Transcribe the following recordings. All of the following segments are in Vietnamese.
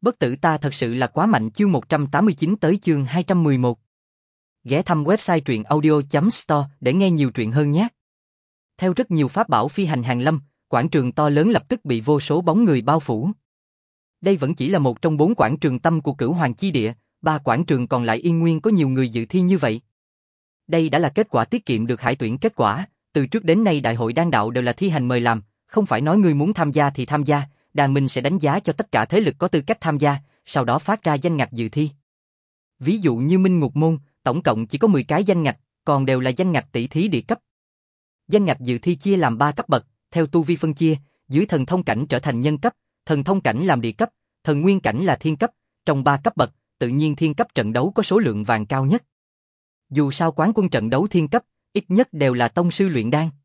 Bất tử ta thật sự là quá mạnh. Chương 189 tới chương 211. Ghé thăm website truyện audio.store để nghe nhiều truyện hơn nhé. Theo rất nhiều pháp bảo phi hành hàng lâm, quảng trường to lớn lập tức bị vô số bóng người bao phủ. Đây vẫn chỉ là một trong 4 quảng trường tâm của Cửu Hoàng Chi Địa, 3 quảng trường còn lại yên nguyên có nhiều người dự thi như vậy. Đây đã là kết quả tiết kiệm được hải tuyển kết quả, từ trước đến nay đại hội đan đạo đều là thi hành mời làm, không phải nói ngươi muốn tham gia thì tham gia, đàn minh sẽ đánh giá cho tất cả thế lực có tư cách tham gia, sau đó phát ra danh ngạch dự thi. Ví dụ như Minh Ngục Môn, tổng cộng chỉ có 10 cái danh ngạch, còn đều là danh ngạch tỷ thí địa cấp. Danh ngạch dự thi chia làm 3 cấp bậc, theo tu vi phân chia, dưới thần thông cảnh trở thành nhân cấp, thần thông cảnh làm địa cấp, thần nguyên cảnh là thiên cấp, trong 3 cấp bậc, tự nhiên thiên cấp trận đấu có số lượng vàng cao nhất. Dù sao quán quân trận đấu thiên cấp, ít nhất đều là tông sư luyện đan.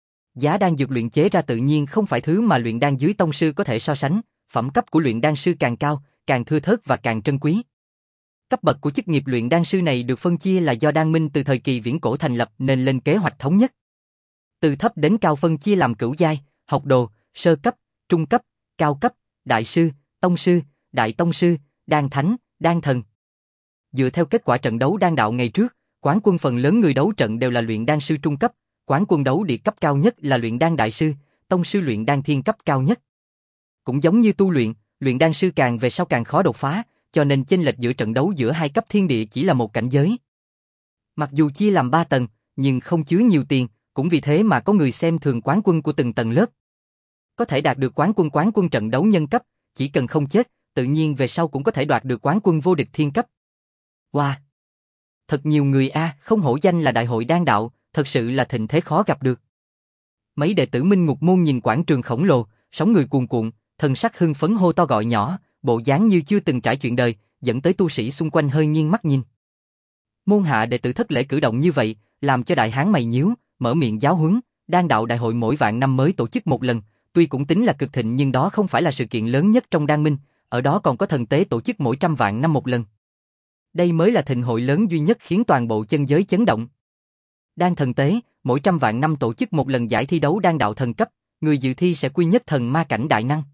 Giá đan dược luyện chế ra tự nhiên không phải thứ mà luyện đan dưới tông sư có thể so sánh, phẩm cấp của luyện đan sư càng cao, càng thưa thớt và càng trân quý. Cấp bậc của chức nghiệp luyện đan sư này được phân chia là do đan minh từ thời kỳ viễn cổ thành lập nên lên kế hoạch thống nhất. Từ thấp đến cao phân chia làm cửu giai, học đồ, sơ cấp, trung cấp, cao cấp, đại sư, tông sư, đại tông sư, đan thánh, đan thần. Dựa theo kết quả trận đấu đan đạo ngày trước, quán quân phần lớn người đấu trận đều là luyện đan sư trung cấp, quán quân đấu địa cấp cao nhất là luyện đan đại sư, tông sư luyện đan thiên cấp cao nhất. Cũng giống như tu luyện, luyện đan sư càng về sau càng khó đột phá, cho nên chênh lệch giữa trận đấu giữa hai cấp thiên địa chỉ là một cảnh giới. Mặc dù chia làm 3 tầng, nhưng không chứa nhiều tiền, cũng vì thế mà có người xem thường quán quân của từng tầng lớp. Có thể đạt được quán quân trận đấu nhân cấp, chỉ cần không chết, tự nhiên về sau cũng có thể đoạt được quán quân vô địch thiên cấp. Wow! Thật nhiều người không hổ danh là đại hội đan đạo, thật sự là thịnh thế khó gặp được. Mấy đệ tử Minh Ngục Môn nhìn quảng trường khổng lồ, sóng người cuồn cuộn, thần sắc hưng phấn hô to gọi nhỏ, bộ dáng như chưa từng trải chuyện đời, dẫn tới tu sĩ xung quanh hơi nghiêng mắt nhìn. Môn hạ đệ tử thất lễ cử động như vậy, làm cho đại hán mày nhíu, mở miệng giáo huấn, đan đạo đại hội mỗi vạn năm mới tổ chức một lần, tuy cũng tính là cực thịnh nhưng đó không phải là sự kiện lớn nhất trong đan minh, ở đó còn có thần tế tổ chức mỗi 100 vạn năm một lần. Đây mới là thịnh hội lớn duy nhất khiến toàn bộ chân giới chấn động. Đan thần tế, mỗi 100 vạn năm tổ chức một lần giải thi đấu đan đạo thần cấp, người dự thi sẽ quy nhất thần ma cảnh đại năng.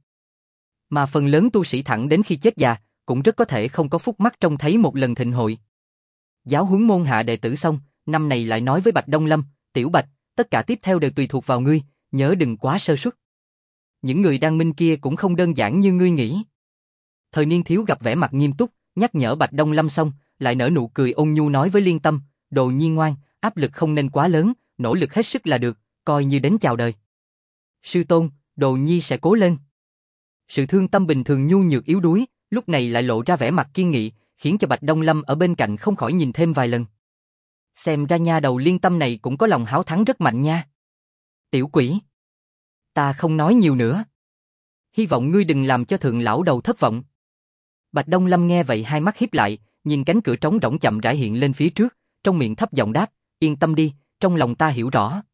Mà phần lớn tu sĩ thẳng đến khi chết già, cũng rất có thể không có phúc mắt trông thấy một lần thịnh hội. Giáo huấn môn hạ đệ tử xong, năm này lại nói với Bạch Đông Lâm, Tiểu Bạch, tất cả tiếp theo đều tùy thuộc vào ngươi, nhớ đừng quá sơ suất. Những người đan minh kia cũng không đơn giản như ngươi nghĩ. Thời niên thiếu gặp vẻ mặt nghiêm túc, nhắc nhở Bạch Đông Lâm xong, lại nở nụ cười ôn nhu nói với Liên Tâm, Đồ Nhi ngoan, áp lực không nên quá lớn, nỗ lực hết sức là được, coi như đến chào đời. Sư tôn, Đồ Nhi sẽ cố lên. Sự thương tâm bình thường nhu nhược yếu đuối, lúc này lại lộ ra vẻ mặt kiên nghị, khiến cho Bạch Đông Lâm ở bên cạnh không khỏi nhìn thêm vài lần. Xem ra nha đầu Liên Tâm này cũng có lòng háo thắng rất mạnh nha. Tiểu quỷ, ta không nói nhiều nữa. Hy vọng ngươi đừng làm cho thượng lão đầu thất vọng. Bạch Đông Lâm nghe vậy hai mắt híp lại, nhìn cánh cửa trống rỗng chậm rãi hiện lên phía trước, trong miệng thấp giọng đáp, yên tâm đi, trong lòng ta hiểu rõ.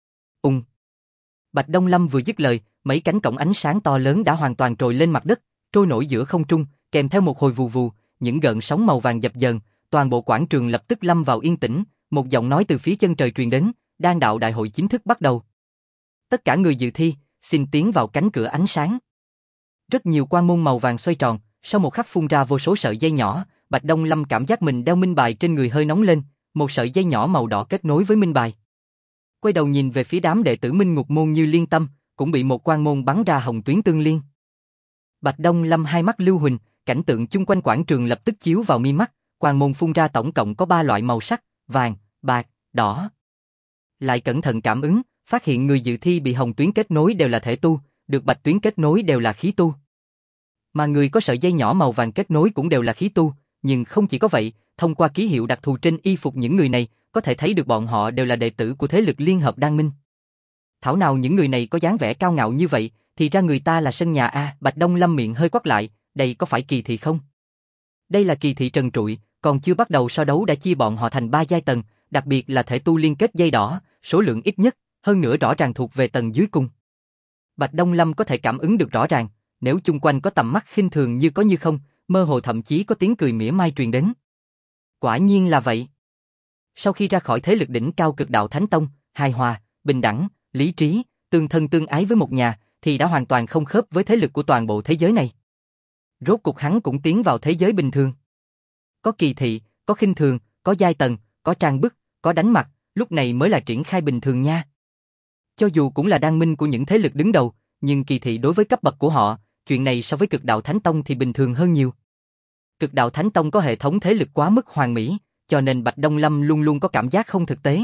Bạch Đông Lâm vừa dứt lời, mấy cánh cổng ánh sáng to lớn đã hoàn toàn trồi lên mặt đất, trôi nổi giữa không trung, kèm theo một hồi vù vù, những gợn sóng màu vàng dập dờn, toàn bộ quảng trường lập tức lâm vào yên tĩnh, một giọng nói từ phía chân trời truyền đến, đan đạo đại hội chính thức bắt đầu. Tất cả người dự thi, xin tiến vào cánh cửa ánh sáng. Rất nhiều quan môn màu vàng xoay tròn, sau một khắc phun ra vô số sợi dây nhỏ, Bạch Đông Lâm cảm giác mình đeo minh bài trên người hơi nóng lên, một sợi dây nhỏ màu đỏ kết nối với minh bài. Quay đầu nhìn về phía đám đệ tử Minh Ngục Môn như Liên Tâm, cũng bị một quan môn bắn ra hồng tuyến tương liên. Bạch Đông Lâm hai mắt lưu huỳnh, cảnh tượng chung quanh quảng trường lập tức chiếu vào mi mắt, quan môn phun ra tổng cộng có 3 loại màu sắc, vàng, bạc, đỏ. Lại cẩn thận cảm ứng, phát hiện người dự thi bị hồng tuyến kết nối đều là thể tu, được bạch tuyến kết nối đều là khí tu. Mà người có sợi dây nhỏ màu vàng kết nối cũng đều là khí tu, nhưng không chỉ có vậy, thông qua ký hiệu đặc thù trên y phục những người này, có thể thấy được bọn họ đều là đệ tử của thế lực Liên Hợp Đan Minh. Thảo nào những người này có dáng vẻ cao ngạo như vậy, thì ra người ta là sân nhà Bạch Đông Lâm miệng hơi quát lại, đây có phải kỳ thị không? Đây là kỳ thị trần trụi, còn chưa bắt đầu so đấu đã chia bọn họ thành 3 giai tầng, đặc biệt là thể tu liên kết dây đỏ, số lượng ít nhất, hơn nữa rõ ràng thuộc về tầng dưới cùng. Bạch Đông Lâm có thể cảm ứng được rõ ràng, nếu chung quanh có tầm mắt khinh thường như có như không, mơ hồ thậm chí có tiếng cười mỉa mai truyền đến. Quả nhiên là vậy. Sau khi ra khỏi thế lực đỉnh cao Cực Đạo Thánh Tông, hài hòa, bình đẳng, lý trí, tương thân tương ái với một nhà, thì đã hoàn toàn không khớp với thế lực của toàn bộ thế giới này. Rốt cuộc hắn cũng tiến vào thế giới bình thường. Có kỳ thị, có khinh thường, có giai tầng, có trang bức, có đánh mặt, lúc này mới là triển khai bình thường nha. Cho dù cũng là đan minh của những thế lực đứng đầu, nhưng kỳ thị đối với cấp bậc của họ, chuyện này so với Cực Đạo Thánh Tông thì bình thường hơn nhiều. Cực Đạo Thánh Tông có hệ thống thế lực quá mức hoàn mỹ, cho nên Bạch Đông Lâm luôn luôn có cảm giác không thực tế.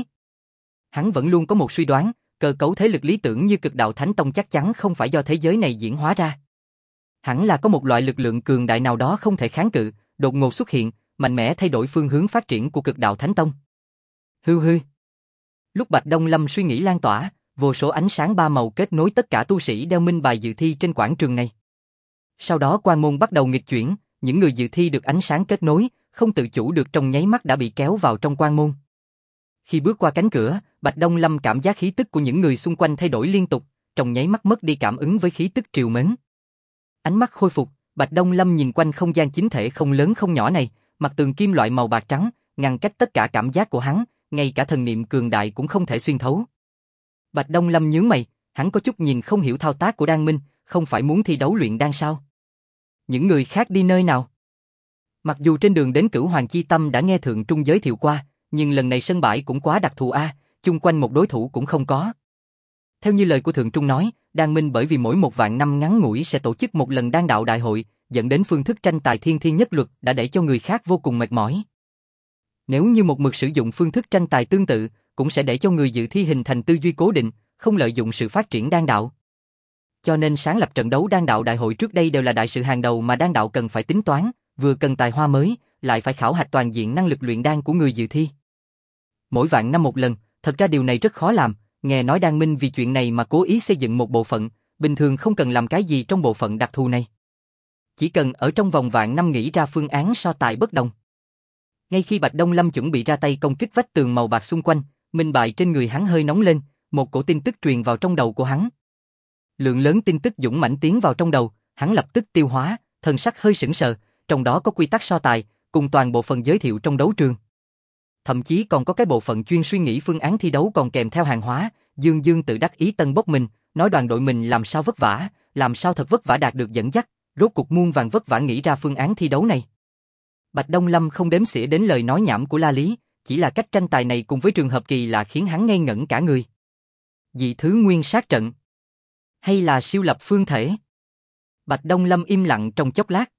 Hắn vẫn luôn có một suy đoán, cơ cấu thế lực lý tưởng như Cực Đạo Thánh Tông chắc chắn không phải do thế giới này diễn hóa ra. Hẳn là có một loại lực lượng cường đại nào đó không thể kháng cự, đột ngột xuất hiện, mạnh mẽ thay đổi phương hướng phát triển của Cực Đạo Thánh Tông. Hư hư. Lúc Bạch Đông Lâm suy nghĩ lan tỏa, vô số ánh sáng ba màu kết nối tất cả tu sĩ đeo minh bài dự thi trên quảng trường này. Sau đó quan môn bắt đầu nghịch chuyển, những người dự thi được ánh sáng kết nối, không tự chủ được trong nháy mắt đã bị kéo vào trong quan môn. Khi bước qua cánh cửa, Bạch Đông Lâm cảm giác khí tức của những người xung quanh thay đổi liên tục, trong nháy mắt mất đi cảm ứng với khí tức triều mến. Ánh mắt khôi phục, Bạch Đông Lâm nhìn quanh không gian chính thể không lớn không nhỏ này, mặt tường kim loại màu bạc trắng, ngăn cách tất cả cảm giác của hắn, ngay cả thần niệm cường đại cũng không thể xuyên thấu. Bạch Đông Lâm nhướng mày, hắn có chút nhìn không hiểu thao tác của Đan Minh, không phải muốn thi đấu luyện đan sao? Những người khác đi nơi nào? Mặc dù trên đường đến Cửu Hoàng Chi Tâm đã nghe Thượng Trung giới thiệu qua, nhưng lần này sân bãi cũng quá đặc thù a, chung quanh một đối thủ cũng không có. Theo như lời của Thượng Trung nói, Đan Minh bởi vì mỗi 1.000 năm ngắn ngủi sẽ tổ chức một lần đan đạo đại hội, dẫn đến phương thức tranh tài thiên thiên nhất luật đã để cho người khác vô cùng mệt mỏi. Nếu như một mực sử dụng phương thức tranh tài tương tự, cũng sẽ để cho người dự thi hình thành tư duy cố định, không lợi dụng sự phát triển đan đạo. Cho nên sáng lập trận đấu đan đạo đại hội trước đây đều là đại sự hàng đầu mà đan đạo cần phải tính toán, vừa cần tài hoa mới, lại phải khảo hạch toàn diện năng lực luyện đan của người dự thi. Mỗi vạn năm một lần, thật ra điều này rất khó làm, nghe nói Đan Minh vì chuyện này mà cố ý xây dựng một bộ phận, bình thường không cần làm cái gì trong bộ phận đặc thù này. Chỉ cần ở trong vòng vạn năm nghĩ ra phương án so tài bất đồng. Ngay khi Bạch Đông Lâm chuẩn bị ra tay công kích vách tường màu bạc xung quanh, minh bài trên người hắn hơi nóng lên, một cổ tin tức truyền vào trong đầu của hắn. Lượng lớn tin tức dũng mãnh tiến vào trong đầu, hắn lập tức tiêu hóa, thần sắc hơi sững sờ, trong đó có quy tắc so tài, cùng toàn bộ phần giới thiệu trong đấu trường. Thậm chí còn có cái bộ phận chuyên suy nghĩ phương án thi đấu còn kèm theo hàng hóa, Dương Dương tự đắc ý tân bốc mình, nói đoàn đội mình làm sao vất vả, làm sao thật vất vả đạt được dẫn dắt, rốt cuộc muôn vàn vất vả nghĩ ra phương án thi đấu này. Bạch Đông Lâm không đếm xỉa đến lời nói nhảm của La Lý, chỉ là cách tranh tài này cùng với trường hợp kỳ lạ khiến hắn ngây ngẩn cả người. Dị thứ nguyên sát trận, hay là siêu lập phương thể? Bạch Đông Lâm im lặng trong chốc lát.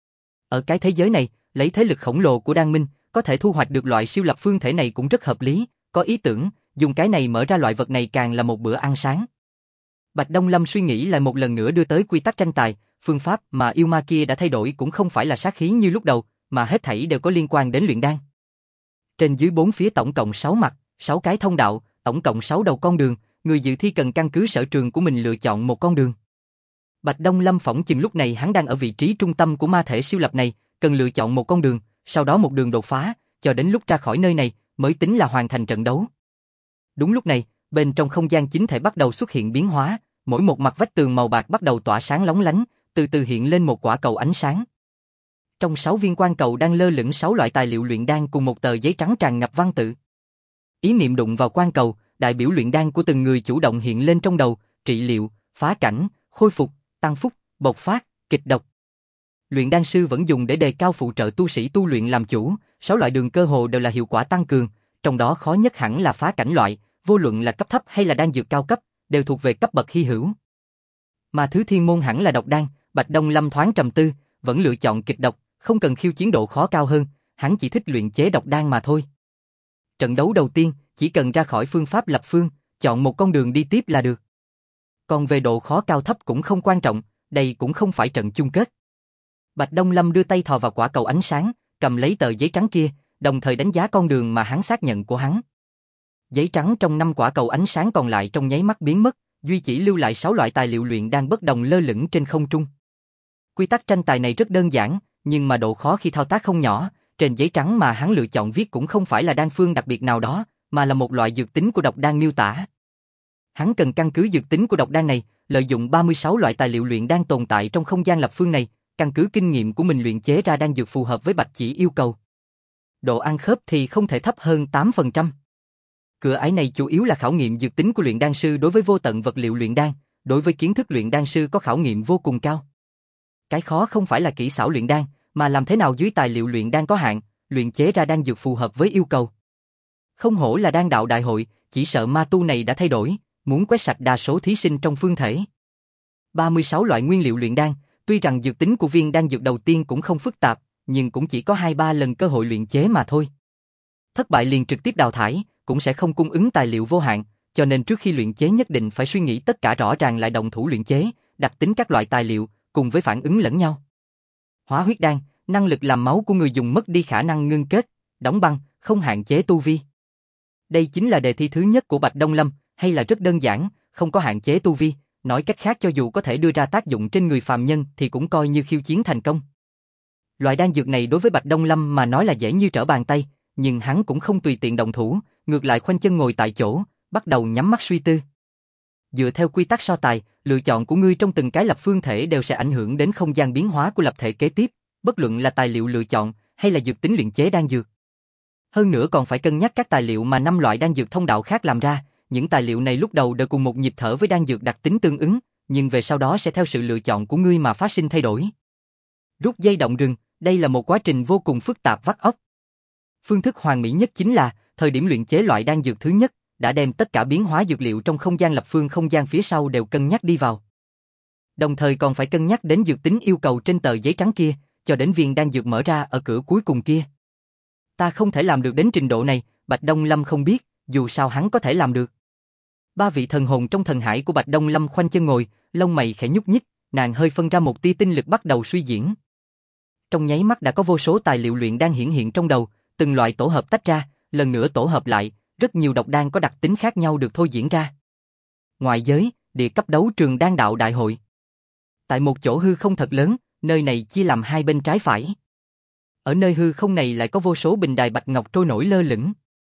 Ở cái thế giới này, lấy thế lực khổng lồ của Đan Minh, có thể thu hoạch được loại siêu lập phương thể này cũng rất hợp lý, có ý tưởng, dùng cái này mở ra loại vật này càng là một bữa ăn sáng. Bạch Đông Lâm suy nghĩ lại một lần nữa đưa tới quy tắc tranh tài, phương pháp mà yêu ma kia đã thay đổi cũng không phải là sát khí như lúc đầu, mà hết thảy đều có liên quan đến luyện đan. Trên dưới bốn phía tổng cộng 6 mặt, 6 cái thông đạo, tổng cộng 6 đầu con đường, người dự thi cần căn cứ sở trường của mình lựa chọn một con đường. Bạch Đông Lâm phỏng chừng lúc này hắn đang ở vị trí trung tâm của ma thể siêu lập này, cần lựa chọn một con đường, sau đó một đường đột phá, cho đến lúc ra khỏi nơi này mới tính là hoàn thành trận đấu. Đúng lúc này, bên trong không gian chính thể bắt đầu xuất hiện biến hóa, mỗi một mặt vách tường màu bạc bắt đầu tỏa sáng lóng lánh, từ từ hiện lên một quả cầu ánh sáng. Trong 6 viên quan cầu đang lơ lửng 6 loại tài liệu luyện đan cùng một tờ giấy trắng tràn ngập văn tự. Ý niệm đụng vào quan cầu, đại biểu luyện đan của từng người chủ động hiện lên trong đầu, trị liệu, phá cảnh, khôi phục, tăng phúc, bộc phát, kịch độc. Luyện đan sư vẫn dùng để đề cao phụ trợ tu sĩ tu luyện làm chủ, 6 loại đường cơ hồ đều là hiệu quả tăng cường, trong đó khó nhất hẳn là phá cảnh loại, vô luận là cấp thấp hay là đan dược cao cấp, đều thuộc về cấp bậc hy hữu. Mà thứ thiên môn hẳn là độc đan, Bạch Đông Lâm thoáng trầm tư, vẫn lựa chọn kịch độc, không cần khiêu chiến độ khó cao hơn, hắn chỉ thích luyện chế độc đan mà thôi. Trận đấu đầu tiên, chỉ cần ra khỏi phương pháp lập phương, chọn một con đường đi tiếp là được. Còn về độ khó cao thấp cũng không quan trọng, đây cũng không phải trận chung kết. Bạch Đông Lâm đưa tay thò vào quả cầu ánh sáng, cầm lấy tờ giấy trắng kia, đồng thời đánh giá con đường mà hắn xác nhận của hắn. Giấy trắng trong 5 quả cầu ánh sáng còn lại trong nháy mắt biến mất, duy chỉ lưu lại 6 loại tài liệu luyện đan bất đồng lơ lửng trên không trung. Quy tắc tranh tài này rất đơn giản, nhưng mà độ khó khi thao tác không nhỏ, trên giấy trắng mà hắn lựa chọn viết cũng không phải là đan phương đặc biệt nào đó, mà là một loại dược tính của độc đan miêu tả. Hắn cần căn cứ dược tính của độc đan này, lợi dụng 36 loại tài liệu luyện đan tồn tại trong không gian lập phương này, căn cứ kinh nghiệm của mình luyện chế ra đan dược phù hợp với bạch chỉ yêu cầu. Độ ăn khớp thì không thể thấp hơn 8%. Cửa ải này chủ yếu là khảo nghiệm dược tính của luyện đan sư đối với vô tận vật liệu luyện đan, đối với kiến thức luyện đan sư có khảo nghiệm vô cùng cao. Cái khó không phải là kỹ xảo luyện đan, mà làm thế nào dưới tài liệu luyện đan có hạn, luyện chế ra đan dược phù hợp với yêu cầu. Không hổ là đan đạo đại hội, chỉ sợ ma tu này đã thay đổi, muốn quét sạch đa số thí sinh trong phương thể. 36 loại nguyên liệu luyện đan, tuy rằng dược tính của viên đan dược đầu tiên cũng không phức tạp, nhưng cũng chỉ có 2-3 lần cơ hội luyện chế mà thôi. Thất bại liền trực tiếp đào thải, cũng sẽ không cung ứng tài liệu vô hạn, cho nên trước khi luyện chế nhất định phải suy nghĩ tất cả rõ ràng lại động thủ luyện chế, đặc tính các loại tài liệu, cùng với phản ứng lẫn nhau. Hóa huyết đan, năng lực làm máu của người dùng mất đi khả năng ngưng kết, đóng băng, không hạn chế tu vi. Đây chính là đề thi thứ nhất của Bạch Đông Lâm, hay là rất đơn giản, không có hạn chế tu vi, nói cách khác cho dù có thể đưa ra tác dụng trên người phàm nhân thì cũng coi như khiêu chiến thành công. Loại đan dược này đối với Bạch Đông Lâm mà nói là dễ như trở bàn tay, nhưng hắn cũng không tùy tiện động thủ, ngược lại khoanh chân ngồi tại chỗ, bắt đầu nhắm mắt suy tư. Dựa theo quy tắc so tài, lựa chọn của ngươi trong từng cái lập phương thể đều sẽ ảnh hưởng đến không gian biến hóa của lập thể kế tiếp, bất luận là tài liệu lựa chọn hay là dược tính luyện chế đan dược. Hơn nữa còn phải cân nhắc các tài liệu mà 5 loại đan dược thông đạo khác làm ra, những tài liệu này lúc đầu đều cùng một nhịp thở với đan dược đặc tính tương ứng, nhưng về sau đó sẽ theo sự lựa chọn của ngươi mà phát sinh thay đổi. Rút dây động rừng, đây là một quá trình vô cùng phức tạp vắt óc. Phương thức hoàn mỹ nhất chính là, thời điểm luyện chế loại đan dược thứ nhất, đã đem tất cả biến hóa dược liệu trong không gian lập phương không gian phía sau đều cân nhắc đi vào. Đồng thời còn phải cân nhắc đến dược tính yêu cầu trên tờ giấy trắng kia, cho đến viên đan dược mở ra ở cửa cuối cùng kia. Ta không thể làm được đến trình độ này, Bạch Đông Lâm không biết, dù sao hắn có thể làm được. 3 vị thần hồn trong thần hải của Bạch Đông Lâm khoanh chân ngồi, lông mày khẽ nhúc nhích, nàng hơi phân ra một tia tinh lực bắt đầu suy diễn. Trong nháy mắt đã có vô số tài liệu luyện đan hiển hiện trong đầu, từng loại tổ hợp tách ra, lần nữa tổ hợp lại, rất nhiều độc đan có đặc tính khác nhau được thôi diễn ra. Ngoại giới, địa cấp đấu trường đan đạo đại hội. Tại một chỗ hư không thật lớn, nơi này chia làm hai bên trái phải. Ở nơi hư không này lại có vô số bình đài bạch ngọc trôi nổi lơ lửng.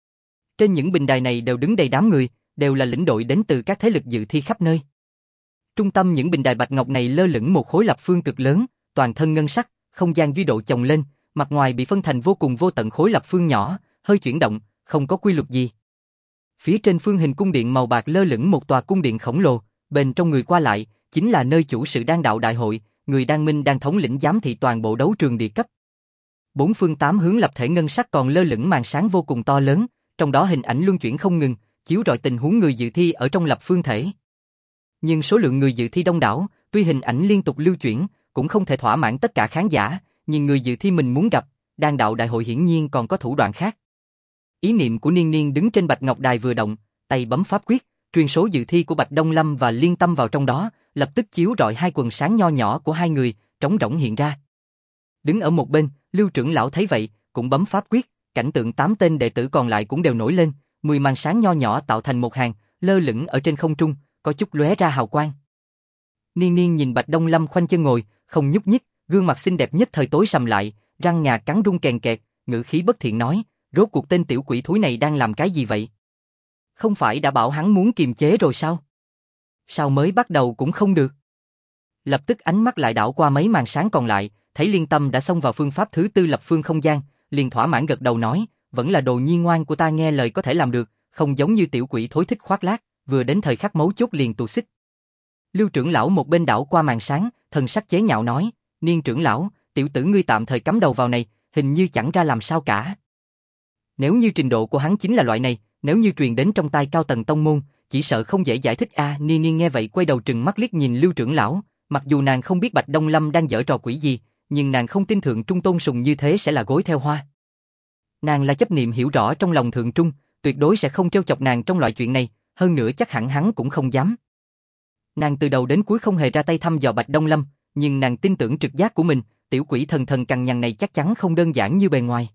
Trên những bình đài này đều đứng đầy đám người, đều là lĩnh đội đến từ các thế lực dự thi khắp nơi. Trung tâm những bình đài bạch ngọc này lơ lửng một khối lập phương cực lớn, toàn thân ngân sắc, không gian duy độ chồng lên, mặt ngoài bị phân thành vô cùng vô tận khối lập phương nhỏ, hơi chuyển động, không có quy luật gì. Phía trên phương hình cung điện màu bạc lơ lửng một tòa cung điện khổng lồ, bên trong người qua lại, chính là nơi chủ sự đan đạo đại hội, người đan minh đang thống lĩnh giám thị toàn bộ đấu trường địa cấp. 4 phương 8 hướng lập thể ngân sắc còn lơ lửng màn sáng vô cùng to lớn, trong đó hình ảnh luân chuyển không ngừng, chiếu rọi tình huống người dự thi ở trong lập phương thể. Nhưng số lượng người dự thi đông đảo, tuy hình ảnh liên tục lưu chuyển, cũng không thể thỏa mãn tất cả khán giả, nhưng người dự thi mình muốn gặp, đan đạo đại hội hiển nhiên còn có thủ đoạn khác. Ý niệm của Niên Niên đứng trên bạch ngọc đài vừa động, tay bấm pháp quyết, truyền số dự thi của Bạch Đông Lâm và Liên Tâm vào trong đó, lập tức chiếu rọi hai quần sáng nho nhỏ của hai người, trống rỗng hiện ra. Đứng ở một bên, Lưu trưởng lão thấy vậy, cũng bấm pháp quyết, cảnh tượng 8 tên đệ tử còn lại cũng đều nổi lên, 10 màn sáng nho nhỏ tạo thành một hàng, lơ lửng ở trên không trung, có chút lóe ra hào quang. Niên Niên nhìn Bạch Đông Lâm khoanh chân ngồi, không nhúc nhích, gương mặt xinh đẹp nhất thời tối sầm lại, răng ngà cắn rung kèn kẹt, ngữ khí bất thiện nói, rốt cuộc tên tiểu quỷ thúi này đang làm cái gì vậy? Không phải đã bảo hắn muốn kiềm chế rồi sao? Sao mới bắt đầu cũng không được? Lập tức ánh mắt lại đảo qua mấy màn sáng còn lại, thấy Liên Tâm đã xông vào phương pháp thứ tư lập phương không gian, liền thỏa mãn gật đầu nói, vẫn là đồ nhi ngoan của ta nghe lời có thể làm được, không giống như tiểu quỷ thối thích khoác lác, vừa đến thời khắc mấu chốt liền tù xích. Lưu trưởng lão một bên đảo qua màn sáng, thần sắc chế nhạo nói, Niên trưởng lão, tiểu tử ngươi tạm thời cắm đầu vào này, hình như chẳng ra làm sao cả. Nếu như trình độ của hắn chính là loại này, nếu như truyền đến trong tai cao tầng tông môn, chỉ sợ không dễ giải thích a. Niên Niên nghe vậy quay đầu trừng mắt liếc nhìn Lưu trưởng lão, mặc dù nàng không biết Bạch Đông Lâm đang giở trò quỷ gì, nhưng nàng không tin Thượng Trung tôn sùng như thế sẽ là gối theo hoa. Nàng là chấp niệm hiểu rõ trong lòng Thượng Trung, tuyệt đối sẽ không trêu chọc nàng trong loại chuyện này, hơn nữa chắc hẳn hắn cũng không dám. Nàng từ đầu đến cuối không hề ra tay thăm dò Bạch Đông Lâm, nhưng nàng tin tưởng trực giác của mình, tiểu quỷ thần thần cằn nhằn này chắc chắn không đơn giản như bề ngoài.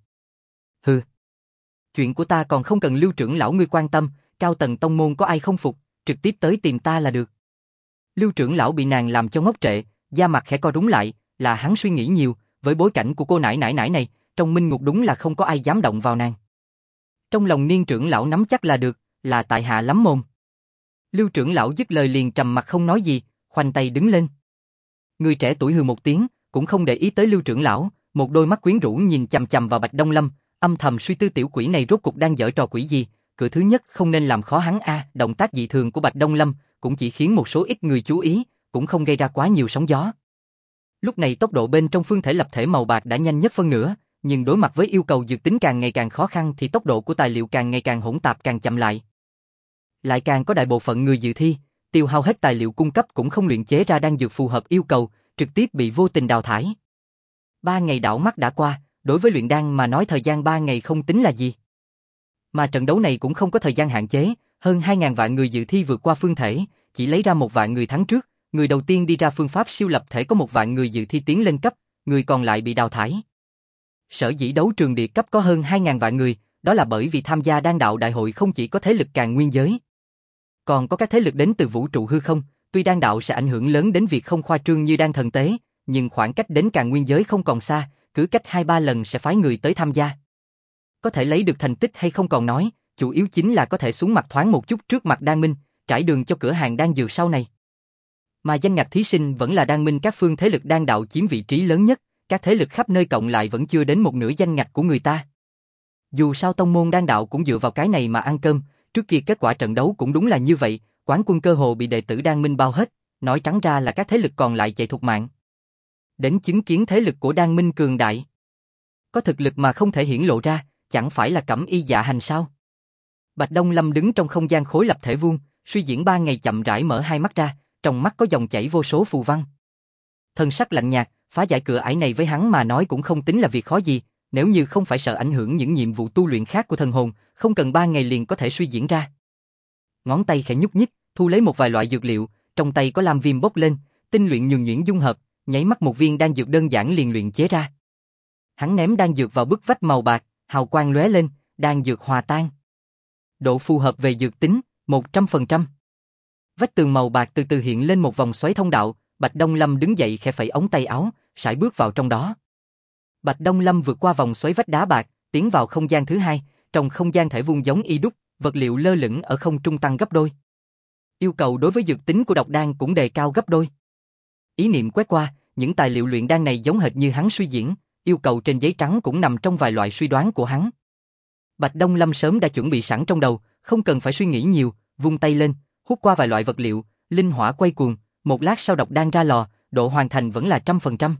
Hừ. Chuyện của ta còn không cần Lưu trưởng lão ngươi quan tâm, cao tầng tông môn có ai không phục, trực tiếp tới tìm ta là được. Lưu trưởng lão bị nàng làm cho ngốc trệ, da mặt khẽ co rúm lại, là hắn suy nghĩ nhiều, với bối cảnh của cô nãi nãi này, trong minh ngục đúng là không có ai dám động vào nàng. Trong lòng Niên trưởng lão nắm chắc là được, là tại hạ lắm mồm. Lưu trưởng lão dứt lời liền trầm mặt không nói gì, khoanh tay đứng lên. Người trẻ tuổi hừ một tiếng, cũng không để ý tới Lưu trưởng lão, một đôi mắt quyến rũ nhìn chằm chằm vào Bạch Đông Lâm, âm thầm suy tư tiểu quỷ này rốt cuộc đang giở trò quỷ gì, cửa thứ nhất không nên làm khó hắn a. Động tác dị thường của Bạch Đông Lâm cũng chỉ khiến một số ít người chú ý, cũng không gây ra quá nhiều sóng gió. Lúc này tốc độ bên trong phương thể lập thể màu bạc đã nhanh nhất phân nửa, nhưng đối mặt với yêu cầu dược tính càng ngày càng khó khăn thì tốc độ của tài liệu càng ngày càng hỗn tạp càng chậm lại. Lại càng có đại bộ phận người dự thi, tiêu hao hết tài liệu cung cấp cũng không luyện chế ra đan dược phù hợp yêu cầu, trực tiếp bị vô tình đào thải. 3 ngày đảo mắt đã qua, đối với luyện đan mà nói thời gian 3 ngày không tính là gì. Mà trận đấu này cũng không có thời gian hạn chế, hơn 2.000 vạn người dự thi vượt qua phương thể, chỉ lấy ra 1 vạn người thắng trước, người đầu tiên đi ra phương pháp siêu lập thể có 1 vạn người dự thi tiến lên cấp, người còn lại bị đào thải. Sở dĩ đấu trường địa cấp có hơn 2.000 vạn người, đó là bởi vì tham gia đan đạo đại hội không chỉ có thế lực Càn Nguyên giới, còn có các thế lực đến từ vũ trụ hư không. Tuy đan đạo sẽ ảnh hưởng lớn đến việc không khoa trương như đan thần tế, nhưng khoảng cách đến Càn Nguyên giới không còn xa, cứ cách 2-3 lần sẽ phái người tới tham gia. Có thể lấy được thành tích hay không còn nói, chủ yếu chính là có thể xuống mặt thoáng một chút trước mặt Đan Minh, trải đường cho cửa hàng đan dược sau này. Mà danh ngạch thí sinh vẫn là Đan Minh các phương thế lực đan đạo chiếm vị trí lớn nhất, các thế lực khắp nơi cộng lại vẫn chưa đến một nửa danh ngạch của người ta. Dù sao tông môn đan đạo cũng dựa vào cái này mà ăn cơm, trước kia kết quả trận đấu cũng đúng là như vậy, quán quân cơ hồ bị đệ tử Đan Minh bao hết, nói trắng ra là các thế lực còn lại chạy thục mạng. Đến chứng kiến thế lực của Đan Minh cường đại, có thực lực mà không thể hiển lộ ra, chẳng phải là cẩm y dạ hành sao? Bạch Đông Lâm đứng trong không gian khối lập thể vuông, suy diễn 3 ngày chậm rãi mở hai mắt ra, trong mắt có dòng chảy vô số phù văn. Thân sắc lạnh nhạt, phá giải cửa ải này với hắn mà nói cũng không tính là việc khó gì, nếu như không phải sợ ảnh hưởng những nhiệm vụ tu luyện khác của thần hồn, không cần 3 ngày liền có thể suy diễn ra. Ngón tay khẽ nhúc nhích, thu lấy một vài loại dược liệu, trong tay có lam viêm bốc lên, tinh luyện nhuần nhuyễn dung hợp, nháy mắt một viên đan dược đơn giản liền luyện chế ra. Hắn ném đan dược vào bức vách màu bạc, hào quang lóe lên, đan dược hòa tan. Độ phù hợp về dược tính, 100%. Vách tường màu bạc từ từ hiện lên một vòng xoáy thông đạo, Bạch Đông Lâm đứng dậy khẽ phẩy ống tay áo, sải bước vào trong đó. Bạch Đông Lâm vượt qua vòng xoáy vách đá bạc, tiến vào không gian thứ hai, trong không gian thể vuông giống y đúc, vật liệu lơ lửng ở không trung tăng gấp đôi. Yêu cầu đối với dược tính của độc đan cũng đề cao gấp đôi. Ý niệm quét qua, những tài liệu luyện đan này giống hệt như hắn suy diễn, yêu cầu trên giấy trắng cũng nằm trong vài loại suy đoán của hắn. Bạch Đông Lâm sớm đã chuẩn bị sẵn trong đầu, không cần phải suy nghĩ nhiều, vung tay lên, hút qua vài loại vật liệu, linh hỏa quay cuồng, một lát sau độc đan ra lò, độ hoàn thành vẫn là 100%.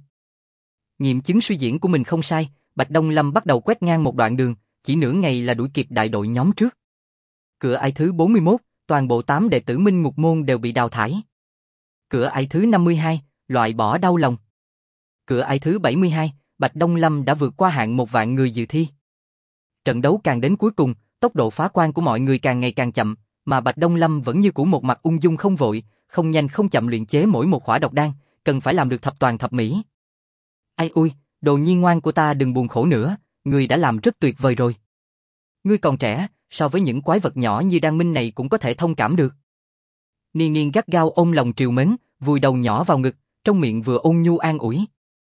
Nghiệm chứng suy diễn của mình không sai, Bạch Đông Lâm bắt đầu quét ngang một đoạn đường, chỉ nửa ngày là đuổi kịp đại đội nhóm trước. Cửa ải thứ 41, toàn bộ 8 đệ tử Minh Ngục Môn đều bị đào thải. Cửa ải thứ 52, loại bỏ đau lòng. Cửa ải thứ 72, Bạch Đông Lâm đã vượt qua hạn 1 vạn người dự thi. Trận đấu càng đến cuối cùng, tốc độ phá quan của mọi người càng ngày càng chậm, mà Bạch Đông Lâm vẫn như cũ một mặt ung dung không vội, không nhanh không chậm luyện chế mỗi một khỏa độc đan, cần phải làm được thập toàn thập mỹ. Ai ui, đồ nhi ngoan của ta đừng buồn khổ nữa, ngươi đã làm rất tuyệt vời rồi. Ngươi còn trẻ, so với những quái vật nhỏ như Đan Minh này cũng có thể thông cảm được. Niên Niên gắt gao ôm lòng triều mến, vùi đầu nhỏ vào ngực, trong miệng vừa ôn nhu an ủi.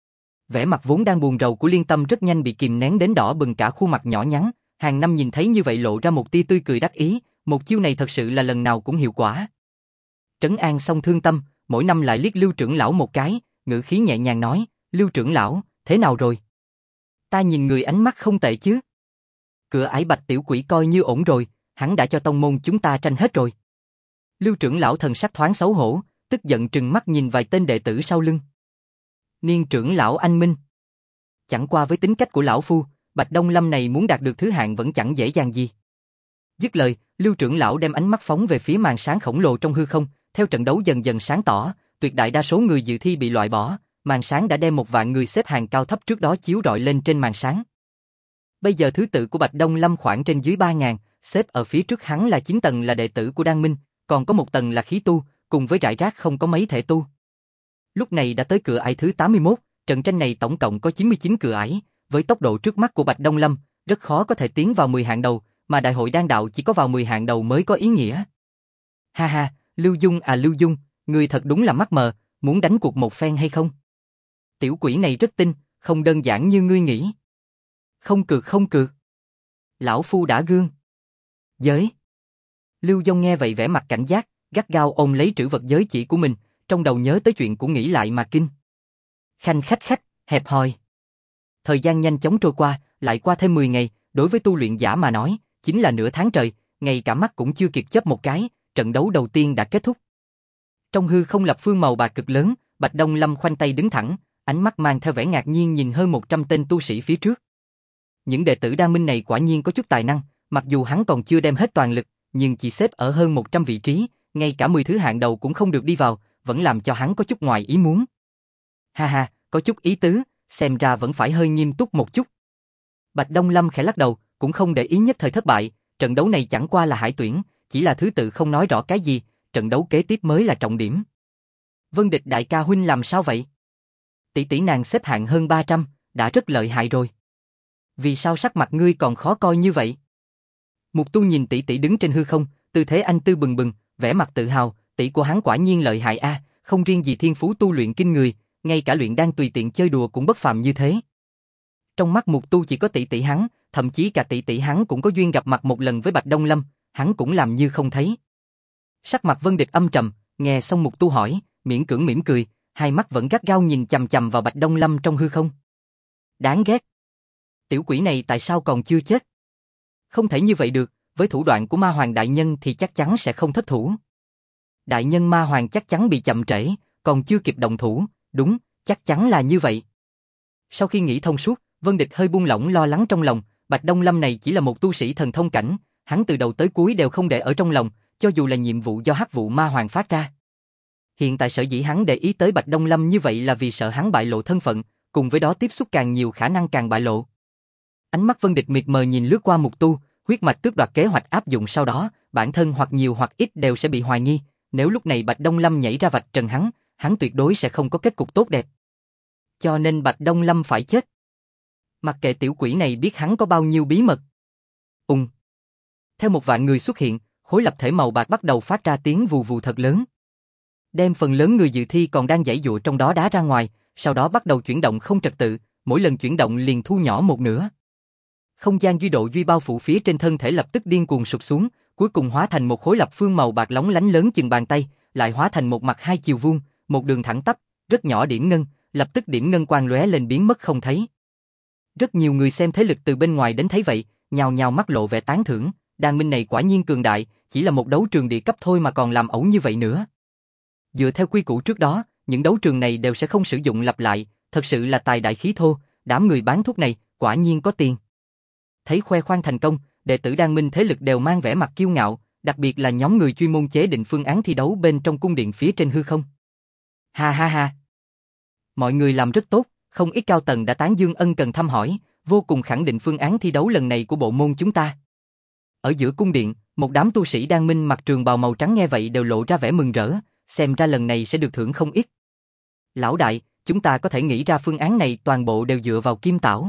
Vẻ mặt vốn đang buồn rầu của Liên Tâm rất nhanh bị kìm nén đến đỏ bừng cả khuôn mặt nhỏ nhắn, Hàng Năm nhìn thấy như vậy lộ ra một tia tươi cười đắc ý, một chiêu này thật sự là lần nào cũng hiệu quả. Trấn an xong thương tâm, mỗi năm lại liếc Lưu trưởng lão một cái, ngữ khí nhẹ nhàng nói, Lưu trưởng lão, thế nào rồi? Ta nhìn người ánh mắt không tệ chứ. Cửa ải Bạch tiểu quỷ coi như ổn rồi, hắn đã cho tông môn chúng ta tranh hết rồi. Lưu trưởng lão thần sắc thoáng xấu hổ, tức giận trừng mắt nhìn vài tên đệ tử sau lưng. Niên trưởng lão anh minh. Chẳng qua với tính cách của lão phu, Bạch Đông Lâm này muốn đạt được thứ hạng vẫn chẳng dễ dàng gì. Dứt lời, Lưu trưởng lão đem ánh mắt phóng về phía màn sáng khổng lồ trong hư không, theo trận đấu dần dần sáng tỏ, tuyệt đại đa số người dự thi bị loại bỏ, màn sáng đã đem 1 vạn người xếp hàng cao thấp trước đó chiếu rọi lên trên màn sáng. Bây giờ thứ tự của Bạch Đông Lâm khoảng trên dưới 3.000, xếp ở phía trước hắn là 9 tầng là đệ tử của Đan Minh, còn có 1 tầng là khí tu, cùng với rải rác không có mấy thể tu. Lúc này đã tới cửa ải thứ 81, trận tranh này tổng cộng có 99 cửa ải, với tốc độ trước mắt của Bạch Đông Lâm, rất khó có thể tiến vào 10 hạng đầu, mà đại hội đan đạo chỉ có vào 10 hạng đầu mới có ý nghĩa. Ha ha, Lưu Dung à Lưu Dung, người thật đúng là mắt mờ, muốn đánh cuộc một phen hay không? Tiểu quỷ này rất tinh, không đơn giản như ngươi nghĩ. Không cược không cược. Lão phu đã gương. Giới. Lưu Dung nghe vậy vẻ mặt cảnh giác, gắt gao ôm lấy trữ vật giới chỉ của mình, trong đầu nhớ tới chuyện của nghĩ lại mà kinh. Khanh khách, hẹp hòi. Thời gian nhanh chóng trôi qua, lại qua thêm 10 ngày, đối với tu luyện giả mà nói, chính là nửa tháng trời, ngay cả mắt cũng chưa kịp chớp một cái, trận đấu đầu tiên đã kết thúc. Trong hư không lập phương màu bạc cực lớn, Bạch Đông Lâm khoanh tay đứng thẳng, ánh mắt mang theo vẻ ngạc nhiên nhìn hơn 100 tên tu sĩ phía trước. Những đệ tử Đan Minh này quả nhiên có chút tài năng, mặc dù hắn còn chưa đem hết toàn lực, nhưng chỉ xếp ở hơn 100 vị trí, ngay cả 10 thứ hạng đầu cũng không được đi vào, vẫn làm cho hắn có chút ngoài ý muốn. Ha ha, có chút ý tứ, xem ra vẫn phải hơi nghiêm túc một chút. Bạch Đông Lâm khẽ lắc đầu, cũng không để ý nhất thời thất bại, trận đấu này chẳng qua là hải tuyển, chỉ là thứ tự không nói rõ cái gì, trận đấu kế tiếp mới là trọng điểm. Vân Địch đại ca huynh làm sao vậy? Tỷ tỷ nàng xếp hạng hơn 300, đã rất lợi hại rồi. Vì sao sắc mặt ngươi còn khó coi như vậy? Mục Tu nhìn tỷ tỷ đứng trên hư không, tư thế anh tư bừng bừng, vẻ mặt tự hào, tỷ của hắn quả nhiên lợi hại a, không riêng gì thiên phú tu luyện kinh người, ngay cả luyện đan tùy tiện chơi đùa cũng bất phàm như thế. Trong mắt Mục Tu chỉ có tỷ tỷ hắn, thậm chí cả tỷ tỷ hắn cũng có duyên gặp mặt một lần với Bạch Đông Lâm, hắn cũng làm như không thấy. Sắc mặt Vân Địch âm trầm, nghe xong Mục Tu hỏi, miễn cưỡng mỉm cười, hai mắt vẫn gắt gao nhìn chằm chằm vào Bạch Đông Lâm trong hư không. Đáng ghét. Tiểu quỷ này tại sao còn chưa chết? Không thể như vậy được, với thủ đoạn của Ma Hoàng đại nhân thì chắc chắn sẽ không thất thủ. Đại nhân Ma Hoàng chắc chắn bị chậm trễ, còn chưa kịp động thủ, đúng, chắc chắn là như vậy. Sau khi nghĩ thông suốt, Vân Địch hơi buông lỏng lo lắng trong lòng, Bạch Đông Lâm này chỉ là một tu sĩ thần thông cảnh, hắn từ đầu tới cuối đều không để ở trong lòng, cho dù là nhiệm vụ do Hắc Vụ Ma Hoàng phát ra. Hiện tại sở dĩ hắn để ý tới Bạch Đông Lâm như vậy là vì sợ hắn bại lộ thân phận, cùng với đó tiếp xúc càng nhiều khả năng càng bại lộ. Ánh mắt Vân Địch mịt mờ nhìn lướt qua Mục Tu, huyết mạch tước đoạt kế hoạch áp dụng sau đó, bản thân hoặc nhiều hoặc ít đều sẽ bị hoài nghi, nếu lúc này Bạch Đông Lâm nhảy ra vạch trần hắn tuyệt đối sẽ không có kết cục tốt đẹp. Cho nên Bạch Đông Lâm phải chết. Mặc kệ tiểu quỷ này biết hắn có bao nhiêu bí mật. Theo một vạn người xuất hiện, khối lập thể màu bạc bắt đầu phát ra tiếng vù vù thật lớn. Đem phần lớn người dự thi còn đang giãy giụa trong đó đá ra ngoài, sau đó bắt đầu chuyển động không trật tự, mỗi lần chuyển động liền thu nhỏ một nửa. Không gian duy độ duy bao phủ phía trên thân thể lập tức điên cuồng sụp xuống, cuối cùng hóa thành một khối lập phương màu bạc lóng lánh lớn chừng bàn tay, lại hóa thành một mặt hai chiều vuông, một đường thẳng tắp, rất nhỏ điểm ngân, lập tức điểm ngân quang lóe lên biến mất không thấy. Rất nhiều người xem thế lực từ bên ngoài đến thấy vậy, nhào nhào mắt lộ vẻ tán thưởng, Đan Minh này quả nhiên cường đại, chỉ là một đấu trường địa cấp thôi mà còn làm ẩu như vậy nữa. Dựa theo quy củ trước đó, những đấu trường này đều sẽ không sử dụng lặp lại, thật sự là tài đại khí thô, đám người bán thuốc này quả nhiên có tiền. Thấy khoe khoang thành công, đệ tử Đan Minh thế lực đều mang vẻ mặt kiêu ngạo, đặc biệt là nhóm người chuyên môn chế định phương án thi đấu bên trong cung điện phía trên hư không. Ha ha ha. Mọi người làm rất tốt, không ít cao tầng đã tán dương ân cần thăm hỏi, vô cùng khẳng định phương án thi đấu lần này của bộ môn chúng ta. Ở giữa cung điện, một đám tu sĩ Đan Minh mặc trường bào màu trắng nghe vậy đều lộ ra vẻ mừng rỡ, xem ra lần này sẽ được thưởng không ít. Lão đại, chúng ta có thể nghĩ ra phương án này toàn bộ đều dựa vào kim tảo.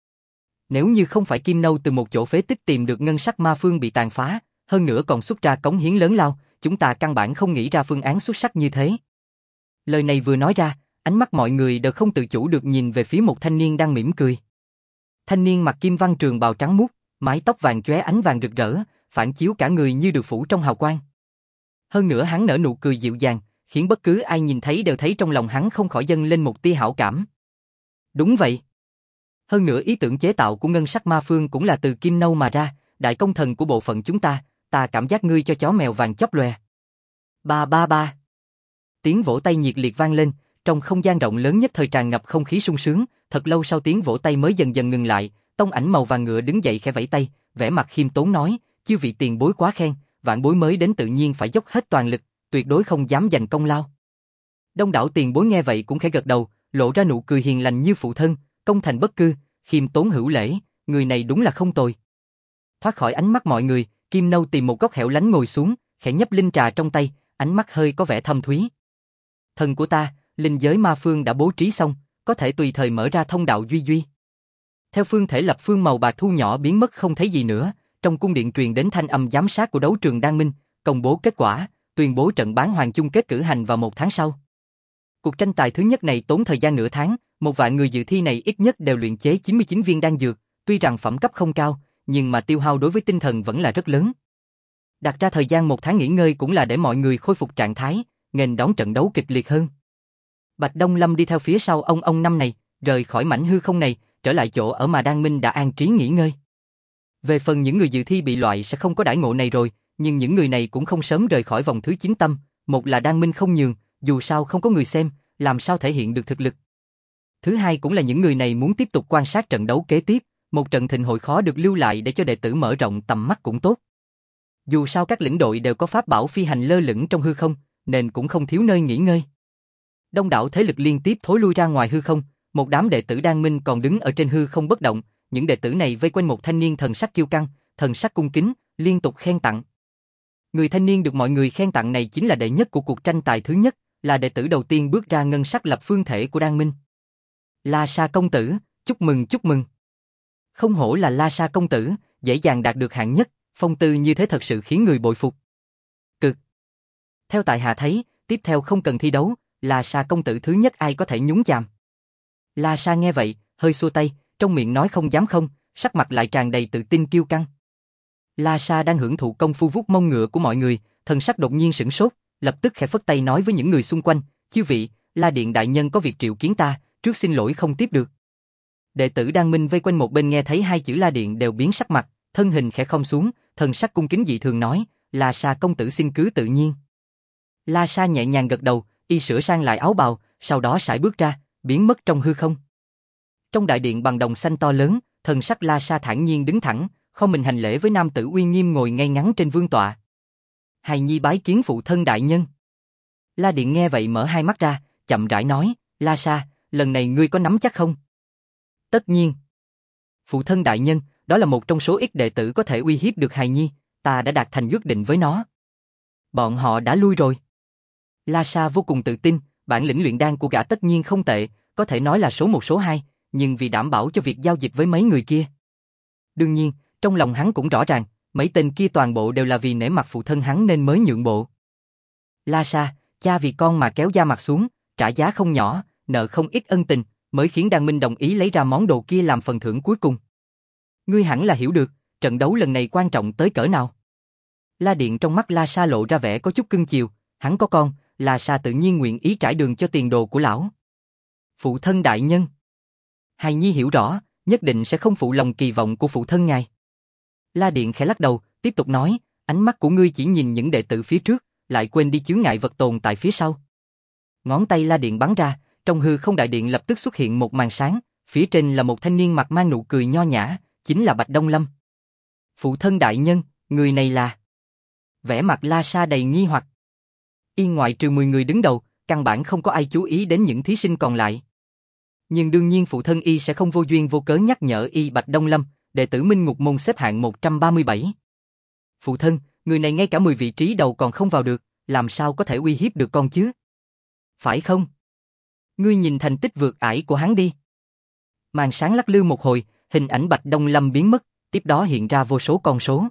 Nếu như không phải Kim Nâu từ một chỗ phế tích tìm được ngân sắc ma phương bị tàn phá, hơn nữa còn xuất ra cống hiến lớn lao, chúng ta căn bản không nghĩ ra phương án xuất sắc như thế. Lời này vừa nói ra, ánh mắt mọi người đều không tự chủ được nhìn về phía một thanh niên đang mỉm cười. Thanh niên mặc kim văn trường bào trắng muốt, mái tóc vàng chóe ánh vàng rực rỡ, phản chiếu cả người như được phủ trong hào quang. Hơn nữa hắn nở nụ cười dịu dàng, khiến bất cứ ai nhìn thấy đều thấy trong lòng hắn không khỏi dâng lên một tia hảo cảm. Đúng vậy. Hơn nữa ý tưởng chế tạo của ngân sắc ma phương cũng là từ Kim Nâu mà ra, đại công thần của bộ phận chúng ta cảm giác ngươi cho chó mèo vàng chóp lòe. Ba ba ba. Tiếng vỗ tay nhiệt liệt vang lên, trong không gian rộng lớn nhất thời tràn ngập không khí sung sướng, thật lâu sau tiếng vỗ tay mới dần dần ngừng lại, tông ảnh màu vàng ngựa đứng dậy khẽ vẫy tay, vẻ mặt khiêm tốn nói, chư vị tiền bối quá khen, vạn bối mới đến tự nhiên phải dốc hết toàn lực, tuyệt đối không dám giành công lao. Đông đảo tiền bối nghe vậy cũng khẽ gật đầu, lộ ra nụ cười hiền lành như phụ thân, công thành bất cư, khiêm tốn hữu lễ, người này đúng là không tồi. Thoát khỏi ánh mắt mọi người, Kim Nâu tìm một góc hẻo lánh ngồi xuống, khẽ nhấp linh trà trong tay, ánh mắt hơi có vẻ thâm thúy. Thần của ta, linh giới ma phương đã bố trí xong, có thể tùy thời mở ra thông đạo duy duy. Theo phương thể lập phương màu bạc thu nhỏ biến mất không thấy gì nữa, trong cung điện truyền đến thanh âm giám sát của đấu trường Đan Minh, công bố kết quả, tuyên bố trận bán hoàng chung kết cử hành vào 1 tháng sau. Cuộc tranh tài thứ nhất này tốn thời gian nửa tháng, một vạn người dự thi này ít nhất đều luyện chế 99 viên đan dược, tuy rằng phẩm cấp không cao, nhưng mà tiêu hao đối với tinh thần vẫn là rất lớn. Đặt ra thời gian 1 tháng nghỉ ngơi cũng là để mọi người khôi phục trạng thái, nghênh đón trận đấu kịch liệt hơn. Bạch Đông Lâm đi theo phía sau ông năm này, rời khỏi mảnh hư không này, trở lại chỗ ở mà Đan Minh đã an trí nghỉ ngơi. Về phần những người dự thi bị loại sẽ không có đãi ngộ này rồi, nhưng những người này cũng không sớm rời khỏi vòng thứ 9 tâm, một là Đan Minh không nhường, dù sao không có người xem, làm sao thể hiện được thực lực. Thứ hai cũng là những người này muốn tiếp tục quan sát trận đấu kế tiếp, một trận thịnh hội khó được lưu lại để cho đệ tử mở rộng tầm mắt cũng tốt. Dù sao các lĩnh đội đều có pháp bảo phi hành lơ lửng trong hư không, nên cũng không thiếu nơi nghỉ ngơi. Đông đảo thế lực liên tiếp thối lui ra ngoài hư không, một đám đệ tử Đan Minh còn đứng ở trên hư không bất động, những đệ tử này vây quanh một thanh niên thần sắc kiêu căng, thần sắc cung kính, liên tục khen tặng. Người thanh niên được mọi người khen tặng này chính là đệ nhất của cuộc tranh tài thứ nhất, là đệ tử đầu tiên bước ra ngân sắc lập phương thể của Đan Minh. La Sa công tử, chúc mừng chúc mừng. Không hổ là La Sa công tử, dễ dàng đạt được hạng nhất, phong tư như thế thật sự khiến người bội phục. Cực. Theo tại hạ thấy, tiếp theo không cần thi đấu, La Sa công tử thứ nhất ai có thể nhúng chàm. La Sa nghe vậy, hơi xua tay, trong miệng nói không dám không, sắc mặt lại tràn đầy tự tin kiêu căng. La Sa đang hưởng thụ công phu vuốt mông ngựa của mọi người, thần sắc đột nhiên sửng sốt, lập tức khẽ phất tay nói với những người xung quanh, chư vị, La Điện đại nhân có việc triệu kiến ta, trước xin lỗi không tiếp được. Đệ tử Đan Minh vây quanh một bên nghe thấy hai chữ La Điện đều biến sắc mặt, thân hình khẽ khom xuống, thần sắc cung kính dị thường nói, La Sa công tử xin cứ tự nhiên. La Sa nhẹ nhàng gật đầu, y sửa sang lại áo bào, sau đó sải bước ra, biến mất trong hư không. Trong đại điện bằng đồng xanh to lớn, thần sắc La Sa thản nhiên đứng thẳng, không mình hành lễ với nam tử uy nghiêm ngồi ngay ngắn trên vương tọa. Hài nhi bái kiến phụ thân đại nhân. La Điện nghe vậy mở hai mắt ra, chậm rãi nói, La Sa, lần này ngươi có nắm chắc không? Tất nhiên. Phụ thân đại nhân, đó là một trong số ít đệ tử có thể uy hiếp được hài nhi, ta đã đạt thành ước định với nó. Bọn họ đã lui rồi. La Sa vô cùng tự tin, bản lĩnh luyện đan của gã tất nhiên không tệ, có thể nói là số một số hai, nhưng vì đảm bảo cho việc giao dịch với mấy người kia. Đương nhiên, trong lòng hắn cũng rõ ràng, mấy tên kia toàn bộ đều là vì nể mặt phụ thân hắn nên mới nhượng bộ. La Sa, cha vì con mà kéo da mặt xuống, trả giá không nhỏ, nợ không ít ân tình, mới khiến Đan Minh đồng ý lấy ra món đồ kia làm phần thưởng cuối cùng. Ngươi hẳn là hiểu được, trận đấu lần này quan trọng tới cỡ nào. La Điện trong mắt La Sa lộ ra vẻ có chút cưng chiều, hắn có con, La Sa tự nhiên nguyện ý trải đường cho tiền đồ của lão. Phụ thân đại nhân. Hài nhi hiểu rõ, nhất định sẽ không phụ lòng kỳ vọng của phụ thân ngài. La Điện khẽ lắc đầu, tiếp tục nói, ánh mắt của ngươi chỉ nhìn những đệ tử phía trước, lại quên đi chướng ngại vật tồn tại phía sau. Ngón tay La Điện bắn ra, trong hư không đại điện lập tức xuất hiện một màn sáng, phía trên là một thanh niên mặt mang nụ cười nho nhã, chính là Bạch Đông Lâm. Phụ thân đại nhân, người này là... Vẻ mặt La Sa đầy nghi hoặc. Ngoại trừ 10 người đứng đầu, căn bản không có ai chú ý đến những thí sinh còn lại. Nhưng đương nhiên phụ thân y sẽ không vô duyên vô cớ nhắc nhở y Bạch Đông Lâm, đệ tử Minh Ngục môn xếp hạng 137. Phụ thân, người này ngay cả 10 vị trí đầu còn không vào được, làm sao có thể uy hiếp được con chứ? Phải không? Ngươi nhìn thành tích vượt ải của hắn đi. Màn sáng lắc lư một hồi, hình ảnh Bạch Đông Lâm biến mất, tiếp đó hiện ra vô số con số.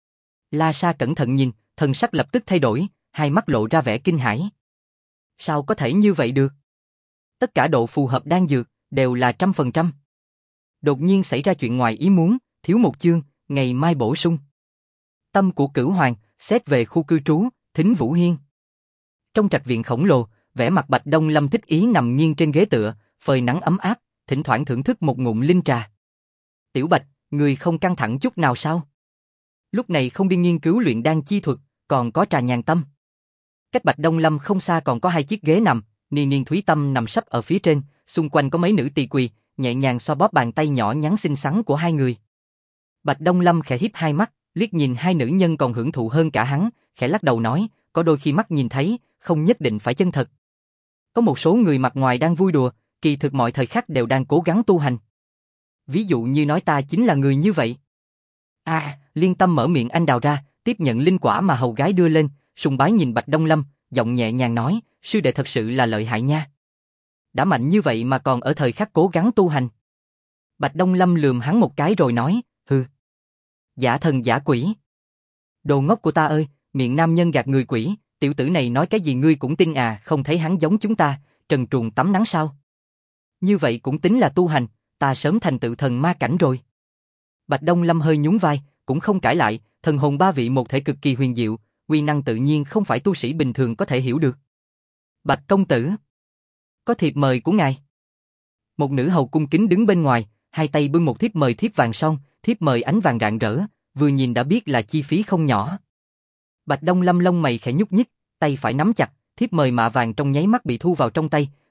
La Sa cẩn thận nhìn, thần sắc lập tức thay đổi, hai mắt lộ ra vẻ kinh hãi. Sao có thể như vậy được? Tất cả độ phù hợp đan dược đều là 100%. Đột nhiên xảy ra chuyện ngoài ý muốn, thiếu một chương, ngày mai bổ sung. Tâm của Cửu Hoàng, xét về khu cư trú, Thính Vũ Hiên. Trong trạch viện khổng lồ, vẻ mặt Bạch Đông Lâm thích ý nằm nghiêng trên ghế tựa, phơi nắng ấm áp, thỉnh thoảng thưởng thức một ngụm linh trà. Tiểu Bạch, người không căng thẳng chút nào sao? Lúc này không đi nghiên cứu luyện đan chi thuật, còn có trà nhàn tâm. Cách Bạch Đông Lâm không xa còn có hai chiếc ghế nằm, Niên Niên Thúy Tâm nằm sấp ở phía trên, xung quanh có mấy nữ tỳ quỳ, nhẹ nhàng xoa bóp bàn tay nhỏ nhắn xinh xắn của hai người. Bạch Đông Lâm khẽ híp hai mắt, liếc nhìn hai nữ nhân còn hưởng thụ hơn cả hắn, khẽ lắc đầu nói, có đôi khi mắt nhìn thấy, không nhất định phải chân thật. Có một số người mặt ngoài đang vui đùa, kỳ thực mọi thời khắc đều đang cố gắng tu hành. Ví dụ như nói ta chính là người như vậy. Liên Tâm mở miệng anh đào ra, tiếp nhận linh quả mà hầu gái đưa lên, sùng bái nhìn Bạch Đông Lâm, giọng nhẹ nhàng nói, sư đệ thật sự là lợi hại nha. Đã mạnh như vậy mà còn ở thời khắc cố gắng tu hành. Bạch Đông Lâm lườm hắn một cái rồi nói, hừ. Giả thần giả quỷ. Đồ ngốc của ta ơi, miệng nam nhân gạt người quỷ, tiểu tử này nói cái gì ngươi cũng tin à, không thấy hắn giống chúng ta, trần truồng tắm nắng sao? Như vậy cũng tính là tu hành, ta sớm thành tựu thần ma cảnh rồi. Bạch Đông Lâm hơi nhún vai, cũng không cãi lại, thần hồn ba vị một thể cực kỳ huyền diệu, uy năng tự nhiên không phải tu sĩ bình thường có thể hiểu được. Bạch công tử, có thiệp mời của ngài. Một nữ hầu cung kính đứng bên ngoài, hai tay bưng một thiếp mời thiếp vàng son, thiếp mời ánh vàng rạng rỡ, vừa nhìn đã biết là chi phí không nhỏ. Bạch Đông Lâm lông mày khẽ nhúc nhích, tay phải nắm chặt, thiếp mời mạ vàng trong nháy mắt bị thu vào trong tay,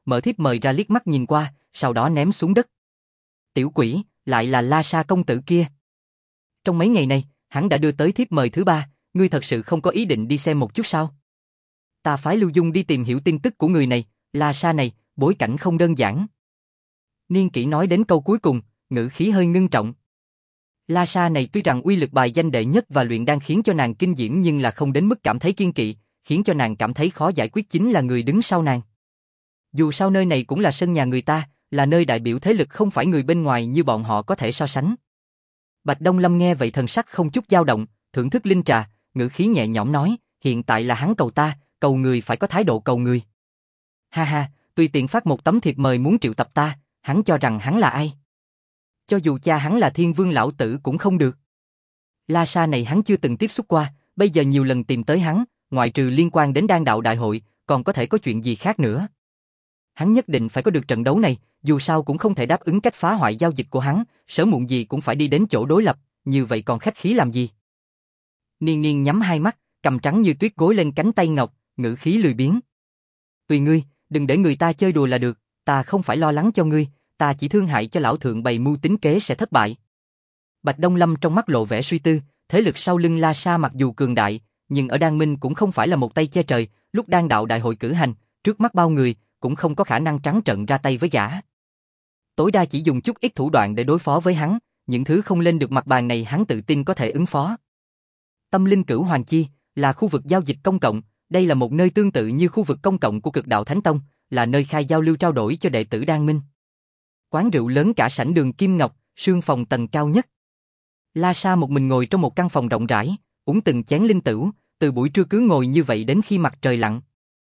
mở thiếp mời ra liếc mắt nhìn qua, sau đó ném xuống đất. Tiểu quỷ, lại là La Sa công tử kia. Trong mấy ngày này, hắn đã đưa tới thiếp mời thứ 3, ngươi thật sự không có ý định đi xem một chút sao? Ta phái Lưu Dung đi tìm hiểu tin tức của người này, La Sa này, bối cảnh không đơn giản. Niên Kỷ nói đến câu cuối cùng, ngữ khí hơi ngưng trọng. La Sa này tuy rằng uy lực bài danh đệ nhất và luyện đan khiến cho nàng kinh diễm nhưng là không đến mức cảm thấy kiêng kỵ, khiến cho nàng cảm thấy khó giải quyết chính là người đứng sau nàng. Dù sao nơi này cũng là sân nhà người ta, là nơi đại biểu thế lực không phải người bên ngoài như bọn họ có thể so sánh. Bạch Đông Lâm nghe vậy thần sắc không chút dao động, thưởng thức linh trà, ngữ khí nhẹ nhõm nói, hiện tại là hắn cầu ta, cầu người phải có thái độ cầu người. Ha ha, tùy tiện phát một tấm thiệp mời muốn triệu tập ta, hắn cho rằng hắn là ai? Cho dù cha hắn là Thiên Vương lão tử cũng không được. La Sa này hắn chưa từng tiếp xúc qua, bây giờ nhiều lần tìm tới hắn, ngoại trừ liên quan đến đan đạo đại hội, còn có thể có chuyện gì khác nữa. Hắn nhất định phải có được trận đấu này, dù sao cũng không thể đáp ứng cách phá hoại giao dịch của hắn, sớm muộn gì cũng phải đi đến chỗ đối lập, như vậy còn khách khí làm gì? Niên Niên nhắm hai mắt, cầm trắng như tuyết gối lên cánh tay ngọc, ngữ khí lười biếng. Tùy ngươi, đừng để người ta chơi đùa là được, ta không phải lo lắng cho ngươi, ta chỉ thương hại cho lão thượng bày mưu tính kế sẽ thất bại. Bạch Đông Lâm trong mắt lộ vẻ suy tư, thế lực sau lưng La Sa mặc dù cường đại, nhưng ở Đan Minh cũng không phải là một tay che trời, lúc đan đạo đại hội cử hành, trước mắt bao người, cũng không có khả năng trắng trợn ra tay với gã. Tối đa chỉ dùng chút ít thủ đoạn để đối phó với hắn, những thứ không lên được mặt bàn này hắn tự tin có thể ứng phó. Tâm Linh Cửu Hoàng Chi là khu vực giao dịch công cộng, đây là một nơi tương tự như khu vực công cộng của Cực Đạo Thánh Tông, là nơi khai giao lưu trao đổi cho đệ tử Đan Minh. Quán rượu lớn cả sảnh đường Kim Ngọc, sương phòng tầng cao nhất. La Sa một mình ngồi trong một căn phòng rộng rãi, uống từng chén linh tửu, từ buổi trưa cứ ngồi như vậy đến khi mặt trời lặn.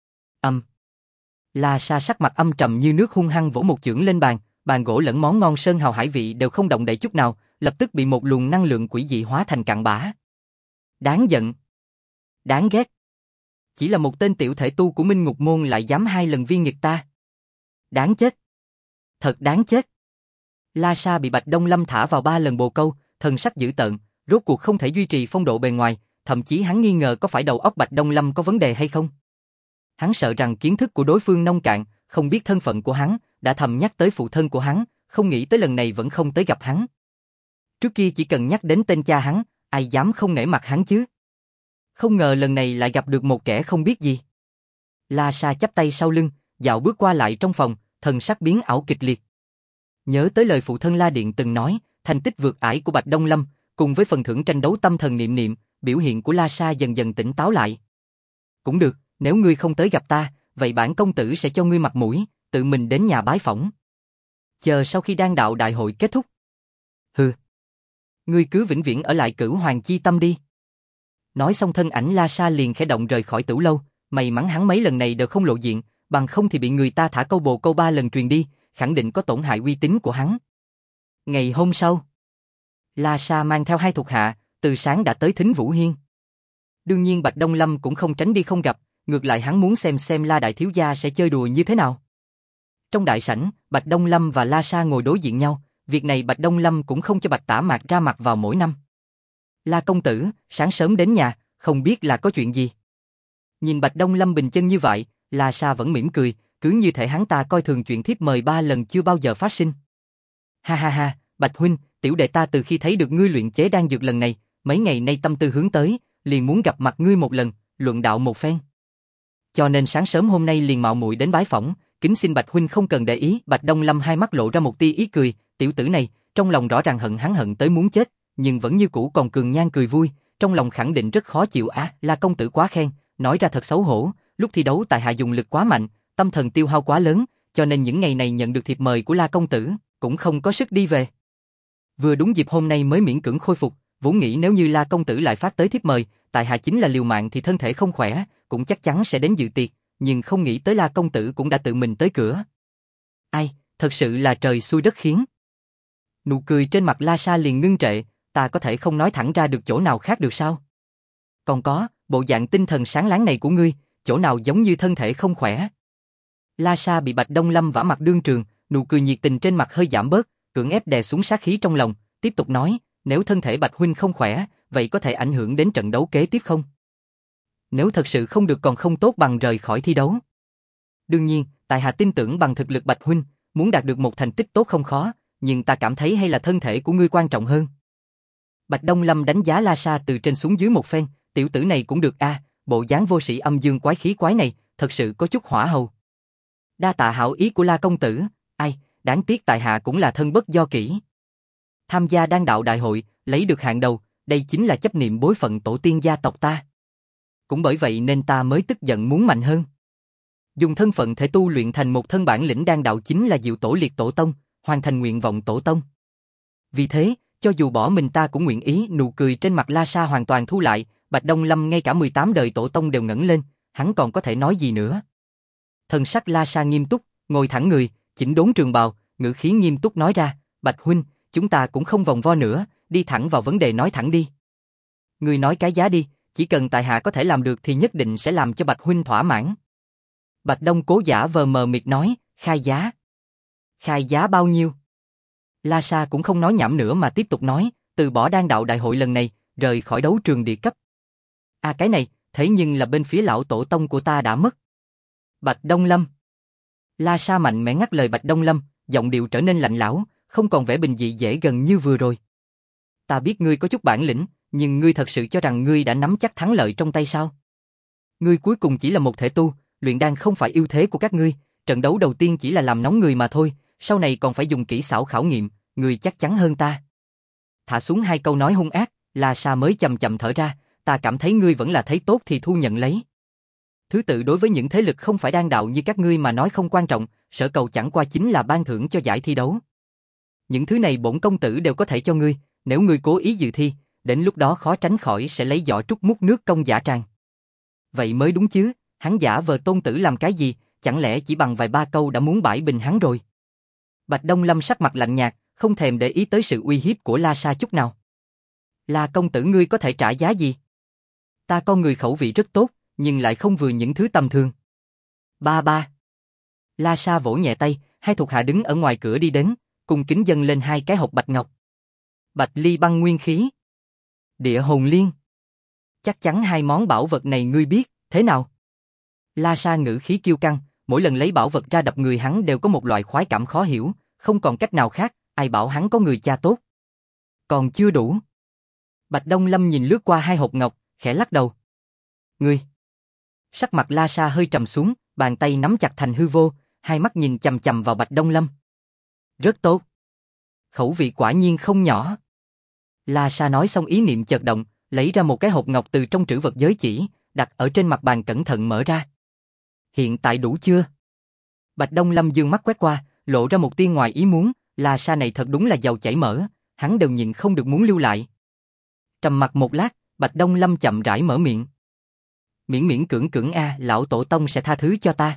La Sa sắc mặt âm trầm như nước hung hăng vỗ một chưởng lên bàn, bàn gỗ lẫn món ngon sơn hào hải vị đều không động đậy chút nào, lập tức bị một luồng năng lượng quỷ dị hóa thành cặn bã. Đáng giận, đáng ghét. Chỉ là một tên tiểu thể tu của Minh Ngục Môn lại dám 2 lần viên nghiệt ta. Đáng chết. Thật đáng chết. La Sa bị Bạch Đông Lâm thả vào 3 lần bồ câu, thần sắc dữ tợn, rốt cuộc không thể duy trì phong độ bề ngoài, thậm chí hắn nghi ngờ có phải đầu óc Bạch Đông Lâm có vấn đề hay không. Hắn sợ rằng kiến thức của đối phương nông cạn, không biết thân phận của hắn, đã thầm nhắc tới phụ thân của hắn, không nghĩ tới lần này vẫn không tới gặp hắn. Trước kia chỉ cần nhắc đến tên cha hắn, ai dám không nể mặt hắn chứ. Không ngờ lần này lại gặp được một kẻ không biết gì. La Sa chắp tay sau lưng, dạo bước qua lại trong phòng, thần sắc biến ảo kịch liệt. Nhớ tới lời phụ thân La Điện từng nói, thành tích vượt ải của Bạch Đông Lâm, cùng với phần thưởng tranh đấu tâm thần niệm niệm, biểu hiện của La Sa dần dần tỉnh táo lại. Cũng được, nếu ngươi không tới gặp ta, vậy bản công tử sẽ cho ngươi mặt mũi, tự mình đến nhà bái phỏng. Chờ sau khi đan đạo đại hội kết thúc. Hừ. Ngươi cứ vĩnh viễn ở lại Cửu Hoàng Chi Tâm đi. Nói xong thân ảnh La Sa liền khẽ động rời khỏi tửu lâu, may mắn hắn mấy lần này đều không lộ diện, bằng không thì bị người ta thả câu bồ câu 3 lần truyền đi, khẳng định có tổn hại uy tín của hắn. Ngày hôm sau, La Sa mang theo 2 thuộc hạ, từ sáng đã tới Thính Vũ Hiên. Đương nhiên Bạch Đông Lâm cũng không tránh đi không gặp, ngược lại hắn muốn xem La đại thiếu gia sẽ chơi đùa như thế nào. Trong đại sảnh, Bạch Đông Lâm và La Sa ngồi đối diện nhau, việc này Bạch Đông Lâm cũng không cho Bạch Tả Mạc ra mặt vào mỗi năm. La công tử, sáng sớm đến nhà, không biết là có chuyện gì. Nhìn Bạch Đông Lâm bình chân như vậy, La Sa vẫn mỉm cười, cứ như thể hắn ta coi thường chuyện thiếp mời 3 lần chưa bao giờ phát sinh. Ha ha ha, Bạch huynh, tiểu đệ ta từ khi thấy được ngươi luyện chế đan dược lần này, mấy ngày nay tâm tư hướng tới, liền muốn gặp mặt ngươi một lần, luận đạo một phen. Cho nên sáng sớm hôm nay liền mạo muội đến bái phỏng, kính xin Bạch huynh không cần để ý. Bạch Đông Lâm hai mắt lộ ra một tia ý cười, tiểu tử này, trong lòng rõ ràng hận hắn hận tới muốn chết, nhưng vẫn như cũ còn cường nhan cười vui, trong lòng khẳng định rất khó chịu á. La công tử quá khen, nói ra thật xấu hổ, lúc thi đấu tại hạ dùng lực quá mạnh, tâm thần tiêu hao quá lớn, cho nên những ngày này nhận được thiệp mời của La công tử, cũng không có sức đi về. Vừa đúng dịp hôm nay mới miễn cưỡng khôi phục, vốn nghĩ nếu như La công tử lại phát tới thiếp mời, tại hạ chính là liều mạng thì thân thể không khỏe, cũng chắc chắn sẽ đến dự tiệc, nhưng không nghĩ tới La công tử cũng đã tự mình tới cửa. Ai, thật sự là trời xui đất khiến. Nụ cười trên mặt La Sa liền ngưng trệ, ta có thể không nói thẳng ra được chỗ nào khác được sao? Còn có, bộ dạng tinh thần sáng láng này của ngươi, chỗ nào giống như thân thể không khỏe? La Sa bị Bạch Đông Lâm vả mặt đương trường, nụ cười nhiệt tình trên mặt hơi giảm bớt, cưỡng ép đè xuống sát khí trong lòng, tiếp tục nói, nếu thân thể Bạch huynh không khỏe, vậy có thể ảnh hưởng đến trận đấu kế tiếp không? Nếu thật sự không được còn không tốt bằng rời khỏi thi đấu. Đương nhiên, tại hạ tin tưởng bằng thực lực Bạch huynh, muốn đạt được một thành tích tốt không khó, nhưng ta cảm thấy hay là thân thể của ngươi quan trọng hơn. Bạch Đông Lâm đánh giá La Sa từ trên xuống dưới một phen, tiểu tử này cũng được a, bộ dáng vô sĩ âm dương quái khí quái này, thật sự có chút hỏa hầu. Đa tạ hảo ý của La công tử, ai, đáng tiếc tại hạ cũng là thân bất do kỷ. Tham gia đan đạo đại hội, lấy được hạng đầu, đây chính là chấp niệm bối phận tổ tiên gia tộc ta. Cũng bởi vậy nên ta mới tức giận muốn mạnh hơn. Dùng thân phận thể tu luyện thành một thân bản lĩnh đan đạo chính là diệu tổ liệt tổ tông, hoàn thành nguyện vọng tổ tông. Vì thế, cho dù bỏ mình ta cũng nguyện ý. Nụ cười trên mặt La Sa hoàn toàn thu lại, Bạch Đông Lâm ngay cả 18 đời tổ tông đều ngẩng lên, hắn còn có thể nói gì nữa. Thần sắc La Sa nghiêm túc, ngồi thẳng người, chỉnh đốn trường bào, ngữ khí nghiêm túc nói ra, Bạch huynh, chúng ta cũng không vòng vo nữa, đi thẳng vào vấn đề nói thẳng đi. Ngươi nói cái giá đi, chỉ cần tại hạ có thể làm được thì nhất định sẽ làm cho Bạch huynh thỏa mãn. Bạch Đông cố giả vờ mờ mịt nói, khai giá. Khai giá bao nhiêu? La Sa cũng không nói nhảm nữa mà tiếp tục nói, từ bỏ đan đạo đại hội lần này, rời khỏi đấu trường địa cấp. Cái này, thế nhưng là bên phía lão tổ tông của ta đã mất. Bạch Đông Lâm. La Sa mạnh mẽ ngắt lời Bạch Đông Lâm, giọng điệu trở nên lạnh lẽo, không còn vẻ bình dị dễ gần như vừa rồi. Ta biết ngươi có chút bản lĩnh, nhưng ngươi thật sự cho rằng ngươi đã nắm chắc thắng lợi trong tay sao? Ngươi cuối cùng chỉ là một thể tu, luyện đan không phải ưu thế của các ngươi, trận đấu đầu tiên chỉ là làm nóng người mà thôi, sau này còn phải dùng kỹ xảo khảo nghiệm, ngươi chắc chắn hơn ta. Thả xuống hai câu nói hung ác, La Sa mới chậm chậm thở ra, ta cảm thấy ngươi vẫn là thấy tốt thì thu nhận lấy. Thứ tự đối với những thế lực không phải đan đạo như các ngươi mà nói không quan trọng, sở cầu chẳng qua chính là ban thưởng cho giải thi đấu. Những thứ này bổn công tử đều có thể cho ngươi, nếu ngươi cố ý dự thi, đến lúc đó khó tránh khỏi sẽ lấy giỏ trúc múc nước công giả tràng. Vậy mới đúng chứ, hắn giả vờ tôn tử làm cái gì, chẳng lẽ chỉ bằng vài ba câu đã muốn bãi bình hắn rồi. Bạch Đông Lâm sắc mặt lạnh nhạt, không thèm để ý tới sự uy hiếp của La Sa chút nào. La công tử ngươi có thể trả giá gì? Ta con người khẩu vị rất tốt, nhưng lại không vừa những thứ tầm thường. Ba. La Sa vỗ nhẹ tay, hai thuộc hạ đứng ở ngoài cửa đi đến, cùng kính dâng lên hai cái hộp bạch ngọc. Bạch ly băng nguyên khí, địa hồn liên. Chắc chắn hai món bảo vật này ngươi biết, thế nào? La Sa ngữ khí kiêu căng, mỗi lần lấy bảo vật ra đập người hắn đều có một loại khoái cảm khó hiểu, không còn cách nào khác, ai bảo hắn có người cha tốt. Còn chưa đủ. Bạch Đông Lâm nhìn lướt qua hai hộp ngọc, khẽ lắc đầu. Ngươi. Sắc mặt La Sa hơi trầm xuống, bàn tay nắm chặt thành hư vô, hai mắt nhìn chằm chằm vào Bạch Đông Lâm. Rất tốt. Khẩu vị quả nhiên không nhỏ. La Sa nói xong ý niệm chợt động, lấy ra một cái hộp ngọc từ trong trữ vật giới chỉ, đặt ở trên mặt bàn cẩn thận mở ra. Hiện tại đủ chưa? Bạch Đông Lâm dương mắt quét qua, lộ ra một tia ngoài ý muốn, La Sa này thật đúng là giàu chảy mỡ, hắn đều nhịn không được muốn lưu lại. Trầm mặc một lát, Bạch Đông Lâm chậm rãi mở miệng. Miễn miễn cưỡng cưỡng lão tổ tông sẽ tha thứ cho ta.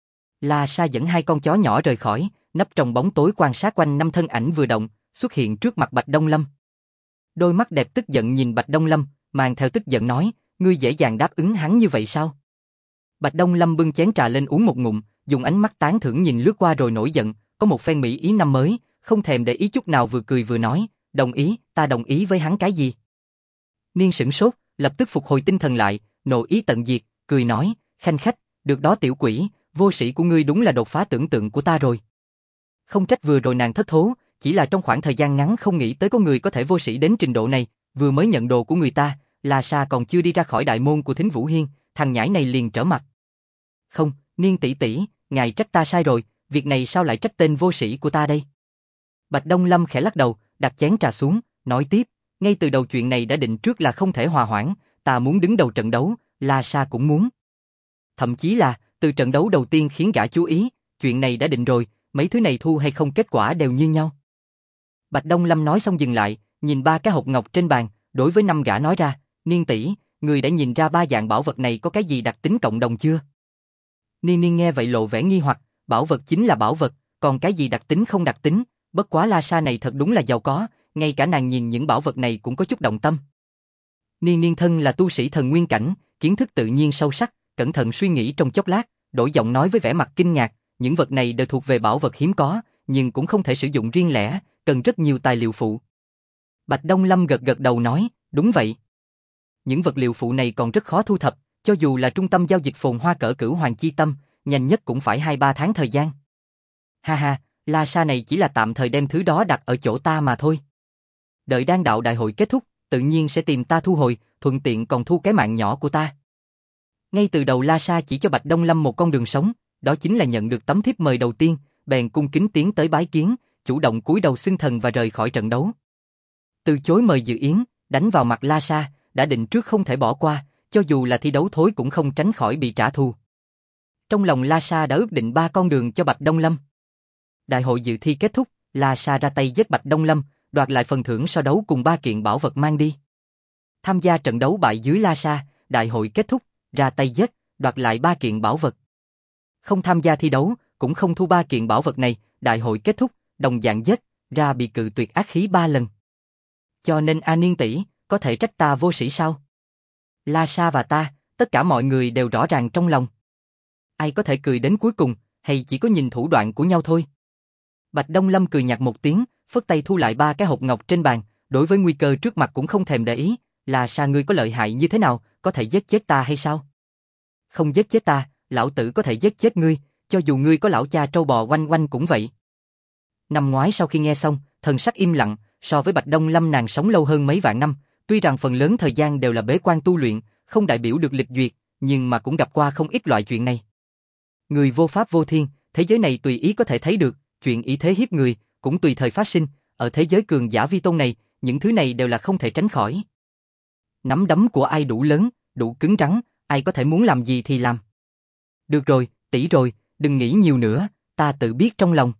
La Sa dẫn hai con chó nhỏ rời khỏi, nấp trong bóng tối quan sát quanh năm thân ảnh vừa động, xuất hiện trước mặt Bạch Đông Lâm. Đôi mắt đẹp tức giận nhìn Bạch Đông Lâm, mang theo tức giận nói, ngươi dễ dàng đáp ứng hắn như vậy sao? Bạch Đông Lâm bưng chén trà lên uống một ngụm, dùng ánh mắt tán thưởng nhìn lướt qua rồi nổi giận, có một phen mỹ ý năm mới, không thèm để ý chút nào vừa cười vừa nói, đồng ý, ta đồng ý với hắn cái gì? Niên sửng sốt, lập tức phục hồi tinh thần lại, nộ ý tận diệt, cười nói, khanh khách, được đó tiểu quỷ, vô sĩ của ngươi đúng là đột phá tưởng tượng của ta rồi. Không trách vừa rồi nàng thất thố, chỉ là trong khoảng thời gian ngắn không nghĩ tới có người có thể vô sĩ đến trình độ này, vừa mới nhận đồ của người ta, La Sa còn chưa đi ra khỏi đại môn của Thính Vũ Hiên, thằng nhãi này liền trở mặt. Không, Niên tỷ tỷ, ngài trách ta sai rồi, việc này sao lại trách tên vô sĩ của ta đây? Bạch Đông Lâm khẽ lắc đầu, đặt chén trà xuống, nói tiếp, ngay từ đầu chuyện này đã định trước là không thể hòa hoãn, ta muốn đứng đầu trận đấu, La Sa cũng muốn. Thậm chí là, từ trận đấu đầu tiên khiến gã chú ý, chuyện này đã định rồi, mấy thứ này thu hay không kết quả đều như nhau. Bạch Đông Lâm nói xong dừng lại, nhìn ba cái hộp ngọc trên bàn, đối với năm gã nói ra, Niên tỷ, người đã nhìn ra ba dạng bảo vật này có cái gì đặc tính cộng đồng chưa? Niên Niên nghe vậy lộ vẻ nghi hoặc, bảo vật chính là bảo vật, còn cái gì đặc tính không đặc tính, bất quá La Sa này thật đúng là giàu có, ngay cả nàng nhìn những bảo vật này cũng có chút động tâm. Niên Niên thân là tu sĩ thần nguyên cảnh, kiến thức tự nhiên sâu sắc, cẩn thận suy nghĩ trong chốc lát, đổi giọng nói với vẻ mặt kinh ngạc, những vật này đều thuộc về bảo vật hiếm có, nhưng cũng không thể sử dụng riêng lẻ, cần rất nhiều tài liệu phụ. Bạch Đông Lâm gật gật đầu nói, đúng vậy. Những vật liệu phụ này còn rất khó thu thập, cho dù là trung tâm giao dịch phồn hoa cỡ Cửu Hoàng Chi Tâm, nhanh nhất cũng phải 2-3 tháng thời gian. Ha ha, La Sa này chỉ là tạm thời đem thứ đó đặt ở chỗ ta mà thôi. Đợi đan đạo đại hội kết thúc, tự nhiên sẽ tìm ta thu hồi, thuận tiện còn thu cái mạng nhỏ của ta. Ngay từ đầu La Sa chỉ cho Bạch Đông Lâm một con đường sống, đó chính là nhận được tấm thiếp mời đầu tiên, bèn cung kính tiến tới bái kiến, chủ động cúi đầu xưng thần và rời khỏi trận đấu. Từ chối mời dự yến, đánh vào mặt La Sa, đã định trước không thể bỏ qua, cho dù là thi đấu thối cũng không tránh khỏi bị trả thù. Trong lòng La Sa đã ước định 3 con đường cho Bạch Đông Lâm. Đại hội dự thi kết thúc, La Sa ra tay giết Bạch Đông Lâm, đoạt lại phần thưởng so đấu cùng 3 kiện bảo vật mang đi. Tham gia trận đấu bại dưới La Sa, đại hội kết thúc, ra tay giết, đoạt lại 3 kiện bảo vật. Không tham gia thi đấu, cũng không thu 3 kiện bảo vật này, đại hội kết thúc, đồng dạng giết, ra bị cự tuyệt ác khí 3 lần. Cho nên A Niên tỷ, có thể trách ta vô sĩ sao? La Sa và ta, tất cả mọi người đều rõ ràng trong lòng. Ai có thể cười đến cuối cùng, hay chỉ có nhìn thủ đoạn của nhau thôi? Bạch Đông Lâm cười nhạt một tiếng, phất tay thu lại 3 cái hộp ngọc trên bàn, đối với nguy cơ trước mặt cũng không thèm để ý. La Sa ngươi có lợi hại như thế nào, có thể giết chết ta hay sao? Không giết chết ta, lão tử có thể giết chết ngươi, cho dù ngươi có lão cha trâu bò quanh quanh cũng vậy. Năm ngoái sau khi nghe xong, thần sắc im lặng, so với Bạch Đông Lâm nàng sống lâu hơn mấy vạn năm, tuy rằng phần lớn thời gian đều là bế quan tu luyện, không đại biểu được lịch duyệt, nhưng mà cũng gặp qua không ít loại chuyện này. Người vô pháp vô thiên, thế giới này tùy ý có thể thấy được, chuyện ý thế hiếp người, cũng tùy thời phát sinh, ở thế giới cường giả vi tôn này, những thứ này đều là không thể tránh khỏi. Nắm đấm của ai đủ lớn, đủ cứng rắn, ai có thể muốn làm gì thì làm. Được rồi, tỷ rồi, đừng nghĩ nhiều nữa, ta tự biết trong lòng.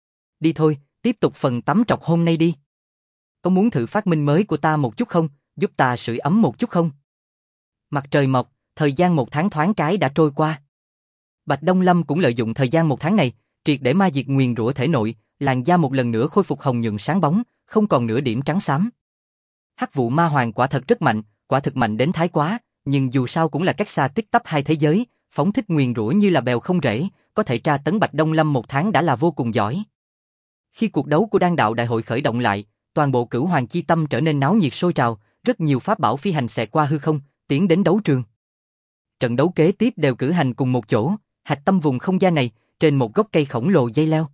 Đi thôi, tiếp tục phần tắm trọc hôm nay đi. Có muốn thử phát minh mới của ta một chút không, giúp ta sưởi ấm một chút không? Mặt trời mọc, thời gian 1 tháng thoáng cái đã trôi qua. Bạch Đông Lâm cũng lợi dụng thời gian 1 tháng này, triệt để ma diệt nguyền rủa thể nội, làn da một lần nữa khôi phục hồng nhuận sáng bóng, không còn nửa điểm trắng xám. Hắc vụ ma hoàng quả thật rất mạnh, quả thực mạnh đến thái quá, nhưng dù sao cũng là cách xa tích tắp hai thế giới, phóng thích nguyền rủa như là bèo không rễ, có thể tra tấn Bạch Đông Lâm 1 tháng đã là vô cùng giỏi. Khi cuộc đấu của đan đạo đại hội khởi động lại, toàn bộ Cửu Hoàng chi tâm trở nên náo nhiệt sôi trào, rất nhiều pháp bảo phi hành xẹt qua hư không, tiến đến đấu trường. Trận đấu kế tiếp đều cử hành cùng một chỗ, hạch tâm vùng không gian này, trên một gốc cây khổng lồ dây leo.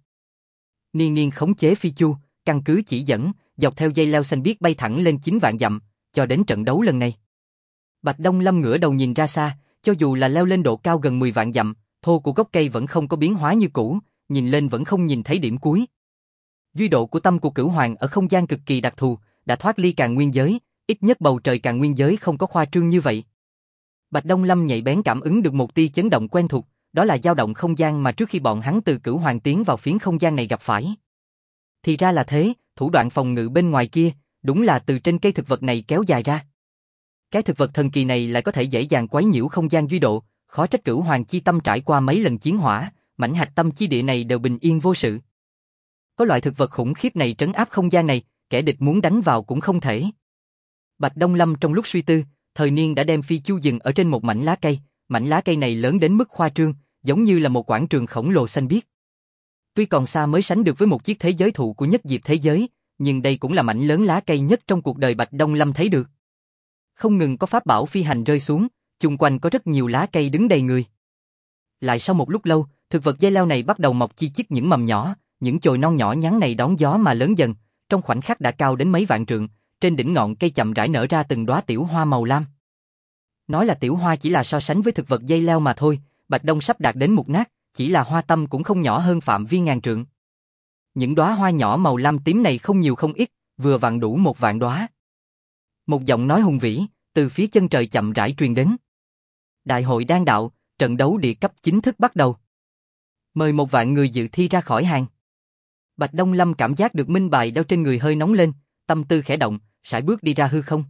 Niên Niên khống chế phi chu, căn cứ chỉ dẫn, dọc theo dây leo xanh biếc bay thẳng lên 9 vạn dặm, cho đến trận đấu lần này. Bạch Đông Lâm ngửa đầu nhìn ra xa, cho dù là leo lên độ cao gần 10 vạn dặm, thô của gốc cây vẫn không có biến hóa như cũ, nhìn lên vẫn không nhìn thấy điểm cuối. Duy độ của tâm của Cửu Hoàng ở không gian cực kỳ đặc thù, đã thoát ly Càn Nguyên giới, ít nhất bầu trời Càn Nguyên giới không có khoa trương như vậy. Bạch Đông Lâm nhạy bén cảm ứng được một tia chấn động quen thuộc, đó là dao động không gian mà trước khi bọn hắn từ Cửu Hoàng tiến vào phiến không gian này gặp phải. Thì ra là thế, thủ đoạn phòng ngự bên ngoài kia, đúng là từ trên cây thực vật này kéo dài ra. Cái thực vật thần kỳ này lại có thể dễ dàng quấy nhiễu không gian duy độ, khó trách Cửu Hoàng chi tâm trải qua mấy lần chiến hỏa, mảnh hạch tâm chi địa này đều bình yên vô sự. Có loại thực vật khủng khiếp này trấn áp không gian này, kẻ địch muốn đánh vào cũng không thể. Bạch Đông Lâm trong lúc suy tư, Thời Niên đã đem phi chu dừng ở trên một mảnh lá cây này lớn đến mức khoa trương, giống như là một quảng trường khổng lồ xanh biếc. Tuy còn xa mới sánh được với một chiếc thế giới thụ của nhất diệp thế giới, nhưng đây cũng là mảnh lớn lá cây nhất trong cuộc đời Bạch Đông Lâm thấy được. Không ngừng có pháp bảo phi hành rơi xuống, chung quanh có rất nhiều lá cây đứng đầy người. Lại sau một lúc lâu, thực vật dây leo này bắt đầu mọc chi chít những mầm nhỏ, những chồi non nhỏ nhắn này đón gió mà lớn dần, trong khoảnh khắc đã cao đến mấy vạn trượng, trên đỉnh ngọn cây chậm rãi nở ra từng đóa tiểu hoa màu lam. Nói là tiểu hoa chỉ là so sánh với thực vật dây leo mà thôi, Bạch Đông sắp đạt đến mục nát, chỉ là hoa tâm cũng không nhỏ hơn phạm vi ngàn trượng. Những đóa hoa nhỏ màu lam tím này không nhiều không ít, vừa vặn đủ 1 vạn đóa. Một giọng nói hùng vĩ từ phía chân trời chậm rãi truyền đến. Đại hội đan đạo, trận đấu địa cấp chính thức bắt đầu. Mời 1 vạn người dự thi ra khỏi hàng. Bạch Đông Lâm cảm giác được minh bài đeo trên người hơi nóng lên, tâm tư khẽ động, sải bước đi ra hư không.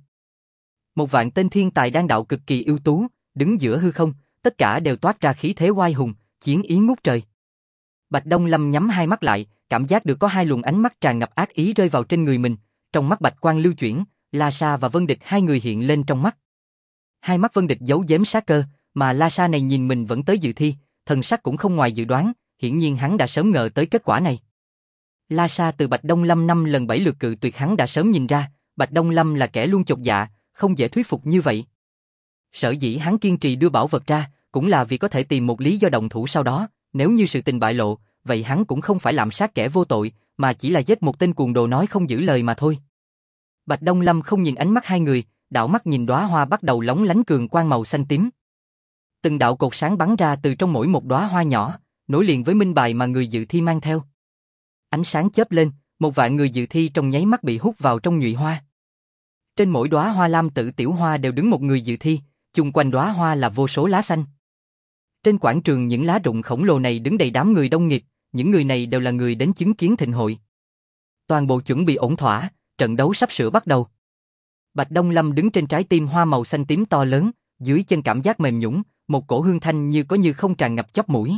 1 vạn tên thiên tài đan đạo cực kỳ ưu tú, đứng giữa hư không, tất cả đều toát ra khí thế oai hùng, chiến ý ngút trời. Bạch Đông Lâm nhắm hai mắt lại, cảm giác được có 2 luồng ánh mắt tràn ngập ác ý rơi vào trên người mình, trong mắt bạch quang lưu chuyển, La Sa và Vân Địch hai người hiện lên trong mắt. Hai mắt Vân Địch giấu giếm sát cơ, mà La Sa này nhìn mình vẫn tới dự thi, thần sắc cũng không ngoài dự đoán, hiển nhiên hắn đã sớm ngờ tới kết quả này. La Sa từ Bạch Đông Lâm 5 lần 7 lượt cự tuyệt hắn đã sớm nhìn ra, Bạch Đông Lâm là kẻ luôn chột dạ, không dễ thuyết phục như vậy. Sở dĩ hắn kiên trì đưa bảo vật ra, cũng là vì có thể tìm một lý do động thủ sau đó, nếu như sự tình bại lộ, vậy hắn cũng không phải lạm sát kẻ vô tội, mà chỉ là giết một tên cuồng đồ nói không giữ lời mà thôi. Bạch Đông Lâm không nhìn ánh mắt hai người, đảo mắt nhìn đóa hoa bắt đầu lóng lánh cường quang màu xanh tím. Từng đạo cột sáng bắn ra từ trong mỗi một đóa hoa nhỏ, nối liền với minh bài mà người dự thi mang theo. Ánh sáng chớp lên, một vạn người dự thi trong nháy mắt bị hút vào trong nhụy hoa. Trên mỗi đóa hoa lam tự tiểu hoa đều đứng một người dự thi, chung quanh đóa hoa là vô số lá xanh. Trên quảng trường những lá rụng khổng lồ này đứng đầy đám người đông nghịt, những người này đều là người đến chứng kiến thịnh hội. Toàn bộ chuẩn bị ổn thỏa, trận đấu sắp sửa bắt đầu. Bạch Đông Lâm đứng trên trái tim hoa màu xanh tím to lớn, dưới chân cảm giác mềm nhũn, một cổ hương thanh như có như không tràn ngập chóp mũi.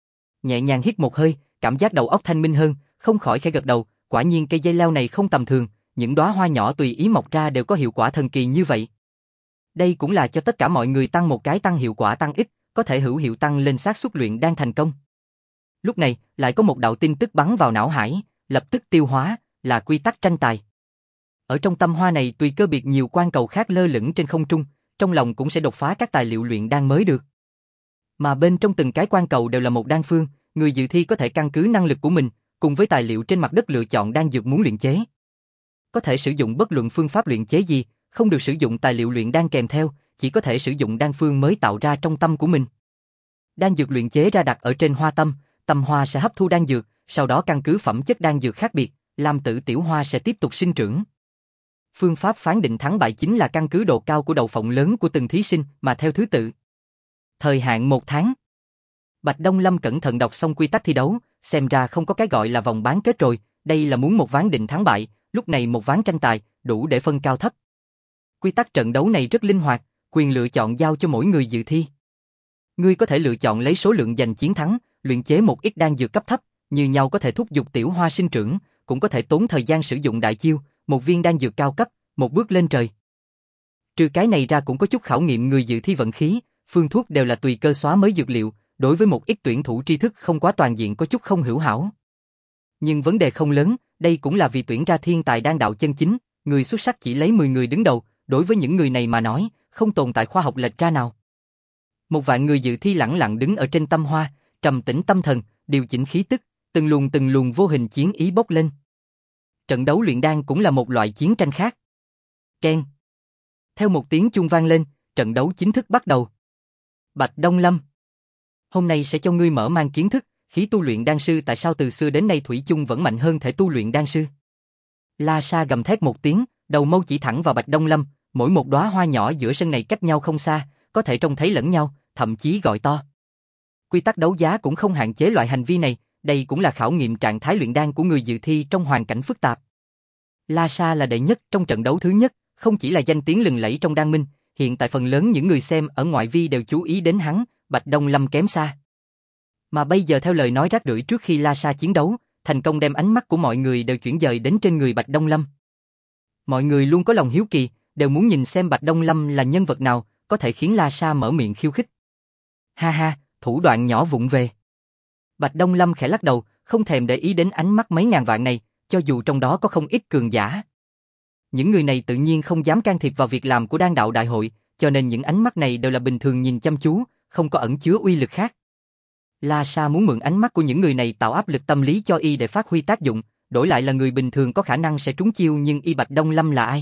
Nhẹ nhàng hít một hơi, cảm giác đầu óc thanh minh hơn, không khỏi khẽ gật đầu, quả nhiên cây dây leo này không tầm thường, những đóa hoa nhỏ tùy ý mọc ra đều có hiệu quả thần kỳ như vậy. Đây cũng là cho tất cả mọi người tăng một cái tăng hiệu quả tăng ít, có thể hữu hiệu tăng lên xác suất luyện đan thành công. Lúc này, lại có một đạo tin tức bắn vào não hải, lập tức tiêu hóa, là quy tắc tranh tài. Ở trong tâm hoa này tùy cơ biệt nhiều quan cầu khác lơ lửng trên không trung, trong lòng cũng sẽ đột phá các tài liệu luyện đan mới được. Mà bên trong từng cái quan cầu đều là một đan phương, người dự thi có thể căn cứ năng lực của mình, cùng với tài liệu trên mặt đất lựa chọn đan dược muốn luyện chế. Có thể sử dụng bất luận phương pháp luyện chế gì, không được sử dụng tài liệu luyện đan kèm theo, chỉ có thể sử dụng đan phương mới tạo ra trong tâm của mình. Đan dược luyện chế ra đặt ở trên hoa tâm, tâm hoa sẽ hấp thu đan dược, sau đó căn cứ phẩm chất đan dược khác biệt, làm tự tiểu hoa sẽ tiếp tục sinh trưởng. Phương pháp phán định thắng bại chính là căn cứ độ cao của đậu phộng lớn của từng thí sinh mà theo thứ tự. Thời hạn 1 tháng. Bạch Đông Lâm cẩn thận đọc xong quy tắc thi đấu, xem ra không có cái gọi là vòng bán kết rồi, đây là muốn một ván định thắng bại, lúc này một ván tranh tài, đủ để phân cao thấp. Quy tắc trận đấu này rất linh hoạt, quyền lựa chọn giao cho mỗi người dự thi. Ngươi có thể lựa chọn lấy số lượng giành chiến thắng, luyện chế một ít đan dược cấp thấp, như nhau có thể thúc giục tiểu hoa sinh trưởng, cũng có thể tốn thời gian sử dụng đại chiêu, một viên đan dược cao cấp, một bước lên trời. Trừ cái này ra cũng có chút khảo nghiệm người dự thi vận khí, phương thuốc đều là tùy cơ xóa mới dược liệu, đối với một ít tuyển thủ tri thức không quá toàn diện có chút không hữu hảo. Nhưng vấn đề không lớn, đây cũng là vì tuyển ra thiên tài đan đạo chân chính, người xuất sắc chỉ lấy 10 người đứng đầu, đối với những người này mà nói, không tồn tại khoa học lệch ra nào. Một vạn người dự thi lẳng lặng đứng ở trên tâm hoa, trầm tĩnh tâm thần, điều chỉnh khí tức, từng luồng vô hình chiến ý bốc lên. Trận đấu luyện đan cũng là một loại chiến tranh khác. Keng. Theo một tiếng chuông vang lên, trận đấu chính thức bắt đầu. Bạch Đông Lâm, hôm nay sẽ cho ngươi mở mang kiến thức, khí tu luyện đan sư tại sao từ xưa đến nay thủy chung vẫn mạnh hơn thể tu luyện đan sư. La Sa gầm thét một tiếng, đầu mâu chỉ thẳng vào Bạch Đông Lâm, mỗi một đóa hoa nhỏ giữa sân này cách nhau không xa, có thể trông thấy lẫn nhau, thậm chí gọi to. Quy tắc đấu giá cũng không hạn chế loại hành vi này, đây cũng là khảo nghiệm trạng thái luyện đan của người dự thi trong hoàn cảnh phức tạp. La Sa là đệ nhất trong trận đấu thứ nhất, không chỉ là danh tiếng lừng lẫy trong đan minh, hiện tại phần lớn những người xem ở ngoại vi đều chú ý đến hắn, Bạch Đông Lâm kém xa. Mà bây giờ theo lời nói rác rưởi trước khi La Sa chiến đấu, thành công đem ánh mắt của mọi người đều chuyển dời đến trên người Bạch Đông Lâm. Mọi người luôn có lòng hiếu kỳ, đều muốn nhìn xem Bạch Đông Lâm là nhân vật nào, có thể khiến La Sa mở miệng khiêu khích. Ha ha, thủ đoạn nhỏ vụng về. Bạch Đông Lâm khẽ lắc đầu, không thèm để ý đến ánh mắt mấy ngàn vạn này, cho dù trong đó có không ít cường giả. Những người này tự nhiên không dám can thiệp vào việc làm của đan đạo đại hội, cho nên những ánh mắt này đều là bình thường nhìn chăm chú, không có ẩn chứa uy lực khác. La Sa muốn mượn ánh mắt của những người này tạo áp lực tâm lý cho y để phát huy tác dụng, đổi lại là người bình thường có khả năng sẽ trúng chiêu, nhưng y Bạch Đông Lâm là ai?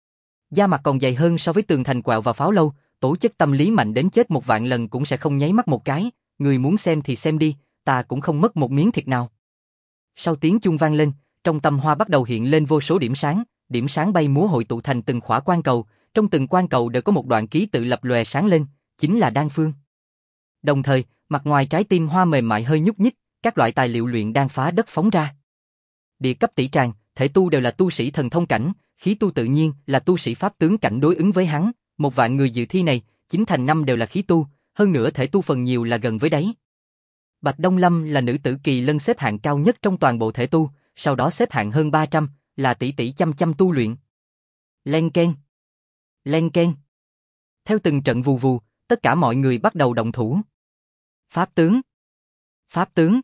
Da mặt còn dày hơn so với tường thành quẹo và pháo lâu, tố chất tâm lý mạnh đến chết 1.000 lần cũng sẽ không nháy mắt một cái, người muốn xem thì xem đi, ta cũng không mất một miếng thịt nào. Sau tiếng chuông vang lên, trong tâm hoa bắt đầu hiện lên vô số điểm sáng bay múa hội tụ thành từng khỏa quan cầu, trong từng quan cầu đều có một đoạn ký tự lập lòe sáng lên, chính là đan phương. Đồng thời, mặt ngoài trái tim hoa mềm mại hơi nhúc nhích, các loại tài liệu luyện đan phá đất phóng ra. Địa cấp tỷ tràng, thể tu đều là tu sĩ thần thông cảnh, khí tu tự nhiên là tu sĩ pháp tướng cảnh đối ứng với hắn, 1.000 người dự thi này, 9 thành 5 đều là khí tu, hơn nữa thể tu phần nhiều là gần với đáy. Bạch Đông Lâm là nữ tử kỳ lân xếp hạng cao nhất trong toàn bộ thể tu, sau đó xếp hạng hơn 300, là tỷ tỷ chăm tu luyện. Len keng. Len keng. Theo từng trận vù vù, tất cả mọi người bắt đầu động thủ. Pháp tướng. Pháp tướng.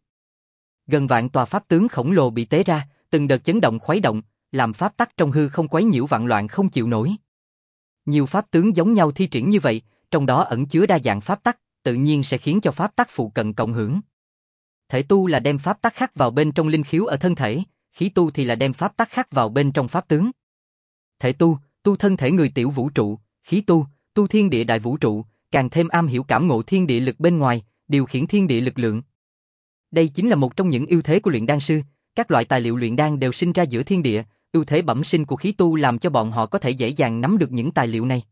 Gần vạn tòa pháp tướng khổng lồ bị tế ra, từng đợt chấn động khuấy động, làm pháp tắc trong hư không quấy nhiễu vạn loạn không chịu nổi. Nhiều pháp tướng giống nhau thi triển như vậy, trong đó ẩn chứa đa dạng pháp tắc, tự nhiên sẽ khiến cho pháp tắc phụ cận cộng hưởng. Thể tu là đem pháp tắc khắc vào bên trong linh khiếu ở thân thể, khí tu thì là đem pháp tắc khắc vào bên trong pháp tướng. Thể tu, tu thân thể người tiểu vũ trụ, khí tu, tu thiên địa đại vũ trụ, càng thêm am hiểu cảm ngộ thiên địa lực bên ngoài, điều khiển thiên địa lực lượng. Đây chính là một trong những ưu thế của luyện đan sư, các loại tài liệu luyện đan đều sinh ra giữa thiên địa, ưu thế bẩm sinh của khí tu làm cho bọn họ có thể dễ dàng nắm được những tài liệu này.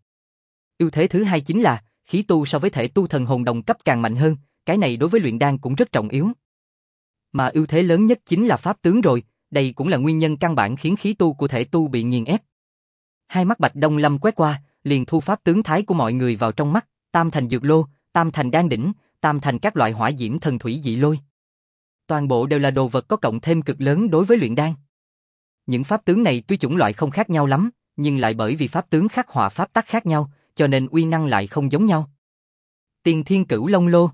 Ưu thế thứ hai chính là, khí tu so với thể tu thần hồn đồng cấp càng mạnh hơn, cái này đối với luyện đan cũng rất trọng yếu. Mà ưu thế lớn nhất chính là pháp tướng rồi, đây cũng là nguyên nhân căn bản khiến khí tu của thể tu bị nghiền ép. Hai mắt Bạch Đông Lâm quét qua, liền thu pháp tướng thái của mọi người vào trong mắt, tam thành dược lô, tam thành đan đỉnh, tam thành các loại hỏa diễm thần thủy dị lôi. Toàn bộ đều là đồ vật có cộng thêm cực lớn đối với luyện đan. Những pháp tướng này tuy chủng loại không khác nhau lắm, nhưng lại bởi vì pháp tướng khắc họa pháp tắc khác nhau, cho nên uy năng lại không giống nhau. Tiên Thiên Cửu Long Lô.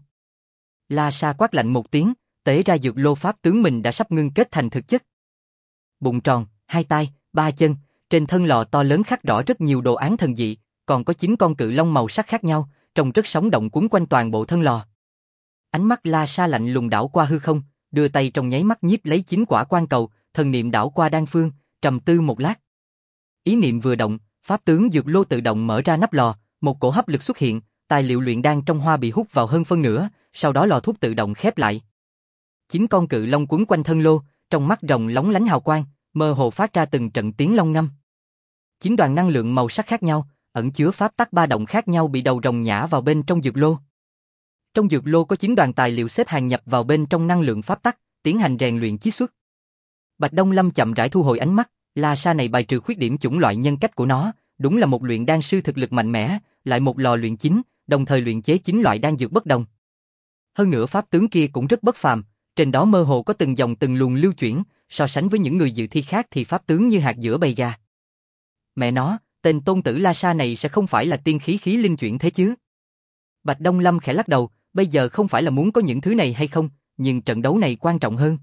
La Sa quát lạnh một tiếng, tế ra dược lô pháp tướng mình đã sắp ngưng kết thành thực chất. Bụng tròn, hai tay, ba chân, trên thân lò to lớn khắc rõ rất nhiều đồ án thần dị, còn có 9 con cự long màu sắc khác nhau, trông rất sống động quấn quanh toàn bộ thân lò. Ánh mắt La Sa lạnh lùng đảo qua hư không, đưa tay trong nháy mắt nhiếp lấy 9 quả quan cầu, thần niệm đảo qua đan phương, trầm tư một lát. Ý niệm vừa động, pháp tướng dược lô tự động mở ra nắp lò, một cổ hấp lực xuất hiện, tài liệu luyện đan trong hoa bị hút vào hơn phân nửa, sau đó lò thuốc tự động khép lại. 9 con cự long quấn quanh thân lô, trong mắt rồng lóng lánh hào quang, mơ hồ phát ra từng trận tiếng long ngâm. 9 đoàn năng lượng màu sắc khác nhau, ẩn chứa pháp tắc ba động khác nhau bị đầu rồng nhả vào bên trong dược lô. Trong dược lô có 9 đoàn tài liệu xếp hàng nhập vào bên trong năng lượng pháp tắc, tiến hành rèn luyện chiết xuất. Bạch Đông Lâm chậm rãi thu hồi ánh mắt, La Sa này bài trừ khuyết điểm chủng loại nhân cách của nó, đúng là một luyện đan sư thực lực mạnh mẽ, lại một lò luyện chính, đồng thời luyện chế 9 loại đan dược bất đồng. Hơn nữa pháp tướng kia cũng rất bất phàm, trên đó mơ hồ có từng dòng từng luồng lưu chuyển, so sánh với những người dự thi khác thì pháp tướng như hạt giữa bầy gà. Mẹ nó, tên tôn tử La Sa này sẽ không phải là tiên khí khí linh chuyển thế chứ? Bạch Đông Lâm khẽ lắc đầu, bây giờ không phải là muốn có những thứ này hay không, nhưng trận đấu này quan trọng hơn.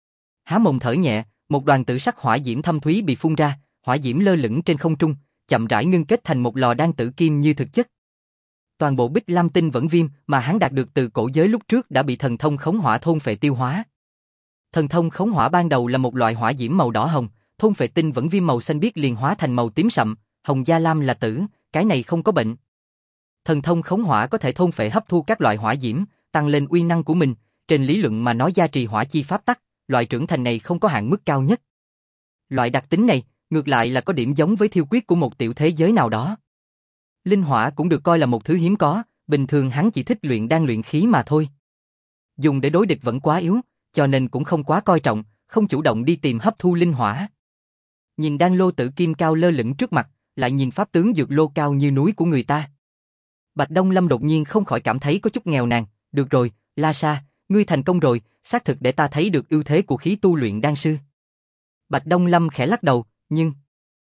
Há mồm thở nhẹ, một đoàn tử sắc hỏa diễm thâm thúy bị phun ra, hỏa diễm lơ lửng trên không trung, chậm rãi ngưng kết thành một lò đan tử kim như thực chất. Toàn bộ Bích Lam tinh vẫn viêm mà hắn đạt được từ cổ giới lúc trước đã bị thần thông khống hỏa thôn phệ tiêu hóa. Thần thông khống hỏa ban đầu là một loại hỏa diễm màu đỏ hồng, thôn phệ tinh vẫn viêm màu xanh biếc liền hóa thành màu tím sậm, hồng gia lam là tử, cái này không có bệnh. Thần thông khống hỏa có thể thôn phệ hấp thu các loại hỏa diễm, tăng lên uy năng của mình, trên lý luận mà nói gia trì hỏa chi pháp tắc, loại trưởng thành này không có hạn mức cao nhất. Loại đặc tính này, ngược lại là có điểm giống với thiêu quyết của một tiểu thế giới nào đó. Linh hỏa cũng được coi là một thứ hiếm có, bình thường hắn chỉ thích luyện đan luyện khí mà thôi. Dùng để đối địch vẫn quá yếu, cho nên cũng không quá coi trọng, không chủ động đi tìm hấp thu linh hỏa. Nhìn đan lô tử kim cao lơ lửng trước mặt, lại nhìn pháp tướng dược lô cao như núi của người ta. Bạch Đông Lâm đột nhiên không khỏi cảm thấy có chút nghèo nàn, được rồi, La Sa, ngươi thành công rồi, xác thực để ta thấy được ưu thế của khí tu luyện đan sư. Bạch Đông Lâm khẽ lắc đầu, nhưng...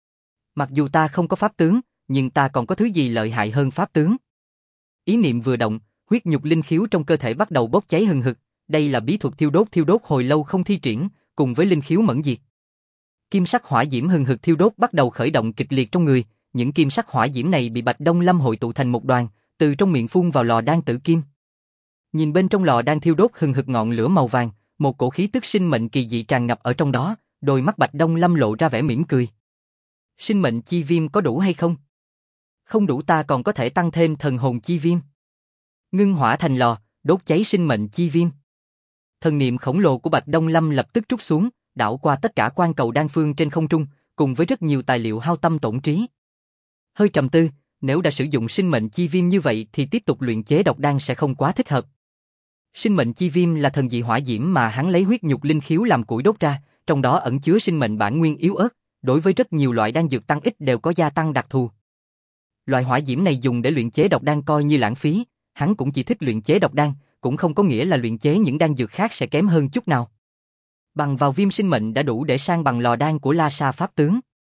Mặc dù ta không có pháp tướng, nhưng ta còn có thứ gì lợi hại hơn pháp tướng. Ý niệm vừa động, huyết nhục linh khiếu trong cơ thể bắt đầu bốc cháy hừng hực, đây là bí thuật thiêu đốt hồi lâu không thi triển, cùng với linh khiếu mẫn diệt. Kim sắc hỏa diễm hừng hực thiêu đốt bắt đầu khởi động kịch liệt trong người, những kim sắc hỏa diễm này bị Bạch Đông Lâm hội tụ thành một đoàn, từ trong miệng phun vào lò đan tử kim. Nhìn bên trong lò đang thiêu đốt hừng hực ngọn lửa màu vàng, một cổ khí tức sinh mệnh kỳ dị tràn ngập ở trong đó, đôi mắt Bạch Đông Lâm lộ ra vẻ mỉm cười. Sinh mệnh chi viêm có đủ hay không? Không đủ ta còn có thể tăng thêm thần hồn chi viêm. Ngưng hỏa thành lò, đốt cháy sinh mệnh chi viêm. Thần niệm khổng lồ của Bạch Đông Lâm lập tức trút xuống, đảo qua tất cả quan cầu đan phương trên không trung, cùng với rất nhiều tài liệu hao tâm tổn trí. Hơi trầm tư, nếu đã sử dụng sinh mệnh chi viêm như vậy thì tiếp tục luyện chế độc đan sẽ không quá thích hợp. Sinh mệnh chi viêm là thần dị hỏa diễm mà hắn lấy huyết nhục linh khiếu làm củi đốt ra, trong đó ẩn chứa sinh mệnh bản nguyên yếu ớt, đối với rất nhiều loại đan dược tăng ít đều có gia tăng đặc thù. Loại hỏa diễm này dùng để luyện chế độc đan coi như lãng phí, hắn cũng chỉ thích luyện chế độc đan, cũng không có nghĩa là luyện chế những đan dược khác sẽ kém hơn chút nào. Bằng vào viêm sinh mệnh đã đủ để sang bằng lò đan của La Sa pháp tướng.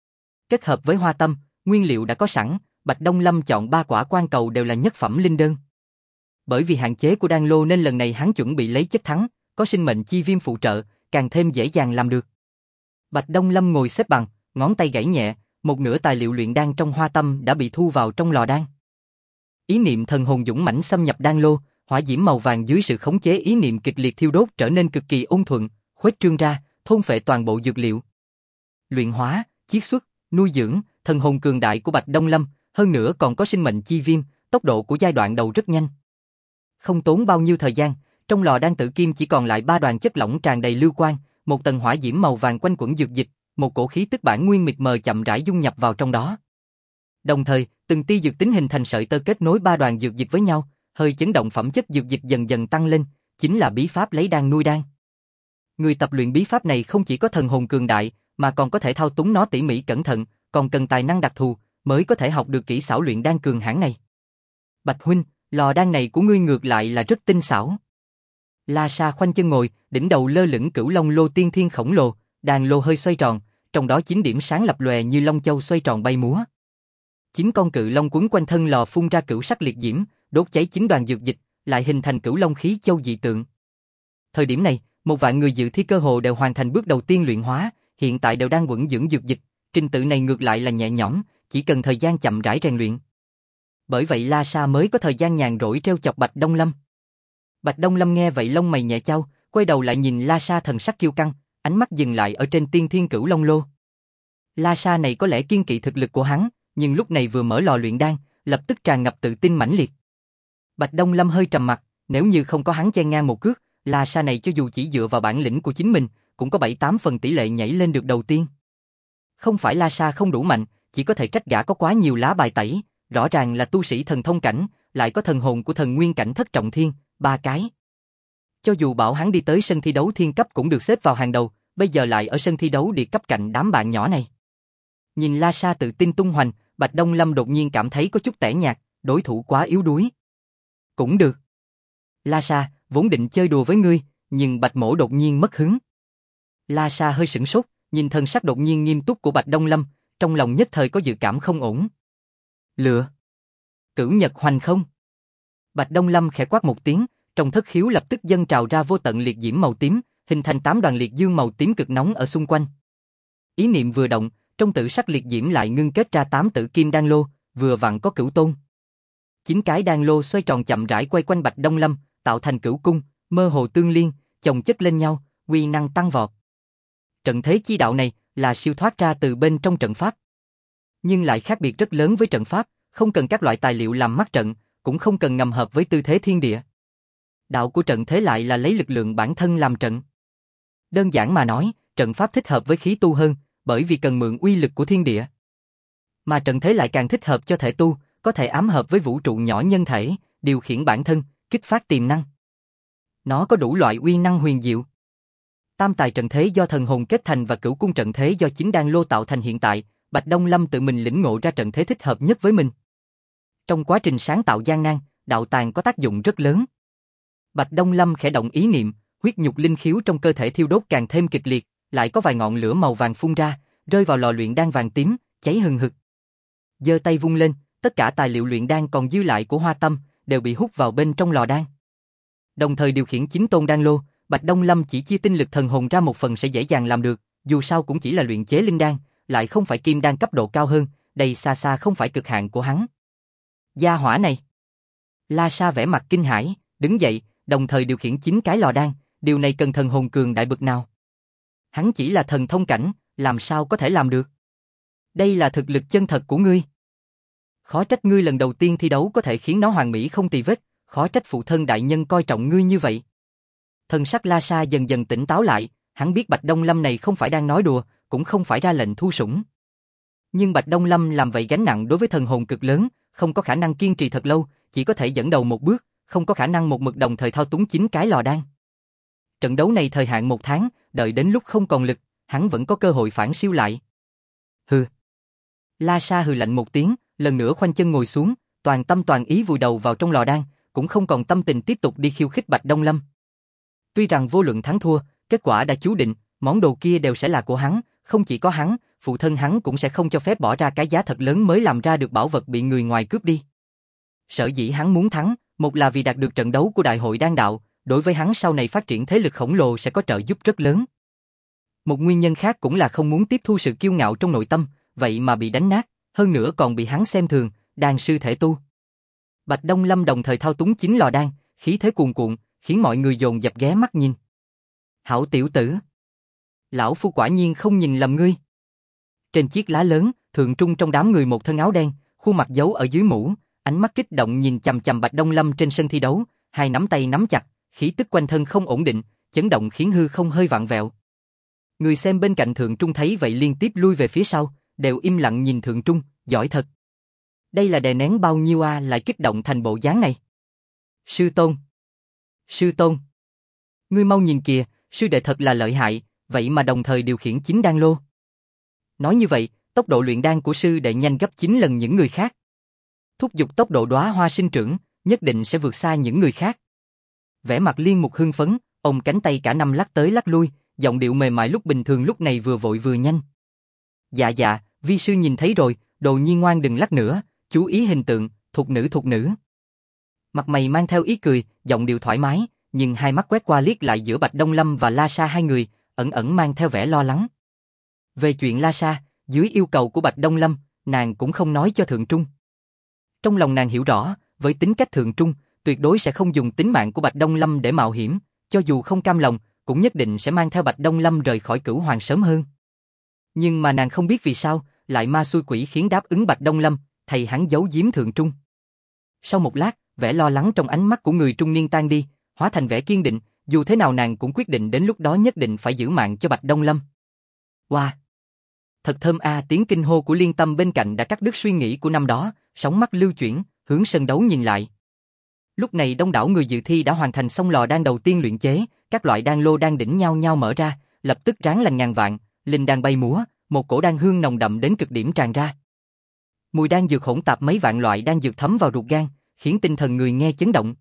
Kết hợp với hoa tâm, nguyên liệu đã có sẵn, Bạch Đông Lâm chọn 3 quả quan cầu đều là nhất phẩm linh đơn. Bởi vì hạn chế của đan lô nên lần này hắn chuẩn bị lấy chất thắng, có sinh mệnh chi viêm phụ trợ, càng thêm dễ dàng làm được. Bạch Đông Lâm ngồi xếp bằng, ngón tay gảy nhẹ, một nửa tài liệu luyện đan trong hoa tâm đã bị thu vào trong lò đan. Ý niệm thần hồn dũng mãnh xâm nhập đan lô, hỏa diễm màu vàng dưới sự khống chế ý niệm kịch liệt thiêu đốt trở nên cực kỳ ôn thuận, khuếch trương ra, thôn phệ toàn bộ dược liệu. Luyện hóa, chiết xuất, nuôi dưỡng, thần hồn cường đại của Bạch Đông Lâm, hơn nữa còn có sinh mệnh chi viêm, tốc độ của giai đoạn đầu rất nhanh. Không tốn bao nhiêu thời gian, trong lò đan tử kim chỉ còn lại 3 đoàn chất lỏng tràn đầy lưu quang, một tầng hỏa diễm màu vàng quanh quẩn dược dịch, một cổ khí tức bản nguyên mịt mờ chậm rãi dung nhập vào trong đó. Đồng thời, từng tia dược tính hình thành sợi tơ kết nối 3 đoàn dược dịch với nhau, hơi chấn động phẩm chất dược dịch dần dần tăng lên, chính là bí pháp lấy đan nuôi đan. Người tập luyện bí pháp này không chỉ có thần hồn cường đại, mà còn có thể thao túng nó tỉ mỉ cẩn thận, còn cần tài năng đặc thù mới có thể học được kỹ xảo luyện đan cường hãn này. Bạch huynh, lò đan này của ngươi ngược lại là rất tinh xảo. La Sa khoanh chân ngồi, đỉnh đầu lơ lửng Cửu Long lô tiên thiên khổng lồ, đan lô hơi xoay tròn, trong đó 9 điểm sáng lập lòe như long châu xoay tròn bay múa. 9 con cự long quấn quanh thân lò phun ra cửu sắc liệt diễm, đốt cháy 9 đoàn dược dịch, lại hình thành Cửu Long khí châu dị tượng. Thời điểm này, 1 vạn người dự thi cơ hồ đều hoàn thành bước đầu tiên luyện hóa, hiện tại đều đang quẩn dưỡng dược dịch, trình tự này ngược lại là nhẹ nhõm, chỉ cần thời gian chậm rãi rèn luyện. Bởi vậy La Sa mới có thời gian nhàn rỗi trêu chọc Bạch Đông Lâm. Bạch Đông Lâm nghe vậy lông mày nhẹ chau, quay đầu lại nhìn La Sa thần sắc kiêu căng, ánh mắt dừng lại ở trên tiên thiên Cửu Long lô. La Sa này có lẽ kiên kỵ thực lực của hắn, nhưng lúc này vừa mở lò luyện đan, lập tức tràn ngập tự tin mãnh liệt. Bạch Đông Lâm hơi trầm mặt, nếu như không có hắn chen ngang một cước, La Sa này cho dù chỉ dựa vào bản lĩnh của chính mình, cũng có 7-8 phần tỷ lệ nhảy lên được đầu tiên. Không phải La Sa không đủ mạnh, chỉ có thể trách gã có quá nhiều lá bài tẩy, rõ ràng là tu sĩ thần thông cảnh, lại có thần hồn của thần nguyên cảnh thất trọng thiên, 3 cái. Cho dù bảo hắn đi tới sân thi đấu thiên cấp cũng được xếp vào hàng đầu, bây giờ lại ở sân thi đấu địa cấp cạnh đám bạn nhỏ này. Nhìn La Sa tự tin tung hoành, Bạch Đông Lâm đột nhiên cảm thấy có chút tẻ nhạt, đối thủ quá yếu đuối. Cũng được. La Sa, vốn định chơi đùa với ngươi, nhưng Bạch Mỗ đột nhiên mất hứng. La Sa hơi sửng sốt, nhìn thần sắc đột nhiên nghiêm túc của Bạch Đông Lâm, trong lòng nhất thời có dự cảm không ổn. Lựa. Cửu Nhật Hoành không? Bạch Đông Lâm khẽ quát một tiếng, trong thất khiếu lập tức dâng trào ra vô tận liệt diễm màu tím, hình thành 8 đoàn liệt dương màu tím cực nóng ở xung quanh. Ý niệm vừa động, trong tử sắc liệt diễm lại ngưng kết ra 8 tử kim đan lô, vừa vặn có cửu tôn. 9 cái đan lô xoay tròn chậm rãi quay quanh Bạch Đông Lâm, tạo thành cửu cung, mơ hồ tương liên, chồng chất lên nhau, uy năng tăng vọt. Trận thế chi đạo này là siêu thoát ra từ bên trong trận pháp, nhưng lại khác biệt rất lớn với trận pháp, không cần các loại tài liệu làm mắt trận, cũng không cần ngầm hợp với tư thế thiên địa. Đạo của trận thế lại là lấy lực lượng bản thân làm trận. Đơn giản mà nói, trận pháp thích hợp với khí tu hơn, bởi vì cần mượn uy lực của thiên địa. Mà trận thế lại càng thích hợp cho thể tu, có thể ám hợp với vũ trụ nhỏ nhân thể, điều khiển bản thân, kích phát tiềm năng. Nó có đủ loại uy năng huyền diệu. Tam tài trận thế do thần hồn kết thành và cửu cung trận thế do chính đan lô tạo thành hiện tại, Bạch Đông Lâm tự mình lĩnh ngộ ra trận thế thích hợp nhất với mình. Trong quá trình sáng tạo gian nan, đạo tàng có tác dụng rất lớn. Bạch Đông Lâm khẽ động ý niệm, huyết nhục linh khiếu trong cơ thể thiêu đốt càng thêm kịch liệt, lại có vài ngọn lửa màu vàng phun ra, rơi vào lò luyện đan vàng tím, cháy hừng hực. Giơ tay vung lên, tất cả tài liệu luyện đan còn dư lại của Hoa Tâm đều bị hút vào bên trong lò đan. Đồng thời điều khiển 9 tôn đan lô, Bạch Đông Lâm chỉ chia tinh lực thần hồn ra một phần sẽ dễ dàng làm được, dù sao cũng chỉ là luyện chế linh đan, lại không phải kim đan cấp độ cao hơn, đây xa xa không phải cực hạn của hắn. Gia hỏa này. La Sa vẻ mặt kinh hãi, đứng dậy, đồng thời điều khiển 9 cái lò đan, điều này cần thần hồn cường đại bực nào. Hắn chỉ là thần thông cảnh, làm sao có thể làm được? Đây là thực lực chân thật của ngươi. Khó trách ngươi lần đầu tiên thi đấu có thể khiến nó hoàn mỹ không tì vết, khó trách phụ thân đại nhân coi trọng ngươi như vậy. Thần sắc La Sa dần dần tỉnh táo lại, hắn biết Bạch Đông Lâm này không phải đang nói đùa, cũng không phải ra lệnh thu sủng. Nhưng Bạch Đông Lâm làm vậy gánh nặng đối với thần hồn cực lớn, không có khả năng kiên trì thật lâu, chỉ có thể dẫn đầu một bước, không có khả năng một mực đồng thời thao túng 9 cái lò đan. Trận đấu này thời hạn 1 tháng, đợi đến lúc không còn lực, hắn vẫn có cơ hội phản siêu lại. Hừ. La Sa hừ lạnh một tiếng, lần nữa khoanh chân ngồi xuống, toàn tâm toàn ý vùi đầu vào trong lò đan, cũng không còn tâm tình tiếp tục đi khiêu khích Bạch Đông Lâm. Tuy rằng vô luận thắng thua, kết quả đã chú định, món đồ kia đều sẽ là của hắn, không chỉ có hắn, phụ thân hắn cũng sẽ không cho phép bỏ ra cái giá thật lớn mới làm ra được bảo vật bị người ngoài cướp đi. Sở dĩ hắn muốn thắng, một là vì đạt được trận đấu của Đại hội Đan Đạo, đối với hắn sau này phát triển thế lực khổng lồ sẽ có trợ giúp rất lớn. Một nguyên nhân khác cũng là không muốn tiếp thu sự kiêu ngạo trong nội tâm, vậy mà bị đánh nát, hơn nữa còn bị hắn xem thường, đan sư thể tu. Bạch Đông Lâm đồng thời thao túng 9 lò đan, khí thế cuồn cuộn, khiến mọi người dồn dập ghé mắt nhìn. Hảo tiểu tử! Lão phu quả nhiên không nhìn lầm ngươi. Trên chiếc lá lớn, Thượng Trung trong đám người một thân áo đen, khuôn mặt giấu ở dưới mũ, ánh mắt kích động nhìn chằm chằm Bạch Đông Lâm trên sân thi đấu, hai nắm tay nắm chặt, khí tức quanh thân không ổn định, chấn động khiến hư không hơi vặn vẹo. Người xem bên cạnh Thượng Trung thấy vậy liên tiếp lui về phía sau, đều im lặng nhìn Thượng Trung, giỏi thật. Đây là đè nén bao nhiêu lại kích động thành bộ dáng này. Sư tôn! Sư tôn! Ngươi mau nhìn kìa, sư đệ thật là lợi hại, vậy mà đồng thời điều khiển 9 đan lô. Nói như vậy, tốc độ luyện đan của sư đệ nhanh gấp 9 lần những người khác. Thúc giục tốc độ đóa hoa sinh trưởng, nhất định sẽ vượt xa những người khác. Vẻ mặt Liên Mục hưng phấn, ôm cánh tay cả năm lắc tới lắc lui, giọng điệu mềm mại lúc bình thường lúc này vừa vội vừa nhanh. Dạ dạ, vi sư nhìn thấy rồi, đồ nhi ngoan đừng lắc nữa, chú ý hình tượng, thục nữ thục nữ. Mặt mày mang theo ý cười, giọng điệu thoải mái, nhưng hai mắt quét qua liếc lại giữa Bạch Đông Lâm và La Sa hai người, ẩn ẩn mang theo vẻ lo lắng. Về chuyện La Sa, dưới yêu cầu của Bạch Đông Lâm, nàng cũng không nói cho Thượng Trung. Trong lòng nàng hiểu rõ, với tính cách Thượng Trung, tuyệt đối sẽ không dùng tính mạng của Bạch Đông Lâm để mạo hiểm, cho dù không cam lòng, cũng nhất định sẽ mang theo Bạch Đông Lâm rời khỏi Cửu Hoàng sớm hơn. Nhưng mà nàng không biết vì sao, lại ma xui quỷ khiến đáp ứng Bạch Đông Lâm, thầy hắn giấu giếm Thượng Trung. Sau một lát, vẻ lo lắng trong ánh mắt của người trung niên tan đi, hóa thành vẻ kiên định, dù thế nào nàng cũng quyết định đến lúc đó nhất định phải giữ mạng cho Bạch Đông Lâm. Wow! Thật thơm tiếng kinh hô của Liên Tâm bên cạnh đã cắt đứt suy nghĩ của năm đó, sóng mắt lưu chuyển, hướng sân đấu nhìn lại. Lúc này đông đảo người dự thi đã hoàn thành xong lò đan đầu tiên luyện chế, các loại đan lô đan đỉnh nhau nhau mở ra, lập tức ráng lành ngàn vạn, linh đan bay múa, một cổ đan hương nồng đậm đến cực điểm tràn ra. Mùi đan dược hỗn tạp mấy vạn loại đan dược thấm vào ruột gan, khiến tinh thần người nghe chấn động.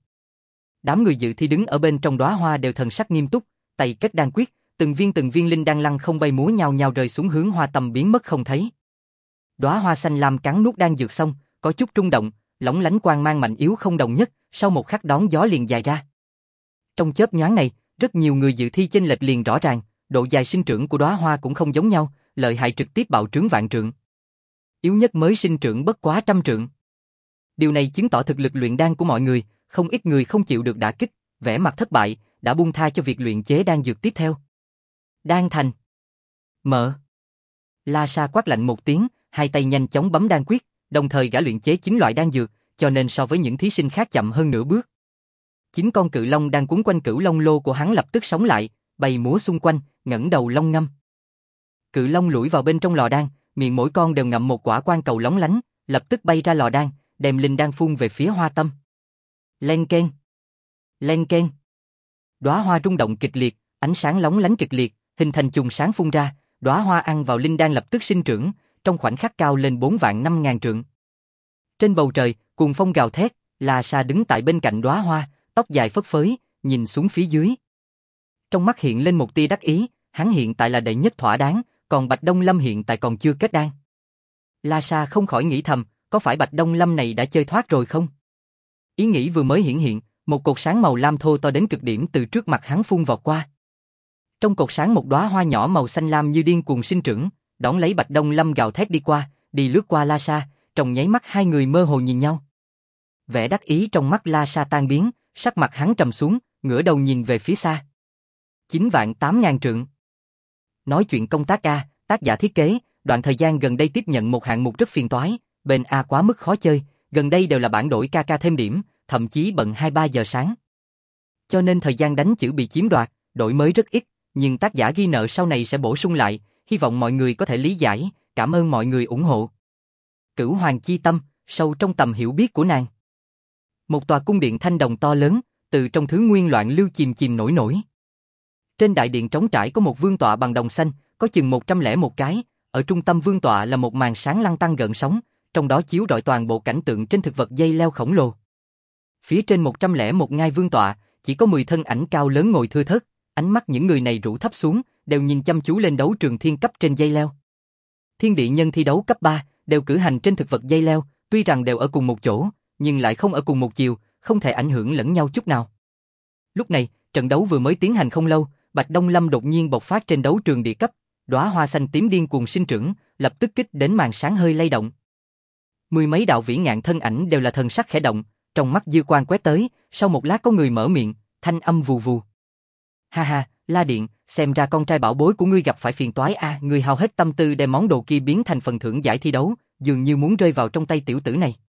Đám người dự thi đứng ở bên trong đóa hoa đều thần sắc nghiêm túc, tay kết đan quyết, từng viên linh đan lăng không bay múa nhau nhau rơi xuống hướng hoa tâm biến mất không thấy. Đóa hoa xanh lam cắn nuốt đan dược xong, có chút rung động, lóng lánh quang mang mạnh yếu không đồng nhất, sau một khắc đón gió liền dài ra. Trong chớp nhoáng này, rất nhiều người dự thi chênh lệch liền rõ ràng, độ dài sinh trưởng của đóa hoa cũng không giống nhau, lợi hại trực tiếp bạo trướng vạn trượng. Yếu nhất mới sinh trưởng bất quá trăm trượng. Điều này chứng tỏ thực lực luyện đan của mọi người, không ít người không chịu được đả kích, vẻ mặt thất bại, đã buông tha cho việc luyện chế đan dược tiếp theo. Đan thành. Mở. La Sa quát lạnh một tiếng, hai tay nhanh chóng bấm đan quyết, đồng thời gã luyện chế 9 loại đan dược, cho nên so với những thí sinh khác chậm hơn nửa bước. 9 con cự long đang quấn quanh cửu long lô của hắn lập tức sống lại, bay múa xung quanh, ngẩng đầu long ngâm. Cự long lủi vào bên trong lò đan, miệng mỗi con đều ngậm một quả quan cầu lóng lánh, lập tức bay ra lò đan, đem linh đan phun về phía hoa tâm. Len keng, len keng. Đóa hoa rung động kịch liệt, ánh sáng lóng lánh kịch liệt, hình thành chùm sáng phun ra, đóa hoa ăn vào linh đan lập tức sinh trưởng, trong khoảnh khắc cao lên 4.500.000 trượng. Trên bầu trời, cuồng phong gào thét, La Sa đứng tại bên cạnh đóa hoa, tóc dài phất phới, nhìn xuống phía dưới. Trong mắt hiện lên một tia đắc ý, hắn hiện tại là đệ nhất thỏa đáng, còn Bạch Đông Lâm hiện tại còn chưa kết đan. La Sa không khỏi nghĩ thầm, có phải Bạch Đông Lâm này đã chơi thoát rồi không? Ý nghĩ vừa mới hiện, một cột sáng màu lam thô to đến cực điểm từ trước mặt hắn phun vọt qua. Trong cột sáng một đóa hoa nhỏ màu xanh lam như điên cuồng sinh trưởng, đón lấy Bạch Đông Lâm gào thét đi qua, đi lướt qua La Sa, trong nháy mắt hai người mơ hồ nhìn nhau. Vẻ đắc ý trong mắt La Sa tan biến, sắc mặt hắn trầm xuống, ngửa đầu nhìn về phía xa. 9.800.000 trượng. Nói chuyện công tác A, tác giả thiết kế, đoạn thời gian gần đây tiếp nhận một hạng mục rất phiền toái, bên A quá mức khó chơi, gần đây đều là bản đổi KK thêm điểm, thậm chí bận 2-3 giờ sáng. Cho nên thời gian đánh chữ bị chiếm đoạt, đổi mới rất ít, nhưng tác giả ghi nợ sau này sẽ bổ sung lại, hy vọng mọi người có thể lý giải, cảm ơn mọi người ủng hộ. Cửu Hoàng chi tâm, sâu trong tầm hiểu biết của nàng. Một tòa cung điện thanh đồng to lớn, từ trong thứ nguyên loạn lưu chìm chìm nổi nổi. Trên đại điện trống trải có một vương tọa bằng đồng xanh, có chừng 101 cái, ở trung tâm vương tọa là một màn sáng lăn tăn gợn sóng, trong đó chiếu rọi toàn bộ cảnh tượng trên thực vật dây leo khổng lồ. Phía trên 101 ngai vương tọa, chỉ có 10 thân ảnh cao lớn ngồi thưa thớt, ánh mắt những người này rũ thấp xuống, đều nhìn chăm chú lên đấu trường thiên cấp trên dây leo. Thiên địa nhân thi đấu cấp 3, đều cử hành trên thực vật dây leo, tuy rằng đều ở cùng một chỗ, nhưng lại không ở cùng một chiều, không thể ảnh hưởng lẫn nhau chút nào. Lúc này, trận đấu vừa mới tiến hành không lâu, Bạch Đông Lâm đột nhiên bộc phát trên đấu trường địa cấp, đóa hoa xanh tím điên cuồng sinh trưởng, lập tức kích đến màn sáng hơi lay động. Mười mấy đạo vĩ ngạn thân ảnh đều là thần sắc khẽ động, trong mắt dư quang quét tới, sau một lát có người mở miệng, thanh âm vù vù. Ha ha, La Điện, xem ra con trai bảo bối của ngươi gặp phải phiền toái a, ngươi hao hết tâm tư đem món đồ kia biến thành phần thưởng giải thi đấu, dường như muốn rơi vào trong tay tiểu tử này.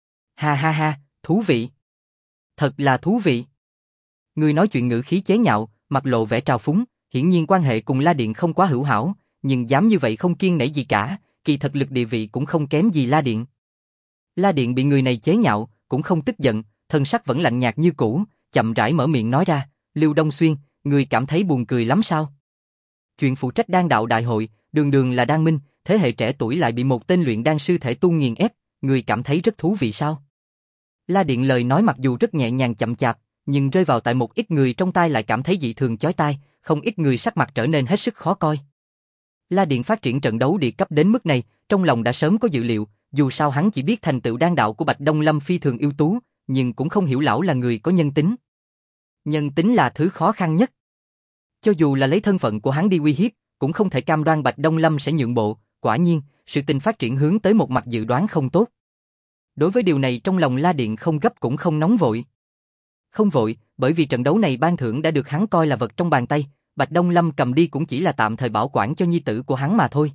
Ha ha ha, thú vị. Thật là thú vị. Ngươi nói chuyện ngữ khí chế nhạo, mặt lộ vẻ trào phúng, hiển nhiên quan hệ cùng La Điện không quá hữu hảo, nhưng dám như vậy không kiêng nể gì cả, kỳ thật lực địa vị cũng không kém gì La Điện. La Điện bị người này chế nhạo, cũng không tức giận, thân sắc vẫn lạnh nhạt như cũ, chậm rãi mở miệng nói ra, Lưu Đông Xuyên, ngươi cảm thấy buồn cười lắm sao? Chuyện phụ trách đan đạo đại hội, đường đường là đan minh, thế hệ trẻ tuổi lại bị một tên luyện đan sư thể tu nghiền ép, ngươi cảm thấy rất thú vị sao? La Điện lời nói mặc dù rất nhẹ nhàng chậm chạp, nhưng rơi vào tại một ít người trong tai lại cảm thấy dị thường chói tai, không ít người sắc mặt trở nên hết sức khó coi. La Điện phát triển trận đấu địa cấp đến mức này, trong lòng đã sớm có dự liệu, dù sao hắn chỉ biết thành tựu đan đạo của Bạch Đông Lâm phi thường ưu tú, nhưng cũng không hiểu lão là người có nhân tính. Nhân tính là thứ khó khăn nhất. Cho dù là lấy thân phận của hắn đi uy hiếp, cũng không thể cam đoan Bạch Đông Lâm sẽ nhượng bộ, quả nhiên, sự tình phát triển hướng tới một mặt dự đoán không tốt. Đối với điều này trong lòng La Điện không gấp cũng không nóng vội. Không vội, bởi vì trận đấu này ban thưởng đã được hắn coi là vật trong bàn tay, Bạch Đông Lâm cầm đi cũng chỉ là tạm thời bảo quản cho nhi tử của hắn mà thôi.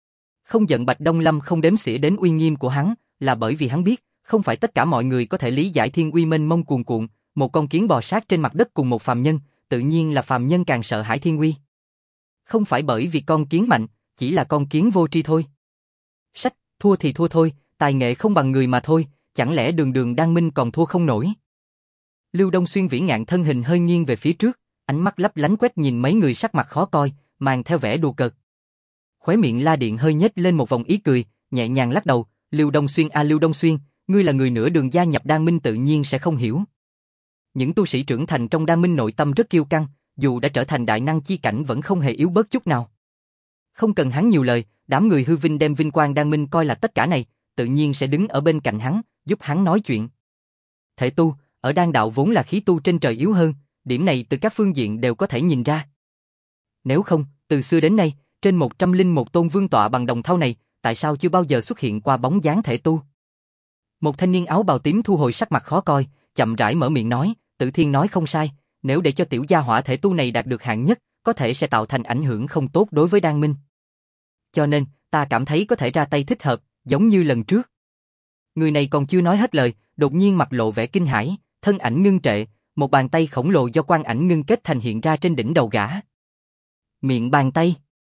Không giận Bạch Đông Lâm không đếm xỉa đến uy nghiêm của hắn, là bởi vì hắn biết, không phải tất cả mọi người có thể lý giải thiên uy mênh mông cuồn cuộn, một con kiến bò sát trên mặt đất cùng một phàm nhân, tự nhiên là phàm nhân càng sợ hãi thiên uy. Không phải bởi vì con kiến mạnh, chỉ là con kiến vô tri thôi. Sách, thua thì thua thôi, tài nghệ không bằng người mà thôi, chẳng lẽ đường đường đan minh còn thua không nổi. Lưu Đông Xuyên vĩ ngạn thân hình hơi nghiêng về phía trước, ánh mắt lấp lánh quét nhìn mấy người sắc mặt khó coi, mang theo vẻ đùa cợt. Khóe miệng La Điện hơi nhếch lên một vòng ý cười, nhẹ nhàng lắc đầu, Lưu Đông Xuyên a Lưu Đông Xuyên, ngươi là người nửa đường gia nhập đan minh tự nhiên sẽ không hiểu. Những tu sĩ trưởng thành trong đan minh nội tâm rất kiêu căng, dù đã trở thành đại năng chi cảnh vẫn không hề yếu bớt chút nào. Không cần hắn nhiều lời, đám người hư vinh đem vinh quang đan minh coi là tất cả này, tự nhiên sẽ đứng ở bên cạnh hắn, giúp hắn nói chuyện. Thể tu, ở đan đạo vốn là khí tu trên trời yếu hơn, điểm này từ các phương diện đều có thể nhìn ra. Nếu không, từ xưa đến nay, trên 101 tôn vương tọa bằng đồng thau này, tại sao chưa bao giờ xuất hiện qua bóng dáng thể tu? Một thanh niên áo bào tím thu hồi sắc mặt khó coi, chậm rãi mở miệng nói, Tử Thiên nói không sai, nếu để cho tiểu gia hỏa thể tu này đạt được hạng nhất, có thể sẽ tạo thành ảnh hưởng không tốt đối với đan minh. Cho nên, ta cảm thấy có thể ra tay thích hợp, giống như lần trước. Người này còn chưa nói hết lời, đột nhiên mặt lộ vẻ kinh hãi, thân ảnh ngưng trệ, một bàn tay khổng lồ do quang ảnh ngưng kết thành hiện ra trên đỉnh đầu gã. Miệng bàn tay.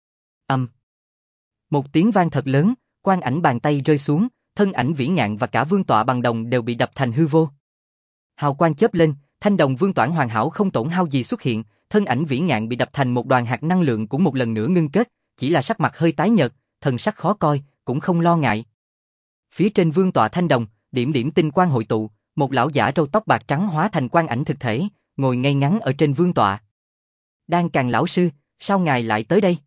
Một tiếng vang thật lớn, quang ảnh bàn tay rơi xuống, thân ảnh vĩ ngạn và cả vương tọa bằng đồng đều bị đập thành hư vô. Hào quang chớp lên, thanh đồng vương toản hoàn hảo không tổn hao gì xuất hiện, thân ảnh vĩ ngạn bị đập thành một đoàn hạt năng lượng cũng một lần nữa ngưng kết, chỉ là sắc mặt hơi tái nhợt, thần sắc khó coi, cũng không lo ngại. Phía trên vương tọa thanh đồng, điểm điểm tinh quang hội tụ, một lão giả râu tóc bạc trắng hóa thành quang ảnh thực thể, ngồi ngay ngắn ở trên vương tọa. Đan Càn lão sư, sao ngài lại tới đây?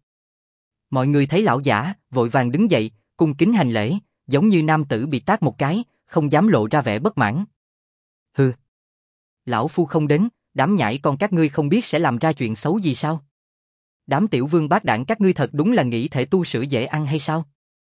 Mọi người thấy lão giả, vội vàng đứng dậy, cung kính hành lễ, giống như nam tử bị tát một cái, không dám lộ ra vẻ bất mãn. Hừ. Lão phu không đến, đám nhãi con các ngươi không biết sẽ làm ra chuyện xấu gì sao? Đám tiểu vương bát đảng các ngươi thật đúng là nghĩ thể tu sữa dễ ăn hay sao?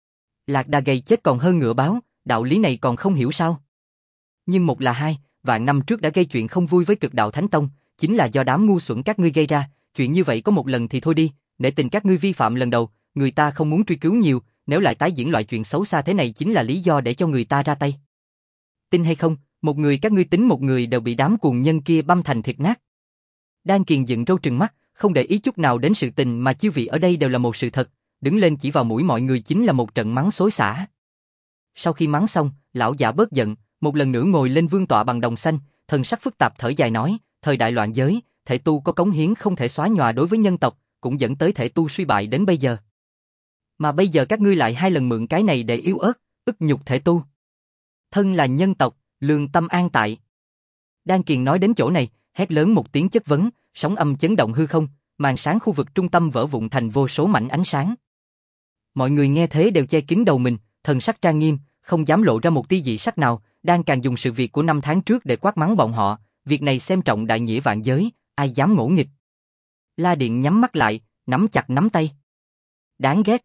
Lạc đà gầy chết còn hơn ngựa báo, đạo lý này còn không hiểu sao? Nhưng một là hai, vạn năm trước đã gây chuyện không vui với Cực Đạo Thánh Tông, chính là do đám ngu xuẩn các ngươi gây ra, chuyện như vậy có một lần thì thôi đi, nể tình các ngươi vi phạm lần đầu, người ta không muốn truy cứu nhiều, nếu lại tái diễn loại chuyện xấu xa thế này chính là lý do để cho người ta ra tay. Tin hay không, một người các ngươi tính một người đều bị đám cuồng nhân kia băm thành thịt nát. Đan Kiền dựng râu trừng mắt, không để ý chút nào đến sự tình mà chư vị ở đây đều là một sự thật, đứng lên chỉ vào mũi mọi người chính là một trận mắng xối xả. Sau khi mắng xong, lão giả bớt giận, một lần nữa ngồi lên vương tọa bằng đồng xanh, thần sắc phức tạp thở dài nói, thời đại loạn giới, thể tu có cống hiến không thể xóa nhòa đối với nhân tộc, cũng dẫn tới thể tu suy bại đến bây giờ. Mà bây giờ các ngươi lại hai lần mượn cái này để yếu ớt, ức nhục thể tu. Thân là nhân tộc, lương tâm an tại. Đan Kiền nói đến chỗ này, hét lớn một tiếng chất vấn, sóng âm chấn động hư không, màn sáng khu vực trung tâm vỡ vụn thành vô số mảnh ánh sáng. Mọi người nghe thế đều che kín đầu mình, thần sắc trang nghiêm, không dám lộ ra một tia dị sắc nào. Đan Càn dùng sự việc của 5 tháng trước để quát mắng bọn họ, việc này xem trọng đại nghĩa vạn giới, ai dám ngỗ nghịch. La Điện nhắm mắt lại, nắm chặt nắm tay. Đáng ghét.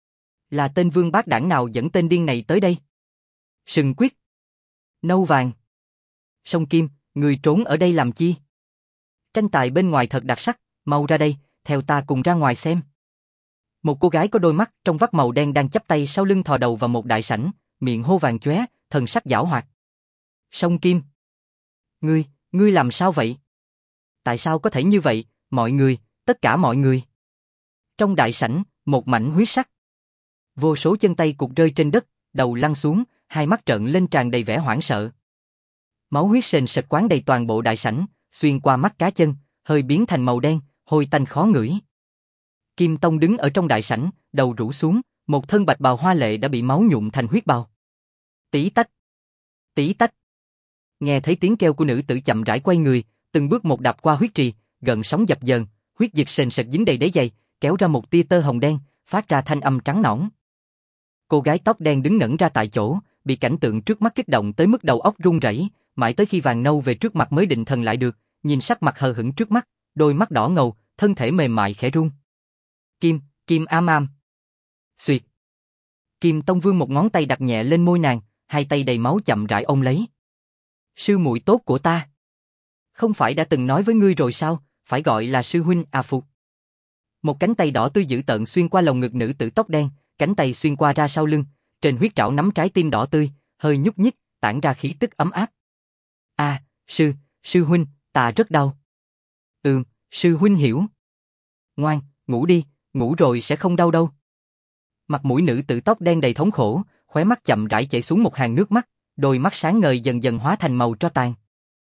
Là tên vương bát đảng nào dẫn tên điên này tới đây? Sừng quyết. Nâu vàng. Song Kim, ngươi trốn ở đây làm chi? Tranh tài bên ngoài thật đặc sắc, mau ra đây, theo ta cùng ra ngoài xem. Một cô gái có đôi mắt trong vắt màu đen đang chắp tay sau lưng thò đầu vào một đại sảnh, miệng hô vàng chóe, thần sắc giảo hoạt. Song Kim. Ngươi làm sao vậy? Tại sao có thể như vậy, mọi người, tất cả mọi người? Trong đại sảnh, một mảnh huyết sắc. Vô số chân tay cụt rơi trên đất, đầu lăn xuống, hai mắt trợn lên tràn đầy vẻ hoảng sợ. Máu huyết sền sệt quán đầy toàn bộ đại sảnh, xuyên qua mắt cá chân, hơi biến thành màu đen, hôi tanh khó ngửi. Kim Tông đứng ở trong đại sảnh, đầu rũ xuống, một thân bạch bào hoa lệ đã bị máu nhuộm thành huyết bào. Tí tách, tí tách. Nghe thấy tiếng kêu của nữ tử chậm rãi quay người, từng bước một đạp qua huyết trì, gần sóng dập dờn, huyết dịch sền sệt dính đầy đế giày, kéo ra một tia tơ hồng đen, phát ra thanh âm trắng nõn. Cô gái tóc đen đứng ngẩn ra tại chỗ, bị cảnh tượng trước mắt kích động tới mức đầu óc run rẩy, mãi tới khi vàng nâu về trước mặt mới định thần lại được, nhìn sắc mặt hờ hững trước mắt, đôi mắt đỏ ngầu, thân thể mềm mại khẽ run. Kim Am Am. Xuyệt. Kim Tông Vương một ngón tay đặt nhẹ lên môi nàng, hai tay đầy máu chậm rãi ôm lấy. Sư muội tốt của ta. Không phải đã từng nói với ngươi rồi sao, phải gọi là sư huynh à phục. Một cánh tay đỏ tươi dữ tợn xuyên qua lồng ngực nữ tử tóc đen, cánh tay xuyên qua ra sau lưng, trên huyết trảo nắm trái tim đỏ tươi, hơi nhúc nhích, tản ra khí tức ấm áp. Sư huynh, ta rất đau. Sư huynh hiểu. Ngoan, ngủ đi, ngủ rồi sẽ không đau đâu. Mặt mũi nữ tử tóc đen đầy thống khổ, khóe mắt chậm rãi chảy xuống một hàng nước mắt, đôi mắt sáng ngời dần dần hóa thành màu tro tàn.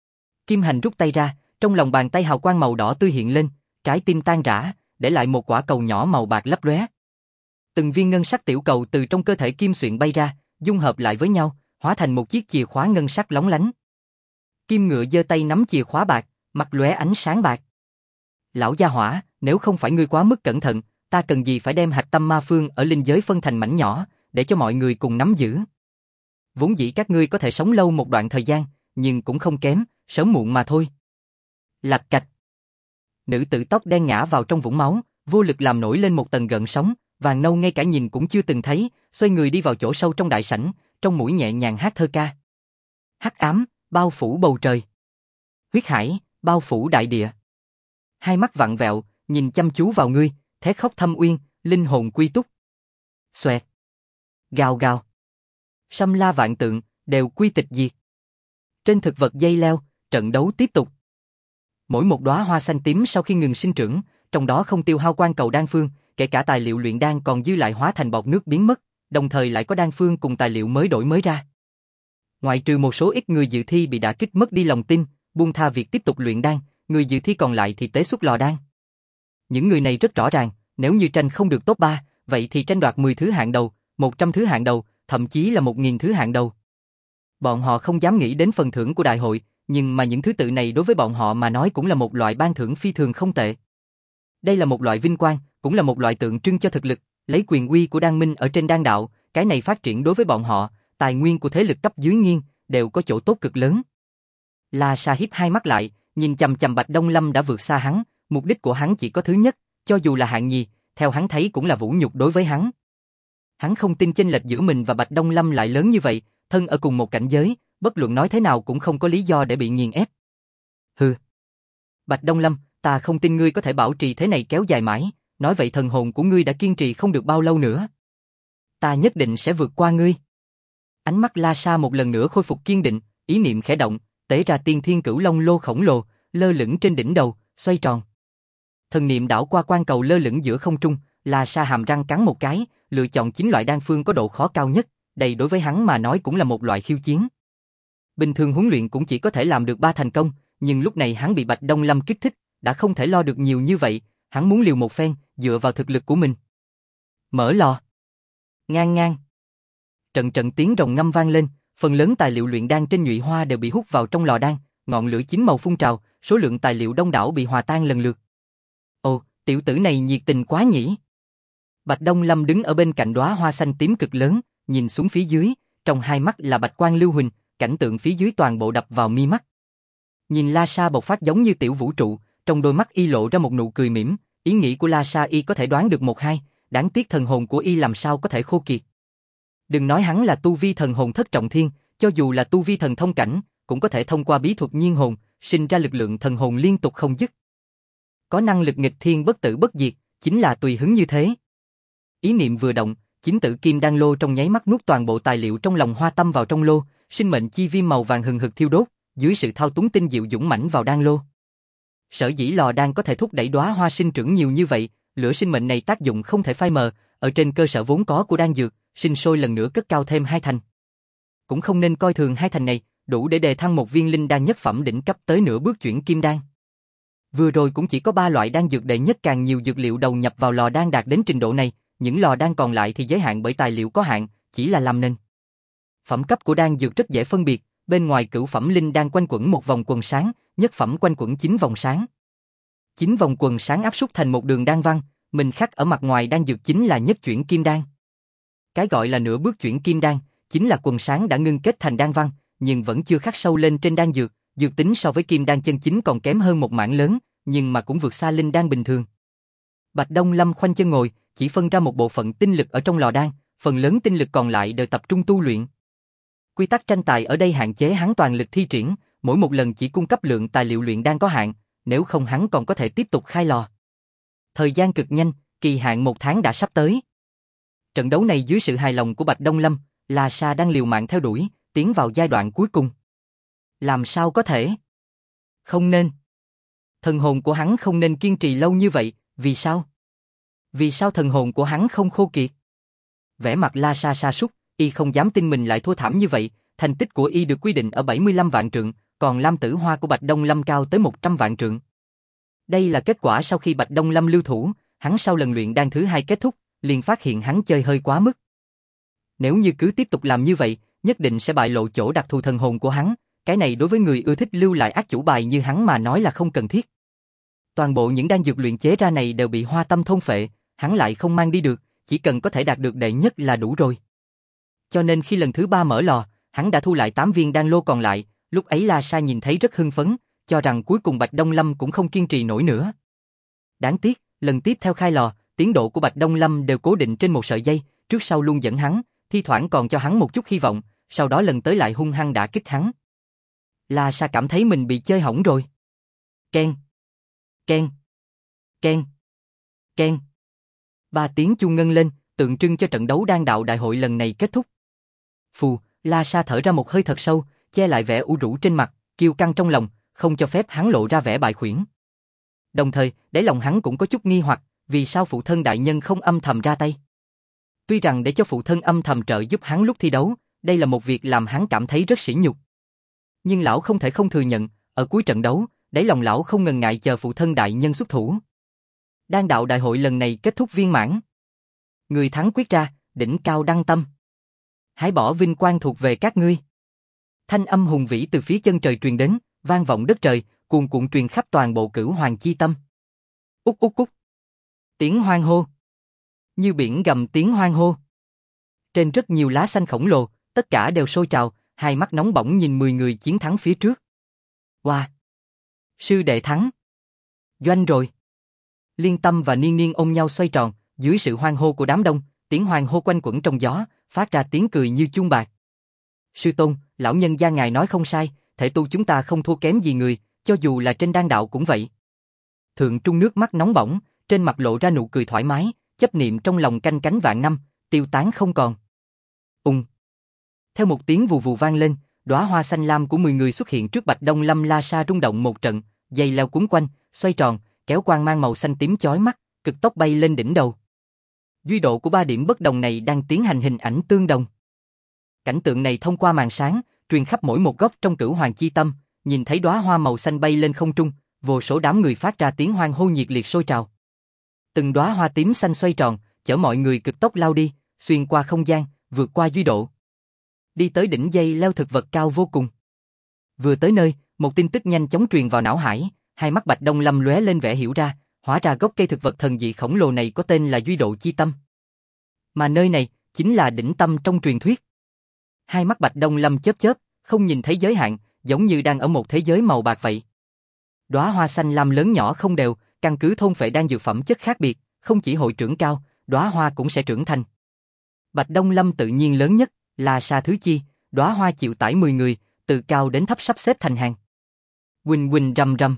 Kim Hành rút tay ra, trong lòng bàn tay hào quang màu đỏ tươi hiện lên, trái tim tan rã, để lại một quả cầu nhỏ màu bạc lấp lóe. Từng viên ngân sắc tiểu cầu từ trong cơ thể Kim Xuyện bay ra, dung hợp lại với nhau, hóa thành một chiếc chìa khóa ngân sắc lóng lánh. Kim Ngựa giơ tay nắm chìa khóa bạc, mặt lóe ánh sáng bạc. Lão gia hỏa, nếu không phải ngươi quá mức cẩn thận, ta cần gì phải đem hạch tâm ma phương ở linh giới phân thành mảnh nhỏ, để cho mọi người cùng nắm giữ. Vốn dĩ các ngươi có thể sống lâu một đoạn thời gian, nhưng cũng không kém, sớm muộn mà thôi. Lạch cạch. Nữ tử tóc đen ngã vào trong vũng máu, vô lực làm nổi lên một tầng gợn sóng, vàng nâu ngay cả nhìn cũng chưa từng thấy, xoay người đi vào chỗ sâu trong đại sảnh, trong mũi nhẹ nhàng hát thơ ca. Hắc ám, bao phủ bầu trời. Huyết hải, bao phủ đại địa. Hai mắt vặn vẹo, nhìn chăm chú vào ngươi, thét khóc thâm uyên, linh hồn quy túc. Xoẹt. Gào gào. Sâm la vạn tượng, đều quy tịch diệt. Trên thực vật dây leo, trận đấu tiếp tục. Mỗi một đóa hoa xanh tím sau khi ngừng sinh trưởng, trong đó không tiêu hao quan cầu đan phương, kể cả tài liệu luyện đan còn dư lại hóa thành bọt nước biến mất, đồng thời lại có đan phương cùng tài liệu mới đổi mới ra. Ngoại trừ một số ít người dự thi bị đả kích mất đi lòng tin, buông tha việc tiếp tục luyện đan, người dự thi còn lại thì tế xuất lò đan. Những người này rất rõ ràng, nếu như tranh không được top 3, vậy thì tranh đoạt 10 thứ hạng đầu, 100 thứ hạng đầu, thậm chí là 1000 thứ hạng đầu. Bọn họ không dám nghĩ đến phần thưởng của đại hội, nhưng mà những thứ tự này đối với bọn họ mà nói cũng là một loại ban thưởng phi thường không tệ. Đây là một loại vinh quang, cũng là một loại tượng trưng cho thực lực, lấy quyền uy của đan minh ở trên đan đạo, cái này phát triển đối với bọn họ, tài nguyên của thế lực cấp dưới nghiêng, đều có chỗ tốt cực lớn. La Sa hiếp hai mắt lại, nhìn chằm chằm Bạch Đông Lâm đã vượt xa hắn, mục đích của hắn chỉ có thứ nhất, cho dù là hạng nhì, theo hắn thấy cũng là vũ nhục đối với hắn. Hắn không tin chênh lệch giữa mình và Bạch Đông Lâm lại lớn như vậy, thân ở cùng một cảnh giới, bất luận nói thế nào cũng không có lý do để bị nghiền ép. Hừ. Bạch Đông Lâm, ta không tin ngươi có thể bảo trì thế này kéo dài mãi, nói vậy thần hồn của ngươi đã kiên trì không được bao lâu nữa. Ta nhất định sẽ vượt qua ngươi. Ánh mắt La Sa một lần nữa khôi phục kiên định, ý niệm khẽ động, tế ra tiên thiên cửu long lô khổng lồ, lơ lửng trên đỉnh đầu, xoay tròn. Thần niệm đảo qua quan cầu lơ lửng giữa không trung, La Sa hàm răng cắn một cái, lựa chọn 9 loại đan phương có độ khó cao nhất, đây đối với hắn mà nói cũng là một loại khiêu chiến. Bình thường huấn luyện cũng chỉ có thể làm được 3 thành công, nhưng lúc này hắn bị Bạch Đông Lâm kích thích, đã không thể lo được nhiều như vậy, hắn muốn liều một phen, dựa vào thực lực của mình. Mở lò. Ngang ngang. Trận trận tiếng rồng ngâm vang lên, phần lớn tài liệu luyện đan trên nhụy hoa đều bị hút vào trong lò đan, ngọn lửa chín màu phun trào, số lượng tài liệu đông đảo bị hòa tan lần lượt. Ồ, tiểu tử này nhiệt tình quá nhỉ. Bạch Đông Lâm đứng ở bên cạnh đóa hoa xanh tím cực lớn, nhìn xuống phía dưới, trong hai mắt là bạch quang lưu huỳnh, cảnh tượng phía dưới toàn bộ đập vào mi mắt. Nhìn La Sa bộc phát giống như tiểu vũ trụ, trong đôi mắt y lộ ra một nụ cười mỉm, ý nghĩ của La Sa y có thể đoán được một hai, đáng tiếc thần hồn của y làm sao có thể khô kiệt. Đừng nói hắn là tu vi thần hồn thất trọng thiên, cho dù là tu vi thần thông cảnh, cũng có thể thông qua bí thuật nhiên hồn, sinh ra lực lượng thần hồn liên tục không dứt. Có năng lực nghịch thiên bất tử bất diệt, chính là tùy hứng như thế. Ý niệm vừa động, chính tử kim đan lô trong nháy mắt nuốt toàn bộ tài liệu trong lòng hoa tâm vào trong lô, sinh mệnh chi viêm màu vàng hừng hực thiêu đốt, dưới sự thao túng tinh diệu dũng mãnh vào đan lô. Sở dĩ lò đan có thể thúc đẩy đóa hoa sinh trưởng nhiều như vậy, lửa sinh mệnh này tác dụng không thể phai mờ, ở trên cơ sở vốn có của đan dược, sinh sôi lần nữa cất cao thêm 2 thành. Cũng không nên coi thường 2 thành này, đủ để đề thăng một viên linh đan nhất phẩm đỉnh cấp tới nửa bước chuyển kim đan. Vừa rồi cũng chỉ có 3 loại đan dược đệ nhất càng nhiều dược liệu đầu nhập vào lò đan đạt đến trình độ này, những lò đan còn lại thì giới hạn bởi tài liệu có hạn, chỉ là làm nên. Phẩm cấp của đan dược rất dễ phân biệt, bên ngoài cửu phẩm linh đan quanh quẩn một vòng quần sáng, nhất phẩm quanh quẩn 9 vòng sáng. 9 vòng quần sáng áp súc thành một đường đan văn, mình khắc ở mặt ngoài đan dược chính là nhất chuyển kim đan. Cái gọi là nửa bước chuyển kim đan, chính là quần sáng đã ngưng kết thành đan văn, nhưng vẫn chưa khắc sâu lên trên đan dược, dược tính so với kim đan chân chính còn kém hơn một mảng lớn, nhưng mà cũng vượt xa linh đan bình thường. Bạch Đông Lâm khoanh chân ngồi, chỉ phân ra một bộ phận tinh lực ở trong lò đan, phần lớn tinh lực còn lại đều tập trung tu luyện. Quy tắc tranh tài ở đây hạn chế hắn toàn lực thi triển, mỗi một lần chỉ cung cấp lượng tài liệu luyện đan có hạn, nếu không hắn còn có thể tiếp tục khai lò. Thời gian cực nhanh, kỳ hạn 1 tháng đã sắp tới. Trận đấu này dưới sự hài lòng của Bạch Đông Lâm, La Sa đang liều mạng theo đuổi, tiến vào giai đoạn cuối cùng. Làm sao có thể? Không nên. Thần hồn của hắn không nên kiên trì lâu như vậy, vì sao? Vì sao thần hồn của hắn không khô kiệt? Vẻ mặt La Sa sa sút, y không dám tin mình lại thua thảm như vậy, thành tích của y được quy định ở 75 vạn trượng, còn lam tử hoa của Bạch Đông Lâm cao tới 100 vạn trượng. Đây là kết quả sau khi Bạch Đông Lâm lưu thủ, hắn sau lần luyện đan thứ 2 kết thúc, liền phát hiện hắn chơi hơi quá mức. Nếu như cứ tiếp tục làm như vậy, nhất định sẽ bại lộ chỗ đặc thù thần hồn của hắn, cái này đối với người ưa thích lưu lại ác chủ bài như hắn mà nói là không cần thiết. Toàn bộ những đan dược luyện chế ra này đều bị hoa tâm thôn phệ, hắn lại không mang đi được, chỉ cần có thể đạt được đệ nhất là đủ rồi. Cho nên khi lần thứ 3 mở lò, hắn đã thu lại 8 viên đan lô còn lại, lúc ấy La Sa nhìn thấy rất hưng phấn, cho rằng cuối cùng Bạch Đông Lâm cũng không kiên trì nổi nữa. Đáng tiếc, lần tiếp theo khai lò, tiến độ của Bạch Đông Lâm đều cố định trên một sợi dây, trước sau luôn dẫn hắn, thi thoảng còn cho hắn một chút hy vọng, sau đó lần tới lại hung hăng đả kích hắn. La Sa cảm thấy mình bị chơi hỏng rồi. Keng, keng, keng, keng. 3 tiếng chuông ngân lên, tượng trưng cho trận đấu đan đạo đại hội lần này kết thúc. Phù, La Sa thở ra một hơi thật sâu, che lại vẻ u rũ trên mặt, kiêu căng trong lòng, không cho phép hắn lộ ra vẻ bại khuyển. Đồng thời, đáy lòng hắn cũng có chút nghi hoặc, vì sao phụ thân đại nhân không âm thầm ra tay. Tuy rằng để cho phụ thân âm thầm trợ giúp hắn lúc thi đấu, đây là một việc làm hắn cảm thấy rất sỉ nhục. Nhưng lão không thể không thừa nhận, ở cuối trận đấu, đáy lòng lão không ngần ngại chờ phụ thân đại nhân xuất thủ. Đan đạo đại hội lần này kết thúc viên mãn. Người thắng quyết ra, đỉnh cao đăng tâm. Hãy bỏ vinh quang thuộc về các ngươi. Thanh âm hùng vĩ từ phía chân trời truyền đến, vang vọng đất trời, cuồn cuộn truyền khắp toàn bộ Cửu Hoàng chi tâm. Úc úc úc. Tiếng hoan hô. Như biển gầm tiếng hoan hô. Trên rất nhiều lá xanh khổng lồ, tất cả đều sôi trào, hai mắt nóng bỏng nhìn 10 người chiến thắng phía trước. Wow! Sư đệ thắng! Doanh rồi! Liên Tâm và Niên Niên ôm nhau xoay tròn, dưới sự hoan hô của đám đông, tiếng hoan hô quanh quẩn trong gió, phát ra tiếng cười như chuông bạc. Sư tôn, lão nhân gia ngài nói không sai, thể tu chúng ta không thua kém gì người, cho dù là trên đan đạo cũng vậy. Thượng Trung nước mắt nóng bỏng, trên mặt lộ ra nụ cười thoải mái, chấp niệm trong lòng canh cánh vạn năm, tiêu tán không còn. Theo một tiếng vù vù vang lên, đóa hoa xanh lam của 10 người xuất hiện trước Bạch Đông Lâm. La Sa rung động một trận, dây leo cuốn quanh, xoay tròn, kéo quang mang màu xanh tím chói mắt, cực tốc bay lên đỉnh đầu. Duy độ của 3 điểm bất đồng này đang tiến hành hình ảnh tương đồng. Cảnh tượng này thông qua màn sáng, truyền khắp mỗi một góc trong Cửu Hoàng chi tâm, nhìn thấy đóa hoa màu xanh bay lên không trung, vô số đám người phát ra tiếng hoan hô nhiệt liệt sôi trào. Từng đóa hoa tím xanh xoay tròn, chở mọi người cực tốc lao đi, xuyên qua không gian, vượt qua duy độ. Đi tới đỉnh dây leo thực vật cao vô cùng. Vừa tới nơi, một tin tức nhanh chóng truyền vào não hải, hai mắt Bạch Đông Lâm lóe lên vẻ hiểu ra, hóa ra gốc cây thực vật thần dị khổng lồ này có tên là Duy Độ Chi Tâm. Mà nơi này chính là đỉnh tâm trong truyền thuyết. Hai mắt Bạch Đông Lâm chớp chớp, không nhìn thấy giới hạn, giống như đang ở một thế giới màu bạc vậy. Đóa hoa xanh lam lớn nhỏ không đều, căn cứ thôn phệ đan dược phẩm chất khác biệt, không chỉ hội trưởng cao, đóa hoa cũng sẽ trưởng thành. Bạch Đông Lâm tự nhiên lớn nhất, La Sa thứ chi, đóa hoa chịu tải 10 người, từ cao đến thấp sắp xếp thành hàng. Huỳnh huỳnh rầm rầm.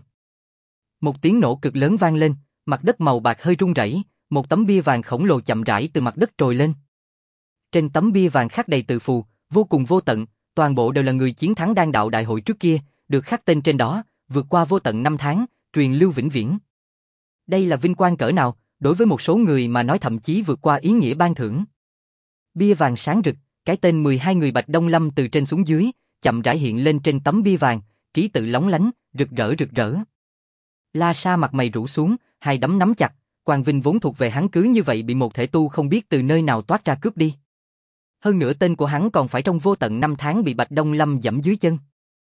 Một tiếng nổ cực lớn vang lên, mặt đất màu bạc hơi rung rẩy, một tấm bia vàng khổng lồ chậm rãi từ mặt đất trồi lên. Trên tấm bia vàng khắc đầy từ phù, vô cùng vô tận, toàn bộ đều là người chiến thắng Đan đạo đại hội trước kia, được khắc tên trên đó, vượt qua vô tận năm tháng, truyền lưu vĩnh viễn. Đây là vinh quang cỡ nào, đối với một số người mà nói thậm chí vượt qua ý nghĩa ban thưởng. Bia vàng sáng rực, cái tên 12 người Bạch Đông Lâm từ trên xuống dưới, chậm rãi hiện lên trên tấm bia vàng, ký tự lóng lánh, rực rỡ rực rỡ. La Sa mặt mày rũ xuống, hai đấm nắm chặt, quang vinh vốn thuộc về hắn cứ như vậy bị một thể tu không biết từ nơi nào toát ra cướp đi. Hơn nữa tên của hắn còn phải trong vô tận năm tháng bị Bạch Đông Lâm giẫm dưới chân.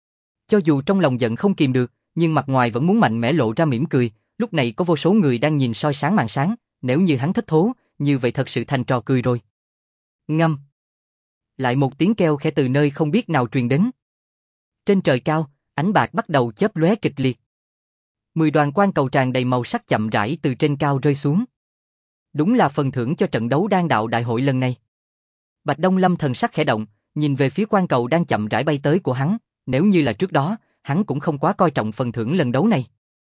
Cho dù trong lòng giận không kìm được, nhưng mặt ngoài vẫn muốn mạnh mẽ lộ ra mỉm cười, lúc này có vô số người đang nhìn soi sáng màn sáng, nếu như hắn thất thố, như vậy thật sự thành trò cười rồi. Ngâm. Lại một tiếng kêu khẽ từ nơi không biết nào truyền đến. Trên trời cao, ánh bạc bắt đầu chớp lóe kịch liệt. 10 đoàn quang cầu tràn đầy màu sắc chậm rãi từ trên cao rơi xuống. Đúng là phần thưởng cho trận đấu Đan đạo đại hội lần này. Bạch Đông Lâm thần sắc khẽ động, nhìn về phía quang cầu đang chậm rãi bay tới của hắn, nếu như là trước đó, hắn cũng không quá coi trọng phần thưởng lần đấu này.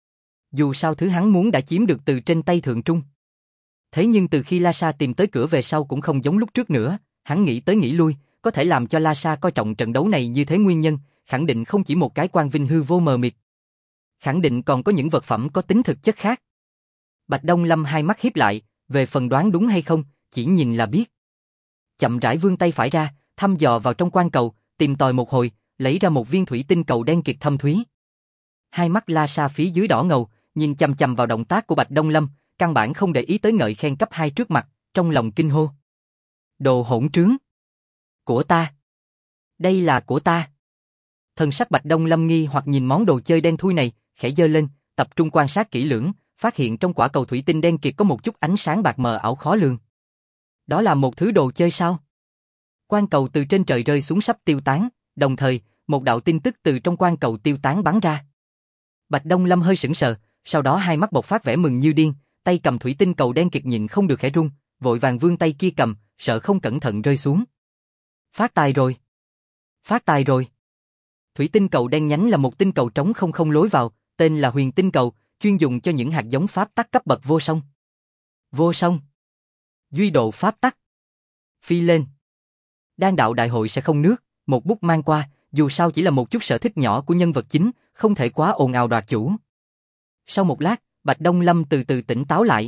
Dù sao thứ hắn muốn đã chiếm được từ trên tay Thượng Trung. Thế nhưng từ khi La Sa tìm tới cửa về sau cũng không giống lúc trước nữa, hắn nghĩ tới nghĩ lui, có thể làm cho La Sa coi trọng trận đấu này như thế nguyên nhân, khẳng định không chỉ một cái quang vinh hư vô mờ mịt. Khẳng định còn có những vật phẩm có tính thực chất khác. Bạch Đông Lâm hai mắt híp lại, về phần đoán đúng hay không, chỉ nhìn là biết. Chậm rãi vươn tay phải ra, thăm dò vào trong quang cầu, tìm tòi một hồi, lấy ra một viên thủy tinh cầu đen kịt thâm thúy. Hai mắt La Sa phía dưới đỏ ngầu, nhìn chằm chằm vào động tác của Bạch Đông Lâm, căn bản không để ý tới ngợi khen cấp 2 trước mặt, trong lòng kinh hô. Đồ hỗn trướng! Của ta! Đây là của ta! Thần sắc Bạch Đông Lâm nghi hoặc nhìn món đồ chơi đen thui này, khẽ giơ lên, tập trung quan sát kỹ lưỡng, phát hiện trong quả cầu thủy tinh đen kịt có một chút ánh sáng bạc mờ ảo khó lường. Đó là một thứ đồ chơi sao? Quang cầu từ trên trời rơi xuống sắp tiêu tán, đồng thời, một đạo tin tức từ trong quang cầu tiêu tán bắn ra. Bạch Đông Lâm hơi sững sờ, sau đó hai mắt bộc phát vẻ mừng như điên, tay cầm thủy tinh cầu đen kịt nhịn không được khẽ run, vội vàng vươn tay kia cầm, sợ không cẩn thận rơi xuống. Phát tài rồi! Phát tài rồi! Thủy tinh cầu đen nhánh là một tinh cầu trống không lối vào, tên là Huyền Tinh cầu, chuyên dùng cho những hạt giống pháp tắc cấp bậc vô song. Vô song! Duy độ pháp tắc! Phi lên! Đan đạo đại hội sẽ không nước, một bút mang qua, dù sao chỉ là một chút sở thích nhỏ của nhân vật chính, không thể quá ồn ào đoạt chủ. Sau một lát, Bạch Đông Lâm từ từ tỉnh táo lại.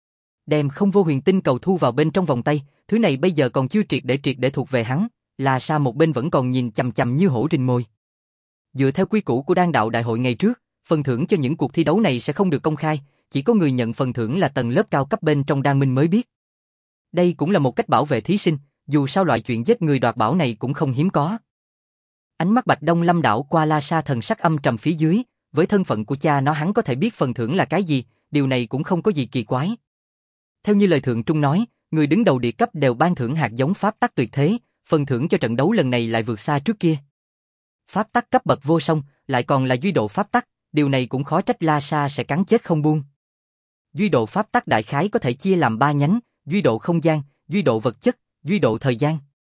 Đem không vô huyền tinh cầu thu vào bên trong vòng tay, thứ này bây giờ còn chưa triệt để thuộc về hắn, La Sa một bên vẫn còn nhìn chằm chằm như hổ rình mồi. Dựa theo quy củ của Đan đạo đại hội ngày trước, phần thưởng cho những cuộc thi đấu này sẽ không được công khai, chỉ có người nhận phần thưởng là tầng lớp cao cấp bên trong Đan Minh mới biết. Đây cũng là một cách bảo vệ thí sinh, dù sao loại chuyện giết người đoạt bảo này cũng không hiếm có. Ánh mắt Bạch Đông Lâm đảo qua La Sa thần sắc âm trầm phía dưới, với thân phận của cha nó hắn có thể biết phần thưởng là cái gì, điều này cũng không có gì kỳ quái. Theo như lời Thượng Trung nói, người đứng đầu địa cấp đều ban thưởng hạt giống pháp tắc tuyệt thế, phần thưởng cho trận đấu lần này lại vượt xa trước kia. Pháp tắc cấp bậc vô song, lại còn là duy độ pháp tắc, điều này cũng khó trách La Sa sẽ cắn chết không buông. Duy độ pháp tắc đại khái có thể chia làm 3 nhánh, duy độ không gian, duy độ vật chất, duy độ thời gian.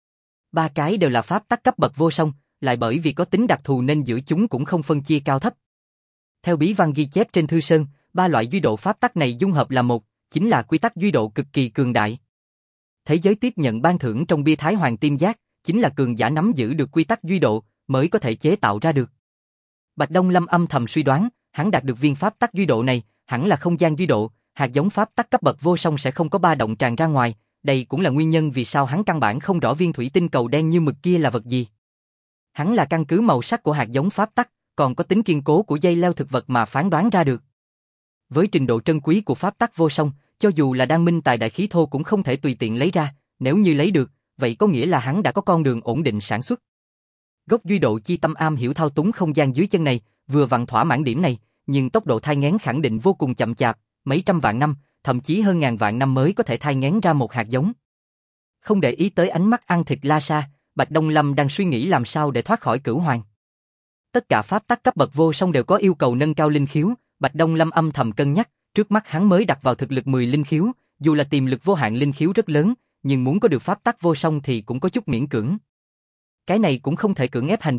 3 cái đều là pháp tắc cấp bậc vô song, lại bởi vì có tính đặc thù nên giữa chúng cũng không phân chia cao thấp. Theo bí văn ghi chép trên thư sơn, 3 loại duy độ pháp tắc này dung hợp là một, chính là quy tắc duy độ cực kỳ cường đại. Thế giới tiếp nhận ban thưởng trong bia Thái Hoàng Tim Giác, chính là cường giả nắm giữ được quy tắc duy độ, mới có thể chế tạo ra được. Bạch Đông Lâm âm thầm suy đoán, hắn đạt được viên pháp tắc duy độ này, hẳn là không gian duy độ, hạt giống pháp tắc cấp bậc vô song sẽ không có ba động tràn ra ngoài, đây cũng là nguyên nhân vì sao hắn căn bản không rõ viên thủy tinh cầu đen như mực kia là vật gì. Hắn là căn cứ màu sắc của hạt giống pháp tắc, còn có tính kiên cố của dây leo thực vật mà phán đoán ra được. Với trình độ trân quý của pháp tắc vô song, cho dù là Đan Minh tài đại khí thô cũng không thể tùy tiện lấy ra, nếu như lấy được, vậy có nghĩa là hắn đã có con đường ổn định sản xuất. Gốc duy độ chi tâm am hiểu thao túng không gian dưới chân này, vừa vặn thỏa mãn điểm này, nhưng tốc độ thai nghén khẳng định vô cùng chậm chạp, mấy trăm vạn năm, thậm chí hơn ngàn vạn năm mới có thể thai nghén ra một hạt giống. Không để ý tới ánh mắt ăn thịt La Sa, Bạch Đông Lâm đang suy nghĩ làm sao để thoát khỏi cửu hoàng. Tất cả pháp tắc cấp bậc vô song đều có yêu cầu nâng cao linh khiếu, Bạch Đông Lâm âm thầm cân nhắc, trước mắt hắn mới đặt vào thực lực 10 linh khiếu, dù là tiềm lực vô hạn linh khiếu rất lớn, nhưng muốn có được pháp tắc vô song thì cũng có chút miễn cưỡng. Cái này cũng không thể cưỡng ép hành vi,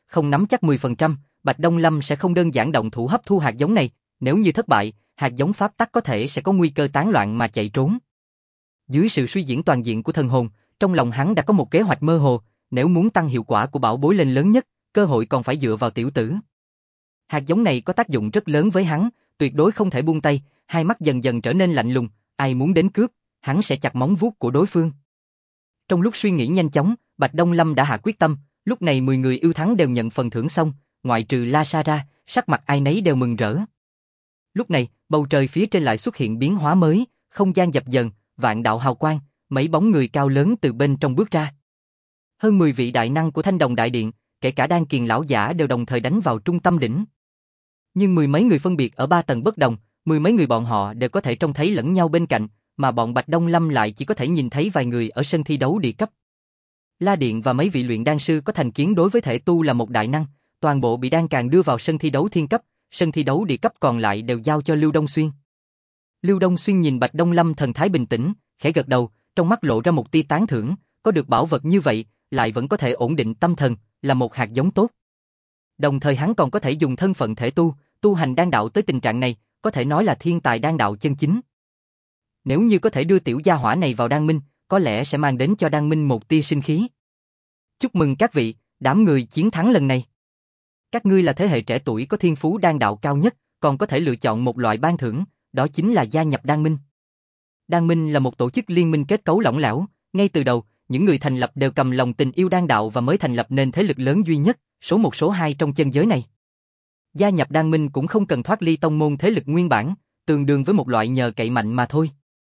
không nắm chắc 10%, Bạch Đông Lâm sẽ không đơn giản động thủ hấp thu hạt giống này, nếu như thất bại, hạt giống pháp tắc có thể sẽ có nguy cơ tán loạn mà chạy trốn. Dưới sự suy diễn toàn diện của thần hồn, trong lòng hắn đã có một kế hoạch mơ hồ, nếu muốn tăng hiệu quả của bảo bối lên lớn nhất, cơ hội còn phải dựa vào tiểu tử. Hạt giống này có tác dụng rất lớn với hắn, tuyệt đối không thể buông tay, hai mắt dần dần trở nên lạnh lùng, ai muốn đến cướp, hắn sẽ chặt móng vuốt của đối phương. Trong lúc suy nghĩ nhanh chóng, Bạch Đông Lâm đã hạ quyết tâm, lúc này 10 người ưu thắng đều nhận phần thưởng xong, ngoại trừ La Sa ra, sắc mặt ai nấy đều mừng rỡ. Lúc này, bầu trời phía trên lại xuất hiện biến hóa mới, không gian dập dần, vạn đạo hào quang, mấy bóng người cao lớn từ bên trong bước ra. Hơn 10 vị đại năng của Thanh Đồng Đại Điện, kể cả Đan Kiền lão giả đều đồng thời đánh vào trung tâm đỉnh. Nhưng mười mấy người phân biệt ở 3 tầng bất đồng, mười mấy người bọn họ đều có thể trông thấy lẫn nhau bên cạnh, mà bọn Bạch Đông Lâm lại chỉ có thể nhìn thấy vài người ở sân thi đấu địa cấp. La Điện và mấy vị luyện đan sư có thành kiến đối với thể tu là một đại năng, toàn bộ bị Đan Càn đưa vào sân thi đấu thiên cấp, sân thi đấu địa cấp còn lại đều giao cho Lưu Đông Xuyên. Lưu Đông Xuyên nhìn Bạch Đông Lâm thần thái bình tĩnh, khẽ gật đầu, trong mắt lộ ra một tia tán thưởng, có được bảo vật như vậy, lại vẫn có thể ổn định tâm thần, là một hạt giống tốt. Đồng thời hắn còn có thể dùng thân phận thể tu hành đan đạo tới tình trạng này, có thể nói là thiên tài đan đạo chân chính. Nếu như có thể đưa tiểu gia hỏa này vào đan minh, có lẽ sẽ mang đến cho đan minh một tia sinh khí. Chúc mừng các vị, đám người chiến thắng lần này. Các ngươi là thế hệ trẻ tuổi có thiên phú đan đạo cao nhất, còn có thể lựa chọn một loại ban thưởng, đó chính là gia nhập đan minh. Đan minh là một tổ chức liên minh kết cấu lỏng lẻo, ngay từ đầu, những người thành lập đều cầm lòng tình yêu đan đạo và mới thành lập nên thế lực lớn duy nhất, số 1 số 2 trong chân giới này. Gia nhập đan minh cũng không cần thoát ly tông môn thế lực nguyên bản, tương đương với một loại nhờ cậy mạnh mà thôi.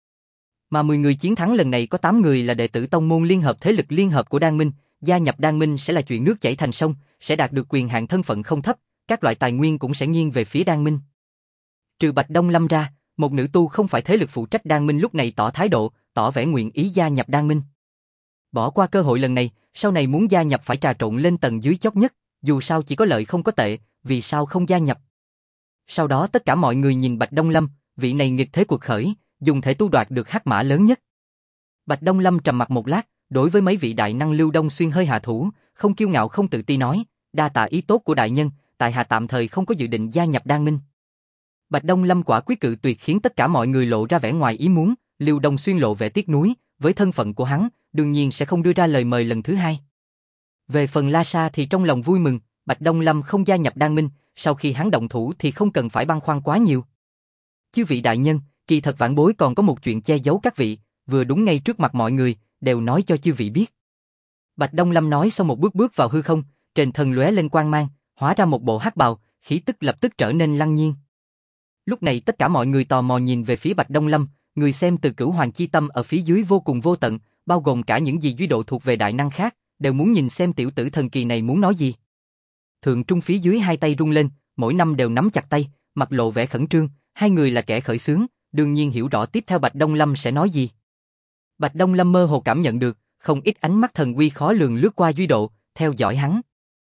Mà 10 người chiến thắng lần này có 8 người là đệ tử tông môn liên hợp thế lực liên hợp của đan minh, gia nhập đan minh sẽ là chuyện nước chảy thành sông, sẽ đạt được quyền hạn thân phận không thấp, các loại tài nguyên cũng sẽ nghiêng về phía đan minh. Trừ Bạch Đông Lâm ra, một nữ tu không phải thế lực phụ trách đan minh lúc này tỏ thái độ, tỏ vẻ nguyện ý gia nhập đan minh. Bỏ qua cơ hội lần này, sau này muốn gia nhập phải trà trộn lên tầng dưới chót nhất, dù sao chỉ có lợi không có tệ, vì sao không gia nhập. Sau đó tất cả mọi người nhìn Bạch Đông Lâm, vị này nghịch thế cuộc khởi, dùng thể tu đoạt được hắc mã lớn nhất. Bạch Đông Lâm trầm mặt một lát, đối với mấy vị đại năng Lưu Đông Xuyên hơi hạ thủ, không kiêu ngạo không tự ti nói, đa tạ ý tốt của đại nhân, tại hạ tạm thời không có dự định gia nhập đan minh. Bạch Đông Lâm quả quyết cự tuyệt khiến tất cả mọi người lộ ra vẻ ngoài ý muốn, Lưu Đông Xuyên lộ vẻ tiếc nuối, với thân phận của hắn, đương nhiên sẽ không đưa ra lời mời lần thứ hai. Về phần La Sa thì trong lòng vui mừng, Bạch Đông Lâm không gia nhập đan minh, sau khi hắn động thủ thì không cần phải băn khoăn quá nhiều. Chư vị đại nhân, kỳ thật vãn bối còn có một chuyện che giấu các vị, vừa đúng ngay trước mặt mọi người, đều nói cho chư vị biết. Bạch Đông Lâm nói xong một bước vào hư không, trên thân lóe lên quang mang, hóa ra một bộ hắc bào, khí tức lập tức trở nên lăng nhiên. Lúc này tất cả mọi người tò mò nhìn về phía Bạch Đông Lâm, người xem từ Cửu Hoàng Chi Tâm ở phía dưới vô cùng vô tận, bao gồm cả những gì duy độ thuộc về đại năng khác, đều muốn nhìn xem tiểu tử thần kỳ này muốn nói gì. Thượng Trung phía dưới hai tay rung lên, mỗi năm đều nắm chặt tay, mặt lộ vẻ khẩn trương, hai người là kẻ khởi xướng, đương nhiên hiểu rõ tiếp theo Bạch Đông Lâm sẽ nói gì. Bạch Đông Lâm mơ hồ cảm nhận được, không ít ánh mắt thần uy khó lường lướt qua duy độ, theo dõi hắn.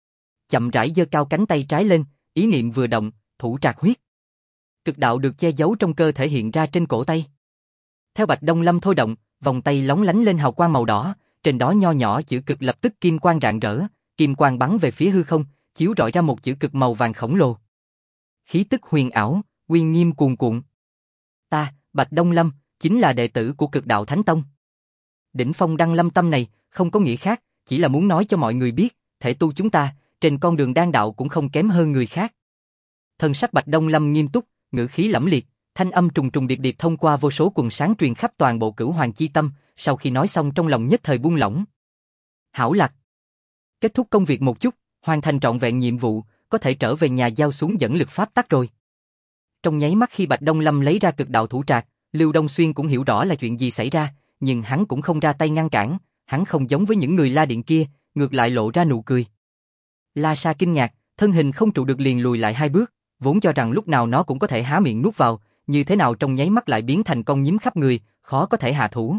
Chậm rãi giơ cao cánh tay trái lên, ý niệm vừa động, thủ trạc huyết. Cực đạo được che giấu trong cơ thể hiện ra trên cổ tay. Theo Bạch Đông Lâm thôi động, vòng tay lóng lánh lên hào quang màu đỏ, trên đó nho nhỏ chữ cực lập tức kim quang rạng rỡ, kim quang bắn về phía hư không, chiếu rọi ra một chữ cực màu vàng khổng lồ. Khí tức huyền ảo, uy nghiêm cuồn cuộn. Ta, Bạch Đông Lâm, chính là đệ tử của Cực Đạo Thánh Tông. Đỉnh phong Đăng Lâm Tâm này, không có nghĩa khác, chỉ là muốn nói cho mọi người biết, thể tu chúng ta, trên con đường đan đạo cũng không kém hơn người khác. Thần sắc Bạch Đông Lâm nghiêm túc, ngữ khí lẫm liệt, thanh âm trùng trùng điệp điệp thông qua vô số quần sáng truyền khắp toàn bộ Cửu Hoàng Chi Tâm, sau khi nói xong trong lòng nhất thời buông lỏng. Hảo lạc. Kết thúc công việc một chút, hoàn thành trọn vẹn nhiệm vụ, có thể trở về nhà giao xuống dẫn lực pháp tắc rồi. Trong nháy mắt khi Bạch Đông Lâm lấy ra cực đạo thủ trạc, Lưu Đông Xuyên cũng hiểu rõ là chuyện gì xảy ra, nhưng hắn cũng không ra tay ngăn cản, hắn không giống với những người La Điện kia, ngược lại lộ ra nụ cười. La Sa kinh ngạc, thân hình không trụ được liền lùi lại 2 bước, vốn cho rằng lúc nào nó cũng có thể há miệng nuốt vào, như thế nào trong nháy mắt lại biến thành con nhím khắp người, khó có thể hạ thủ.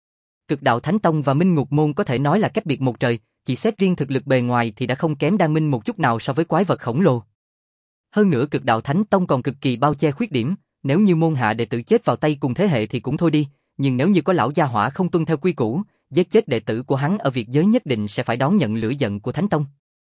Cực Đạo Thánh Tông và Minh Ngục Môn có thể nói là cách biệt một trời, chỉ xét riêng thực lực bề ngoài thì đã không kém Đan Minh một chút nào so với quái vật khổng lồ. Hơn nữa Cực Đạo Thánh Tông còn cực kỳ bao che khuyết điểm, nếu như môn hạ đệ tử chết vào tay cùng thế hệ thì cũng thôi đi, nhưng nếu như có lão gia hỏa không tuân theo quy củ, giết chết đệ tử của hắn ở Việt giới nhất định sẽ phải đón nhận lửa giận của Thánh Tông.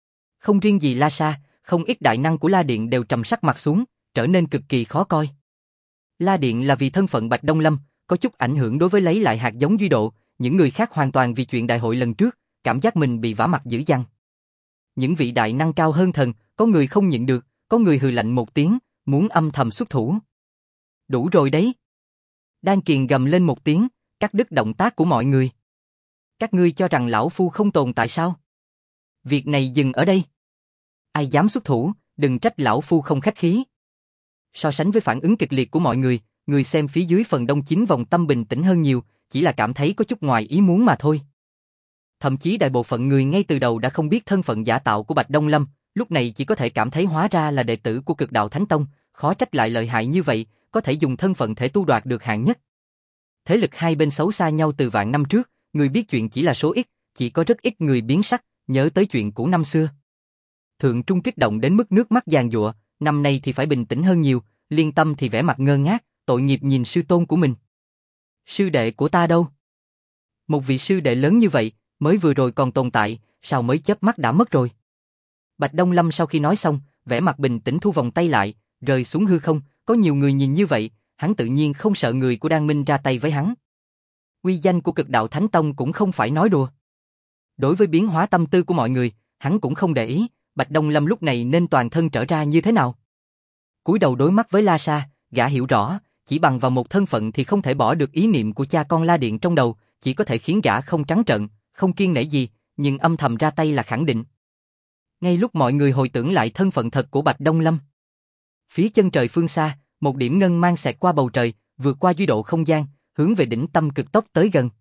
Không riêng gì La Sa, không ít đại năng của La Điện đều trầm sắc mặt xuống, trở nên cực kỳ khó coi. La Điện là vì thân phận Bạch Đông Lâm, có chút ảnh hưởng đối với lấy lại hạt giống Duy Độ, những người khác hoàn toàn vì chuyện đại hội lần trước, cảm giác mình bị vả mặt dữ dằn. Những vị đại năng cao hơn thần, có người không nhịn được, có người hừ lạnh một tiếng, muốn âm thầm xuất thủ. Đủ rồi đấy. Đan Kiền gầm lên một tiếng, cắt đứt động tác của mọi người. Các ngươi cho rằng lão phu không tồn tại sao? Việc này dừng ở đây. Ai dám xuất thủ, đừng trách lão phu không khách khí. So sánh với phản ứng kịch liệt của mọi người xem phía dưới phần đông chính vòng tâm bình tĩnh hơn nhiều, chỉ là cảm thấy có chút ngoài ý muốn mà thôi. Thậm chí đại bộ phận người ngay từ đầu đã không biết thân phận giả tạo của Bạch Đông Lâm, lúc này chỉ có thể cảm thấy hóa ra là đệ tử của Cực Đạo Thánh Tông, khó trách lại lợi hại như vậy, có thể dùng thân phận thể tu đoạt được hạng nhất. Thế lực hai bên xấu xa nhau từ vạn năm trước, người biết chuyện chỉ là số ít, chỉ có rất ít người biến sắc, nhớ tới chuyện cũ năm xưa. Thượng Trung kích động đến mức nước mắt giàn giụa, năm nay thì phải bình tĩnh hơn nhiều, Liên Tâm thì vẻ mặt ngơ ngác, tội nghiệp nhìn sư tôn của mình. Sư đệ của ta đâu? Một vị sư đệ lớn như vậy, mới vừa rồi còn tồn tại, sao mới chớp mắt đã mất rồi? Bạch Đông Lâm sau khi nói xong, vẻ mặt bình tĩnh thu vòng tay lại, rơi xuống hư không, có nhiều người nhìn như vậy, hắn tự nhiên không sợ người của Đan Minh ra tay với hắn. Uy danh của Cực Đạo Thánh Tông cũng không phải nói đùa. Đối với biến hóa tâm tư của mọi người, hắn cũng không để ý, Bạch Đông Lâm lúc này nên toàn thân trở ra như thế nào. Cúi đầu đối mắt với La Sa, gã hiểu rõ, chỉ bằng vào một thân phận thì không thể bỏ được ý niệm của cha con La Điện trong đầu, chỉ có thể khiến gã không trắng trợn, không kiêng nể gì, nhưng âm thầm ra tay là khẳng định. Ngay lúc mọi người hồi tưởng lại thân phận thật của Bạch Đông Lâm, phía chân trời phương xa, một điểm ngân mang xẹt qua bầu trời, vượt qua duy độ không gian, hướng về đỉnh tâm cực tốc tới gần.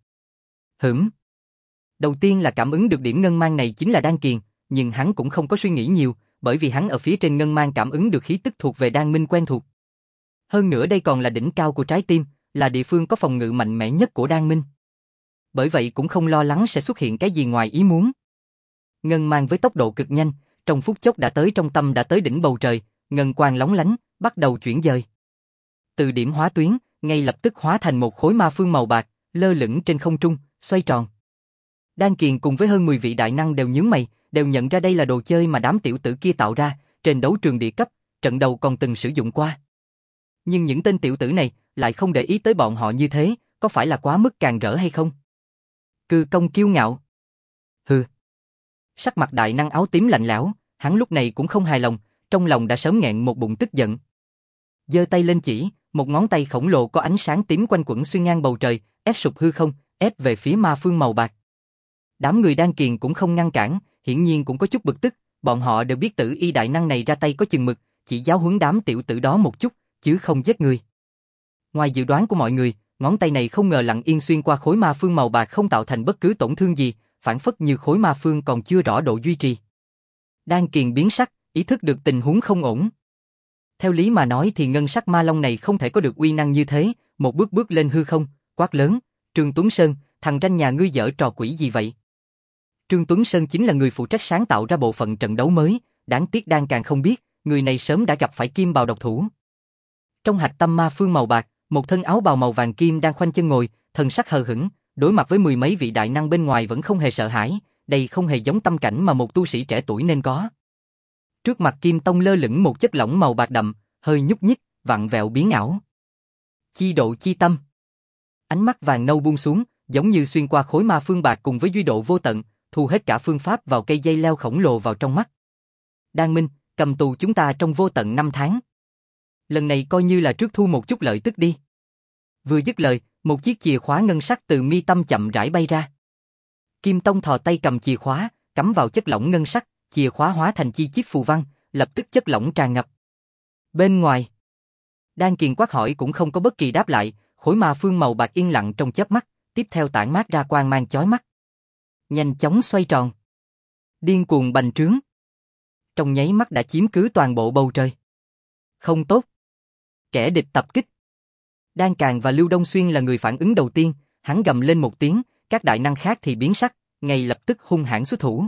Đầu tiên là cảm ứng được điểm ngân mang này chính là Đan Kiền, nhưng hắn cũng không có suy nghĩ nhiều, bởi vì hắn ở phía trên ngân mang cảm ứng được khí tức thuộc về Đan Minh quen thuộc. Hơn nữa đây còn là đỉnh cao của trái tim, là địa phương có phòng ngự mạnh mẽ nhất của Đan Minh. Bởi vậy cũng không lo lắng sẽ xuất hiện cái gì ngoài ý muốn. Ngân mang với tốc độ cực nhanh, trong phút chốc đã tới trong tâm đã tới đỉnh bầu trời, ngân quang lóng lánh, bắt đầu chuyển dời. Từ điểm hóa tuyến, ngay lập tức hóa thành một khối ma phương màu bạc, lơ lửng trên không trung, xoay tròn. Đan Kiền cùng với hơn 10 vị đại năng đều nhướng mày, đều nhận ra đây là đồ chơi mà đám tiểu tử kia tạo ra, trên đấu trường địa cấp, trận đầu còn từng sử dụng qua. Nhưng những tên tiểu tử này lại không để ý tới bọn họ như thế, có phải là quá mức càn rỡ hay không? Cư công kiêu ngạo. Hừ. Sắc mặt đại năng áo tím lạnh lẽo, hắn lúc này cũng không hài lòng, trong lòng đã sớm nghẹn một bụng tức giận. Giơ tay lên chỉ, một ngón tay khổng lồ có ánh sáng tím quanh quẩn xuyên ngang bầu trời, ép sụp hư không, ép về phía ma phương màu bạc. Đám người Đan Kiền cũng không ngăn cản, hiển nhiên cũng có chút bực tức, bọn họ đều biết tử y đại năng này ra tay có chừng mực, chỉ giáo huấn đám tiểu tử đó một chút, chứ không giết người. Ngoài dự đoán của mọi người, ngón tay này không ngờ lặng yên xuyên qua khối ma phương màu bạc không tạo thành bất cứ tổn thương gì, phản phất như khối ma phương còn chưa rõ độ duy trì. Đan Kiền biến sắc, ý thức được tình huống không ổn. Theo lý mà nói thì ngân sắc ma long này không thể có được uy năng như thế, một bước bước lên hư không, quát lớn, Trương Tuấn Sơn, thằng ranh nhà ngươi giở trò quỷ gì vậy? Trương Tuấn Sơn chính là người phụ trách sáng tạo ra bộ phận trận đấu mới, đáng tiếc Đan càng không biết, người này sớm đã gặp phải kim bào độc thủ. Trong hạch tâm ma phương màu bạc, một thân áo bào màu vàng kim đang khoanh chân ngồi, thần sắc hờ hững, đối mặt với mười mấy vị đại năng bên ngoài vẫn không hề sợ hãi, đây không hề giống tâm cảnh mà một tu sĩ trẻ tuổi nên có. Trước mặt Kim Tông lơ lửng một chất lỏng màu bạc đậm, hơi nhúc nhích, vặn vẹo biến ảo. Chi độ chi tâm. Ánh mắt vàng nâu buông xuống, giống như xuyên qua khối ma phương bạc cùng với duy độ vô tận, thu hết cả phương pháp vào cây dây leo khổng lồ vào trong mắt. Đan Minh, cầm tù chúng ta trong vô tận 5 tháng. Lần này coi như là trước thu một chút lợi tức đi. Vừa dứt lời, một chiếc chìa khóa ngân sắc từ mi tâm chậm rãi bay ra. Kim Tông thò tay cầm chìa khóa, cắm vào chất lỏng ngân sắc, chìa khóa hóa thành chi chiếc phù văn, lập tức chất lỏng tràn ngập. Bên ngoài, Đan Kiền quát hỏi cũng không có bất kỳ đáp lại, khối ma phương màu bạc yên lặng trong chớp mắt, tiếp theo tản mát ra quang mang chói mắt. Nhanh chóng xoay tròn. Điên cuồng bành trướng. Trong nháy mắt đã chiếm cứ toàn bộ bầu trời. Không tốt. Kẻ địch tập kích. Đan Càng và Lưu Đông Xuyên là người phản ứng đầu tiên, hắn gầm lên một tiếng, các đại năng khác thì biến sắc, ngay lập tức hung hãn xuất thủ.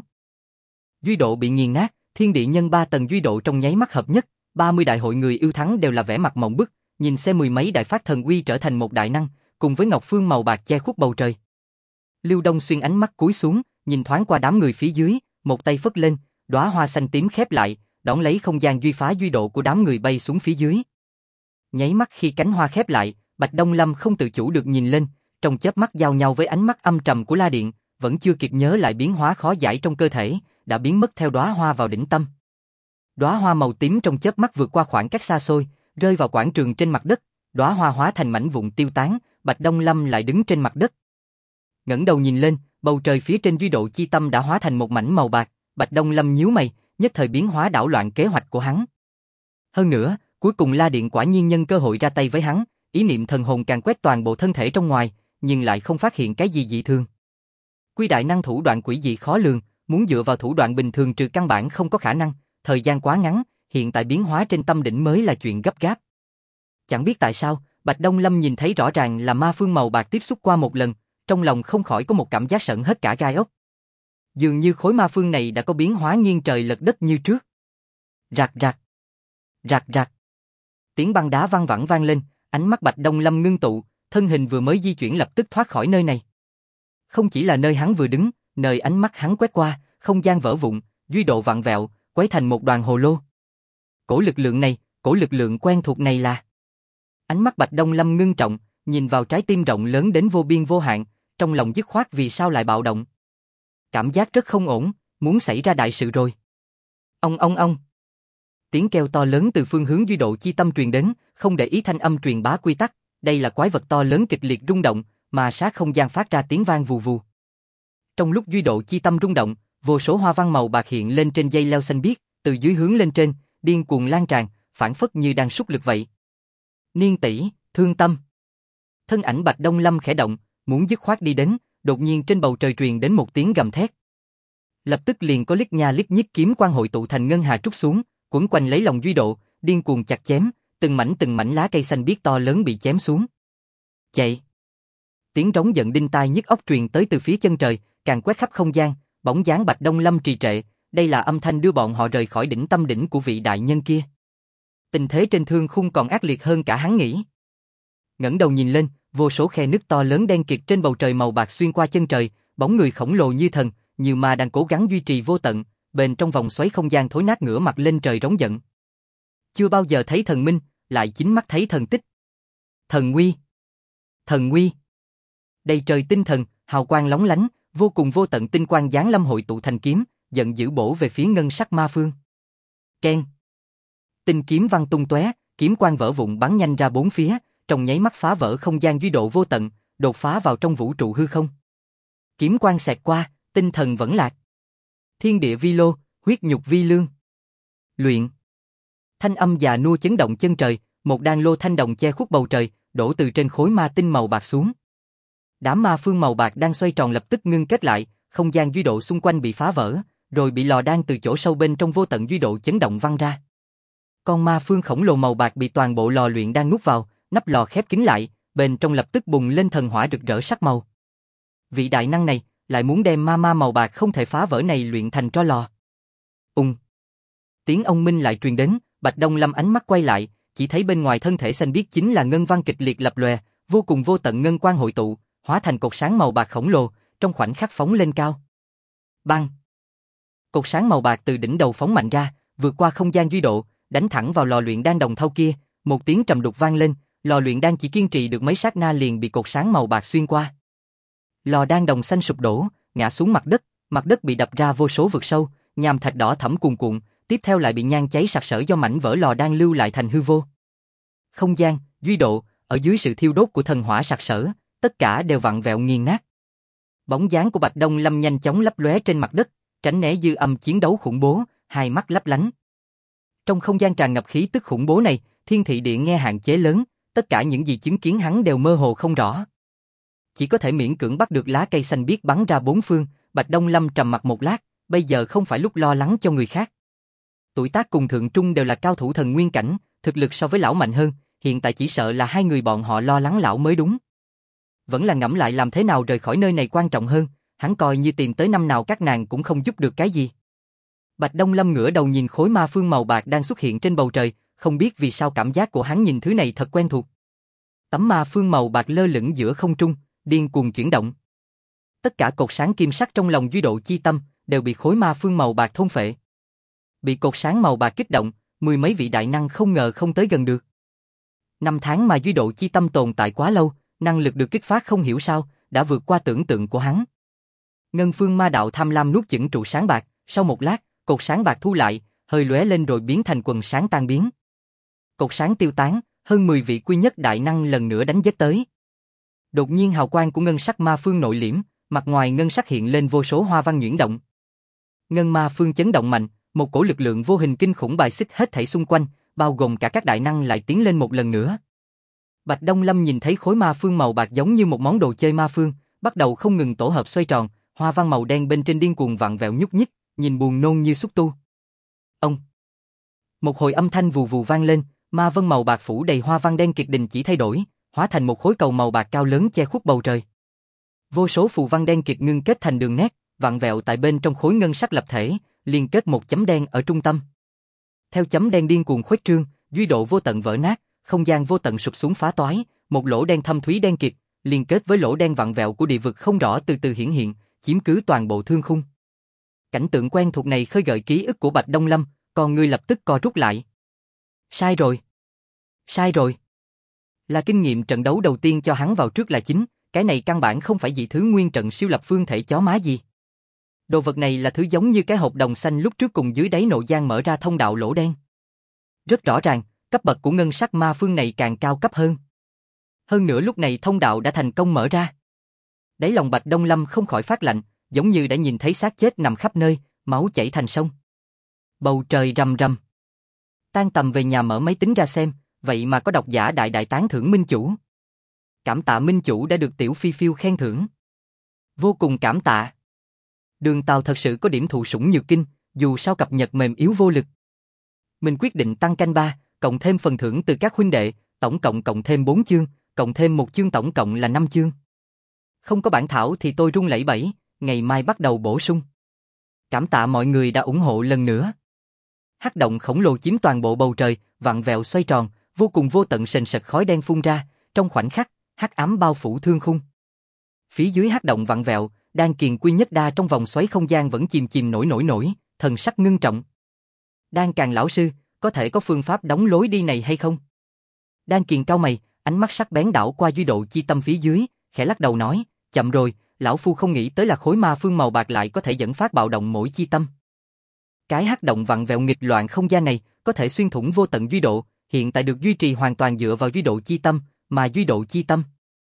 Duy độ bị nghiền nát, thiên địa nhân 3 tầng duy độ trong nháy mắt hợp nhất, 30 đại hội người yêu thắng đều là vẻ mặt mộng bức, nhìn xem mười mấy đại phát thần uy trở thành một đại năng, cùng với ngọc phương màu bạc che khuất bầu trời. Lưu Đông Xuyên ánh mắt cúi xuống, nhìn thoáng qua đám người phía dưới, một tay phất lên, đóa hoa xanh tím khép lại, đón lấy không gian duy phá duy độ của đám người bay xuống phía dưới. Nháy mắt khi cánh hoa khép lại, Bạch Đông Lâm không tự chủ được nhìn lên, trong chớp mắt giao nhau với ánh mắt âm trầm của La Điện, vẫn chưa kịp nhớ lại biến hóa khó giải trong cơ thể, đã biến mất theo đóa hoa vào đỉnh tâm. Đóa hoa màu tím trong chớp mắt vượt qua khoảng cách xa xôi, rơi vào quảng trường trên mặt đất, đóa hoa hóa thành mảnh vụn tiêu tán, Bạch Đông Lâm lại đứng trên mặt đất. Ngẩng đầu nhìn lên, bầu trời phía trên duy độ chi tâm đã hóa thành một mảnh màu bạc, Bạch Đông Lâm nhíu mày, nhất thời biến hóa đảo loạn kế hoạch của hắn. Hơn nữa, cuối cùng La Điện quả nhiên nhân cơ hội ra tay với hắn, ý niệm thần hồn càng quét toàn bộ thân thể trong ngoài, nhưng lại không phát hiện cái gì dị thường. Quy đại năng thủ đoạn quỷ dị khó lường, muốn dựa vào thủ đoạn bình thường trừ căn bản không có khả năng, thời gian quá ngắn, hiện tại biến hóa trên tâm đỉnh mới là chuyện gấp gáp. Chẳng biết tại sao, Bạch Đông Lâm nhìn thấy rõ ràng là ma phương màu bạc tiếp xúc qua một lần, trong lòng không khỏi có một cảm giác sởn hết cả gai ốc. Dường như khối ma phương này đã có biến hóa nghiêng trời lật đất như trước. Rạc rạc, rạc rạc. Tiếng băng đá văng vẳng vang lên, ánh mắt Bạch Đông Lâm ngưng tụ, thân hình vừa mới di chuyển lập tức thoát khỏi nơi này. Không chỉ là nơi hắn vừa đứng, nơi ánh mắt hắn quét qua, không gian vỡ vụn, duy độ vặn vẹo, quấy thành một đoàn hồ lô. Cổ lực lượng này, cổ lực lượng quen thuộc này là... Ánh mắt Bạch Đông Lâm ngưng trọng, nhìn vào trái tim rộng lớn đến vô biên vô hạn, trong lòng dứt khoát vì sao lại bạo động. Cảm giác rất không ổn, muốn xảy ra đại sự rồi. Ông. Tiếng kêu to lớn từ phương hướng duy độ chi tâm truyền đến, không để ý thanh âm truyền bá quy tắc, đây là quái vật to lớn kịch liệt rung động, mà sát không gian phát ra tiếng vang vù vù. Trong lúc duy độ chi tâm rung động, vô số hoa văn màu bạc hiện lên trên dây leo xanh biếc, từ dưới hướng lên trên, điên cuồng lan tràn, phản phất như đang súc lực vậy. Niên tỷ, thương tâm. Thân ảnh Bạch Đông Lâm khẽ động, muốn dứt khoát đi đến, đột nhiên trên bầu trời truyền đến một tiếng gầm thét. Lập tức liền có lít nha lít nhít kiếm quang hội tụ thành ngân hà trút xuống, quấn quanh lấy lòng duy độ, điên cuồng chặt chém, từng mảnh lá cây xanh biếc to lớn bị chém xuống. Chạy! Tiếng rống giận đinh tai nhức óc truyền tới từ phía chân trời, càng quét khắp không gian, bóng dáng Bạch Đông Lâm trì trệ, đây là âm thanh đưa bọn họ rời khỏi đỉnh tâm đỉnh của vị đại nhân kia. Tình thế trên thương khung còn ác liệt hơn cả hắn nghĩ. Ngẩng đầu nhìn lên, vô số khe nứt to lớn đen kịt trên bầu trời màu bạc xuyên qua chân trời, bóng người khổng lồ như thần, như ma đang cố gắng duy trì vô tận, bên trong vòng xoáy không gian thối nát ngửa mặt lên trời rống giận. Chưa bao giờ thấy thần minh, lại chính mắt thấy thần tích. Thần nguy! Thần nguy! Đầy trời tinh thần, hào quang lóng lánh, vô cùng vô tận tinh quang giáng lâm hội tụ thành kiếm, giận dữ bổ về phía ngân sắc ma phương. Keng! Tinh kiếm văng tung tóe, kiếm quang vỡ vụn bắn nhanh ra bốn phía, trong nháy mắt phá vỡ không gian duy độ vô tận, đột phá vào trong vũ trụ hư không. Kiếm quang xẹt qua, tinh thần vẫn lạc. Thiên địa vi lô, huyết nhục vi lương. Luyện. Thanh âm già nua chấn động chân trời, một đan lô thanh đồng che khuất bầu trời, đổ từ trên khối ma tinh màu bạc xuống. Đám ma phương màu bạc đang xoay tròn lập tức ngưng kết lại, không gian duy độ xung quanh bị phá vỡ, rồi bị lò đan từ chỗ sâu bên trong vô tận duy độ chấn động văng ra. Con ma phương khổng lồ màu bạc bị toàn bộ lò luyện đan nuốt vào, nắp lò khép kín lại, bên trong lập tức bùng lên thần hỏa rực rỡ sắc màu. Vị đại năng này lại muốn đem ma màu bạc không thể phá vỡ này luyện thành tro lò. Tiếng ông minh lại truyền đến, Bạch Đông Lâm ánh mắt quay lại, chỉ thấy bên ngoài thân thể xanh biếc chính là ngân văn kịch liệt lập lòe, vô cùng vô tận ngân quang hội tụ, hóa thành cột sáng màu bạc khổng lồ, trong khoảnh khắc phóng lên cao. Bang! Cột sáng màu bạc từ đỉnh đầu phóng mạnh ra, vượt qua không gian duy độ, đánh thẳng vào lò luyện đan đồng thau kia, một tiếng trầm đục vang lên, lò luyện đan chỉ kiên trì được mấy sát na liền bị cột sáng màu bạc xuyên qua. Lò đan đồng xanh sụp đổ, ngã xuống mặt đất bị đập ra vô số vực sâu, nham thạch đỏ thẫm cuồn cuộn, tiếp theo lại bị nhang cháy sặc sỡ do mảnh vỡ lò đan lưu lại thành hư vô. Không gian, duy độ, ở dưới sự thiêu đốt của thần hỏa sặc sỡ, tất cả đều vặn vẹo nghiền nát. Bóng dáng của Bạch Đông Lâm nhanh chóng lấp lóe trên mặt đất, tránh né dư âm chiến đấu khủng bố, hai mắt lấp lánh. Trong không gian tràn ngập khí tức khủng bố này, Thiên Thị Điện nghe hạn chế lớn, tất cả những gì chứng kiến hắn đều mơ hồ không rõ. Chỉ có thể miễn cưỡng bắt được lá cây xanh biếc bắn ra bốn phương, Bạch Đông Lâm trầm mặc một lát, bây giờ không phải lúc lo lắng cho người khác. Tuổi tác cùng Thượng Trung đều là cao thủ thần nguyên cảnh, thực lực so với lão mạnh hơn, hiện tại chỉ sợ là hai người bọn họ lo lắng lão mới đúng. Vẫn là ngẫm lại làm thế nào rời khỏi nơi này quan trọng hơn, hắn coi như tìm tới năm nào các nàng cũng không giúp được cái gì. Bạch Đông Lâm ngửa đầu nhìn khối ma phương màu bạc đang xuất hiện trên bầu trời, không biết vì sao cảm giác của hắn nhìn thứ này thật quen thuộc. Tấm ma phương màu bạc lơ lửng giữa không trung, điên cuồng chuyển động. Tất cả cột sáng kim sắc trong lòng duy độ chi tâm đều bị khối ma phương màu bạc thôn phệ. bị cột sáng màu bạc kích động, mười mấy vị đại năng không ngờ không tới gần được. Năm tháng mà duy độ chi tâm tồn tại quá lâu, năng lực được kích phát không hiểu sao, đã vượt qua tưởng tượng của hắn. Ngân Phương Ma Đạo tham lam nuốt chửng trụ sáng bạc, sau một lát, cột sáng bạc thu lại, hơi lóe lên rồi biến thành quần sáng tan biến. Cột sáng tiêu tán, hơn 10 vị quy nhất đại năng lần nữa đánh giết tới. Đột nhiên hào quang của ngân sắc ma phương nội liễm, mặt ngoài ngân sắc hiện lên vô số hoa văn nhuyễn động. Ngân ma phương chấn động mạnh, một cổ lực lượng vô hình kinh khủng bài xích hết thảy xung quanh, bao gồm cả các đại năng lại tiến lên một lần nữa. Bạch Đông Lâm nhìn thấy khối ma phương màu bạc giống như một món đồ chơi ma phương, bắt đầu không ngừng tổ hợp xoay tròn, hoa văn màu đen bên trên điên cuồng vặn vẹo nhúc nhích, nhìn buồn nôn như xúc tu. Ông. Một hồi âm thanh vù vù vang lên, ma vân màu bạc phủ đầy hoa văn đen kịt đình chỉ thay đổi, hóa thành một khối cầu màu bạc cao lớn che khuất bầu trời. Vô số phù văn đen kịt ngưng kết thành đường nét, vặn vẹo tại bên trong khối ngân sắc lập thể, liên kết một chấm đen ở trung tâm. Theo chấm đen điên cuồng khuếch trương, duy độ vô tận vỡ nát, không gian vô tận sụp xuống phá toái, một lỗ đen thâm thúy đen kịt, liên kết với lỗ đen vặn vẹo của địa vực không rõ từ từ hiển hiện, chiếm cứ toàn bộ thương khung. Cảnh tượng quen thuộc này khơi gợi ký ức của Bạch Đông Lâm, còn người lập tức co rút lại. Sai rồi. Sai rồi. Là kinh nghiệm trận đấu đầu tiên cho hắn vào trước là chính, cái này căn bản không phải dị thứ nguyên trận siêu lập phương thể chó má gì. Đồ vật này là thứ giống như cái hộp đồng xanh lúc trước cùng dưới đáy nội gian mở ra thông đạo lỗ đen. Rất rõ ràng, cấp bậc của ngân sắc ma phương này càng cao cấp hơn. Hơn nữa lúc này thông đạo đã thành công mở ra. Đáy lòng Bạch Đông Lâm không khỏi phát lạnh, giống như đã nhìn thấy xác chết nằm khắp nơi, máu chảy thành sông. Bầu trời rầm rầm. Tan tầm về nhà mở máy tính ra xem, vậy mà có độc giả đại đại tán thưởng Minh Chủ. Cảm tạ Minh Chủ đã được Tiểu Phi Phiêu khen thưởng. Vô cùng cảm tạ. Đường Tàu thật sự có điểm thụ sủng nhược kinh, dù sao cập nhật mềm yếu vô lực. Mình quyết định tăng canh 3, cộng thêm phần thưởng từ các huynh đệ, tổng cộng thêm 4 chương, cộng thêm một chương tổng cộng là 5 chương. Không có bản thảo thì tôi run lẩy bẩy, ngày mai bắt đầu bổ sung. Cảm tạ mọi người đã ủng hộ lần nữa. Hắc động khổng lồ chiếm toàn bộ bầu trời, vặn vẹo xoay tròn, vô cùng vô tận sền sệt khói đen phun ra, trong khoảnh khắc, hắc ám bao phủ thương khung. Phía dưới hắc động vặn vẹo, Đan Kiền Quy Nhất Đa trong vòng xoáy không gian vẫn chìm chìm nổi, thần sắc ngưng trọng. Đan Càn lão sư, có thể có phương pháp đóng lối đi này hay không? Đan Kiền cau mày, ánh mắt sắc bén đảo qua duy độ chi tâm phía dưới, khẽ lắc đầu nói, chậm rồi, lão phu không nghĩ tới là khối ma phương màu bạc lại có thể dẫn phát bạo động mỗi chi tâm. Cái hắc động vặn vẹo nghịch loạn không gian này có thể xuyên thủng vô tận duy độ, hiện tại được duy trì hoàn toàn dựa vào duy độ chi tâm, mà duy độ chi tâm.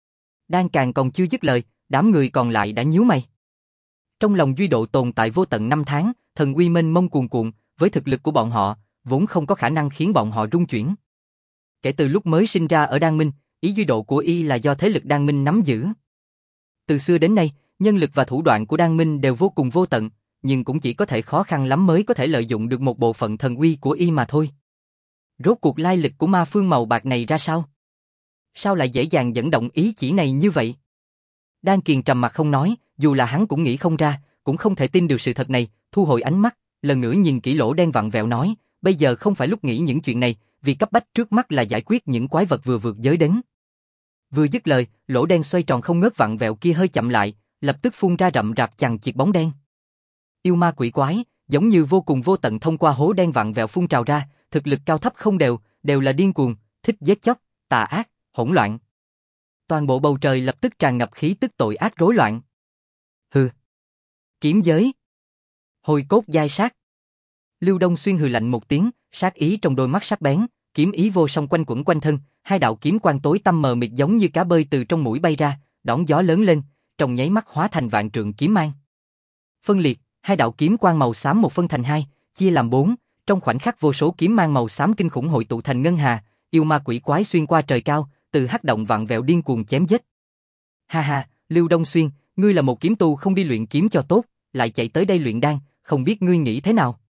Đan Càn còn chưa dứt lời, đám người còn lại đã nhíu mày. Trong lòng duy độ tồn tại vô tận 5 tháng, thần uy mênh mông cuồn cuộn, với thực lực của bọn họ, vốn không có khả năng khiến bọn họ rung chuyển. Kể từ lúc mới sinh ra ở Đan Minh, ý duy độ của y là do thế lực Đan Minh nắm giữ. Từ xưa đến nay, nhân lực và thủ đoạn của Đan Minh đều vô cùng vô tận, nhưng cũng chỉ có thể khó khăn lắm mới có thể lợi dụng được một bộ phận thần uy của y mà thôi. Rốt cuộc lai lịch của ma phương màu bạc này ra sao? Sao lại dễ dàng dẫn động ý chỉ này như vậy? Đan Kiền trầm mặt không nói, dù là hắn cũng nghĩ không ra, cũng không thể tin được sự thật này, thu hồi ánh mắt, lần nữa nhìn kỹ lỗ đen vặn vẹo nói, bây giờ không phải lúc nghĩ những chuyện này, vì cấp bách trước mắt là giải quyết những quái vật vừa vượt giới đến. Vừa dứt lời, lỗ đen xoay tròn không ngớt vặn vẹo kia hơi chậm lại, lập tức phun ra rậm rạp chằng chịt bóng đen. Yêu ma quỷ quái, giống như vô cùng vô tận thông qua hố đen vặn vẹo phun trào ra, thực lực cao thấp không đều là điên cuồng, thích giết chóc, tà ác, hỗn loạn. Toàn bộ bầu trời lập tức tràn ngập khí tức tội ác rối loạn. Hừ. Kiếm giới. Hồi cốt giai sát. Lưu Đông Xuyên hừ lạnh một tiếng, sát ý trong đôi mắt sắc bén, kiếm ý vô song quanh quẩn quanh thân, hai đạo kiếm quang tối tăm mờ mịt giống như cá bơi từ trong mũi bay ra, đón gió lớn lên, trong nháy mắt hóa thành vạn trượng kiếm mang. Phân liệt, hai đạo kiếm quang màu xám một phân thành hai, chia làm 4, trong khoảnh khắc vô số kiếm mang màu xám kinh khủng hội tụ thành ngân hà, yêu ma quỷ quái xuyên qua trời cao, từ hắc động vặn vẹo điên cuồng chém giết. Ha ha, Lưu Đông Xuyên, ngươi là một kiếm tu không đi luyện kiếm cho tốt, lại chạy tới đây luyện đan, không biết ngươi nghĩ thế nào?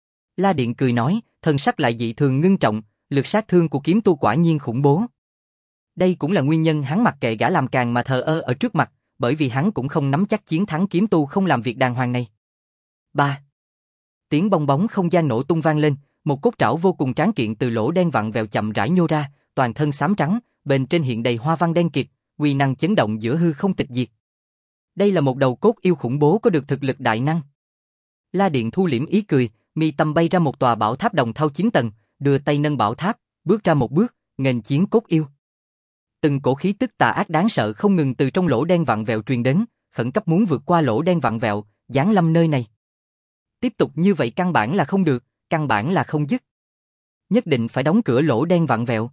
La Điện cười nói, thần sắc lại dị thường ngưng trọng, lực sát thương của kiếm tu quả nhiên khủng bố. Đây cũng là nguyên nhân hắn mặc kệ gã làm càng mà thờ ơ ở trước mặt, bởi vì hắn cũng không nắm chắc chiến thắng kiếm tu không làm việc đàng hoàng này. 3. Tiếng bong bóng không gian nổ tung vang lên, một cốt trảo vô cùng tráng kiện từ lỗ đen vặn vẹo chậm rãi nhô ra, toàn thân xám trắng, bên trên hiện đầy hoa văn đen kịt, uy năng chấn động giữa hư không tịch diệt. Đây là một đầu cốt yêu khủng bố có được thực lực đại năng. La Điện thu liễm ý cười, mi tâm bay ra một tòa bảo tháp đồng thau 9 tầng, đưa tay nâng bảo tháp, bước ra một bước, nghênh chiến cốt yêu. Từng cổ khí tức tà ác đáng sợ không ngừng từ trong lỗ đen vặn vẹo truyền đến, khẩn cấp muốn vượt qua lỗ đen vặn vẹo, giáng lâm nơi này. Tiếp tục như vậy căn bản là không được, căn bản là không dứt. Nhất định phải đóng cửa lỗ đen vặn vẹo.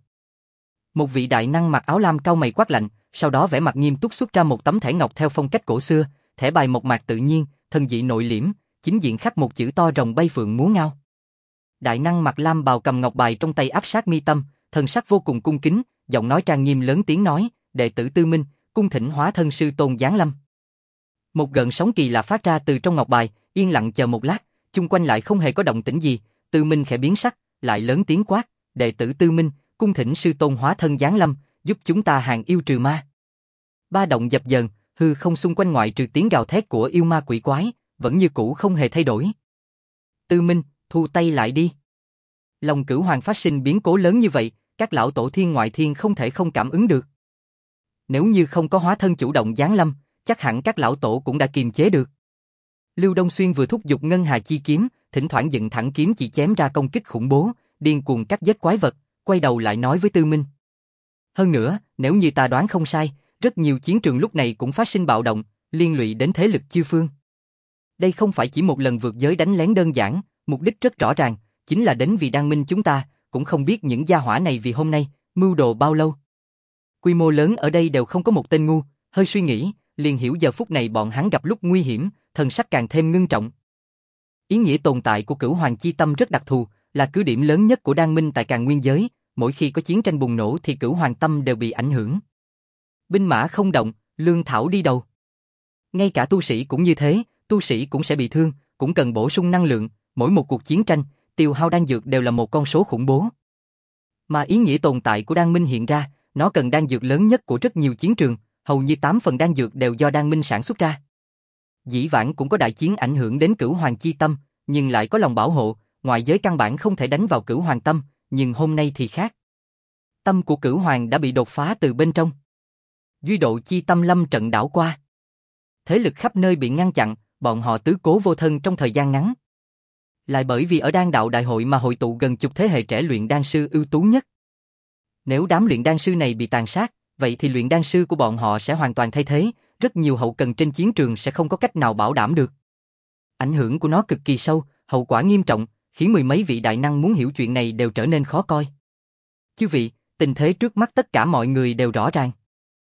Một vị đại năng mặc áo lam cau mày quát lạnh, sau đó vẻ mặt nghiêm túc xuất ra một tấm thẻ ngọc theo phong cách cổ xưa, thẻ bài mộc mạc tự nhiên, thần dị nội liễm, chính diện khắc một chữ to rồng bay phượng múa ngao. Đại năng mặc lam bào cầm ngọc bài trong tay áp sát mi tâm, thần sắc vô cùng cung kính, giọng nói trang nghiêm lớn tiếng nói, đệ tử Tư Minh, cung thỉnh hóa thân sư tôn giáng lâm. Một gợn sóng kỳ lạ phát ra từ trong ngọc bài, yên lặng chờ một lát, chung quanh lại không hề có động tĩnh gì, Tư Minh khẽ biến sắc, lại lớn tiếng quát, đệ tử Tư Minh, cung thỉnh sư tôn hóa thân giáng lâm, giúp chúng ta hàng yêu trừ ma. Ba động dập dờn, hư không xung quanh ngoại trừ tiếng gào thét của yêu ma quỷ quái, vẫn như cũ không hề thay đổi. Tư Minh, thu tay lại đi. Lòng Cửu Hoàng phát sinh biến cố lớn như vậy, các lão tổ thiên ngoại thiên không thể không cảm ứng được. Nếu như không có hóa thân chủ động giáng lâm, chắc hẳn các lão tổ cũng đã kiềm chế được. Lưu Đông Xuyên vừa thúc giục ngân hà chi kiếm, thỉnh thoảng dựng thẳng kiếm chỉ chém ra công kích khủng bố, điên cuồng cắt giết quái vật, quay đầu lại nói với Tư Minh. Hơn nữa, nếu như ta đoán không sai, rất nhiều chiến trường lúc này cũng phát sinh bạo động, liên lụy đến thế lực chư phương. Đây không phải chỉ một lần vượt giới đánh lén đơn giản, mục đích rất rõ ràng, chính là đến vì Đan Minh chúng ta, cũng không biết những gia hỏa này vì hôm nay, mưu đồ bao lâu. Quy mô lớn ở đây đều không có một tên ngu, hơi suy nghĩ, liền hiểu giờ phút này bọn hắn gặp lúc nguy hiểm, thần sắc càng thêm ngưng trọng. Ý nghĩa tồn tại của Cửu Hoàng chi tâm rất đặc thù, là cứ điểm lớn nhất của Đan Minh tại Càn Nguyên giới, mỗi khi có chiến tranh bùng nổ thì Cửu Hoàng tâm đều bị ảnh hưởng. Binh mã không động, lương thảo đi đầu. Ngay cả tu sĩ cũng như thế, tu sĩ cũng sẽ bị thương, cũng cần bổ sung năng lượng, mỗi một cuộc chiến tranh, tiêu hao đan dược đều là một con số khủng bố. Mà ý nghĩa tồn tại của Đan Minh hiện ra, nó cần đan dược lớn nhất của rất nhiều chiến trường, hầu như 8 phần đan dược đều do Đan Minh sản xuất ra. Dĩ vãng cũng có đại chiến ảnh hưởng đến Cửu Hoàng chi tâm, nhưng lại có lòng bảo hộ, ngoại giới căn bản không thể đánh vào Cửu Hoàng tâm, nhưng hôm nay thì khác. Tâm của Cửu Hoàng đã bị đột phá từ bên trong. Duy độ chi tâm lâm trận đảo qua. Thế lực khắp nơi bị ngăn chặn, bọn họ tứ cố vô thân trong thời gian ngắn. Lại bởi vì ở đan đạo đại hội mà hội tụ gần chục thế hệ trẻ luyện đan sư ưu tú nhất. Nếu đám luyện đan sư này bị tàn sát, vậy thì luyện đan sư của bọn họ sẽ hoàn toàn thay thế, rất nhiều hậu cần trên chiến trường sẽ không có cách nào bảo đảm được. Ảnh hưởng của nó cực kỳ sâu, hậu quả nghiêm trọng, khiến mười mấy vị đại năng muốn hiểu chuyện này đều trở nên khó coi. Chư vị, tình thế trước mắt tất cả mọi người đều rõ ràng.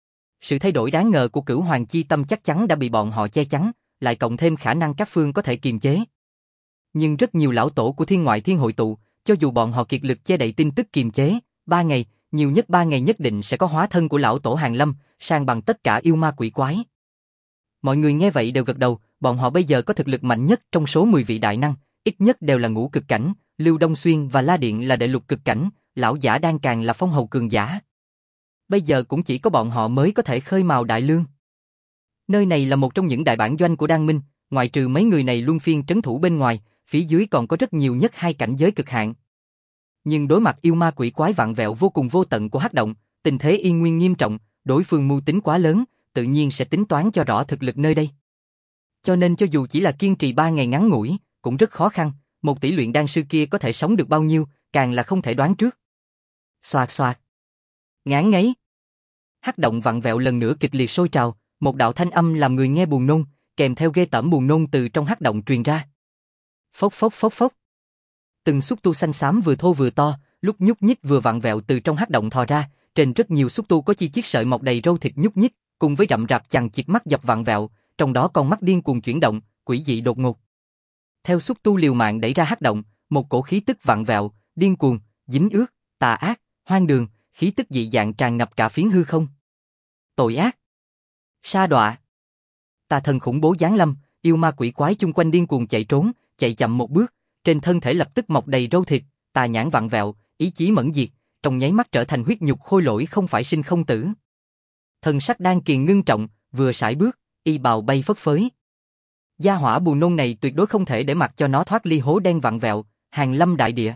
Sự thay đổi đáng ngờ của Cửu Hoàng chi tâm chắc chắn đã bị bọn họ che chắn, lại cộng thêm khả năng các phương có thể kiềm chế. Nhưng rất nhiều lão tổ của thiên ngoại thiên hội tụ, cho dù bọn họ kiệt lực che đậy tin tức kiềm chế, 3 ngày, nhiều nhất 3 ngày nhất định sẽ có hóa thân của lão tổ hàng lâm, san bằng tất cả yêu ma quỷ quái. Mọi người nghe vậy đều gật đầu, bọn họ bây giờ có thực lực mạnh nhất trong số 10 vị đại năng, ít nhất đều là ngũ cực cảnh, Lưu Đông Xuyên và La Điện là đệ lục cực cảnh, lão giả Đan càng là phong hầu cường giả. Bây giờ cũng chỉ có bọn họ mới có thể khơi mào đại lương. Nơi này là một trong những đại bản doanh của Đan Minh, ngoại trừ mấy người này luân phiên trấn thủ bên ngoài, phía dưới còn có rất nhiều nhất hai cảnh giới cực hạn. Nhưng đối mặt yêu ma quỷ quái vặn vẹo vô cùng vô tận của Hắc Động, tình thế y nguyên nghiêm trọng, đối phương mưu tính quá lớn, tự nhiên sẽ tính toán cho rõ thực lực nơi đây. Cho nên cho dù chỉ là kiên trì 3 ngày ngắn ngủi, cũng rất khó khăn, 1 tỷ luyện đan sư kia có thể sống được bao nhiêu, càng là không thể đoán trước. Xoạt xoạt. Ngán ngấy. Hắc Động vặn vẹo lần nữa kịch liệt sôi trào, một đạo thanh âm làm người nghe buồn nôn, kèm theo ghê tởm buồn nôn từ trong Hắc Động truyền ra. Phốc phốc phốc phốc. Từng xúc tu xanh xám vừa thô vừa to, lúc nhúc nhích vừa vặn vẹo từ trong Hắc Động thò ra, trên rất nhiều xúc tu có chi chiết sợi mọc đầy râu thịt nhúc nhích, cùng với rậm rạp chằng chịt mắt dọc vặn vẹo, trong đó con mắt điên cuồng chuyển động, quỷ dị đột ngột. Theo xúc tu liều mạng đẩy ra Hắc Động, một cổ khí tức vặn vẹo, điên cuồng, dính ướt, tà ác, hoang đường, khí tức dị dạng tràn ngập cả phiến hư không. Tội ác, sa đọa, tà thần khủng bố giáng lâm, yêu ma quỷ quái chung quanh điên cuồng chạy trốn, chạy chậm một bước, trên thân thể lập tức mọc đầy râu thịt, tà nhãn vặn vẹo, ý chí mẫn diệt, trong nháy mắt trở thành huyết nhục khôi lỗi không phải sinh không tử. Thần sắc Đan Kiền ngưng trọng, vừa sải bước, y bào bay phất phới. Gia hỏa buồn nôn này tuyệt đối không thể để mặc cho nó thoát ly hố đen vặn vẹo, hàng lâm đại địa.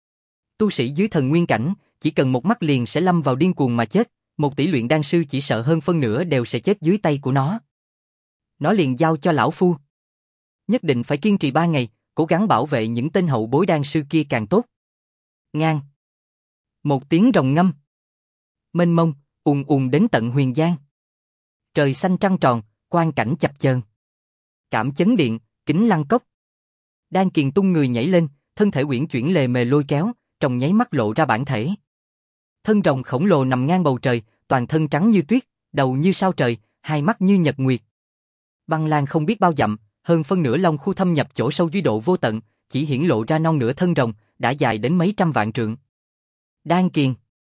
Tu sĩ dưới thần nguyên cảnh, chỉ cần một mắt liền sẽ lâm vào điên cuồng mà chết, 1 tỷ luyện đan sư chỉ sợ hơn phân nửa đều sẽ chết dưới tay của nó. Nó liền giao cho lão phu. Nhất định phải kiên trì 3 ngày, cố gắng bảo vệ những tên hậu bối đan sư kia càng tốt. Ngang. Một tiếng rồng ngâm. Mênh mông, ùn ùn đến tận huyền giang. Trời xanh trăng tròn, quang cảnh chập chờn. Cảm chấn điện, kính lăng cốc. Đan Kiền tung người nhảy lên, thân thể uyển chuyển lề mề lôi kéo, trong nháy mắt lộ ra bản thể. Thân rồng khổng lồ nằm ngang bầu trời, toàn thân trắng như tuyết, đầu như sao trời, hai mắt như nhật nguyệt. Băng lan không biết bao dặm, hơn phân nửa long khu thâm nhập chỗ sâu dưới độ vô tận, chỉ hiển lộ ra non nửa thân rồng, đã dài đến mấy trăm vạn trượng. Đan Kiền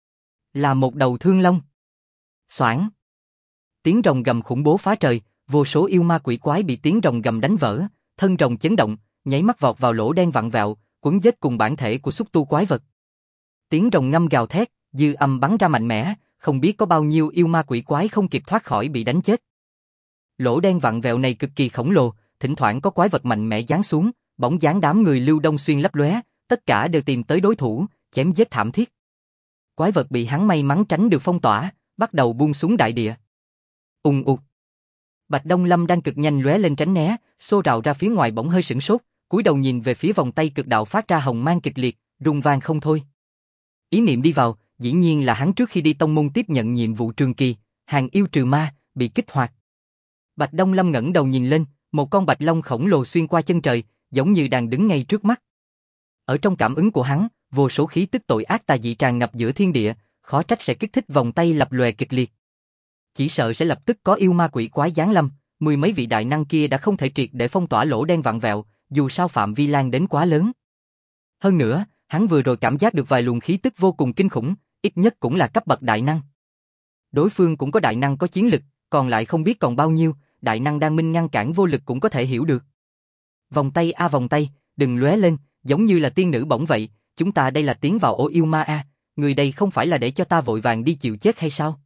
là một đầu thương long. Xoảng. Tiếng rồng gầm khủng bố phá trời, vô số yêu ma quỷ quái bị tiếng rồng gầm đánh vỡ, thân rồng chấn động, nháy mắt vọt vào lỗ đen vặn vẹo, quấn giết cùng bản thể của xúc tu quái vật. Tiếng rồng ngâm gào thét, dư âm bắn ra mạnh mẽ, không biết có bao nhiêu yêu ma quỷ quái không kịp thoát khỏi bị đánh chết. Lỗ đen vặn vẹo này cực kỳ khổng lồ, thỉnh thoảng có quái vật mạnh mẽ giáng xuống, bóng dáng đám người Lưu Đông Xuyên lấp lóe, tất cả đều tìm tới đối thủ, chém giết thảm thiết. Quái vật bị hắn may mắn tránh được phong tỏa, bắt đầu buông xuống đại địa. Ùng ục. Bạch Đông Lâm đang cực nhanh lóe lên tránh né, xô rào ra phía ngoài bỗng hơi sửng sốt, cúi đầu nhìn về phía vòng tay cực đạo phát ra hồng mang kịch liệt, rung vang không thôi. Ý niệm đi vào, dĩ nhiên là hắn trước khi đi tông môn tiếp nhận nhiệm vụ trường kỳ, hàng yêu trừ ma, bị kích hoạt. Bạch Đông Lâm ngẩng đầu nhìn lên, một con bạch long khổng lồ xuyên qua chân trời, giống như đang đứng ngay trước mắt. Ở trong cảm ứng của hắn, vô số khí tức tội ác tà dị tràn ngập giữa thiên địa, khó trách sẽ kích thích vòng tay lập lòe kịch liệt. Chỉ sợ sẽ lập tức có yêu ma quỷ quái giáng lâm, mười mấy vị đại năng kia đã không thể triệt để phong tỏa lỗ đen vặn vẹo, dù sao phạm vi lan đến quá lớn. Hơn nữa, hắn vừa rồi cảm giác được vài luồng khí tức vô cùng kinh khủng, ít nhất cũng là cấp bậc đại năng. Đối phương cũng có đại năng có chiến lực, còn lại không biết còn bao nhiêu, đại năng đang minh ngăn cản vô lực cũng có thể hiểu được. Vòng tay a vòng tay, đừng lóe lên, giống như là tiên nữ bổng vậy, chúng ta đây là tiến vào ổ yêu ma a, người đây không phải là để cho ta vội vàng đi chịu chết hay sao?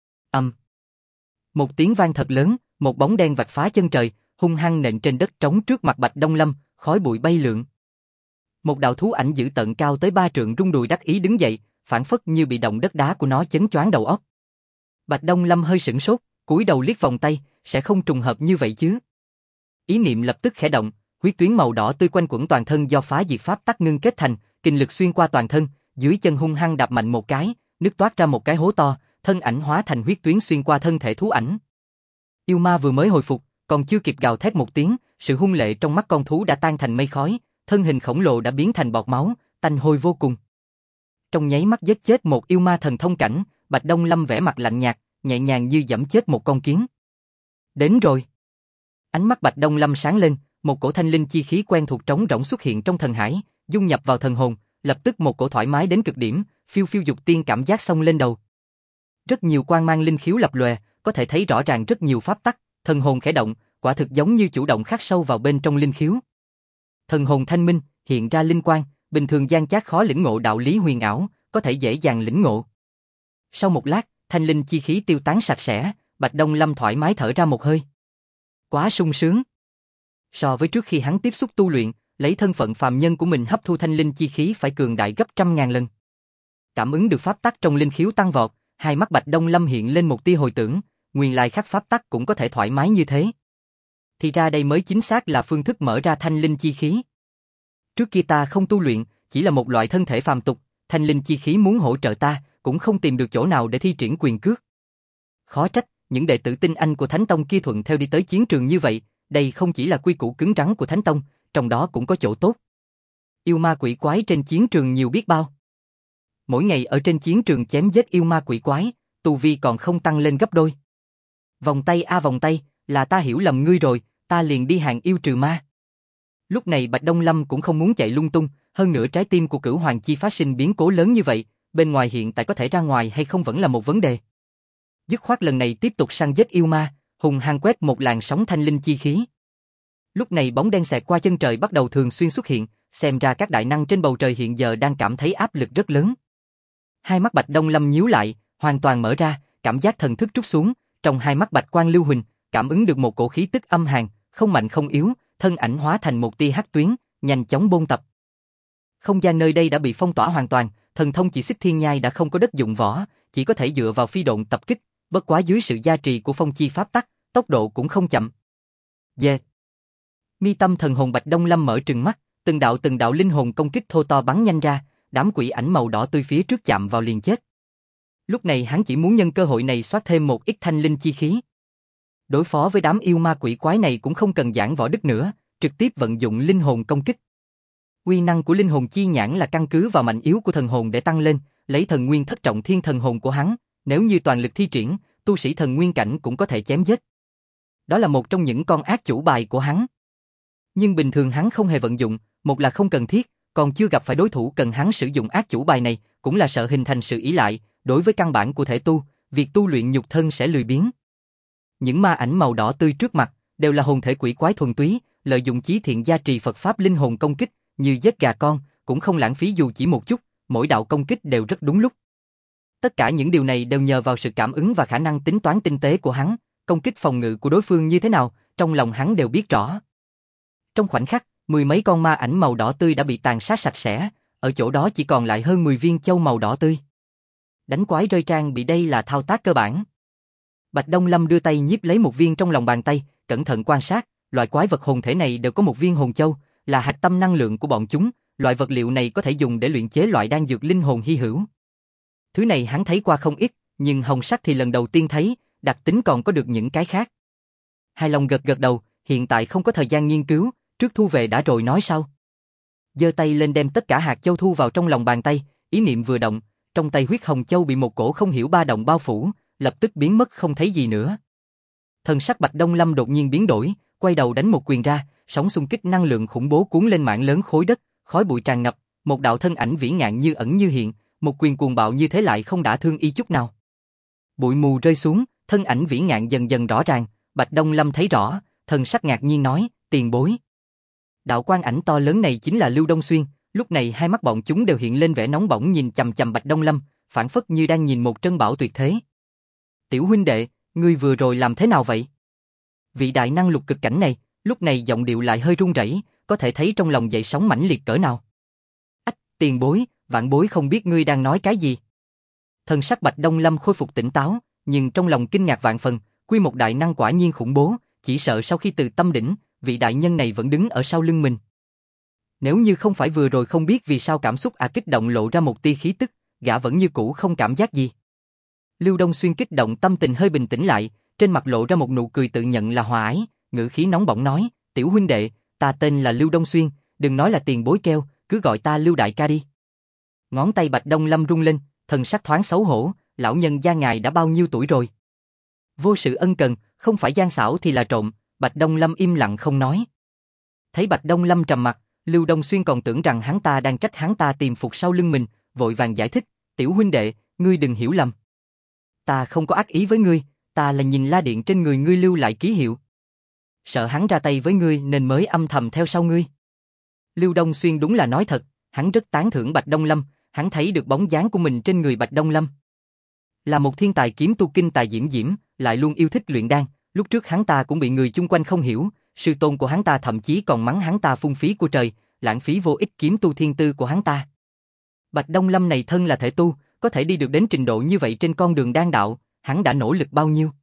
Một tiếng vang thật lớn, một bóng đen vạch phá chân trời, hung hăng nện trên đất trống trước mặt Bạch Đông Lâm, khói bụi bay lượn. Một đạo thú ảnh dữ tợn cao tới 3 trượng rung đùi đắc ý đứng dậy, phản phất như bị động đất đá của nó chấn choáng đầu óc. Bạch Đông Lâm hơi sửng sốt, cúi đầu liếc vòng tay, sẽ không trùng hợp như vậy chứ? Ý niệm lập tức khẽ động, huyết tuyến màu đỏ tươi quanh quẩn toàn thân do phá diệt pháp tắc ngưng kết thành, kình lực xuyên qua toàn thân, dưới chân hung hăng đạp mạnh một cái, nứt toát ra một cái hố to, thân ảnh hóa thành huyết tuyến xuyên qua thân thể thú ảnh. Yêu ma vừa mới hồi phục, còn chưa kịp gào thét một tiếng, sự hung lệ trong mắt con thú đã tan thành mây khói, thân hình khổng lồ đã biến thành bọt máu, tanh hôi vô cùng. Trong nháy mắt giết chết một yêu ma thần thông cảnh, Bạch Đông Lâm vẻ mặt lạnh nhạt, nhẹ nhàng như giẫm chết một con kiến. Đến rồi. Ánh mắt Bạch Đông Lâm sáng lên, một cổ thanh linh chi khí quen thuộc trống rỗng xuất hiện trong thần hải, dung nhập vào thần hồn, lập tức một cổ thoải mái đến cực điểm, phiêu phiêu dục tiên cảm giác xông lên đầu. Rất nhiều quang mang linh khiếu lập lòe, có thể thấy rõ ràng rất nhiều pháp tắc, thần hồn khẽ động, quả thực giống như chủ động khắc sâu vào bên trong linh khiếu. Thần hồn thanh minh, hiện ra linh quang, bình thường gian chát khó lĩnh ngộ đạo lý huyền ảo, có thể dễ dàng lĩnh ngộ. Sau một lát, thanh linh chi khí tiêu tán sạch sẽ, Bạch Đông Lâm thoải mái thở ra một hơi. Quá sung sướng. So với trước khi hắn tiếp xúc tu luyện, lấy thân phận phàm nhân của mình hấp thu thanh linh chi khí phải cường đại gấp trăm ngàn lần. Cảm ứng được pháp tắc trong linh khiếu tăng vọt, hai mắt Bạch Đông Lâm hiện lên một tia hồi tưởng, nguyên lai khắc pháp tắc cũng có thể thoải mái như thế. Thì ra đây mới chính xác là phương thức mở ra thanh linh chi khí. Trước kia ta không tu luyện, chỉ là một loại thân thể phàm tục, thanh linh chi khí muốn hỗ trợ ta, cũng không tìm được chỗ nào để thi triển quyền cước. Khó trách, những đệ tử tinh anh của Thánh Tông kia thuận theo đi tới chiến trường như vậy, đây không chỉ là quy củ cứng rắn của Thánh Tông, trong đó cũng có chỗ tốt. Yêu ma quỷ quái trên chiến trường nhiều biết bao. Mỗi ngày ở trên chiến trường chém giết yêu ma quỷ quái, tu vi còn không tăng lên gấp đôi. Vòng tay a vòng tay, là ta hiểu lầm ngươi rồi, ta liền đi hàng yêu trừ ma. Lúc này Bạch Đông Lâm cũng không muốn chạy lung tung, hơn nữa trái tim của Cửu Hoàng Chi phát sinh biến cố lớn như vậy, bên ngoài hiện tại có thể ra ngoài hay không vẫn là một vấn đề. Dứt khoát lần này tiếp tục săn giết yêu ma, hùng hăng quét một làn sóng thanh linh chi khí. Lúc này bóng đen xẹt qua chân trời bắt đầu thường xuyên xuất hiện, xem ra các đại năng trên bầu trời hiện giờ đang cảm thấy áp lực rất lớn. Hai mắt Bạch Đông Lâm nhíu lại, hoàn toàn mở ra, cảm giác thần thức trút xuống, trong hai mắt bạch quang lưu huỳnh, cảm ứng được một cổ khí tức âm hàn, không mạnh không yếu, thân ảnh hóa thành một tia hắc tuyến, nhanh chóng bôn tập. Không gian nơi đây đã bị phong tỏa hoàn toàn, thần thông chỉ xích thiên nhai đã không có đất dụng võ, chỉ có thể dựa vào phi độn tập kích, bất quá dưới sự gia trì của phong chi pháp tắc, tốc độ cũng không chậm. Dê. Mi tâm thần hồn Bạch Đông Lâm mở trừng mắt, từng đạo linh hồn công kích thô to bắn nhanh ra, đám quỷ ảnh màu đỏ tươi phía trước chạm vào liền chết. Lúc này hắn chỉ muốn nhân cơ hội này soát thêm một ít thanh linh chi khí. Đối phó với đám yêu ma quỷ quái này cũng không cần giảng võ đức nữa, trực tiếp vận dụng linh hồn công kích. Uy năng của linh hồn chi nhãn là căn cứ vào mạnh yếu của thần hồn để tăng lên, lấy thần nguyên thất trọng thiên thần hồn của hắn, nếu như toàn lực thi triển, tu sĩ thần nguyên cảnh cũng có thể chém giết. Đó là một trong những con ác chủ bài của hắn. Nhưng bình thường hắn không hề vận dụng, một là không cần thiết, còn chưa gặp phải đối thủ cần hắn sử dụng ác chủ bài này, cũng là sợ hình thành sự ỷ lại, đối với căn bản của thể tu, việc tu luyện nhục thân sẽ lười biếng. Những ma ảnh màu đỏ tươi trước mặt, đều là hồn thể quỷ quái thuần túy, lợi dụng chí thiện gia trì Phật Pháp linh hồn công kích, như giết gà con, cũng không lãng phí dù chỉ một chút, mỗi đạo công kích đều rất đúng lúc. Tất cả những điều này đều nhờ vào sự cảm ứng và khả năng tính toán tinh tế của hắn, công kích phòng ngự của đối phương như thế nào, trong lòng hắn đều biết rõ. Trong khoảnh khắc, mười mấy con ma ảnh màu đỏ tươi đã bị tàn sát sạch sẽ, ở chỗ đó chỉ còn lại hơn 10 viên châu màu đỏ tươi. Đánh quái rơi trang bị đây là thao tác cơ bản. Bạch Đông Lâm đưa tay nhiếp lấy một viên trong lòng bàn tay, cẩn thận quan sát, loại quái vật hồn thể này đều có một viên hồn châu, là hạch tâm năng lượng của bọn chúng, loại vật liệu này có thể dùng để luyện chế loại đan dược linh hồn hy hữu. Thứ này hắn thấy qua không ít, nhưng hồng sắc thì lần đầu tiên thấy, đặc tính còn có được những cái khác. Hài lòng gật gật đầu, hiện tại không có thời gian nghiên cứu, trước thu về đã rồi nói sau. Giơ tay lên đem tất cả hạt châu thu vào trong lòng bàn tay, ý niệm vừa động, trong tay huyết hồng châu bị một cổ không hiểu ba động bao phủ, lập tức biến mất không thấy gì nữa. Thần sắc Bạch Đông Lâm đột nhiên biến đổi, quay đầu đánh một quyền ra, sóng xung kích năng lượng khủng bố cuốn lên mảng lớn khối đất, khói bụi tràn ngập, một đạo thân ảnh vĩ ngạn như ẩn như hiện, một quyền cuồng bạo như thế lại không đả thương y chút nào. Bụi mù rơi xuống, thân ảnh vĩ ngạn dần dần rõ ràng, Bạch Đông Lâm thấy rõ, thần sắc ngạc nhiên nói, tiền bối. Đạo quang ảnh to lớn này chính là Lưu Đông Xuyên, lúc này hai mắt bọn chúng đều hiện lên vẻ nóng bỏng nhìn chằm chằm Bạch Đông Lâm, phảng phất như đang nhìn một trân bảo tuyệt thế. Tiểu huynh đệ, ngươi vừa rồi làm thế nào vậy? Vị đại năng lục cực cảnh này, lúc này giọng điệu lại hơi run rẩy, có thể thấy trong lòng dậy sóng mãnh liệt cỡ nào. Ách, tiền bối, vạn bối không biết ngươi đang nói cái gì. Thần sắc Bạch Đông Lâm khôi phục tỉnh táo, nhưng trong lòng kinh ngạc vạn phần, quy một đại năng quả nhiên khủng bố, chỉ sợ sau khi từ tâm đỉnh, vị đại nhân này vẫn đứng ở sau lưng mình. Nếu như không phải vừa rồi không biết vì sao cảm xúc kích động lộ ra một tia khí tức, gã vẫn như cũ không cảm giác gì. Lưu Đông Xuyên kích động tâm tình hơi bình tĩnh lại, trên mặt lộ ra một nụ cười tự nhận là hòa ái, ngữ khí nóng bỏng nói, tiểu huynh đệ, ta tên là Lưu Đông Xuyên, đừng nói là tiền bối keo, cứ gọi ta Lưu đại ca đi. Ngón tay Bạch Đông Lâm rung lên, thần sắc thoáng xấu hổ, lão nhân gia ngài đã bao nhiêu tuổi rồi? Vô sự ân cần, không phải gian xảo thì là trộm, Bạch Đông Lâm im lặng không nói. Thấy Bạch Đông Lâm trầm mặt, Lưu Đông Xuyên còn tưởng rằng hắn ta đang trách hắn ta tìm phục sau lưng mình, vội vàng giải thích, tiểu huynh đệ, ngươi đừng hiểu lầm. Ta không có ác ý với ngươi, ta là nhìn la điện trên người ngươi lưu lại ký hiệu. Sợ hắn ra tay với ngươi nên mới âm thầm theo sau ngươi. Lưu Đông Xuyên đúng là nói thật, hắn rất tán thưởng Bạch Đông Lâm, hắn thấy được bóng dáng của mình trên người Bạch Đông Lâm. Là một thiên tài kiếm tu kinh tài diễm diễm, lại luôn yêu thích luyện đan, lúc trước hắn ta cũng bị người chung quanh không hiểu, sư tôn của hắn ta thậm chí còn mắng hắn ta phung phí của trời, lãng phí vô ích kiếm tu thiên tư của hắn ta. Bạch Đông Lâm này thân là thể tu, có thể đi được đến trình độ như vậy trên con đường đan đạo, hắn đã nỗ lực bao nhiêu.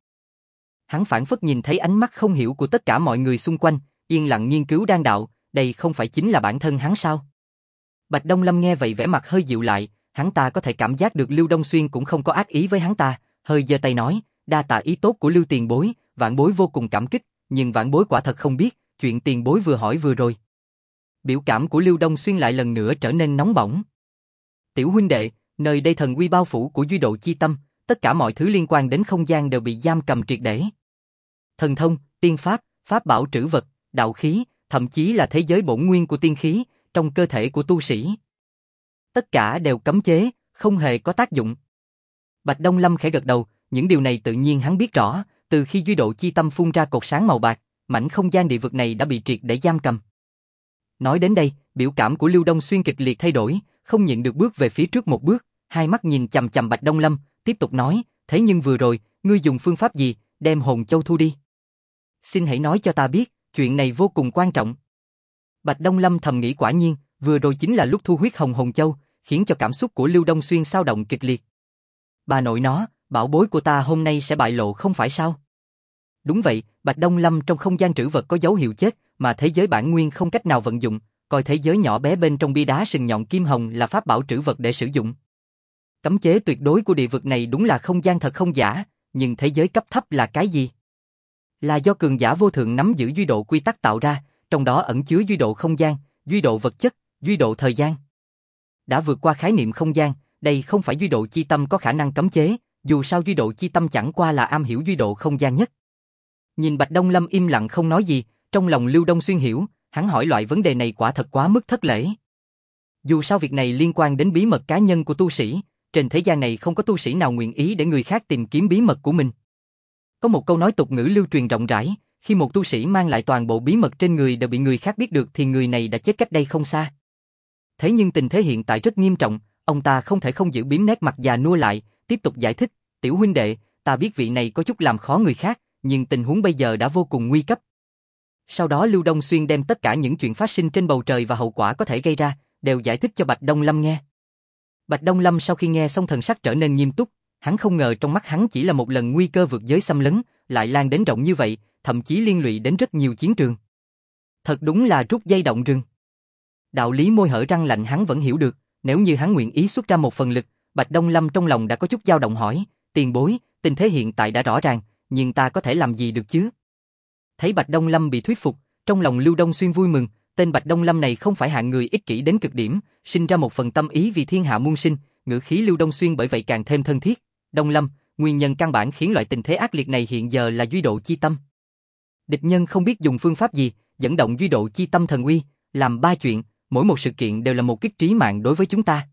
Hắn phảng phất nhìn thấy ánh mắt không hiểu của tất cả mọi người xung quanh, yên lặng nghiên cứu đan đạo, đây không phải chính là bản thân hắn sao? Bạch Đông Lâm nghe vậy vẻ mặt hơi dịu lại, hắn ta có thể cảm giác được Lưu Đông Xuyên cũng không có ác ý với hắn ta, hơi giơ tay nói, đa tạ ý tốt của Lưu tiền bối, vạn bối vô cùng cảm kích, nhưng vạn bối quả thật không biết, chuyện tiền bối vừa hỏi vừa rồi. Biểu cảm của Lưu Đông Xuyên lại lần nữa trở nên nóng bỏng. Tiểu huynh đệ, nơi đây thần uy bao phủ của Duy Độ Chi Tâm, tất cả mọi thứ liên quan đến không gian đều bị giam cầm triệt để. Thần thông, tiên pháp, pháp bảo trữ vật, đạo khí, thậm chí là thế giới bổn nguyên của tiên khí, trong cơ thể của tu sĩ. Tất cả đều cấm chế, không hề có tác dụng. Bạch Đông Lâm khẽ gật đầu, những điều này tự nhiên hắn biết rõ, từ khi Duy Độ Chi Tâm phun ra cột sáng màu bạc, mảnh không gian địa vực này đã bị triệt để giam cầm. Nói đến đây, biểu cảm của Lưu Đông Xuyên kịch liệt thay đổi, không nhịn được bước về phía trước một bước, hai mắt nhìn chằm chằm Bạch Đông Lâm, tiếp tục nói, thế nhưng vừa rồi, ngươi dùng phương pháp gì, đem hồn châu thu đi? Xin hãy nói cho ta biết, chuyện này vô cùng quan trọng. Bạch Đông Lâm thầm nghĩ quả nhiên, vừa rồi chính là lúc thu huyết hồng hồn châu, khiến cho cảm xúc của Lưu Đông Xuyên xao động kịch liệt. Bà nội nó, bảo bối của ta hôm nay sẽ bại lộ không phải sao? Đúng vậy, Bạch Đông Lâm trong không gian trữ vật có dấu hiệu chết, mà thế giới bản nguyên không cách nào vận dụng, coi thế giới nhỏ bé bên trong bia đá sừng nhọn kim hồng là pháp bảo trữ vật để sử dụng. Cấm chế tuyệt đối của địa vực này đúng là không gian thật không giả, nhưng thế giới cấp thấp là cái gì? Là do cường giả vô thượng nắm giữ duy độ quy tắc tạo ra, trong đó ẩn chứa duy độ không gian, duy độ vật chất, duy độ thời gian. Đã vượt qua khái niệm không gian, đây không phải duy độ chi tâm có khả năng cấm chế, dù sao duy độ chi tâm chẳng qua là am hiểu duy độ không gian nhất. Nhìn Bạch Đông Lâm im lặng không nói gì, trong lòng Lưu Đông Xuyên hiểu, hắn hỏi loại vấn đề này quả thật quá mức thất lễ. Dù sao việc này liên quan đến bí mật cá nhân của tu sĩ, trên thế gian này không có tu sĩ nào nguyện ý để người khác tìm kiếm bí mật của mình. Có một câu nói tục ngữ lưu truyền rộng rãi, khi một tu sĩ mang lại toàn bộ bí mật trên người đều bị người khác biết được thì người này đã chết cách đây không xa. Thế nhưng tình thế hiện tại rất nghiêm trọng, ông ta không thể không giữ biếm nét mặt già nua lại, tiếp tục giải thích, tiểu huynh đệ, ta biết vị này có chút làm khó người khác, nhưng tình huống bây giờ đã vô cùng nguy cấp. Sau đó Lưu Đông Xuyên đem tất cả những chuyện phát sinh trên bầu trời và hậu quả có thể gây ra, đều giải thích cho Bạch Đông Lâm nghe. Bạch Đông Lâm sau khi nghe xong thần sắc trở nên nghiêm túc, hắn không ngờ trong mắt hắn chỉ là một lần nguy cơ vượt giới xâm lấn, lại lan đến rộng như vậy, thậm chí liên lụy đến rất nhiều chiến trường. Thật đúng là rút dây động rừng. Đạo lý môi hở răng lạnh hắn vẫn hiểu được, nếu như hắn nguyện ý xuất ra một phần lực, Bạch Đông Lâm trong lòng đã có chút dao động hỏi, tiền bối, tình thế hiện tại đã rõ ràng, nhưng ta có thể làm gì được chứ? Thấy Bạch Đông Lâm bị thuyết phục, trong lòng Lưu Đông Xuyên vui mừng, tên Bạch Đông Lâm này không phải hạng người ích kỷ đến cực điểm, sinh ra một phần tâm ý vì thiên hạ muôn sinh, ngữ khí Lưu Đông Xuyên bởi vậy càng thêm thân thiết. Đông Lâm, nguyên nhân căn bản khiến loại tình thế ác liệt này hiện giờ là duy độ chi tâm. Địch nhân không biết dùng phương pháp gì, dẫn động duy độ chi tâm thần uy, làm 3 chuyện, mỗi một sự kiện đều là một kích trí mạng đối với chúng ta.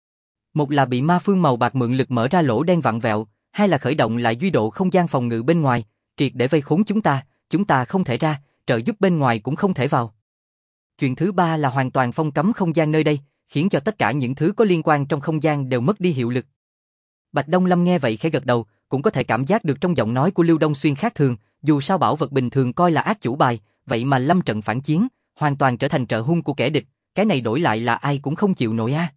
Một là bị ma phương màu bạc mượn lực mở ra lỗ đen vặn vẹo, hai là khởi động lại duy độ không gian phòng ngự bên ngoài, triệt để vây khốn chúng ta không thể ra, trợ giúp bên ngoài cũng không thể vào. Chuyện thứ ba là hoàn toàn phong cấm không gian nơi đây, khiến cho tất cả những thứ có liên quan trong không gian đều mất đi hiệu lực. Bạch Đông Lâm nghe vậy khẽ gật đầu, cũng có thể cảm giác được trong giọng nói của Lưu Đông Xuyên khác thường, dù sao bảo vật bình thường coi là ác chủ bài, vậy mà lâm trận phản chiến, hoàn toàn trở thành trợ hung của kẻ địch, cái này đổi lại là ai cũng không chịu nổi a.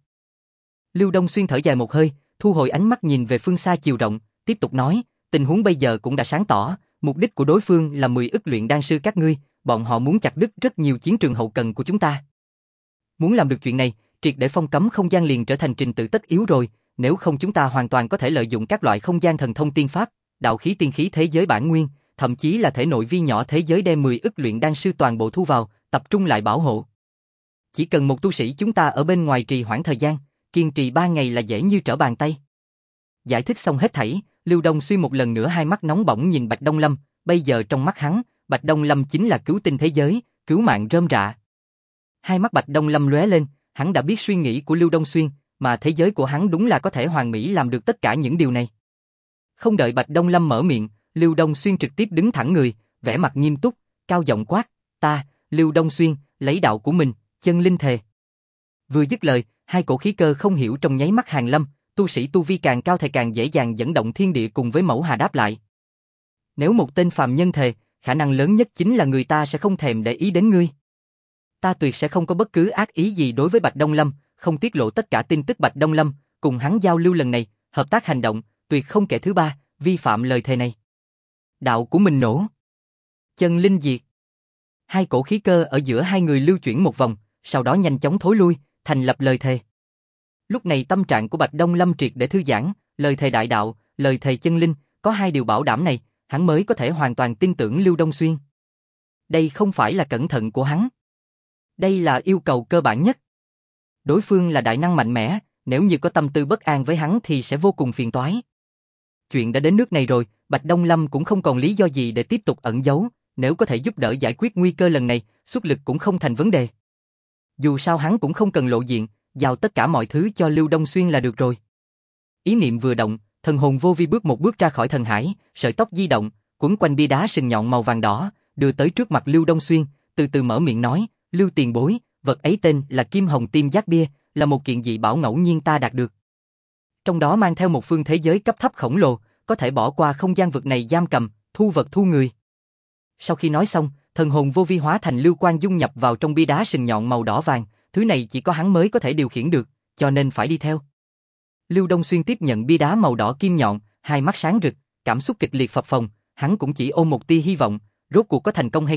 Lưu Đông Xuyên thở dài một hơi, thu hồi ánh mắt nhìn về phương xa chiều rộng, tiếp tục nói, tình huống bây giờ cũng đã sáng tỏ, mục đích của đối phương là 10 ức luyện đan sư các ngươi, bọn họ muốn chặt đứt rất nhiều chiến trường hậu cần của chúng ta. Muốn làm được chuyện này, triệt để phong cấm không gian liền trở thành trình tự tất yếu rồi, nếu không chúng ta hoàn toàn có thể lợi dụng các loại không gian thần thông tiên pháp, đạo khí tiên khí thế giới bản nguyên, thậm chí là thể nội vi nhỏ thế giới đem 10 ức luyện đan sư toàn bộ thu vào, tập trung lại bảo hộ. Chỉ cần một tu sĩ chúng ta ở bên ngoài trì hoãn thời gian, kiên trì 3 ngày là dễ như trở bàn tay. Giải thích xong hết thảy, Lưu Đông Xuyên một lần nữa hai mắt nóng bỏng nhìn Bạch Đông Lâm, bây giờ trong mắt hắn, Bạch Đông Lâm chính là cứu tinh thế giới, cứu mạng rơm rạ. Hai mắt Bạch Đông Lâm lóe lên, hắn đã biết suy nghĩ của Lưu Đông Xuyên, mà thế giới của hắn đúng là có thể hoàn mỹ làm được tất cả những điều này. Không đợi Bạch Đông Lâm mở miệng, Lưu Đông Xuyên trực tiếp đứng thẳng người, vẻ mặt nghiêm túc, cao giọng quát, ta, Lưu Đông Xuyên, lấy đạo của mình, chân linh thề. Vừa dứt lời, hai cổ khí cơ không hiểu trong nháy mắt hàng lâm, tu sĩ tu vi càng cao thì càng dễ dàng dẫn động thiên địa cùng với mẫu hà đáp lại. Nếu một tên phàm nhân thề, khả năng lớn nhất chính là người ta sẽ không thèm để ý đến ngươi. Ta tuyệt sẽ không có bất cứ ác ý gì đối với Bạch Đông Lâm, không tiết lộ tất cả tin tức Bạch Đông Lâm, cùng hắn giao lưu lần này, hợp tác hành động, tuyệt không kẻ thứ ba, vi phạm lời thề này. Đạo của mình nổ. Chân linh diệt. Hai cổ khí cơ ở giữa hai người lưu chuyển một vòng, sau đó nhanh chóng thối lui, thành lập lời thề. Lúc này tâm trạng của Bạch Đông Lâm triệt để thư giãn, lời thề đại đạo, lời thề chân linh, có hai điều bảo đảm này, hắn mới có thể hoàn toàn tin tưởng Lưu Đông Xuyên. Đây không phải là cẩn thận của hắn. Đây là yêu cầu cơ bản nhất. Đối phương là đại năng mạnh mẽ, nếu như có tâm tư bất an với hắn thì sẽ vô cùng phiền toái. Chuyện đã đến nước này rồi, Bạch Đông Lâm cũng không còn lý do gì để tiếp tục ẩn giấu, nếu có thể giúp đỡ giải quyết nguy cơ lần này, xuất lực cũng không thành vấn đề. Dù sao hắn cũng không cần lộ diện, giao tất cả mọi thứ cho Lưu Đông Xuyên là được rồi. Ý niệm vừa động, thần hồn vô vi bước một bước ra khỏi thần hải, sợi tóc di động, quấn quanh bia đá sừng nhọn màu vàng đỏ, đưa tới trước mặt Lưu Đông Xuyên, từ từ mở miệng nói, Lưu tiền bối, vật ấy tên là Kim Hồng Tim Giác Bia, là một kiện dị bảo ngẫu nhiên ta đạt được. Trong đó mang theo một phương thế giới cấp thấp khổng lồ, có thể bỏ qua không gian vực này giam cầm, thu vật thu người. Sau khi nói xong, thần hồn vô vi hóa thành lưu quang dung nhập vào trong bia đá sừng nhọn màu đỏ vàng, thứ này chỉ có hắn mới có thể điều khiển được, cho nên phải đi theo. Lưu Đông Xuyên tiếp nhận bia đá màu đỏ kim nhọn, hai mắt sáng rực, cảm xúc kịch liệt phập phồng, hắn cũng chỉ ôm một tia hy vọng, rốt cuộc có thành công hay không,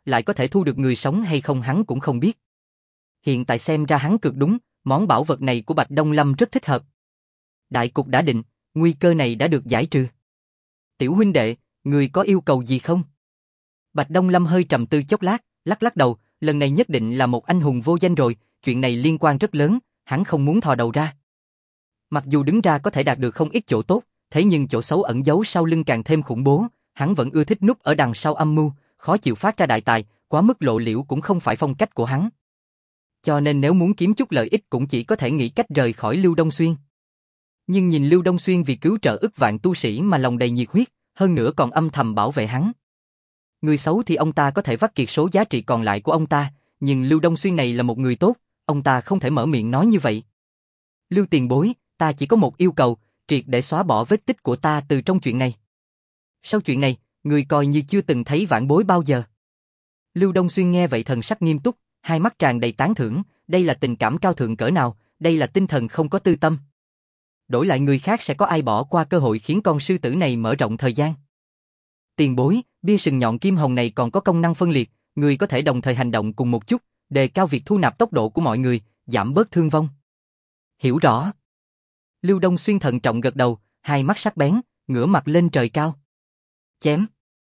lại có thể thu được người sống hay không hắn cũng không biết. Hiện tại xem ra hắn cực đúng, món bảo vật này của Bạch Đông Lâm rất thích hợp. Đại cục đã định, nguy cơ này đã được giải trừ. Tiểu huynh đệ, người có yêu cầu gì không? Bạch Đông Lâm hơi trầm tư chốc lát, lắc lắc đầu, lần này nhất định là một anh hùng vô danh rồi, chuyện này liên quan rất lớn, hắn không muốn thò đầu ra. Mặc dù đứng ra có thể đạt được không ít chỗ tốt, thế nhưng chỗ xấu ẩn giấu sau lưng càng thêm khủng bố, hắn vẫn ưa thích núp ở đằng sau âm mưu, khó chịu phát ra đại tài, quá mức lộ liễu cũng không phải phong cách của hắn. Cho nên nếu muốn kiếm chút lợi ích cũng chỉ có thể nghĩ cách rời khỏi Lưu Đông Xuyên. Nhưng nhìn Lưu Đông Xuyên vì cứu trợ ức vạn tu sĩ mà lòng đầy nhiệt huyết, hơn nữa còn âm thầm bảo vệ hắn. Người xấu thì ông ta có thể vắt kiệt số giá trị còn lại của ông ta, nhưng Lưu Đông Xuyên này là một người tốt, ông ta không thể mở miệng nói như vậy. Lưu tiền bối, ta chỉ có một yêu cầu, triệt để xóa bỏ vết tích của ta từ trong chuyện này. Sau chuyện này, người coi như chưa từng thấy vãn bối bao giờ. Lưu Đông Xuyên nghe vậy thần sắc nghiêm túc, hai mắt tràn đầy tán thưởng, đây là tình cảm cao thượng cỡ nào, đây là tinh thần không có tư tâm. Đổi lại người khác sẽ có ai bỏ qua cơ hội khiến con sư tử này mở rộng thời gian. Tiền bối, bia sừng nhọn kim hồng này còn có công năng phân liệt, người có thể đồng thời hành động cùng một chút, đề cao việc thu nạp tốc độ của mọi người, giảm bớt thương vong. Hiểu rõ. Lưu Đông Xuyên thận trọng gật đầu, hai mắt sắc bén, ngửa mặt lên trời cao. Chém.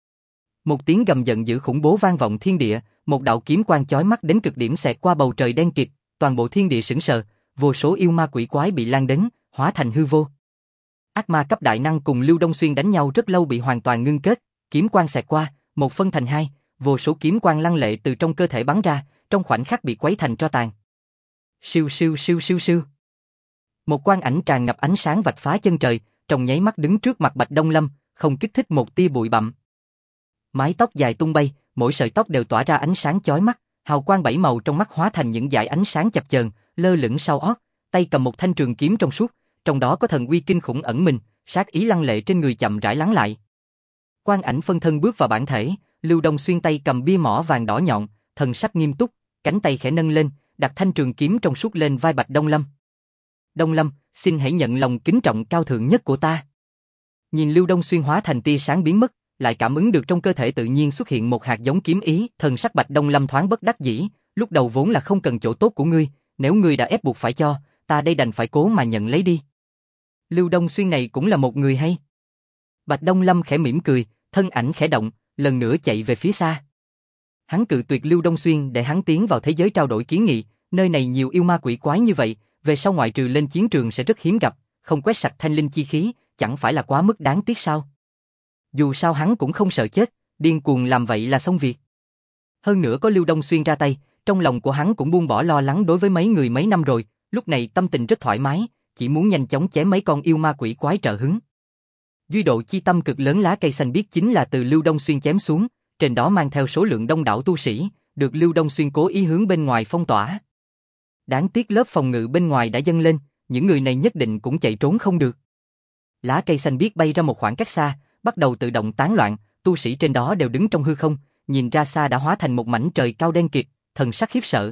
Một tiếng gầm giận dữ khủng bố vang vọng thiên địa, một đạo kiếm quang chói mắt đến cực điểm xẹt qua bầu trời đen kịt, toàn bộ thiên địa sững sờ, vô số yêu ma quỷ quái bị lan đến, hóa thành hư vô. Ác ma cấp đại năng cùng Lưu Đông Xuyên đánh nhau rất lâu bị hoàn toàn ngưng kết, kiếm quang xẹt qua, một phân thành hai, vô số kiếm quang lăng lệ từ trong cơ thể bắn ra, trong khoảnh khắc bị quấy thành tro tàn. Siêu siêu siêu siêu siêu. Một quang ảnh tràn ngập ánh sáng vạch phá chân trời, trong nháy mắt đứng trước mặt Bạch Đông Lâm, không kích thích một tia bụi bặm. Mái tóc dài tung bay, mỗi sợi tóc đều tỏa ra ánh sáng chói mắt, hào quang bảy màu trong mắt hóa thành những dải ánh sáng chập chờn, lơ lửng sau ót, tay cầm một thanh trường kiếm trong suốt, trong đó có thần uy kinh khủng ẩn mình, sát ý lăng lệ trên người chậm rãi lắng lại. Quang ảnh phân thân bước vào bản thể, Lưu Đông Xuyên tay cầm bia mỏ vàng đỏ nhọn, thần sắc nghiêm túc, cánh tay khẽ nâng lên, đặt thanh trường kiếm trong suốt lên vai Bạch Đông Lâm. Đông Lâm, xin hãy nhận lòng kính trọng cao thượng nhất của ta. Nhìn Lưu Đông Xuyên hóa thành tia sáng biến mất, lại cảm ứng được trong cơ thể tự nhiên xuất hiện một hạt giống kiếm ý, thần sắc Bạch Đông Lâm thoáng bất đắc dĩ, lúc đầu vốn là không cần chỗ tốt của ngươi, nếu ngươi đã ép buộc phải cho, ta đây đành phải cố mà nhận lấy đi. Lưu Đông Xuyên này cũng là một người hay. Bạch Đông Lâm khẽ mỉm cười, thân ảnh khẽ động, lần nữa chạy về phía xa. Hắn cự tuyệt Lưu Đông Xuyên để hắn tiến vào thế giới trao đổi kiến nghị, nơi này nhiều yêu ma quỷ quái như vậy, về sau ngoại trừ lên chiến trường sẽ rất hiếm gặp, không quét sạch thanh linh chi khí, chẳng phải là quá mức đáng tiếc sao? Dù sao hắn cũng không sợ chết, điên cuồng làm vậy là xong việc. Hơn nữa có Lưu Đông Xuyên ra tay, trong lòng của hắn cũng buông bỏ lo lắng đối với mấy người mấy năm rồi, lúc này tâm tình rất thoải mái, chỉ muốn nhanh chóng chém mấy con yêu ma quỷ quái trợ hứng. Duy độ chi tâm cực lớn lá cây xanh biếc chính là từ Lưu Đông Xuyên chém xuống, trên đó mang theo số lượng đông đảo tu sĩ, được Lưu Đông Xuyên cố ý hướng bên ngoài phong tỏa. Đáng tiếc lớp phòng ngự bên ngoài đã dâng lên, những người này nhất định cũng chạy trốn không được. Lá cây xanh biếc bay ra một khoảng cách xa, bắt đầu tự động tán loạn, tu sĩ trên đó đều đứng trong hư không, nhìn ra xa đã hóa thành một mảnh trời cao đen kịt, thần sắc khiếp sợ.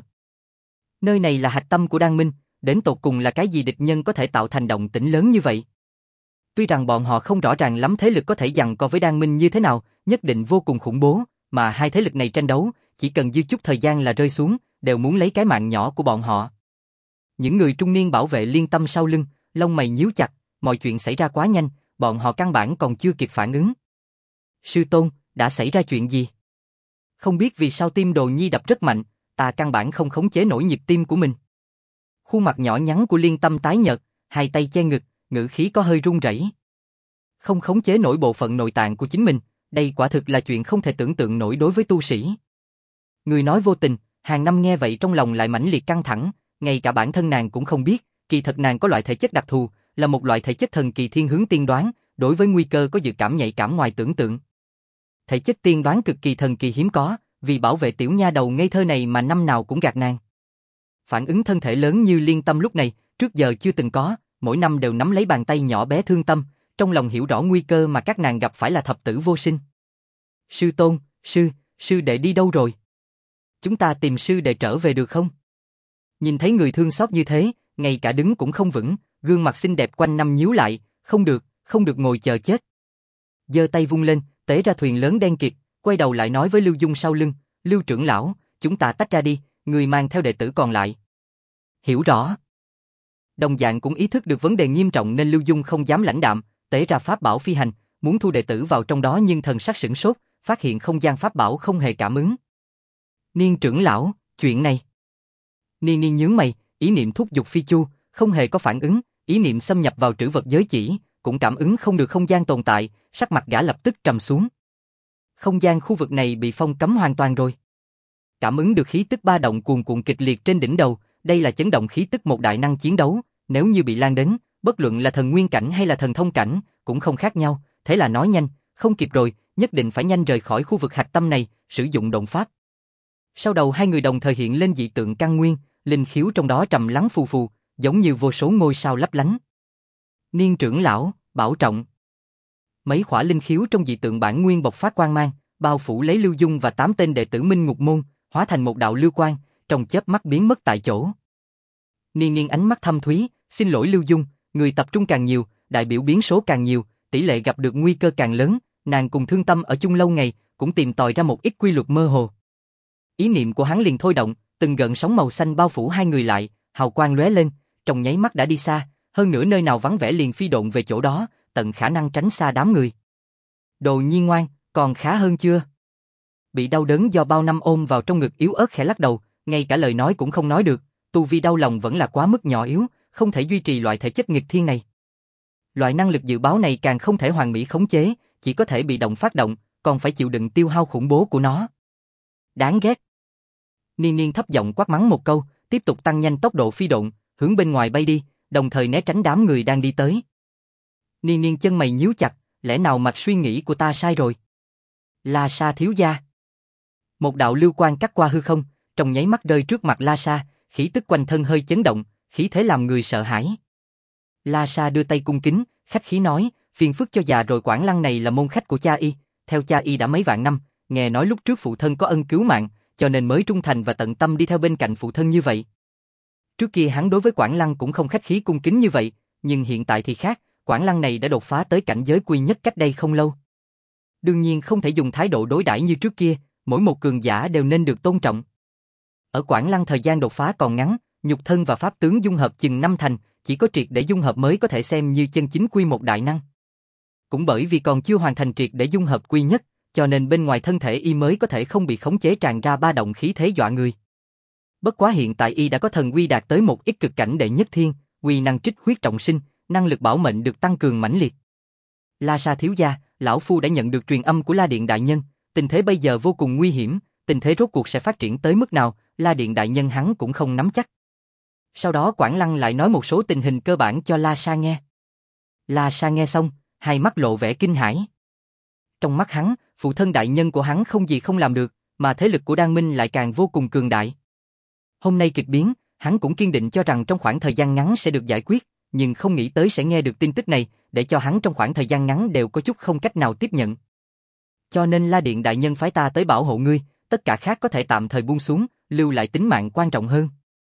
Nơi này là hạch tâm của Đan Minh, đến tột cùng là cái gì địch nhân có thể tạo thành động tĩnh lớn như vậy? Tuy rằng bọn họ không rõ ràng lắm thế lực có thể giằng co với Đan Minh như thế nào, nhất định vô cùng khủng bố, mà hai thế lực này tranh đấu, chỉ cần dư chút thời gian là rơi xuống, đều muốn lấy cái mạng nhỏ của bọn họ. Những người trung niên bảo vệ liên tâm sau lưng, lông mày nhíu chặt, mọi chuyện xảy ra quá nhanh, bọn họ căn bản còn chưa kịp phản ứng. Sư tôn, đã xảy ra chuyện gì? Không biết vì sao tim Đồ Nhi đập rất mạnh, ta căn bản không khống chế nổi nhịp tim của mình. Khuôn mặt nhỏ nhắn của Liên Tâm tái nhợt, hai tay che ngực, ngữ khí có hơi run rẩy. Không khống chế nổi bộ phận nội tạng của chính mình, đây quả thực là chuyện không thể tưởng tượng nổi đối với tu sĩ. Người nói vô tình, Hàng Năm nghe vậy trong lòng lại mãnh liệt căng thẳng, ngay cả bản thân nàng cũng không biết, kỳ thật nàng có loại thể chất đặc thù, là một loại thể chất thần kỳ thiên hướng tiên đoán, đối với nguy cơ có dự cảm nhạy cảm ngoài tưởng tượng. Thể chất tiên đoán cực kỳ thần kỳ hiếm có, vì bảo vệ tiểu nha đầu ngây thơ này mà năm nào cũng gạt nàng. Phản ứng thân thể lớn như Liên Tâm lúc này, trước giờ chưa từng có, mỗi năm đều nắm lấy bàn tay nhỏ bé thương tâm, trong lòng hiểu rõ nguy cơ mà các nàng gặp phải là thập tử vô sinh. Sư tôn, sư đệ đi đâu rồi? Chúng ta tìm sư đệ trở về được không? Nhìn thấy người thương xót như thế, ngay cả đứng cũng không vững, gương mặt xinh đẹp quanh năm nhíu lại, không được ngồi chờ chết. Giơ tay vung lên, tế ra thuyền lớn đen kịt, quay đầu lại nói với Lưu Dung sau lưng, Lưu trưởng lão, chúng ta tách ra đi, người mang theo đệ tử còn lại. Hiểu rõ. Đồng dạng cũng ý thức được vấn đề nghiêm trọng nên Lưu Dung không dám lãnh đạm, tế ra pháp bảo phi hành, muốn thu đệ tử vào trong đó nhưng thần sắc sửng sốt, phát hiện không gian pháp bảo không hề cảm ứng. Niên trưởng lão, chuyện này. Niên nhướng mày, ý niệm thúc giục phi chu, không hề có phản ứng, ý niệm xâm nhập vào trữ vật giới chỉ, cũng cảm ứng không được không gian tồn tại, sắc mặt gã lập tức trầm xuống. Không gian khu vực này bị phong cấm hoàn toàn rồi. Cảm ứng được khí tức ba động cuồn cuộn kịch liệt trên đỉnh đầu, đây là chấn động khí tức một đại năng chiến đấu, nếu như bị lan đến, bất luận là thần nguyên cảnh hay là thần thông cảnh, cũng không khác nhau, thế là nói nhanh, không kịp rồi, nhất định phải nhanh rời khỏi khu vực hạch tâm này, sử dụng động pháp. Sau đầu hai người đồng thời hiện lên dị tượng căn nguyên, linh khiếu trong đó trầm lắng phù phù, giống như vô số ngôi sao lấp lánh. Niên trưởng lão, bảo trọng. Mấy khỏa linh khiếu trong dị tượng bản nguyên bộc phát quang mang, bao phủ lấy Lưu Dung và 8 tên đệ tử Minh Ngục môn, hóa thành một đạo lưu quang, trong chớp mắt biến mất tại chỗ. Niên ánh mắt thâm thúy, xin lỗi Lưu Dung, người tập trung càng nhiều, đại biểu biến số càng nhiều, tỷ lệ gặp được nguy cơ càng lớn, nàng cùng thương tâm ở chung lâu ngày, cũng tìm tòi ra một ít quy luật mơ hồ. Ý niệm của hắn liền thôi động, từng gợn sóng màu xanh bao phủ hai người lại, hào quang lóe lên, trong nháy mắt đã đi xa, hơn nữa nơi nào vắng vẻ liền phi độn về chỗ đó, tận khả năng tránh xa đám người. Đồ Nhi ngoan, còn khá hơn chưa? Bị đau đớn do bao năm ôm vào trong ngực yếu ớt khẽ lắc đầu, ngay cả lời nói cũng không nói được, tu vi đau lòng vẫn là quá mức nhỏ yếu, không thể duy trì loại thể chất nghịch thiên này. Loại năng lực dự báo này càng không thể hoàn mỹ khống chế, chỉ có thể bị động phát động, còn phải chịu đựng tiêu hao khủng bố của nó. Đáng ghét. Niên thấp giọng quát mắng một câu, tiếp tục tăng nhanh tốc độ phi độn, hướng bên ngoài bay đi, đồng thời né tránh đám người đang đi tới. Niên chân mày nhíu chặt, lẽ nào mạch suy nghĩ của ta sai rồi? La Sa thiếu gia. Một đạo lưu quang cắt qua hư không, trong nháy mắt rơi trước mặt La Sa, khí tức quanh thân hơi chấn động, khí thế làm người sợ hãi. La Sa đưa tay cung kính, khách khí nói, phiền phức cho già rồi, Quảng Lăng này là môn khách của cha y, theo cha y đã mấy vạn năm, nghe nói lúc trước phụ thân có ân cứu mạng, cho nên mới trung thành và tận tâm đi theo bên cạnh phụ thân như vậy. Trước kia hắn đối với Quảng Lăng cũng không khách khí cung kính như vậy, nhưng hiện tại thì khác, Quảng Lăng này đã đột phá tới cảnh giới quy nhất cách đây không lâu. Đương nhiên không thể dùng thái độ đối đãi như trước kia, mỗi một cường giả đều nên được tôn trọng. Ở Quảng Lăng thời gian đột phá còn ngắn, nhục thân và pháp tướng dung hợp chừng 5 thành, chỉ có triệt để dung hợp mới có thể xem như chân chính quy một đại năng. Cũng bởi vì còn chưa hoàn thành triệt để dung hợp quy nhất, cho nên bên ngoài thân thể y mới có thể không bị khống chế tràn ra ba động khí thế dọa người. Bất quá hiện tại y đã có thần quy đạt tới một ít cực cảnh đệ nhất thiên, quy năng trích huyết trọng sinh, năng lực bảo mệnh được tăng cường mãnh liệt. La Sa thiếu gia, lão phu đã nhận được truyền âm của La Điện đại nhân, tình thế bây giờ vô cùng nguy hiểm, tình thế rốt cuộc sẽ phát triển tới mức nào, La Điện đại nhân hắn cũng không nắm chắc. Sau đó Quảng Lăng lại nói một số tình hình cơ bản cho La Sa nghe. La Sa nghe xong, hai mắt lộ vẻ kinh hãi. Trong mắt hắn, phụ thân đại nhân của hắn không gì không làm được, mà thế lực của Đan Minh lại càng vô cùng cường đại. Hôm nay kịch biến, hắn cũng kiên định cho rằng trong khoảng thời gian ngắn sẽ được giải quyết, nhưng không nghĩ tới sẽ nghe được tin tức này, để cho hắn trong khoảng thời gian ngắn đều có chút không cách nào tiếp nhận. Cho nên La Điện đại nhân phái ta tới bảo hộ ngươi, tất cả khác có thể tạm thời buông xuống, lưu lại tính mạng quan trọng hơn.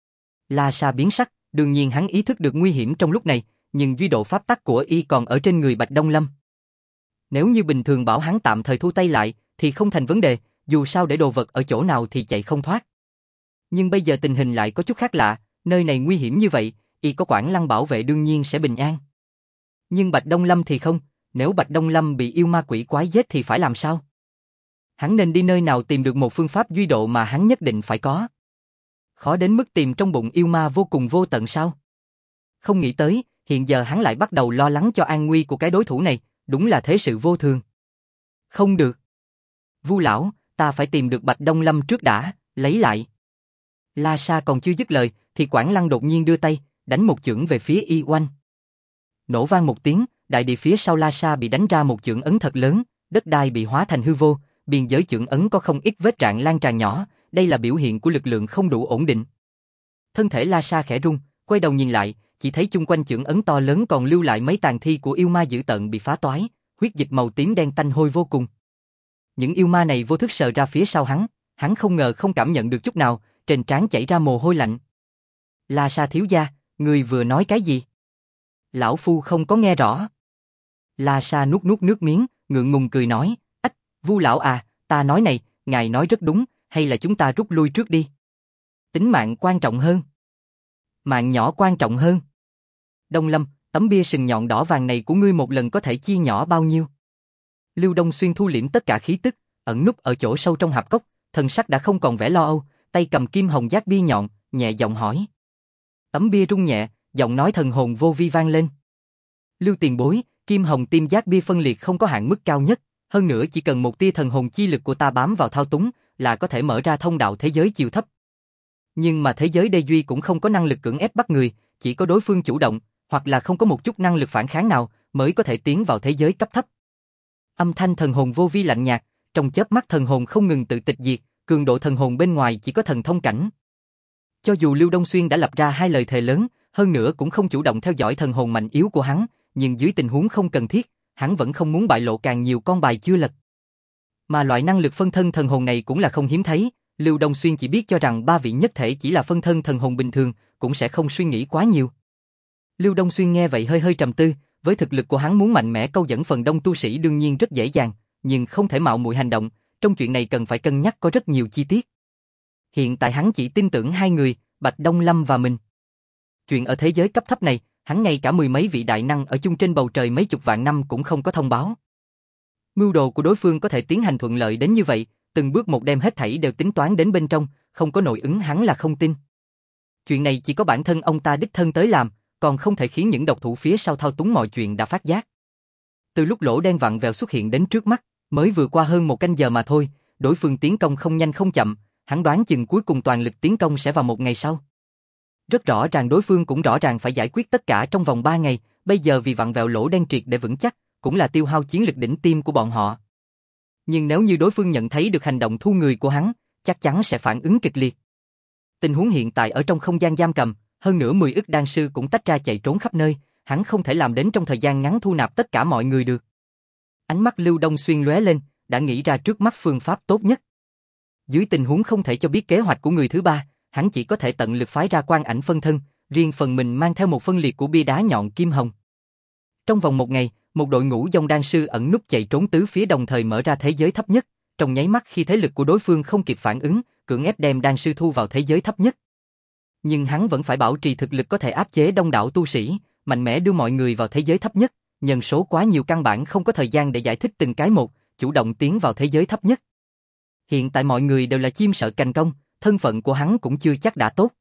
La Sa biến sắc, đương nhiên hắn ý thức được nguy hiểm trong lúc này, nhưng duy độ pháp tắc của y còn ở trên người Bạch Đông Lâm. Nếu như bình thường bảo hắn tạm thời thu tay lại, thì không thành vấn đề, dù sao để đồ vật ở chỗ nào thì chạy không thoát. Nhưng bây giờ tình hình lại có chút khác lạ, nơi này nguy hiểm như vậy, y có Quảng Lăng bảo vệ đương nhiên sẽ bình an. Nhưng Bạch Đông Lâm thì không, nếu Bạch Đông Lâm bị yêu ma quỷ quái giết thì phải làm sao? Hắn nên đi nơi nào tìm được một phương pháp duy độ mà hắn nhất định phải có? Khó đến mức tìm trong bụng yêu ma vô cùng vô tận sao? Không nghĩ tới, hiện giờ hắn lại bắt đầu lo lắng cho an nguy của cái đối thủ này, đúng là thế sự vô thường. Không được. Vu lão, ta phải tìm được Bạch Đông Lâm trước đã, lấy lại. La Sa còn chưa dứt lời, thì Quảng Lăng đột nhiên đưa tay, đánh một chưởng về phía y oanh. Nổ vang một tiếng, đại địa phía sau La Sa bị đánh ra một chưởng ấn thật lớn, đất đai bị hóa thành hư vô, biên giới chưởng ấn có không ít vết rạn lan tràn nhỏ, đây là biểu hiện của lực lượng không đủ ổn định. Thân thể La Sa khẽ rung, quay đầu nhìn lại, chỉ thấy chung quanh chưởng ấn to lớn còn lưu lại mấy tàn thi của yêu ma dữ tợn bị phá toái, huyết dịch màu tím đen tanh hôi vô cùng. Những yêu ma này vô thức sờ ra phía sau hắn không ngờ không cảm nhận được chút nào, trên trán chảy ra mồ hôi lạnh. La Sa thiếu gia, người vừa nói cái gì? Lão phu không có nghe rõ. La Sa nuốt nước miếng, ngượng ngùng cười nói, ách, Vu lão à, ta nói này, ngài nói rất đúng, hay là chúng ta rút lui trước đi? Tính mạng quan trọng hơn. Mạng nhỏ quan trọng hơn. Đông Lâm, tấm bia sừng nhọn đỏ vàng này của ngươi một lần có thể chia nhỏ bao nhiêu? Lưu Đông Xuyên thu liễm tất cả khí tức, ẩn núp ở chỗ sâu trong hạp cốc, thần sắc đã không còn vẻ lo âu, tay cầm kim hồng giác bia nhọn, nhẹ giọng hỏi. Tấm bia rung nhẹ, giọng nói thần hồn vô vi vang lên. Lưu tiền bối, kim hồng tim giác bia phân liệt không có hạn mức cao nhất, hơn nữa chỉ cần một tia thần hồn chi lực của ta bám vào thao túng là có thể mở ra thông đạo thế giới chiều thấp. Nhưng mà thế giới Đê Duy cũng không có năng lực cưỡng ép bắt người, chỉ có đối phương chủ động, hoặc là không có một chút năng lực phản kháng nào mới có thể tiến vào thế giới cấp thấp. Âm thanh thần hồn vô vi lạnh nhạt, trong chớp mắt thần hồn không ngừng tự tịch diệt, cường độ thần hồn bên ngoài chỉ có thần thông cảnh. Cho dù Lưu Đông Xuyên đã lập ra 2 lời thề lớn, hơn nữa cũng không chủ động theo dõi thần hồn mạnh yếu của hắn, nhưng dưới tình huống không cần thiết, hắn vẫn không muốn bại lộ càng nhiều con bài chưa lật. Mà loại năng lực phân thân thần hồn này cũng là không hiếm thấy, Lưu Đông Xuyên chỉ biết cho rằng 3 vị nhất thể chỉ là phân thân thần hồn bình thường, cũng sẽ không suy nghĩ quá nhiều. Lưu Đông Xuyên nghe vậy hơi hơi trầm tư, với thực lực của hắn muốn mạnh mẽ câu dẫn phần đông tu sĩ đương nhiên rất dễ dàng, nhưng không thể mạo muội hành động, trong chuyện này cần phải cân nhắc có rất nhiều chi tiết. Hiện tại hắn chỉ tin tưởng 2 người, Bạch Đông Lâm và mình. Chuyện ở thế giới cấp thấp này, hắn ngay cả 10 mấy vị đại năng ở chung trên bầu trời mấy chục vạn năm cũng không có thông báo. Mưu đồ của đối phương có thể tiến hành thuận lợi đến như vậy, từng bước một đem hết thảy đều tính toán đến bên trong, không có nội ứng hắn là không tin. Chuyện này chỉ có bản thân ông ta đích thân tới làm, còn không thể khiến những độc thủ phía sau thao túng mọi chuyện đã phát giác. Từ lúc lỗ đen vặn vẹo xuất hiện đến trước mắt, mới vừa qua hơn 1 canh giờ mà thôi, đối phương tiến công không nhanh không chậm, hắn đoán chừng cuối cùng toàn lực tiến công sẽ vào 1 ngày sau. Rất rõ ràng đối phương cũng rõ ràng phải giải quyết tất cả trong vòng 3 ngày, bây giờ vì vặn vẹo lỗ đen triệt để vững chắc, cũng là tiêu hao chiến lực đỉnh tiêm của bọn họ. Nhưng nếu như đối phương nhận thấy được hành động thu người của hắn, chắc chắn sẽ phản ứng kịch liệt. Tình huống hiện tại ở trong không gian giam cầm, hơn nữa 10 ức đan sư cũng tách ra chạy trốn khắp nơi, hắn không thể làm đến trong thời gian ngắn thu nạp tất cả mọi người được. Ánh mắt Lưu Đông Xuyên lóe lên, đã nghĩ ra trước mắt phương pháp tốt nhất. Dưới tình huống không thể cho biết kế hoạch của người thứ ba, hắn chỉ có thể tận lực phái ra quan ảnh phân thân, riêng phần mình mang theo một phân liệt của bia đá nhọn kim hồng. Trong vòng 1 ngày, một đội ngũ dòng đan sư ẩn núp chạy trốn tứ phía đồng thời mở ra thế giới thấp nhất, trong nháy mắt khi thế lực của đối phương không kịp phản ứng, cưỡng ép đem đan sư thu vào thế giới thấp nhất. Nhưng hắn vẫn phải bảo trì thực lực có thể áp chế đông đảo tu sĩ, mạnh mẽ đưa mọi người vào thế giới thấp nhất, nhân số quá nhiều căn bản không có thời gian để giải thích từng cái một, chủ động tiến vào thế giới thấp nhất. Hiện tại mọi người đều là chim sợ cành cong, thân phận của hắn cũng chưa chắc đã tốt.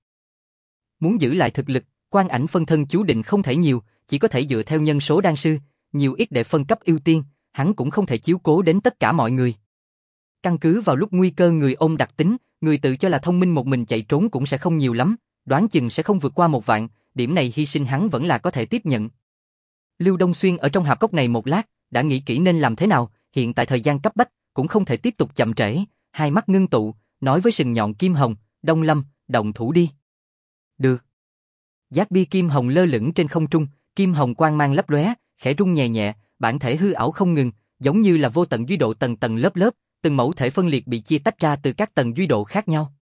Muốn giữ lại thực lực, quan ảnh phân thân chú định không thể nhiều, chỉ có thể dựa theo nhân số đan sư, nhiều ít để phân cấp ưu tiên, hắn cũng không thể chiếu cố đến tất cả mọi người. Căn cứ vào lúc nguy cơ người ôm đặc tính, người tự cho là thông minh một mình chạy trốn cũng sẽ không nhiều lắm, đoán chừng sẽ không vượt qua 1 vạn, điểm này hy sinh hắn vẫn là có thể tiếp nhận. Lưu Đông Xuyên ở trong hạp cốc này một lát, đã nghĩ kỹ nên làm thế nào, hiện tại thời gian cấp bách, cũng không thể tiếp tục chậm trễ, hai mắt ngưng tụ, nói với sừng nhọn kim hồng, Đông Lâm, động thủ đi. Được. Giác bia kim hồng lơ lửng trên không trung, kim hồng quang mang lấp lóe, khẽ rung nhẹ nhẹ, bản thể hư ảo không ngừng, giống như là vô tận duy độ tầng tầng lớp lớp, từng mẫu thể phân liệt bị chia tách ra từ các tầng duy độ khác nhau.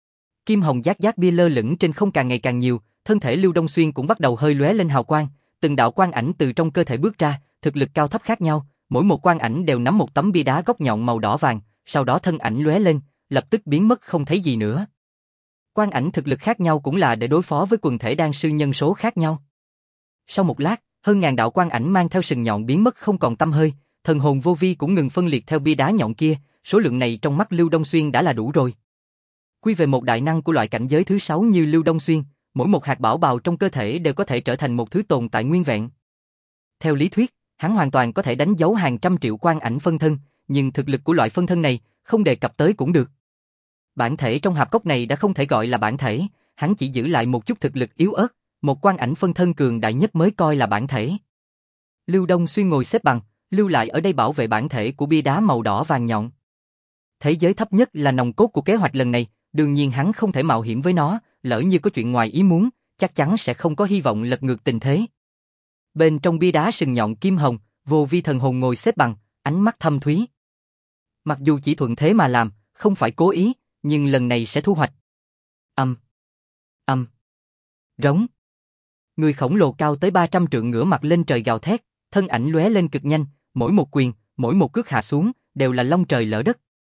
Kim hồng giác bia lơ lửng trên không càng ngày càng nhiều, thân thể Lưu Đông Xuyên cũng bắt đầu hơi lóe lên hào quang, từng đạo quang ảnh từ trong cơ thể bước ra, thực lực cao thấp khác nhau, mỗi một quang ảnh đều nắm một tấm bia đá góc nhọn màu đỏ vàng, sau đó thân ảnh lóe lên, lập tức biến mất không thấy gì nữa. Quang ảnh thực lực khác nhau cũng là để đối phó với quần thể đan sư nhân số khác nhau. Sau một lát, hơn ngàn đạo quang ảnh mang theo sừng nhọn biến mất không còn tăm hơi, thần hồn vô vi cũng ngừng phân liệt theo bia đá nhọn kia, số lượng này trong mắt Lưu Đông Xuyên đã là đủ rồi. Quy về một đại năng của loại cảnh giới thứ 6 như Lưu Đông Xuyên, mỗi một hạt bảo bào trong cơ thể đều có thể trở thành một thứ tồn tại nguyên vẹn. Theo lý thuyết, hắn hoàn toàn có thể đánh dấu hàng trăm triệu quang ảnh phân thân, nhưng thực lực của loại phân thân này không đề cập tới cũng được. Bản thể trong hạp cốc này đã không thể gọi là bản thể, hắn chỉ giữ lại một chút thực lực yếu ớt, một quang ảnh phân thân cường đại nhất mới coi là bản thể. Lưu Đông Xuyên ngồi xếp bằng, lưu lại ở đây bảo vệ bản thể của bia đá màu đỏ vàng nhọn. Thế giới thấp nhất là nòng cốt của kế hoạch lần này, đương nhiên hắn không thể mạo hiểm với nó, lỡ như có chuyện ngoài ý muốn, chắc chắn sẽ không có hy vọng lật ngược tình thế. Bên trong bia đá sừng nhọn kim hồng, vô vi thần hồn ngồi xếp bằng, ánh mắt thâm thúy. Mặc dù chỉ thuận thế mà làm, không phải cố ý, nhưng lần này sẽ thu hoạch. Rống. Người khổng lồ cao tới 300 trượng ngửa mặt lên trời gào thét, thân ảnh lóe lên cực nhanh, mỗi một quyền, mỗi một cước hạ xuống, đều là long trời lở đất.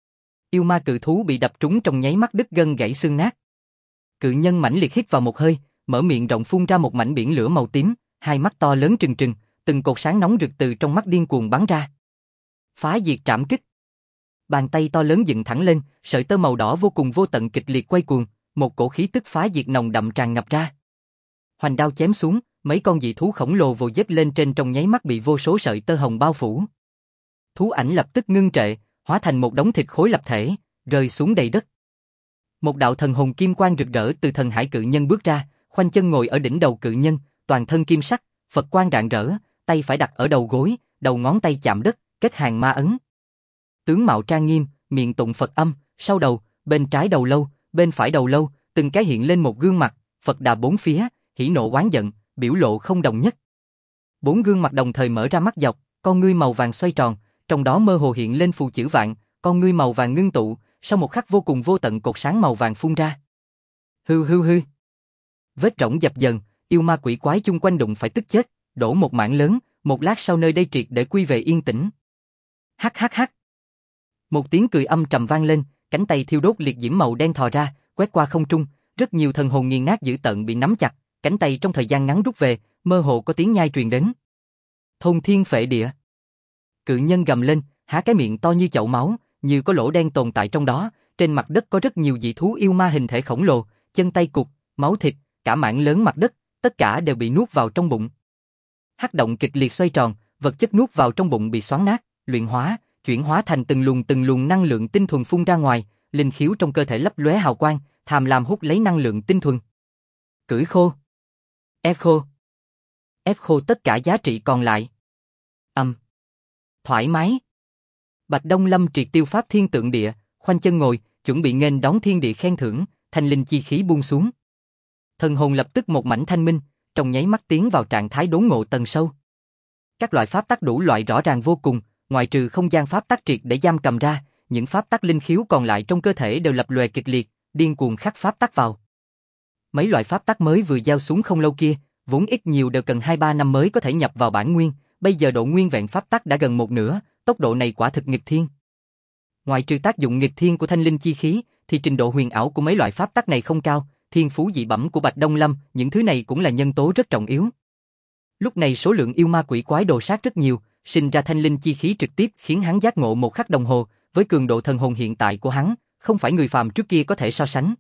Yêu ma cự thú bị đập trúng trong nháy mắt đứt gân gãy xương nát. Cự nhân mãnh liệt hít vào một hơi, mở miệng rộng phun ra một mảnh biển lửa màu tím, hai mắt to lớn trừng trừng, từng cột sáng nóng rực từ trong mắt điên cuồng bắn ra. Phá diệt trảm kích. Bàn tay to lớn dựng thẳng lên, sợi tơ màu đỏ vô cùng vô tận kịch liệt quay cuồng, một cổ khí tức phá diệt nồng đậm tràn ngập ra. Hoành đao chém xuống, mấy con dị thú khổng lồ vồ dết lên trên trong nháy mắt bị vô số sợi tơ hồng bao phủ. Thú ảnh lập tức ngưng trệ, hóa thành một đống thịt khối lập thể, rơi xuống đầy đất. Một đạo thần hồn kim quang rực rỡ từ thần hải cự nhân bước ra, khoanh chân ngồi ở đỉnh đầu cự nhân, toàn thân kim sắc, Phật quang rạng rỡ, tay phải đặt ở đầu gối, đầu ngón tay chạm đất, kết hàng ma ấn. Tướng mạo trang nghiêm, miệng tụng Phật âm, sau đầu, bên trái đầu lâu, bên phải đầu lâu, từng cái hiện lên một gương mặt, Phật đà bốn phía, hỉ nộ oán giận, biểu lộ không đồng nhất. Bốn gương mặt đồng thời mở ra mắt dọc, con ngươi màu vàng xoay tròn, trong đó mơ hồ hiện lên phù chữ vạn, con ngươi màu vàng ngưng tụ, sau một khắc vô cùng vô tận cột sáng màu vàng phun ra. Hư hư hư. Vết rỗng dập dần, yêu ma quỷ quái chung quanh đụng phải tức chết, đổ một mảng lớn, một lát sau nơi đây triệt để quy về yên tĩnh. Hắc hắc hắc. Một tiếng cười âm trầm vang lên, cánh tay thiêu đốt liệt diễm màu đen thò ra, quét qua không trung, rất nhiều thần hồn nghiền nát dữ tợn bị nắm chặt, cánh tay trong thời gian ngắn rút về, mơ hồ có tiếng nhai truyền đến. Thôn thiên phệ địa. Cự nhân gầm lên, há cái miệng to như chậu máu, như có lỗ đen tồn tại trong đó, trên mặt đất có rất nhiều dị thú yêu ma hình thể khổng lồ, chân tay cụt, máu thịt, cả mảng lớn mặt đất, tất cả đều bị nuốt vào trong bụng. Hắc động kịch liệt xoay tròn, vật chất nuốt vào trong bụng bị xoắn nát, luyện hóa, chuyển hóa thành từng luồng năng lượng tinh thuần phun ra ngoài, linh khiếu trong cơ thể lấp lóe hào quang, tham lam hút lấy năng lượng tinh thuần. Cưỡi khô, ép khô tất cả giá trị còn lại. Thoải mái. Bạch Đông Lâm triệt tiêu pháp thiên tượng địa, khoanh chân ngồi, chuẩn bị nghênh đón thiên địa khen thưởng, thanh linh chi khí buông xuống. Thần hồn lập tức một mảnh thanh minh, trong nháy mắt tiến vào trạng thái đốn ngộ tầng sâu. Các loại pháp tắc đủ loại rõ ràng vô cùng, ngoại trừ không gian pháp tắc triệt để giam cầm ra, những pháp tắc linh khiếu còn lại trong cơ thể đều lập lòe kịch liệt, điên cuồng khắc pháp tắc vào. Mấy loại pháp tắc mới vừa giao xuống không lâu kia, vốn ít nhiều đều cần 2-3 năm mới có thể nhập vào bản nguyên, bây giờ độ nguyên vẹn pháp tắc đã gần một nửa, tốc độ này quả thực nghịch thiên. Ngoại trừ tác dụng nghịch thiên của thanh linh chi khí, thì trình độ huyền ảo của mấy loại pháp tắc này không cao, thiên phú dị bẩm của Bạch Đông Lâm, những thứ này cũng là nhân tố rất trọng yếu. Lúc này số lượng yêu ma quỷ quái đồ sát rất nhiều, sinh ra thanh linh chi khí trực tiếp khiến hắn giác ngộ một khắc đồng hồ, với cường độ thần hồn hiện tại của hắn, không phải người phàm trước kia có thể so sánh.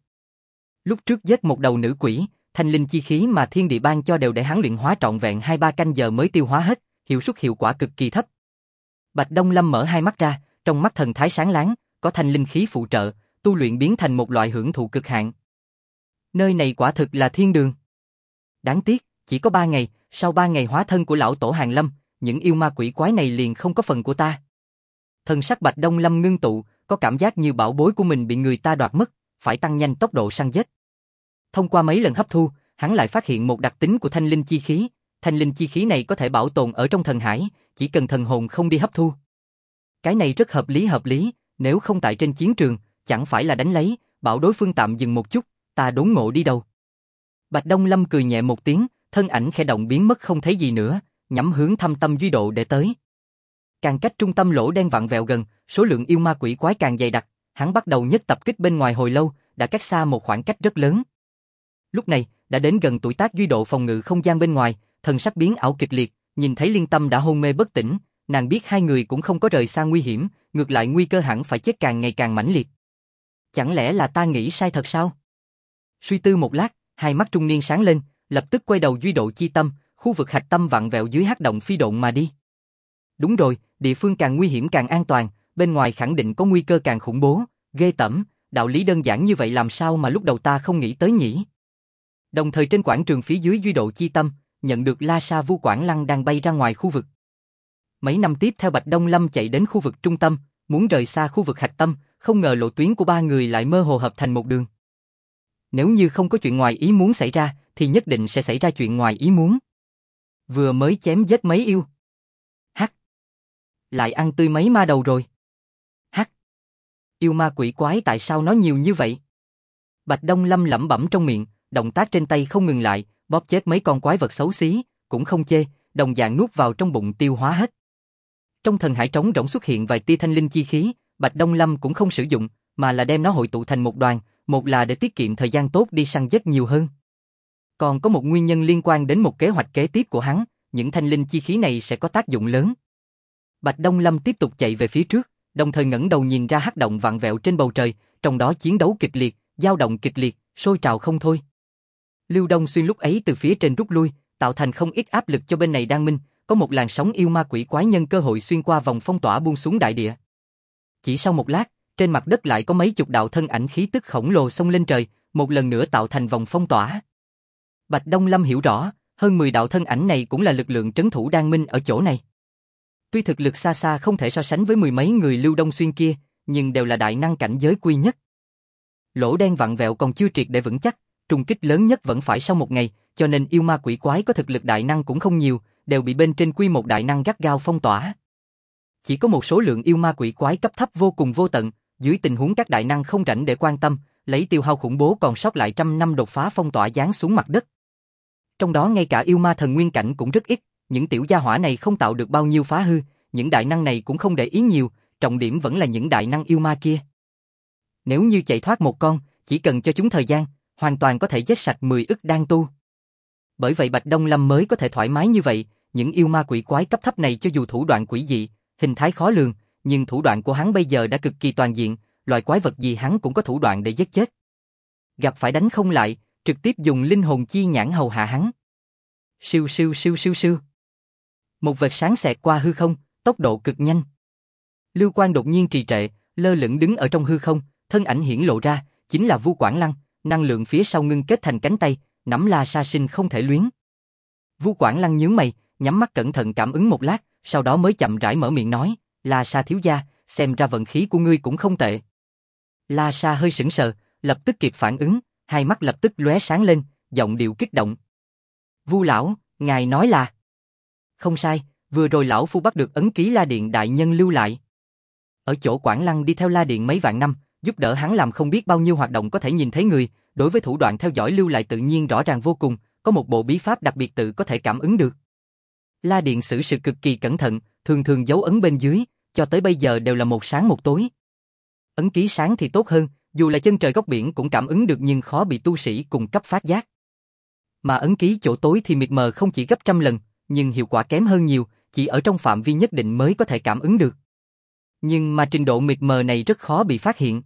Lúc trước giết một đầu nữ quỷ, thanh linh chi khí mà thiên địa ban cho đều để hắn luyện hóa trọn vẹn 2-3 canh giờ mới tiêu hóa hết, hiệu quả cực kỳ thấp. Bạch Đông Lâm mở hai mắt ra, trong mắt thần thái sáng láng, có thanh linh khí phụ trợ, tu luyện biến thành một loại hưởng thụ cực hạn. Nơi này quả thực là thiên đường. Đáng tiếc, chỉ có 3 ngày, sau 3 ngày hóa thân của lão tổ Hàn Lâm, những yêu ma quỷ quái này liền không có phần của ta. Thần sắc Bạch Đông Lâm ngưng tụ, có cảm giác như bảo bối của mình bị người ta đoạt mất, phải tăng nhanh tốc độ săn giết. Thông qua mấy lần hấp thu, hắn lại phát hiện một đặc tính của thanh linh chi khí. Thanh linh chi khí này có thể bảo tồn ở trong thần hải, chỉ cần thần hồn không đi hấp thu. Cái này rất hợp lý, nếu không tại trên chiến trường, chẳng phải là đánh lấy, bảo đối phương tạm dừng một chút, ta đốn ngộ đi đâu. Bạch Đông Lâm cười nhẹ một tiếng, thân ảnh khẽ động biến mất không thấy gì nữa, nhắm hướng thâm tâm duy độ để tới. Càng cách trung tâm lỗ đen vặn vẹo gần, số lượng yêu ma quỷ quái càng dày đặc, hắn bắt đầu nhất tập kích bên ngoài hồi lâu, đã cách xa một khoảng cách rất lớn. Lúc này, đã đến gần tuổi tác duy độ phòng ngự không gian bên ngoài, thần sắc biến ảo kịch liệt, nhìn thấy Liên Tâm đã hôn mê bất tỉnh, nàng biết hai người cũng không có rời xa nguy hiểm, ngược lại nguy cơ hẳn phải chết càng ngày càng mãnh liệt. Chẳng lẽ là ta nghĩ sai thật sao? Suy tư một lát, hai mắt trung niên sáng lên, lập tức quay đầu duy độ chi tâm, khu vực hạch tâm vặn vẹo dưới hắc động phi độn mà đi. Đúng rồi, địa phương càng nguy hiểm càng an toàn, bên ngoài khẳng định có nguy cơ càng khủng bố, ghê tởm, đạo lý đơn giản như vậy làm sao mà lúc đầu ta không nghĩ tới nhỉ? Đồng thời trên quảng trường phía dưới duy độ chi tâm, nhận được La Sa Vu Quảng Lăng đang bay ra ngoài khu vực. Mấy năm tiếp theo Bạch Đông Lâm chạy đến khu vực trung tâm, muốn rời xa khu vực hạch tâm, không ngờ lộ tuyến của ba người lại mơ hồ hợp thành một đường. Nếu như không có chuyện ngoài ý muốn xảy ra, thì nhất định sẽ xảy ra chuyện ngoài ý muốn. Vừa mới chém giết mấy yêu. Hắc. Lại ăn tươi mấy ma đầu rồi. Hắc. Yêu ma quỷ quái tại sao nó nhiều như vậy? Bạch Đông Lâm lẩm bẩm trong miệng, động tác trên tay không ngừng lại, bóp chết mấy con quái vật xấu xí, cũng không chê, đồng dạng nuốt vào trong bụng tiêu hóa hết. Trong thần hải trống rỗng xuất hiện vài tia thanh linh chi khí, Bạch Đông Lâm cũng không sử dụng, mà là đem nó hội tụ thành một đoàn, một là để tiết kiệm thời gian tốt đi săn giết nhiều hơn. Còn có một nguyên nhân liên quan đến một kế hoạch kế tiếp của hắn, những thanh linh chi khí này sẽ có tác dụng lớn. Bạch Đông Lâm tiếp tục chạy về phía trước, đồng thời ngẩng đầu nhìn ra hắc động vặn vẹo trên bầu trời, trong đó chiến đấu kịch liệt, dao động kịch liệt, sôi trào không thôi. Lưu Đông Xuyên lúc ấy từ phía trên rút lui, tạo thành không ít áp lực cho bên này Đan Minh, có một làn sóng yêu ma quỷ quái nhân cơ hội xuyên qua vòng phong tỏa buông xuống đại địa. Chỉ sau một lát, trên mặt đất lại có mấy chục đạo thân ảnh khí tức khổng lồ xông lên trời, một lần nữa tạo thành vòng phong tỏa. Bạch Đông Lâm hiểu rõ, hơn 10 đạo thân ảnh này cũng là lực lượng trấn thủ Đan Minh ở chỗ này. Tuy thực lực xa xa không thể so sánh với mười mấy người Lưu Đông Xuyên kia, nhưng đều là đại năng cảnh giới quy nhất. Lỗ đen vặn vẹo còn chưa triệt để vững chắc, trùng kích lớn nhất vẫn phải sau một ngày, cho nên yêu ma quỷ quái có thực lực đại năng cũng không nhiều, đều bị bên trên quy một đại năng gắt gao phong tỏa. Chỉ có một số lượng yêu ma quỷ quái cấp thấp vô cùng vô tận, dưới tình huống các đại năng không rảnh để quan tâm, lấy tiêu hao khủng bố còn sót lại trăm năm đột phá phong tỏa giáng xuống mặt đất. Trong đó ngay cả yêu ma thần nguyên cảnh cũng rất ít, những tiểu gia hỏa này không tạo được bao nhiêu phá hư, những đại năng này cũng không để ý nhiều, trọng điểm vẫn là những đại năng yêu ma kia. Nếu như chạy thoát một con, chỉ cần cho chúng thời gian, hoàn toàn có thể giết sạch 10 ức đan tu. Bởi vậy Bạch Đông Lâm mới có thể thoải mái như vậy, những yêu ma quỷ quái cấp thấp này cho dù thủ đoạn quỷ dị, hình thái khó lường, nhưng thủ đoạn của hắn bây giờ đã cực kỳ toàn diện, loại quái vật gì hắn cũng có thủ đoạn để giết chết. Gặp phải đánh không lại, trực tiếp dùng linh hồn chi nhãn hầu hạ hắn. Siêu siêu siêu siêu siêu. Một vệt sáng xẹt qua hư không, tốc độ cực nhanh. Lưu Quang đột nhiên trì trệ, lơ lửng đứng ở trong hư không, thân ảnh hiển lộ ra, chính là Vu Quảng Lăng, năng lượng phía sau ngưng kết thành cánh tay, nắm La Sa sinh không thể luyến. Vu Quảng Lăng nhướng mày, nhắm mắt cẩn thận cảm ứng một lát, sau đó mới chậm rãi mở miệng nói, La Sa thiếu gia, xem ra vận khí của ngươi cũng không tệ. La Sa hơi sững sờ, lập tức kịp phản ứng, hai mắt lập tức lóe sáng lên, giọng điệu kích động. Vu lão, ngài nói là... Không sai, vừa rồi lão phu bắt được ấn ký La Điện đại nhân lưu lại. Ở chỗ Quảng Lăng đi theo La Điện mấy vạn năm, giúp đỡ hắn làm không biết bao nhiêu hoạt động có thể nhìn thấy người, đối với thủ đoạn theo dõi lưu lại tự nhiên rõ ràng vô cùng, có một bộ bí pháp đặc biệt tự có thể cảm ứng được. La Điện xử sự cực kỳ cẩn thận, thường thường dấu ấn bên dưới, cho tới bây giờ đều là một sáng một tối. Ấn ký sáng thì tốt hơn, dù là chân trời góc biển cũng cảm ứng được nhưng khó bị tu sĩ cùng cấp phát giác. Mà ấn ký chỗ tối thì mịt mờ không chỉ gấp trăm lần, nhưng hiệu quả kém hơn nhiều, chỉ ở trong phạm vi nhất định mới có thể cảm ứng được. Nhưng mà trình độ mịt mờ này rất khó bị phát hiện.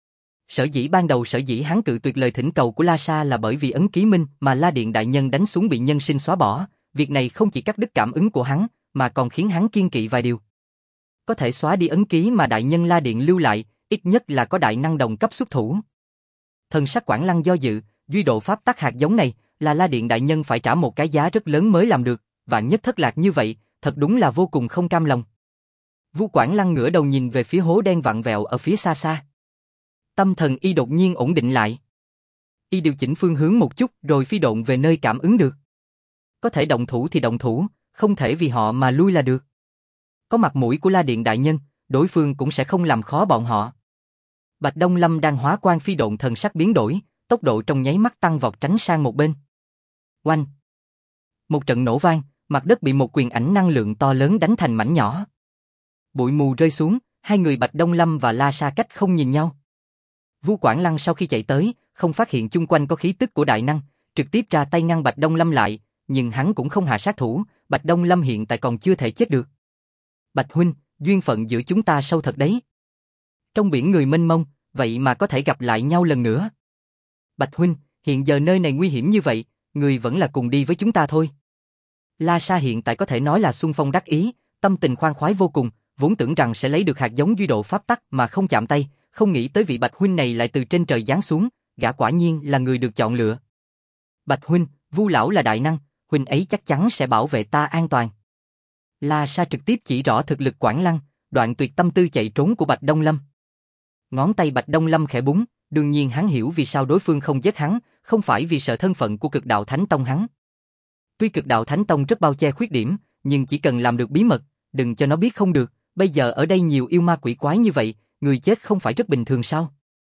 Ban đầu sở dĩ hắn cự tuyệt lời thỉnh cầu của La Sa là bởi vì ấn ký minh mà La Điện đại nhân đánh xuống bị nhân sinh xóa bỏ, việc này không chỉ cắt đứt cảm ứng của hắn, mà còn khiến hắn kiêng kỵ vài điều. Có thể xóa đi ấn ký mà đại nhân La Điện lưu lại, ít nhất là có đại năng đồng cấp xuất thủ. Thần sắc Quảng Lăng do dự, duy độ pháp tắc hạt giống này là La Điện đại nhân phải trả một cái giá rất lớn mới làm được, vạn nhất thất lạc như vậy, thật đúng là vô cùng không cam lòng. Vu Quảng Lăng ngửa đầu nhìn về phía hố đen vặn vẹo ở phía xa xa. Tâm thần y đột nhiên ổn định lại. Y điều chỉnh phương hướng một chút rồi phi độn về nơi cảm ứng được. Có thể động thủ thì động thủ, không thể vì họ mà lui là được. Có mặt mũi của La Điện đại nhân, đối phương cũng sẽ không làm khó bọn họ. Bạch Đông Lâm đang hóa quan phi độn thần sắc biến đổi, tốc độ trong nháy mắt tăng vọt tránh sang một bên. Oanh! Một trận nổ vang, mặt đất bị một quyền ảnh năng lượng to lớn đánh thành mảnh nhỏ. Bụi mù rơi xuống, hai người Bạch Đông Lâm và La Sa cách không nhìn nhau. Vu Quảng Lăng sau khi chạy tới, không phát hiện chung quanh có khí tức của đại năng, trực tiếp ra tay ngăn Bạch Đông Lâm lại, nhưng hắn cũng không hạ sát thủ, Bạch Đông Lâm hiện tại còn chưa thể chết được. Bạch huynh, duyên phận giữa chúng ta sâu thật đấy. Trong biển người mênh mông, vậy mà có thể gặp lại nhau lần nữa. Bạch huynh, hiện giờ nơi này nguy hiểm như vậy, người vẫn là cùng đi với chúng ta thôi. La Sa hiện tại có thể nói là xung phong đắc ý, tâm tình khoan khoái vô cùng, vốn tưởng rằng sẽ lấy được hạt giống duy độ pháp tắc mà không chạm tay, không nghĩ tới vị Bạch huynh này lại từ trên trời giáng xuống, gã quả nhiên là người được chọn lựa. Bạch huynh, Vu lão là đại năng, huynh ấy chắc chắn sẽ bảo vệ ta an toàn. La Sa trực tiếp chỉ rõ thực lực Quảng Lăng, đoạn tuyệt tâm tư chạy trốn của Bạch Đông Lâm. Ngón tay Bạch Đông Lâm khẽ búng, đương nhiên hắn hiểu vì sao đối phương không giết hắn, không phải vì sợ thân phận của Cực Đạo Thánh Tông hắn. Tuy Cực Đạo Thánh Tông rất bao che khuyết điểm, nhưng chỉ cần làm được bí mật, đừng cho nó biết không được, bây giờ ở đây nhiều yêu ma quỷ quái như vậy, người chết không phải rất bình thường sao?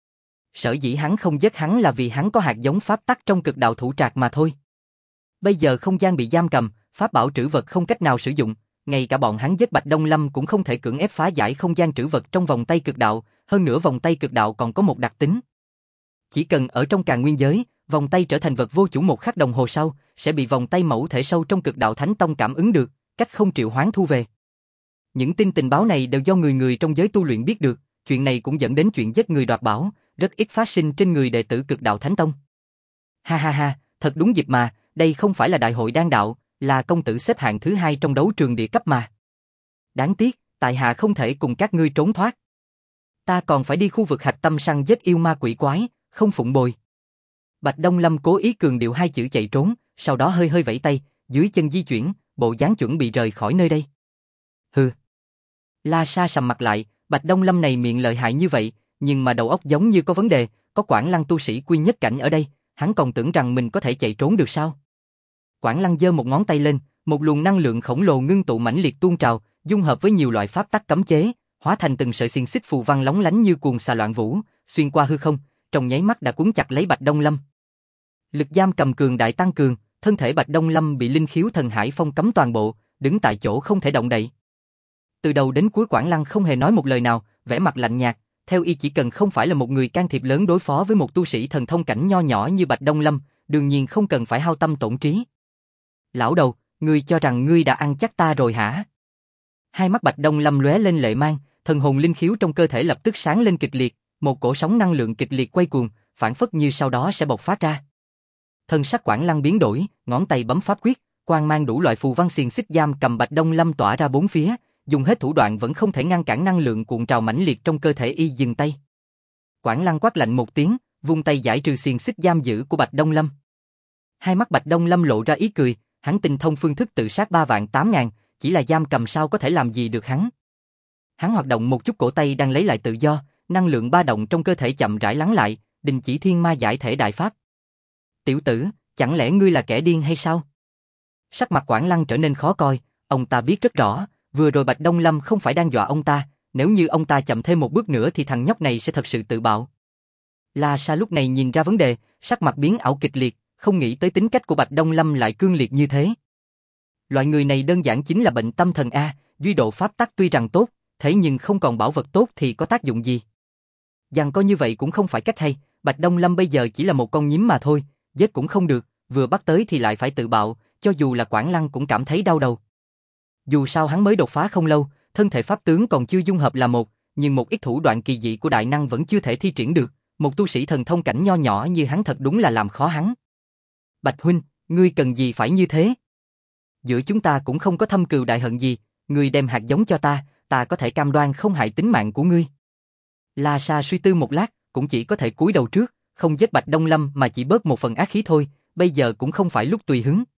Sở dĩ hắn không giết hắn là vì hắn có hạt giống pháp tắc trong Cực Đạo thủ trạc mà thôi. Bây giờ không gian bị giam cầm, pháp bảo trữ vật không cách nào sử dụng, ngay cả bọn hắn giết Bạch Đông Lâm cũng không thể cưỡng ép phá giải không gian trữ vật trong vòng tay cực đạo, hơn nữa vòng tay cực đạo còn có một đặc tính. Chỉ cần ở trong Càn Nguyên giới, vòng tay trở thành vật vô chủ một khắc đồng hồ sau, sẽ bị vòng tay mẫu thể sâu trong Cực Đạo Thánh Tông cảm ứng được, cách không triệu hoán thu về. Những tình báo này đều do người trong giới tu luyện biết được, chuyện này cũng dẫn đến chuyện giết người đoạt bảo, rất ít phát sinh trên người đệ tử Cực Đạo Thánh Tông. Ha ha ha, thật đúng dịp mà, đây không phải là đại hội đan đạo, là công tử xếp hạng thứ 2 trong đấu trường địa cấp mà. Đáng tiếc, tại hạ không thể cùng các ngươi trốn thoát. Ta còn phải đi khu vực hạch tâm săn giết yêu ma quỷ quái, không phụng bồi. Bạch Đông Lâm cố ý cường điệu hai chữ chạy trốn, sau đó hơi hơi vẫy tay, dưới chân di chuyển, bộ dáng chuẩn bị rời khỏi nơi đây. Hừ. La Sa sầm mặt lại, Bạch Đông Lâm này miệng lợi hại như vậy, nhưng mà đầu óc giống như có vấn đề, có Quảng Lăng tu sĩ quy nhất cảnh ở đây, hắn còn tưởng rằng mình có thể chạy trốn được sao? Quảng Lăng giơ một ngón tay lên, một luồng năng lượng khổng lồ ngưng tụ mãnh liệt tuôn trào, dung hợp với nhiều loại pháp tắc cấm chế, hóa thành từng sợi xiềng xích phù văn lóng lánh như cuồng xà loạn vũ, xuyên qua hư không, trong nháy mắt đã cuốn chặt lấy Bạch Đông Lâm. Lực giam cầm cường đại tăng cường, thân thể Bạch Đông Lâm bị linh khiếu thần hải phong cấm toàn bộ, đứng tại chỗ không thể động đậy. Từ đầu đến cuối Quảng Lăng không hề nói một lời nào, vẻ mặt lạnh nhạt, theo y chỉ cần không phải là một người can thiệp lớn đối phó với một tu sĩ thần thông cảnh nho nhỏ như Bạch Đông Lâm, đương nhiên không cần phải hao tâm tổn trí. Lão đầu, ngươi cho rằng ngươi đã ăn chắc ta rồi hả? Hai mắt Bạch Đông Lâm lóe lên lệ mang, thần hồn linh khiếu trong cơ thể lập tức sáng lên kịch liệt, một cổ sóng năng lượng kịch liệt quay cuồng, phản phất như sau đó sẽ bộc phát ra. Thân sắc Quảng Lăng biến đổi, ngón tay bấm pháp quyết, quang mang đủ loại phù văn xiềng xích giam cầm Bạch Đông Lâm tỏa ra bốn phía, dùng hết thủ đoạn vẫn không thể ngăn cản năng lượng cuộn trào mãnh liệt trong cơ thể y dừng tay. Quảng Lăng quát lạnh một tiếng, vung tay giải trừ xiềng xích giam giữ của Bạch Đông Lâm. Hai mắt Bạch Đông Lâm lộ ra ý cười, hắn tinh thông phương thức tự sát 3.800.000, chỉ là giam cầm sao có thể làm gì được hắn. Hắn hoạt động một chút cổ tay đang lấy lại tự do, năng lượng ba động trong cơ thể chậm rãi lắng lại, đình chỉ thiên ma giải thể đại pháp. Tiểu tử, chẳng lẽ ngươi là kẻ điên hay sao? Sắc mặt Quảng Lăng trở nên khó coi, ông ta biết rất rõ, vừa rồi Bạch Đông Lâm không phải đang dọa ông ta, nếu như ông ta chậm thêm một bước nữa thì thằng nhóc này sẽ thật sự tự bạo. La Sa lúc này nhìn ra vấn đề, sắc mặt biến ảo kịch liệt, không nghĩ tới tính cách của Bạch Đông Lâm lại cương liệt như thế. Loại người này đơn giản chính là bệnh tâm thần a, duy độ pháp tắc tuy rằng tốt, thế nhưng không còn bảo vật tốt thì có tác dụng gì? Giằng co như vậy cũng không phải cách hay, Bạch Đông Lâm bây giờ chỉ là một con nhím mà thôi, giết cũng không được, vừa bắt tới thì lại phải tự bạo, cho dù là Quảng Lăng cũng cảm thấy đau đầu. Dù sao hắn mới đột phá không lâu, thân thể pháp tướng còn chưa dung hợp là một, nhưng một ít thủ đoạn kỳ dị của đại năng vẫn chưa thể thi triển được, một tu sĩ thần thông cảnh nho nhỏ như hắn thật đúng là làm khó hắn. Bạch huynh, ngươi cần gì phải như thế? Giữa chúng ta cũng không có thâm cừu đại hận gì, ngươi đem hạt giống cho ta, ta có thể cam đoan không hại tính mạng của ngươi. La Sa suy tư một lát, cũng chỉ có thể cúi đầu trước, không giết Bạch Đông Lâm mà chỉ bớt một phần ác khí thôi, bây giờ cũng không phải lúc tùy hứng.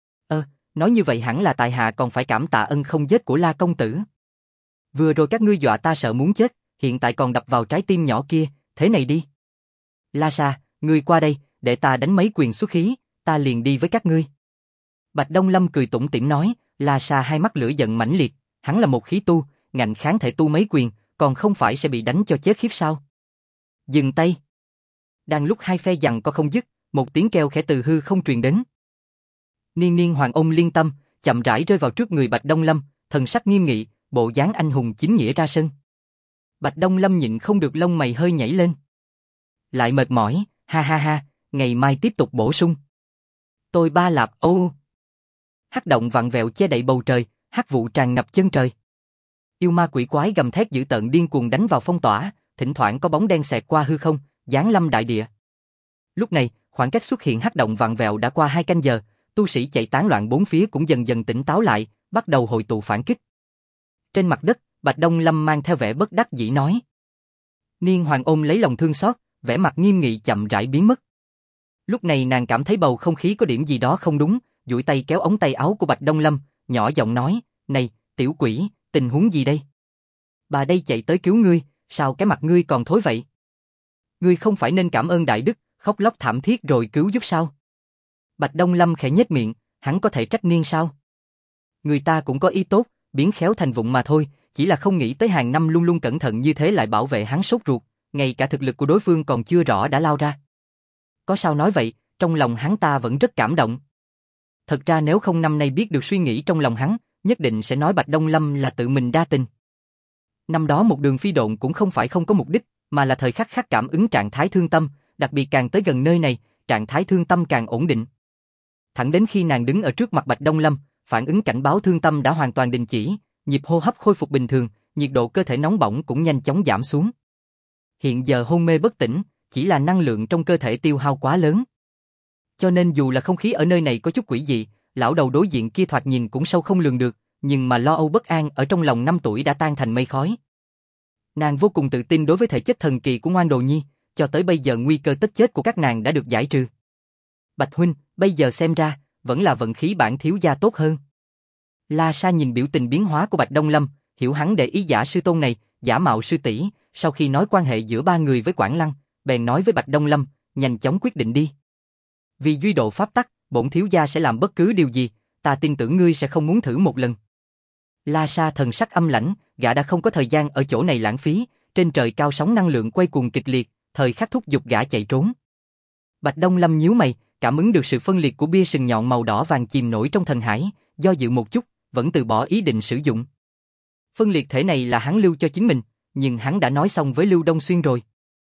Nói như vậy hẳn là tại hạ còn phải cảm tạ ân không giết của La công tử. Vừa rồi các ngươi dọa ta sợ muốn chết, hiện tại còn đập vào trái tim nhỏ kia, thế này đi. La Sa, ngươi qua đây, để ta đánh mấy quyền xuất khí, ta liền đi với các ngươi. Bạch Đông Lâm cười tủm tỉm nói, La Sa hai mắt lửa giận mãnh liệt, hắn là một khí tu, ngạnh kháng thể tu mấy quyền, còn không phải sẽ bị đánh cho chết khiếp sao? Dừng tay. Đang lúc hai phe giằng co không dứt, một tiếng kêu khẽ từ hư không truyền đến. Niên Hoàng Ôm Liên Tâm chậm rãi rơi vào trước người Bạch Đông Lâm, thần sắc nghiêm nghị, bộ dáng anh hùng chính nghĩa ra sân. Bạch Đông Lâm nhịn không được lông mày hơi nhảy lên. Lại mệt mỏi, ha ha ha, ngày mai tiếp tục bổ sung. Tôi ba lạp ô. Hắc động vặn vẹo che đậy bầu trời, hắc vụ tràn ngập chân trời. Yêu ma quỷ quái gầm thét dữ tợn điên cuồng đánh vào phong tỏa, thỉnh thoảng có bóng đen xẹt qua hư không, giáng lâm đại địa. Lúc này, khoảng cách xuất hiện hắc động vặn vẹo đã qua 2 canh giờ, tu sĩ chạy tán loạn bốn phía cũng dần dần tỉnh táo lại, bắt đầu hội tụ phản kích. Trên mặt đất, Bạch Đông Lâm mang theo vẻ bất đắc dĩ nói. Niên Hoàng Ôm lấy lòng thương xót, vẻ mặt nghiêm nghị chậm rãi biến mất. Lúc này nàng cảm thấy bầu không khí có điểm gì đó không đúng, duỗi tay kéo ống tay áo của Bạch Đông Lâm, nhỏ giọng nói, này, tiểu quỷ, tình huống gì đây? Bà đây chạy tới cứu ngươi, sao cái mặt ngươi còn thối vậy? Ngươi không phải nên cảm ơn đại đức, khóc lóc thảm thiết rồi cứu giúp sao? Bạch Đông Lâm khẽ nhếch miệng, hắn có thể trách Niên sao? Người ta cũng có ý tốt, biến khéo thành vụng mà thôi, chỉ là không nghĩ tới hàng năm luôn luôn cẩn thận như thế lại bảo vệ hắn sốt ruột, ngay cả thực lực của đối phương còn chưa rõ đã lao ra. Có sao nói vậy, trong lòng hắn ta vẫn rất cảm động. Thật ra nếu không năm nay biết được suy nghĩ trong lòng hắn, nhất định sẽ nói Bạch Đông Lâm là tự mình đa tình. Năm đó một đường phi độn cũng không phải không có mục đích, mà là thời khắc khắc cảm ứng trạng thái thương tâm, đặc biệt càng tới gần nơi này, trạng thái thương tâm càng ổn định. Thẳng đến khi nàng đứng ở trước mặt Bạch Đông Lâm, phản ứng cảnh báo thương tâm đã hoàn toàn đình chỉ, nhịp hô hấp khôi phục bình thường, nhiệt độ cơ thể nóng bỏng cũng nhanh chóng giảm xuống. Hiện giờ hôn mê bất tỉnh, chỉ là năng lượng trong cơ thể tiêu hao quá lớn. Cho nên dù là không khí ở nơi này có chút quỷ dị, lão đầu đối diện kia thoạt nhìn cũng sâu không lường được, nhưng mà lo âu bất an ở trong lòng 5 tuổi đã tan thành mây khói. Nàng vô cùng tự tin đối với thể chất thần kỳ của Ngoan Đồ Nhi, cho tới bây giờ nguy cơ tất chết của các nàng đã được giải trừ. Bạch huynh, bây giờ xem ra, vẫn là vận khí bản thiếu gia tốt hơn. La Sa nhìn biểu tình biến hóa của Bạch Đông Lâm, hiểu hắn để ý giả sư tôn này, giả mạo sư tỷ, sau khi nói quan hệ giữa ba người với Quảng Lăng, bèn nói với Bạch Đông Lâm, nhanh chóng quyết định đi. Vì duy độ pháp tắc, bổn thiếu gia sẽ làm bất cứ điều gì, ta tin tưởng ngươi sẽ không muốn thử một lần. La Sa thần sắc âm lãnh, gã đã không có thời gian ở chỗ này lãng phí, trên trời cao sóng năng lượng quay cuồng kịch liệt, thời khắc thúc giục gã chạy trốn. Bạch Đông Lâm nhíu mày, cảm ứng được sự phân liệt của bia sừng nhọn màu đỏ vàng chìm nổi trong thần hải, do dự một chút, vẫn từ bỏ ý định sử dụng. Phân liệt thể này là hắn lưu cho chính mình, nhưng hắn đã nói xong với Lưu Đông Xuyên rồi.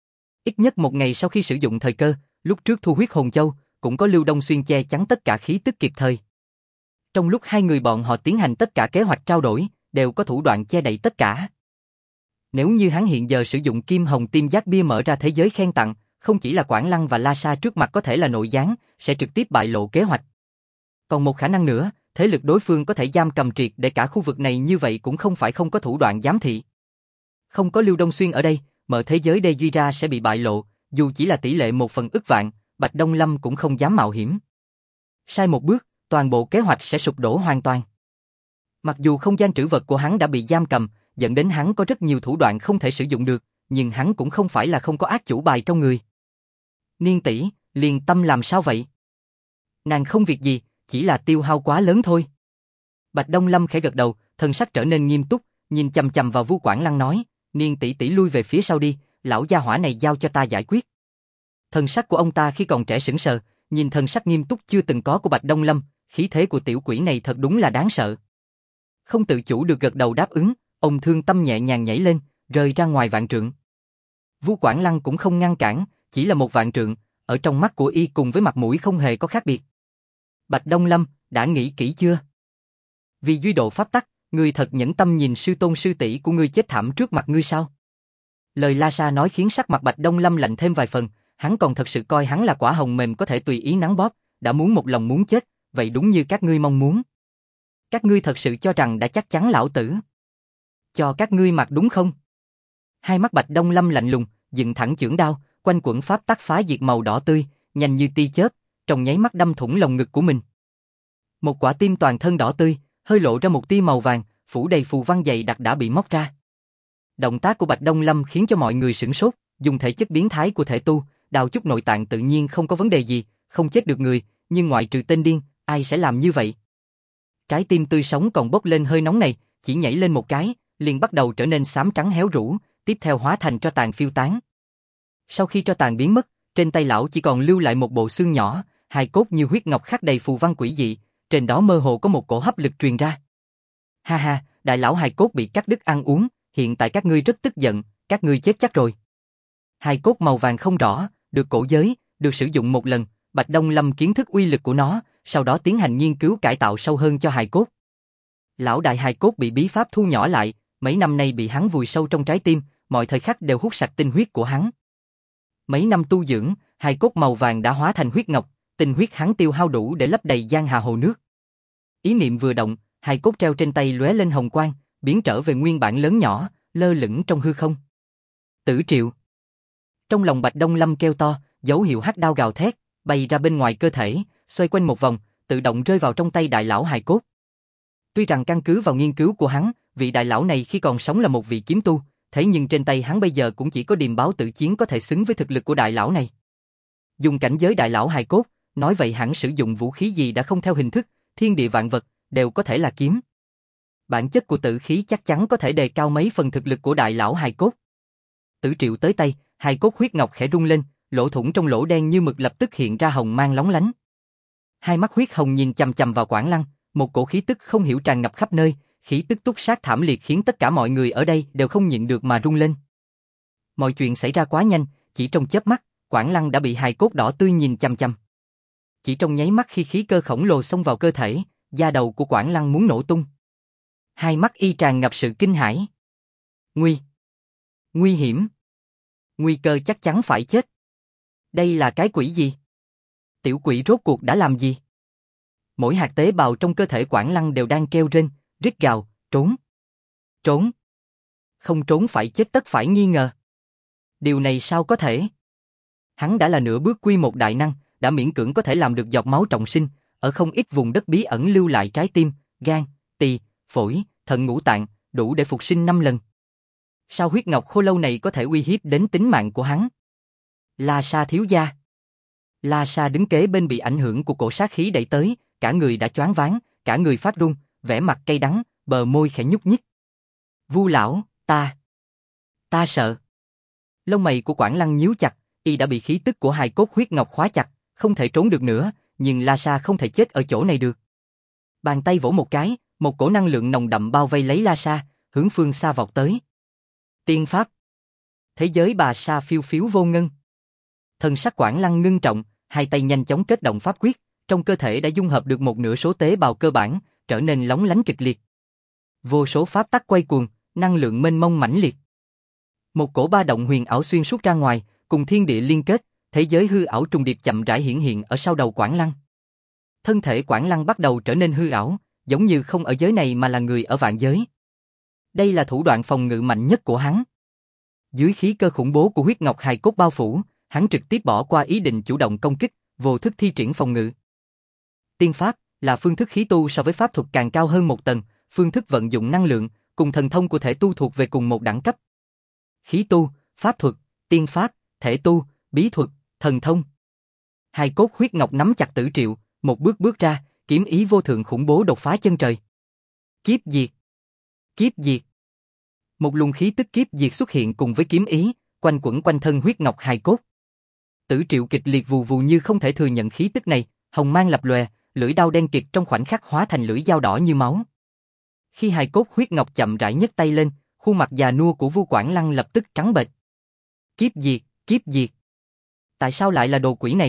Ít nhất một ngày sau khi sử dụng thời cơ, lúc trước thu huyết hồn châu, cũng có Lưu Đông Xuyên che chắn tất cả khí tức kịp thời. Trong lúc hai người bọn họ tiến hành tất cả kế hoạch trao đổi, đều có thủ đoạn che đậy tất cả. Nếu như hắn hiện giờ sử dụng kim hồng tim giác bia mở ra thế giới khen tặng, không chỉ là Quảng Lăng và La Sa trước mặt có thể là nội gián, sẽ trực tiếp bại lộ kế hoạch. Còn một khả năng nữa, thế lực đối phương có thể giam cầm triệt để cả khu vực này, như vậy cũng không phải không có thủ đoạn giám thị. Không có Lưu Đông Xuyên ở đây, mở thế giới đây duy ra sẽ bị bại lộ, dù chỉ là tỷ lệ 1/ức vạn, Bạch Đông Lâm cũng không dám mạo hiểm. Sai một bước, toàn bộ kế hoạch sẽ sụp đổ hoàn toàn. Mặc dù không gian trữ vật của hắn đã bị giam cầm, dẫn đến hắn có rất nhiều thủ đoạn không thể sử dụng được, nhưng hắn cũng không phải là không có ác chủ bài trong người. Niên tỷ, liền tâm làm sao vậy? Nàng không việc gì, chỉ là tiêu hao quá lớn thôi. Bạch Đông Lâm khẽ gật đầu, thần sắc trở nên nghiêm túc, nhìn chằm chằm vào Vu Quảng Lăng nói, Niên tỷ tỷ lui về phía sau đi, lão gia hỏa này giao cho ta giải quyết. Thần sắc của ông ta khi còn trẻ sững sờ, nhìn thần sắc nghiêm túc chưa từng có của Bạch Đông Lâm, khí thế của tiểu quỷ này thật đúng là đáng sợ. Không tự chủ được gật đầu đáp ứng, ông thương tâm nhẹ nhàng nhảy lên, rơi ra ngoài vạn trượng. Vu Quảng Lăng cũng không ngăn cản, chỉ là một vạn trượng, ở trong mắt của y cùng với mặt mũi không hề có khác biệt. Bạch Đông Lâm, đã nghĩ kỹ chưa? Vì duy độ pháp tắc, ngươi thật nhẫn tâm nhìn sư tôn sư tỷ của ngươi chết thảm trước mặt ngươi sao? Lời La Sa nói khiến sắc mặt Bạch Đông Lâm lạnh thêm vài phần, hắn còn thật sự coi hắn là quả hồng mềm có thể tùy ý nắn bóp, đã muốn một lòng muốn chết, vậy đúng như các ngươi mong muốn. Các ngươi thật sự cho rằng đã chắc chắn lão tử cho các ngươi mặc đúng không? Hai mắt Bạch Đông Lâm lạnh lùng, dựng thẳng chưởng đao, quanh quẩn pháp tắc phá diệt màu đỏ tươi, nhanh như tia chớp, trong nháy mắt đâm thủng lồng ngực của mình. Một quả tim toàn thân đỏ tươi, hơi lộ ra một tia màu vàng, phủ đầy phù văn dày đặc đã bị móc ra. Động tác của Bạch Đông Lâm khiến cho mọi người sửng sốt, dùng thể chất biến thái của thể tu, đào chút nội tạng tự nhiên không có vấn đề gì, không chết được người, nhưng ngoại trừ tên điên, ai sẽ làm như vậy? Trái tim tươi sống còn bốc lên hơi nóng này, chỉ nhảy lên một cái, liền bắt đầu trở nên xám trắng héo rũ, tiếp theo hóa thành tro tàn phiêu tán. Sau khi tro tàn biến mất, trên tay lão chỉ còn lưu lại một bộ xương nhỏ, hài cốt như huyết ngọc khắc đầy phù văn quỷ dị, trên đó mơ hồ có một cổ hấp lực truyền ra. Ha ha, đại lão hài cốt bị cắt đứt ăn uống, hiện tại các ngươi rất tức giận, các ngươi chết chắc rồi. Hài cốt màu vàng không rõ, được cổ giới, được sử dụng một lần, Bạch Đông Lâm kiến thức uy lực của nó, sau đó tiến hành nghiên cứu cải tạo sâu hơn cho hài cốt. Lão đại hài cốt bị bí pháp thu nhỏ lại, mấy năm nay bị hắn vùi sâu trong trái tim, mọi thời khắc đều hút sạch tinh huyết của hắn. Mấy năm tu dưỡng, hài cốt màu vàng đã hóa thành huyết ngọc, tinh huyết hắn tiêu hao đủ để lấp đầy giang hà hồ nước. Ý niệm vừa động, hài cốt treo trên tay lóe lên hồng quang, biến trở về nguyên bản lớn nhỏ, lơ lửng trong hư không. Tử Triệu. Trong lòng Bạch Đông Lâm kêu to, dấu hiệu hắc đao gào thét, bay ra bên ngoài cơ thể, xoay quanh một vòng, tự động rơi vào trong tay đại lão hài cốt. Tuy rằng căn cứ vào nghiên cứu của hắn, vị đại lão này khi còn sống là một vị kiếm tu, thế nhưng trên tay hắn bây giờ cũng chỉ có điềm báo tự chiến có thể xứng với thực lực của đại lão này. Dùng cảnh giới đại lão hài cốt, nói vậy hắn sử dụng vũ khí gì đã không theo hình thức, thiên địa vạn vật, đều có thể là kiếm. Bản chất của tử khí chắc chắn có thể đề cao mấy phần thực lực của đại lão hài cốt. Tử Triệu tới tay, hài cốt huyết ngọc khẽ rung lên, lỗ thủng trong lỗ đen như mực lập tức hiện ra hồng mang lóng lánh. Hai mắt huyết hồng nhìn chằm chằm vào Quảng Lăng, Một cổ khí tức không hiểu tràn ngập khắp nơi, khí tức túc sát thảm liệt khiến tất cả mọi người ở đây đều không nhịn được mà run lên. Mọi chuyện xảy ra quá nhanh, chỉ trong chớp mắt, Quảng Lăng đã bị hài cốt đỏ tươi nhìn chằm chằm. Chỉ trong nháy mắt khi khí cơ khổng lồ xông vào cơ thể, da đầu của Quảng Lăng muốn nổ tung. Hai mắt y tràn ngập sự kinh hãi. Nguy hiểm. Nguy cơ chắc chắn phải chết. Đây là cái quỷ gì? Tiểu quỷ rốt cuộc đã làm gì? Mỗi hạt tế bào trong cơ thể Quảng Lăng đều đang kêu rên, rít gào, trốn. Trốn. Không trốn phải chết tất phải nghi ngờ. Điều này sao có thể? Hắn đã là nửa bước quy một đại năng, đã miễn cưỡng có thể làm được giọt máu trọng sinh, ở không ít vùng đất bí ẩn lưu lại trái tim, gan, tỳ, phổi, thận ngũ tạng, đủ để phục sinh 5 lần. Sao huyết ngọc khô lâu này có thể uy hiếp đến tính mạng của hắn? La Sa thiếu gia. La Sa đứng kế bên bị ảnh hưởng của cổ sát khí đẩy tới, cả người đã choáng váng, cả người phát run, vẻ mặt cay đắng, bờ môi khẽ nhúc nhích. Vu lão, ta sợ. Lông mày của Quảng Lăng nhíu chặt, y đã bị khí tức của hài cốt huyết ngọc khóa chặt, không thể trốn được nữa, nhưng La Sa không thể chết ở chỗ này được. Bàn tay vỗ một cái, một cổ năng lượng nồng đậm bao vây lấy La Sa, hướng phương xa vọt tới. Tiên pháp. Thế giới bà sa phiêu phiếu vô ngân. Thần sắc Quảng Lăng ngưng trọng, hai tay nhanh chóng kết động pháp quyết, trong cơ thể đã dung hợp được một nửa số tế bào cơ bản, trở nên lóng lánh kịch liệt. Vô số pháp tắc quay cuồng, năng lượng mênh mông mãnh liệt. Một cổ ba động huyền ảo xuyên suốt ra ngoài, cùng thiên địa liên kết, thế giới hư ảo trùng điệp chậm rãi hiển hiện ở sau đầu Quảng Lăng. Thân thể Quảng Lăng bắt đầu trở nên hư ảo, giống như không ở giới này mà là người ở vạn giới. Đây là thủ đoạn phòng ngự mạnh nhất của hắn. Dưới khí cơ khủng bố của huyết ngọc hài cốt bao phủ, hắn trực tiếp bỏ qua ý định chủ động công kích, vô thức thi triển phòng ngự. Tiên pháp là phương thức khí tu so với pháp thuật càng cao hơn một tầng, phương thức vận dụng năng lượng cùng thần thông của thể tu thuộc về cùng một đẳng cấp. Khí tu, pháp thuật, tiên pháp, thể tu, bí thuật, thần thông. Hài cốt huyết ngọc nắm chặt tử triệu, một bước bước ra, kiếm ý vô thượng khủng bố đột phá chân trời. Kiếp diệt. Kiếp diệt. Một luồng khí tức kiếp diệt xuất hiện cùng với kiếm ý, quanh quẩn quanh thân huyết ngọc hài cốt. Tử triệu kịch liệt vù vù như không thể thừa nhận khí tức này, hồng mang lập lòe, lưỡi đao đen kịt trong khoảnh khắc hóa thành lưỡi dao đỏ như máu. Khi hài cốt huyết ngọc chậm rãi nhấc tay lên, khuôn mặt già nua của Vu Quảng Lăng lập tức trắng bệch. Kiếp diệt, kiếp diệt. Tại sao lại là đồ quỷ này?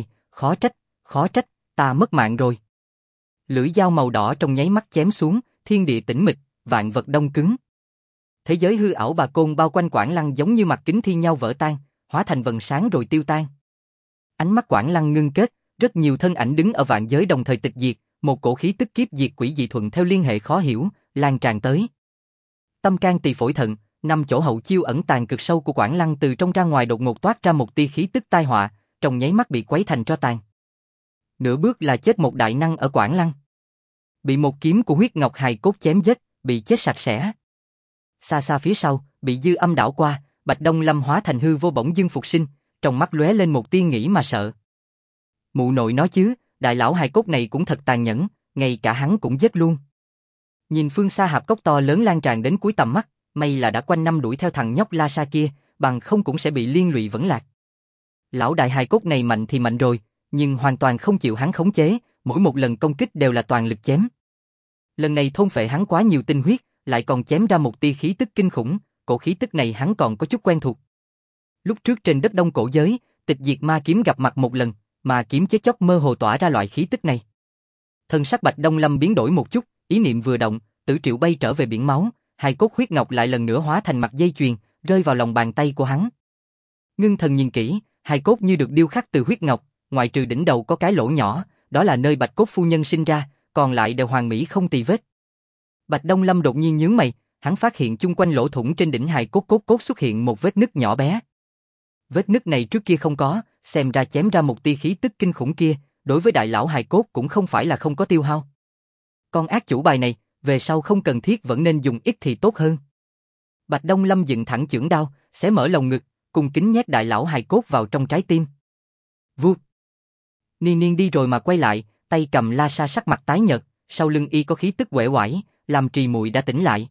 Khó trách, ta mất mạng rồi. Lưỡi dao màu đỏ trong nháy mắt chém xuống, thiên địa tĩnh mịch, vạn vật đông cứng. Thế giới hư ảo bà côn bao quanh Quảng Lăng giống như mặt kính thi nhau vỡ tan, hóa thành vầng sáng rồi tiêu tan. Ánh mắt Quảng Lăng ngưng kết, rất nhiều thân ảnh đứng ở vạn giới đồng thời tịch diệt, một cổ khí tức kiếp diệt quỷ dị thuận theo liên hệ khó hiểu, lan tràn tới. Tâm can tỳ phổi thận, 5 chỗ hậu chiêu ẩn tàng cực sâu của Quảng Lăng từ trong ra ngoài đột ngột toát ra một tia khí tức tai họa, trong nháy mắt bị quấy thành tro tàn. Nửa bước là chết một đại năng ở Quảng Lăng. Bị một kiếm của huyết ngọc hài cốt chém giết, bị chết sạch sẽ. Xa xa phía sau, bị dư âm đảo qua, Bạch Đông Lâm hóa thành hư vô bỗng dưng phục sinh, trong mắt lóe lên một tia nghĩ mà sợ. Mụ nội nói chứ, đại lão hài cốt này cũng thật tàn nhẫn, ngay cả hắn cũng giết luôn. Nhìn phương xa hạp cốc to lớn lan tràn đến cuối tầm mắt, may là đã quanh năm đuổi theo thằng nhóc La Sa kia, bằng không cũng sẽ bị liên lụy vẫn lạc. Lão đại hài cốt này mạnh thì mạnh rồi, nhưng hoàn toàn không chịu hắn khống chế, mỗi một lần công kích đều là toàn lực chém. Lần này thôn phệ hắn quá nhiều tinh huyết, lại còn chém ra một tia khí tức kinh khủng, cổ khí tức này hắn còn có chút quen thuộc. Lúc trước trên đất Đông Cổ giới, Tịch Diệt Ma kiếm gặp mặt một lần, mà kiếm chết chóc mơ hồ tỏa ra loại khí tức này. Thân sắc Bạch Đông Lâm biến đổi một chút, ý niệm vừa động, tử triệu bay trở về biển máu, hài cốt huyết ngọc lại lần nữa hóa thành mặt dây chuyền, rơi vào lòng bàn tay của hắn. Ngưng thần nhìn kỹ, hài cốt như được điêu khắc từ huyết ngọc, ngoại trừ đỉnh đầu có cái lỗ nhỏ, đó là nơi Bạch Cốt phu nhân sinh ra, còn lại đều hoàn mỹ không tì vết. Bạch Đông Lâm đột nhiên nhướng mày, hắn phát hiện chung quanh lỗ thủng trên đỉnh hài cốt xuất hiện một vết nứt nhỏ bé. Vết nứt này trước kia không có, xem ra chém ra một tia khí tức kinh khủng kia, đối với đại lão hài cốt cũng không phải là không có tiêu hao. Con ác chủ bài này, về sau không cần thiết vẫn nên dùng ít thì tốt hơn. Bạch Đông Lâm dựng thẳng chưởng đao, xé mở lồng ngực, cùng kính nhét đại lão hài cốt vào trong trái tim. Vuốt. Niên Niên đi rồi mà quay lại, tay cầm La Sa sắc mặt tái nhợt, sau lưng y có khí tức uể oải, làm Trì muội đã tỉnh lại.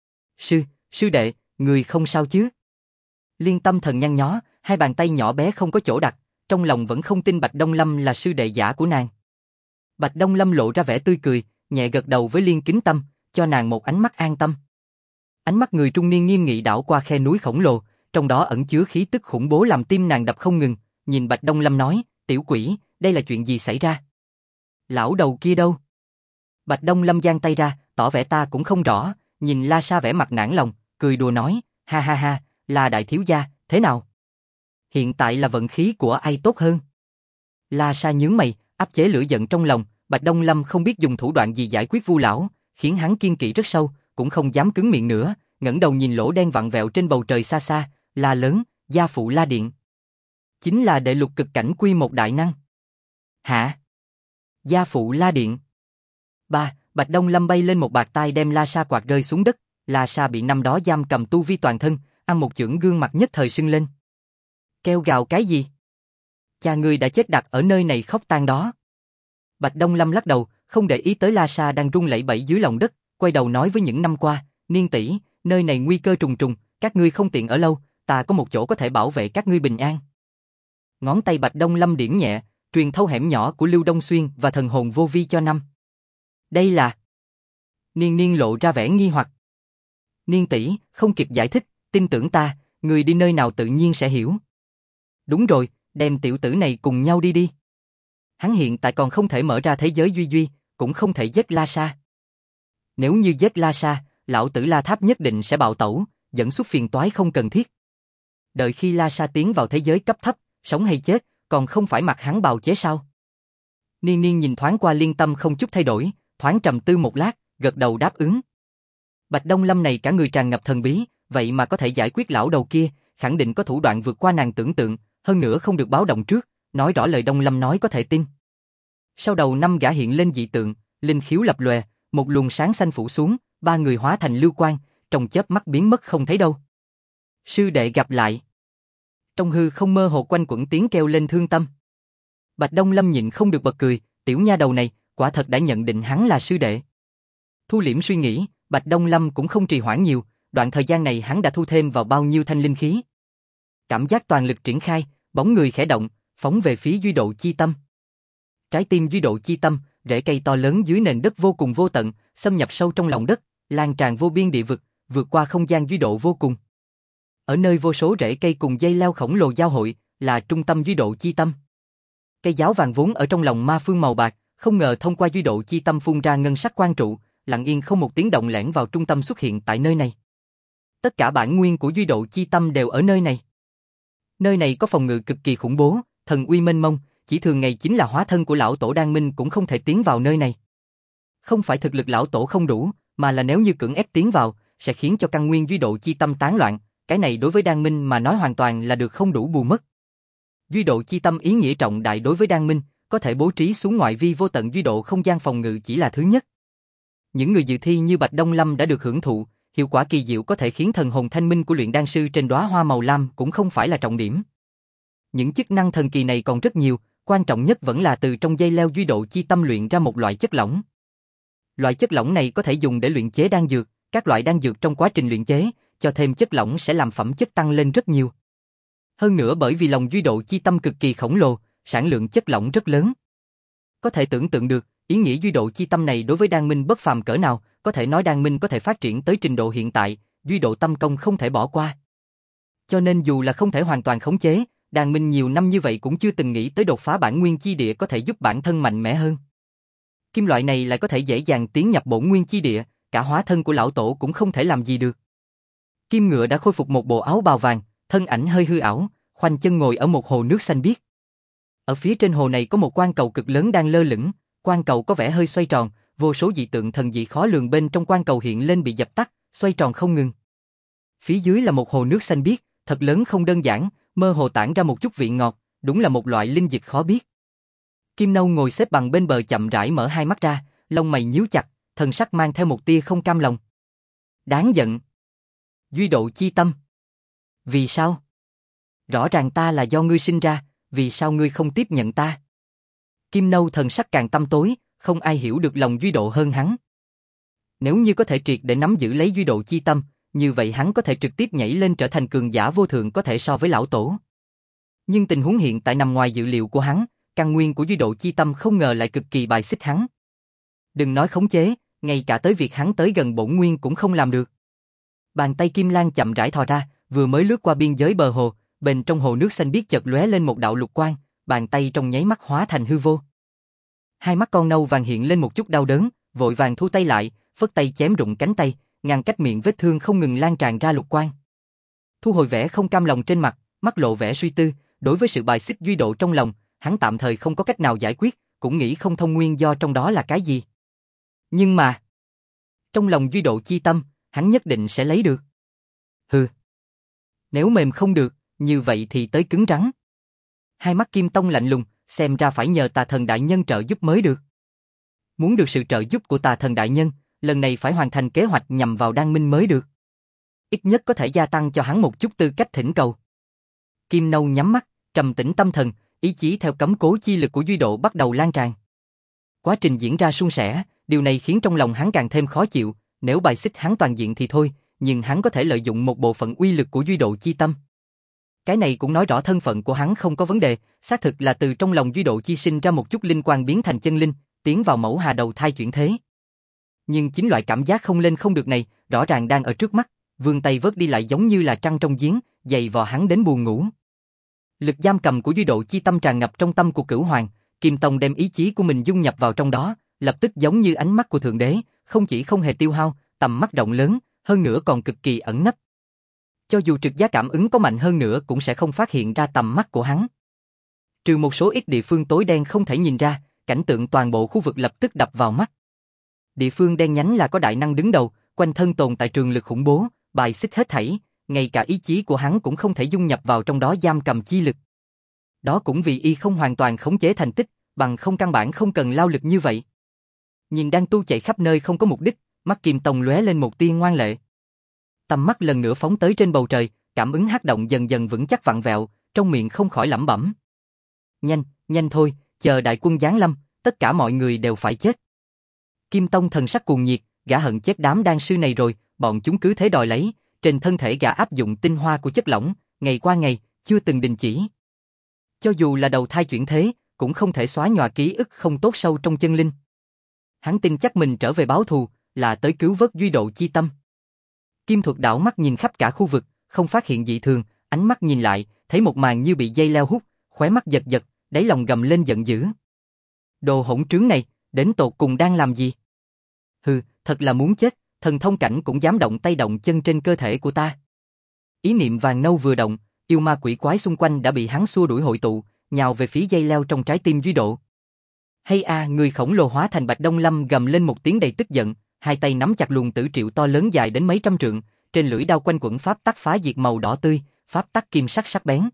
Sư đệ, người không sao chứ? Liên Tâm Thần nhăn nhó, hai bàn tay nhỏ bé không có chỗ đặt, trong lòng vẫn không tin Bạch Đông Lâm là sư đệ giả của nàng. Bạch Đông Lâm lộ ra vẻ tươi cười, nhẹ gật đầu với Liên Kính Tâm, cho nàng một ánh mắt an tâm. Ánh mắt người trung niên nghiêm nghị đảo qua khe núi khổng lồ, trong đó ẩn chứa khí tức khủng bố làm tim nàng đập không ngừng, nhìn Bạch Đông Lâm nói, tiểu quỷ, đây là chuyện gì xảy ra? Lão đầu kia đâu? Bạch Đông Lâm giang tay ra, tỏ vẻ ta cũng không rõ, nhìn La Sa vẻ mặt nản lòng, cười đùa nói, ha ha ha, là đại thiếu gia, thế nào? Hiện tại là vận khí của ai tốt hơn? La Sa nhướng mày, áp chế lửa giận trong lòng, Bạch Đông Lâm không biết dùng thủ đoạn gì giải quyết Vu lão, khiến hắn kiên kỵ rất sâu, cũng không dám cứng miệng nữa, ngẩng đầu nhìn lỗ đen vặn vẹo trên bầu trời xa xa, la lớn, gia phụ La Điện. Chính là đệ lục cực cảnh quy một đại năng. Hả? Gia phụ La Điện. Bạch Đông Lâm bay lên một bạt tai đem La Sa quạt rơi xuống đất, La Sa bị năm đó giam cầm tu vi toàn thân, ăn một chưởng gương mặt nhất thời sưng lên. Kêu gào cái gì? Cha ngươi đã chết đặt ở nơi này khóc tang đó. Bạch Đông Lâm lắc đầu, không để ý tới La Sa đang run lẩy bẩy dưới lòng đất, quay đầu nói với những năm qua, Niên tỷ, nơi này nguy cơ trùng trùng, các ngươi không tiện ở lâu, ta có một chỗ có thể bảo vệ các ngươi bình an. Ngón tay Bạch Đông Lâm điểm nhẹ, truyền thấu hẻm nhỏ của Lưu Đông Xuyên và thần hồn vô vi cho năm. Đây là... Niên lộ ra vẻ nghi hoặc. Niên tỷ, không kịp giải thích, tin tưởng ta, người đi nơi nào tự nhiên sẽ hiểu. Đúng rồi, đem tiểu tử này cùng nhau đi. Hắn hiện tại còn không thể mở ra thế giới duy, cũng không thể giết La Sa. Nếu như giết La Sa, lão tử La Tháp nhất định sẽ bạo tẩu, dẫn xuất phiền toái không cần thiết. Đợi khi La Sa tiến vào thế giới cấp thấp, sống hay chết, còn không phải mặc hắn bào chế sao? Niên nhìn thoáng qua Liên Tâm không chút thay đổi, thoáng trầm tư một lát, gật đầu đáp ứng. Bạch Đông Lâm này cả người tràn ngập thần bí, vậy mà có thể giải quyết lão đầu kia, khẳng định có thủ đoạn vượt qua nàng tưởng tượng, hơn nữa không được báo động trước, nói rõ lời Đông Lâm nói có thể tin. Sau đầu năm gã hiện lên dị tượng, linh khiếu lập lòe, một luồng sáng xanh phủ xuống, ba người hóa thành lưu quang, trong chớp mắt biến mất không thấy đâu. Sư đệ gặp lại. Trong hư không mơ hồ quanh quẩn tiếng kêu lên thương tâm. Bạch Đông Lâm nhịn không được bật cười, tiểu nha đầu này, quả thật đã nhận định hắn là sư đệ. Thu liễm suy nghĩ, Bạch Đông Lâm cũng không trì hoãn nhiều, đoạn thời gian này hắn đã thu thêm vào bao nhiêu thanh linh khí. Cảm giác toàn lực triển khai, bóng người khẽ động, phóng về phía Duy Độ Chi Tâm. Trái tim Duy Độ Chi Tâm, rễ cây to lớn dưới nền đất vô cùng vô tận, xâm nhập sâu trong lòng đất, lan tràn vô biên địa vực, vượt qua không gian Duy Độ vô cùng. Ở nơi vô số rễ cây cùng dây leo khổng lồ giao hội, là trung tâm Duy Độ Chi Tâm. Cây giáo vàng vốn ở trong lòng ma phương màu bạc, không ngờ thông qua Duy Độ Chi Tâm phun ra ngân sắc quang trụ, lặng yên không một tiếng động lẻn vào trung tâm xuất hiện tại nơi này. Tất cả bản nguyên của Duy Độ Chi Tâm đều ở nơi này. Nơi này có phòng ngự cực kỳ khủng bố, thần uy mênh mông, chỉ thường ngày chính là hóa thân của lão tổ Đan Minh cũng không thể tiến vào nơi này. Không phải thực lực lão tổ không đủ, mà là nếu như cưỡng ép tiến vào, sẽ khiến cho căn nguyên Duy Độ Chi Tâm tán loạn, cái này đối với Đan Minh mà nói hoàn toàn là được không đủ bù mất. Duy Độ Chi Tâm ý nghĩa trọng đại đối với Đan Minh, có thể bố trí xuống ngoại vi vô tận Duy Độ không gian phòng ngự chỉ là thứ nhất. Những người dự thi như Bạch Đông Lâm đã được hưởng thụ, hiệu quả kỳ diệu có thể khiến thần hồn thanh minh của luyện đan sư trên đóa hoa màu lam cũng không phải là trọng điểm. Những chức năng thần kỳ này còn rất nhiều, quan trọng nhất vẫn là từ trong dây leo Duy Độ Chi Tâm luyện ra một loại chất lỏng. Loại chất lỏng này có thể dùng để luyện chế đan dược, các loại đan dược trong quá trình luyện chế, cho thêm chất lỏng sẽ làm phẩm chất tăng lên rất nhiều. Hơn nữa bởi vì lòng Duy Độ Chi Tâm cực kỳ khổng lồ, sản lượng chất lỏng rất lớn. Có thể tưởng tượng được, ý nghĩa Duy Độ Chi Tâm này đối với Đan Minh bất phàm cỡ nào, có thể nói Đan Minh có thể phát triển tới trình độ hiện tại, Duy Độ Tâm công không thể bỏ qua. Cho nên dù là không thể hoàn toàn khống chế, Đan Minh nhiều năm như vậy cũng chưa từng nghĩ tới đột phá bản nguyên chi địa có thể giúp bản thân mạnh mẽ hơn. Kim loại này lại có thể dễ dàng tiến nhập bổn nguyên chi địa, cả hóa thân của lão tổ cũng không thể làm gì được. Kim Ngựa đã khôi phục một bộ áo bào vàng, thân ảnh hơi hư ảo, khoanh chân ngồi ở một hồ nước xanh biếc. Ở phía trên hồ này có một quan cầu cực lớn đang lơ lửng, quan cầu có vẻ hơi xoay tròn, vô số dị tượng thần dị khó lường bên trong quan cầu hiện lên bị dập tắt, xoay tròn không ngừng. Phía dưới là một hồ nước xanh biếc, thật lớn không đơn giản, mơ hồ tản ra một chút vị ngọt, đúng là một loại linh dịch khó biết. Kim Nâu ngồi xếp bằng bên bờ chậm rãi mở hai mắt ra, lông mày nhíu chặt, thần sắc mang theo một tia không cam lòng. Đáng giận. Duy Độ Chi Tâm. Vì sao? Rõ ràng ta là do ngươi sinh ra, vì sao ngươi không tiếp nhận ta? Kim Nâu thần sắc càng tăm tối, không ai hiểu được lòng Duy Độ hơn hắn. Nếu như có thể triệt để nắm giữ lấy Duy Độ Chi Tâm, như vậy hắn có thể trực tiếp nhảy lên trở thành cường giả vô thượng có thể so với lão tổ. Nhưng tình huống hiện tại nằm ngoài dự liệu của hắn, căn nguyên của Duy Độ Chi Tâm không ngờ lại cực kỳ bài xích hắn. Đừng nói khống chế, ngay cả tới việc hắn tới gần bổn nguyên cũng không làm được. Bàn tay Kim Lang chậm rãi thò ra, vừa mới lướt qua biên giới bờ hồ, bên trong hồ nước xanh biếc chợt lóe lên một đạo lục quang, bàn tay trong nháy mắt hóa thành hư vô. Hai mắt con nâu vàng hiện lên một chút đau đớn, vội vàng thu tay lại, phất tay chém rụng cánh tay, ngăn cách miệng vết thương không ngừng lan tràn ra lục quang. Thu hồi vẻ không cam lòng trên mặt, mắt lộ vẻ suy tư, đối với sự bài xích duy độ trong lòng, hắn tạm thời không có cách nào giải quyết, cũng nghĩ không thông nguyên do trong đó là cái gì. Nhưng mà, trong lòng duy độ chi tâm, hắn nhất định sẽ lấy được. Hừ. Nếu mềm không được, như vậy thì tới cứng rắn. Hai mắt Kim Tông lạnh lùng, xem ra phải nhờ Tà Thần đại nhân trợ giúp mới được. Muốn được sự trợ giúp của Tà Thần đại nhân, lần này phải hoàn thành kế hoạch nhằm vào Đan Minh mới được. Ít nhất có thể gia tăng cho hắn một chút tư cách thỉnh cầu. Kim Nâu nhắm mắt, trầm tĩnh tâm thần, ý chí theo cấm cố chi lực của duy độ bắt đầu lan tràn. Quá trình diễn ra suôn sẻ, điều này khiến trong lòng hắn càng thêm khó chịu, nếu bài xích hắn toàn diện thì thôi, nhưng hắn có thể lợi dụng một bộ phận uy lực của duy độ chi tâm. Cái này cũng nói rõ thân phận của hắn không có vấn đề, xác thực là từ trong lòng duy độ chi sinh ra một chút linh quang biến thành chân linh, tiến vào mẫu hà đầu thai chuyển thế. Nhưng chính loại cảm giác không lên không được này, rõ ràng đang ở trước mắt, vươn tay vớt đi lại giống như là trăng trong giếng, dày vò hắn đến buồn ngủ. Lực giam cầm của duy độ chi tâm tràn ngập trong tâm của Cửu Hoàng, Kim Tông đem ý chí của mình dung nhập vào trong đó, lập tức giống như ánh mắt của Thượng Đế, không chỉ không hề tiêu hao, tầm mắt rộng lớn, hơn nữa còn cực kỳ ẩn nấp. Cho dù trực giác cảm ứng có mạnh hơn nữa cũng sẽ không phát hiện ra tầm mắt của hắn. Trừ một số ít địa phương tối đen không thể nhìn ra, cảnh tượng toàn bộ khu vực lập tức đập vào mắt. Địa phương đen nhánh là có đại năng đứng đầu, quanh thân tồn tại trường lực khủng bố, bài xích hết thảy, ngay cả ý chí của hắn cũng không thể dung nhập vào trong đó giam cầm chi lực. Đó cũng vì y không hoàn toàn khống chế thành tích, bằng không căn bản không cần lao lực như vậy. Nhìn đang tu chạy khắp nơi không có mục đích, mắt Kim Tông lóe lên một tia ngoan lệ. Tầm mắt lần nữa phóng tới trên bầu trời, cảm ứng hắc động dần dần vững chắc vặn vẹo, trong miệng không khỏi lẩm bẩm. Nhanh, nhanh thôi, chờ đại quân giáng lâm, tất cả mọi người đều phải chết. Kim Tông thần sắc cuồng nhiệt, gã hận chết đám đan sư này rồi, bọn chúng cứ thế đòi lấy, trên thân thể gã áp dụng tinh hoa của chất lỏng, ngày qua ngày, chưa từng đình chỉ. Cho dù là đầu thai chuyển thế, cũng không thể xóa nhòa ký ức không tốt sâu trong chân linh. Hắn tin chắc mình trở về báo thù, là tới cứu vớt duy độ chi tâm. Kim Thuật đảo mắt nhìn khắp cả khu vực, không phát hiện dị thường, ánh mắt nhìn lại, thấy một màn như bị dây leo hút, khóe mắt giật giật, đáy lòng gầm lên giận dữ. Đồ hỗn trướng này, đến tột cùng đang làm gì? Hừ, thật là muốn chết, thần thông cảnh cũng dám động tay động chân trên cơ thể của ta. Ý niệm vàng nâu vừa động, yêu ma quỷ quái xung quanh đã bị hắn xua đuổi hội tụ, nhào về phía dây leo trong trái tim duy độ. Hay a, người khổng lồ hóa thành Bạch Đông Lâm gầm lên một tiếng đầy tức giận, hai tay nắm chặt luồng tử triệu to lớn dài đến mấy trăm trượng, trên lưỡi đao quanh quẩn pháp tắc phá diệt màu đỏ tươi, pháp tắc kim sắc sắc bén.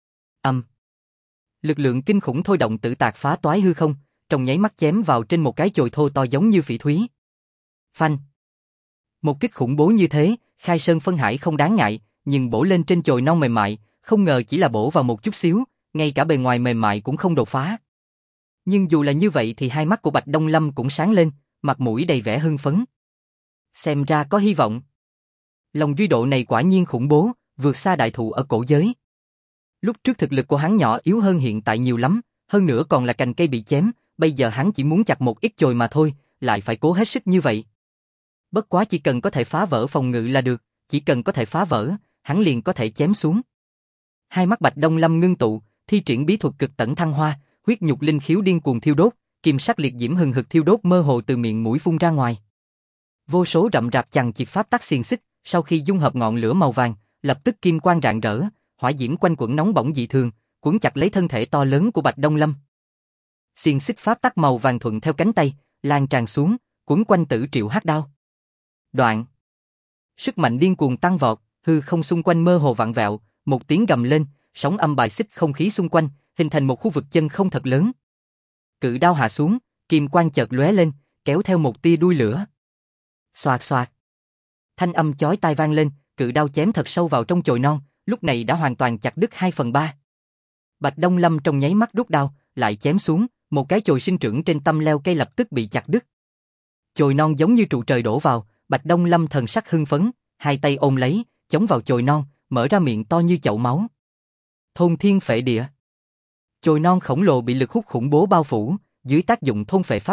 Lực lượng kinh khủng thôi động tự tạc phá toái hư không, trong nháy mắt chém vào trên một cái chồi thô to giống như phỉ thúy. Phanh. Một kích khủng bố như thế, khai sơn phân hải không đáng ngại, nhưng bổ lên trên chồi non mềm mại, không ngờ chỉ là bổ vào một chút xíu, ngay cả bề ngoài mềm mại cũng không đột phá. Nhưng dù là như vậy thì hai mắt của Bạch Đông Lâm cũng sáng lên, mặt mũi đầy vẻ hưng phấn. Xem ra có hy vọng. Lòng duy độ này quả nhiên khủng bố, vượt xa đại thụ ở cổ giới. Lúc trước thực lực của hắn nhỏ yếu hơn hiện tại nhiều lắm, hơn nữa còn là cành cây bị chém, bây giờ hắn chỉ muốn chặt một ít chồi mà thôi, lại phải cố hết sức như vậy. Bất quá chỉ cần có thể phá vỡ phòng ngự là được, chỉ cần có thể phá vỡ, hắn liền có thể chém xuống. Hai mắt Bạch Đông Lâm ngưng tụ, thi triển bí thuật cực tẩn thăng hoa, huyết nhục linh khiếu điên cuồng thiêu đốt, kim sắc liệt diễm hừng hực thiêu đốt mơ hồ từ miệng mũi phun ra ngoài. Vô số rậm rạp chằng chịt pháp tắc xiềng xích, sau khi dung hợp ngọn lửa màu vàng, lập tức kim quang rạng rỡ, hỏa diễm quanh quẩn nóng bỏng dị thường, cuốn chặt lấy thân thể to lớn của Bạch Đông Lâm. Xiềng xích pháp tắc màu vàng thuận theo cánh tay, lan tràn xuống, quấn quanh tử triệu hắc đao. Đoạn. Sức mạnh điên cuồng tăng vọt, hư không xung quanh mơ hồ vặn vẹo, một tiếng gầm lên, sóng âm bài xích không khí xung quanh, hình thành một khu vực chân không thật lớn. Cự đao hạ xuống, kim quang chợt lóe lên, kéo theo một tia đuôi lửa. Xoạt xoạt. Thanh âm chói tai vang lên, cự đao chém thật sâu vào trong chồi non, lúc này đã hoàn toàn chặt đứt 2/3. Bạch Đông Lâm trong nháy mắt rút đao, lại chém xuống, một cái chồi sinh trưởng trên tâm leo cây lập tức bị chặt đứt. Chồi non giống như trụ trời đổ vào, Bạch Đông Lâm thần sắc hưng phấn, hai tay ôm lấy, chống vào chồi non, mở ra miệng to như chậu máu. Thôn thiên phệ địa. Chồi non khổng lồ bị lực hút khủng bố bao phủ, dưới tác dụng thôn phệ pháp tắc,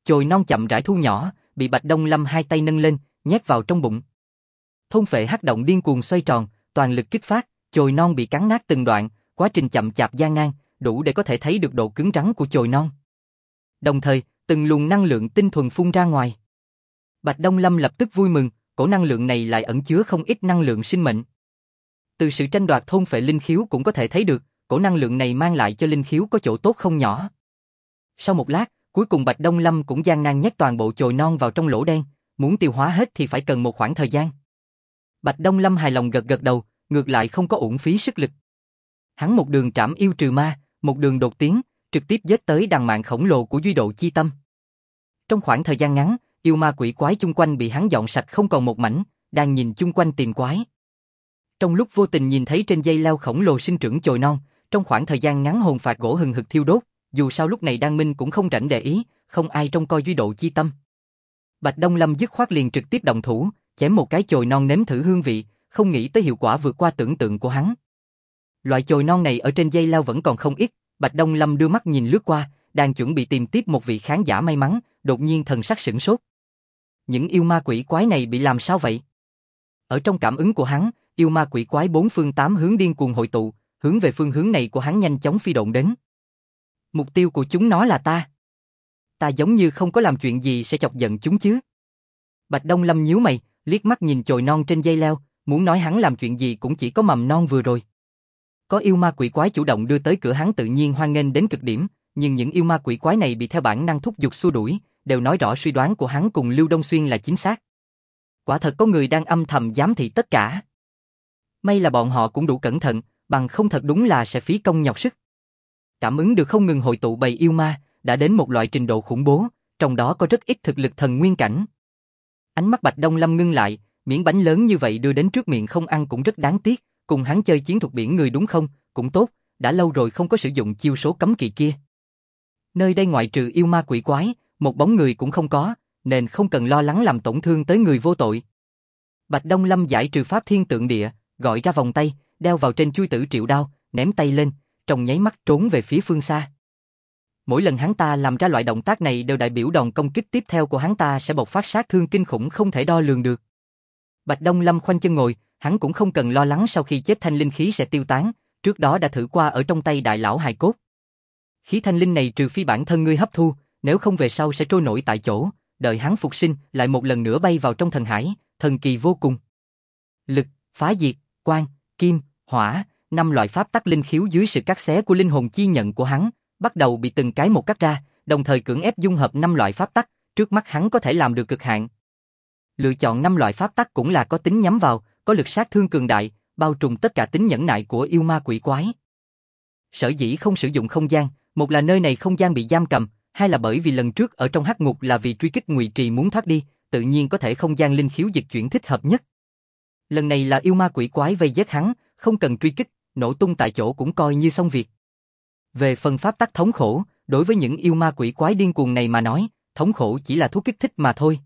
Chồi non chậm rãi thu nhỏ, bị Bạch Đông Lâm hai tay nâng lên, nhét vào trong bụng. Thôn phệ hắc động điên cuồng xoay tròn, toàn lực kích phát, chồi non bị cắn nát từng đoạn, quá trình chậm chạp gian nan, đủ để có thể thấy được độ cứng rắn của chồi non. Đồng thời, từng luồng năng lượng tinh thuần phun ra ngoài. Bạch Đông Lâm lập tức vui mừng, cổ năng lượng này lại ẩn chứa không ít năng lượng sinh mệnh. Từ sự tranh đoạt thôn phệ linh khiếu cũng có thể thấy được, cổ năng lượng này mang lại cho linh khiếu có chỗ tốt không nhỏ. Sau một lát, cuối cùng Bạch Đông Lâm cũng gian nan nhét toàn bộ chồi non vào trong lỗ đen, muốn tiêu hóa hết thì phải cần một khoảng thời gian. Bạch Đông Lâm hài lòng gật gật đầu, ngược lại không có uổng phí sức lực. Hắn một đường trảm yêu trừ ma, một đường đột tiến, trực tiếp giết tới đàn mạng khổng lồ của Duy Độ Chi Tâm. Trong khoảng thời gian ngắn, yêu ma quỷ quái chung quanh bị hắn dọn sạch không còn một mảnh, đang nhìn chung quanh tìm quái. Trong lúc vô tình nhìn thấy trên dây leo khổng lồ sinh trưởng chồi non, trong khoảng thời gian ngắn hồn phạt gỗ hừng hực thiêu đốt, dù sao lúc này Đan Minh cũng không rảnh để ý, không ai trông coi Duy Độ Chi Tâm. Bạch Đông Lâm dứt khoát liền trực tiếp động thủ, chém một cái chồi non nếm thử hương vị, không nghĩ tới hiệu quả vượt qua tưởng tượng của hắn. Loại chồi non này ở trên dây leo vẫn còn không ít, Bạch Đông Lâm đưa mắt nhìn lướt qua, đang chuẩn bị tìm tiếp một vị khán giả may mắn, đột nhiên thần sắc sửng sốt. Những yêu ma quỷ quái này bị làm sao vậy? Ở trong cảm ứng của hắn, yêu ma quỷ quái bốn phương tám hướng điên cuồng hội tụ, hướng về phương hướng này của hắn nhanh chóng phi độn đến. Mục tiêu của chúng nó là ta. Ta giống như không có làm chuyện gì sẽ chọc giận chúng chứ. Bạch Đông Lâm nhíu mày, liếc mắt nhìn chồi non trên dây leo, muốn nói hắn làm chuyện gì cũng chỉ có mầm non vừa rồi. Có yêu ma quỷ quái chủ động đưa tới cửa hắn tự nhiên hoan nghênh đến cực điểm, nhưng những yêu ma quỷ quái này bị theo bản năng thúc giục xua đuổi, đều nói rõ suy đoán của hắn cùng Lưu Đông Xuyên là chính xác. Quả thật có người đang âm thầm giám thị tất cả. May là bọn họ cũng đủ cẩn thận, bằng không thật đúng là sẽ phí công nhọc sức. Cảm ứng được không ngừng hội tụ bầy yêu ma, đã đến một loại trình độ khủng bố, trong đó có rất ít thực lực thần nguyên cảnh. Ánh mắt Bạch Đông Lâm ngưng lại, miếng bánh lớn như vậy đưa đến trước miệng không ăn cũng rất đáng tiếc, cùng hắn chơi chiến thuật biển người đúng không, cũng tốt, đã lâu rồi không có sử dụng chiêu số cấm kỵ kia. Nơi đây ngoại trừ yêu ma quỷ quái, một bóng người cũng không có, nên không cần lo lắng làm tổn thương tới người vô tội. Bạch Đông Lâm giải trừ pháp thiên tượng địa, gọi ra vòng tay, đeo vào trên chuôi tử triệu đao, ném tay lên, trong nháy mắt trốn về phía phương xa. Mỗi lần hắn ta làm ra loại động tác này đều đại biểu đòn công kích tiếp theo của hắn ta sẽ bộc phát sát thương kinh khủng không thể đo lường được. Bạch Đông Lâm khoanh chân ngồi, hắn cũng không cần lo lắng sau khi chết thanh linh khí sẽ tiêu tán, trước đó đã thử qua ở trong tay đại lão hài cốt. Khí thanh linh này trừ phi bản thân ngươi hấp thu, nếu không về sau sẽ trôi nổi tại chỗ, đợi hắn phục sinh lại một lần nữa bay vào trong thần hải, thần kỳ vô cùng. Lực, phá diệt, quang, kim, hỏa, 5 loại pháp tắc linh khiếu dưới sự cắt xé của linh hồn chi nhận của hắn, bắt đầu bị từng cái một cắt ra, đồng thời cưỡng ép dung hợp 5 loại pháp tắc, trước mắt hắn có thể làm được cực hạn. Lựa chọn 5 loại pháp tắc cũng là có tính nhắm vào, có lực sát thương cường đại, bao trùm tất cả tính nhẫn nại của yêu ma quỷ quái. Sở dĩ không sử dụng không gian, một là nơi này không gian bị giam cầm, hai là bởi vì lần trước ở trong hắc ngục là vì truy kích Ngụy Trì muốn thoát đi, tự nhiên có thể không gian linh khiếu dịch chuyển thích hợp nhất. Lần này là yêu ma quỷ quái vây giết hắn, không cần truy kích, nổ tung tại chỗ cũng coi như xong việc. Về phần pháp tắc thống khổ, đối với những yêu ma quỷ quái điên cuồng này mà nói, thống khổ chỉ là thuốc kích thích mà thôi.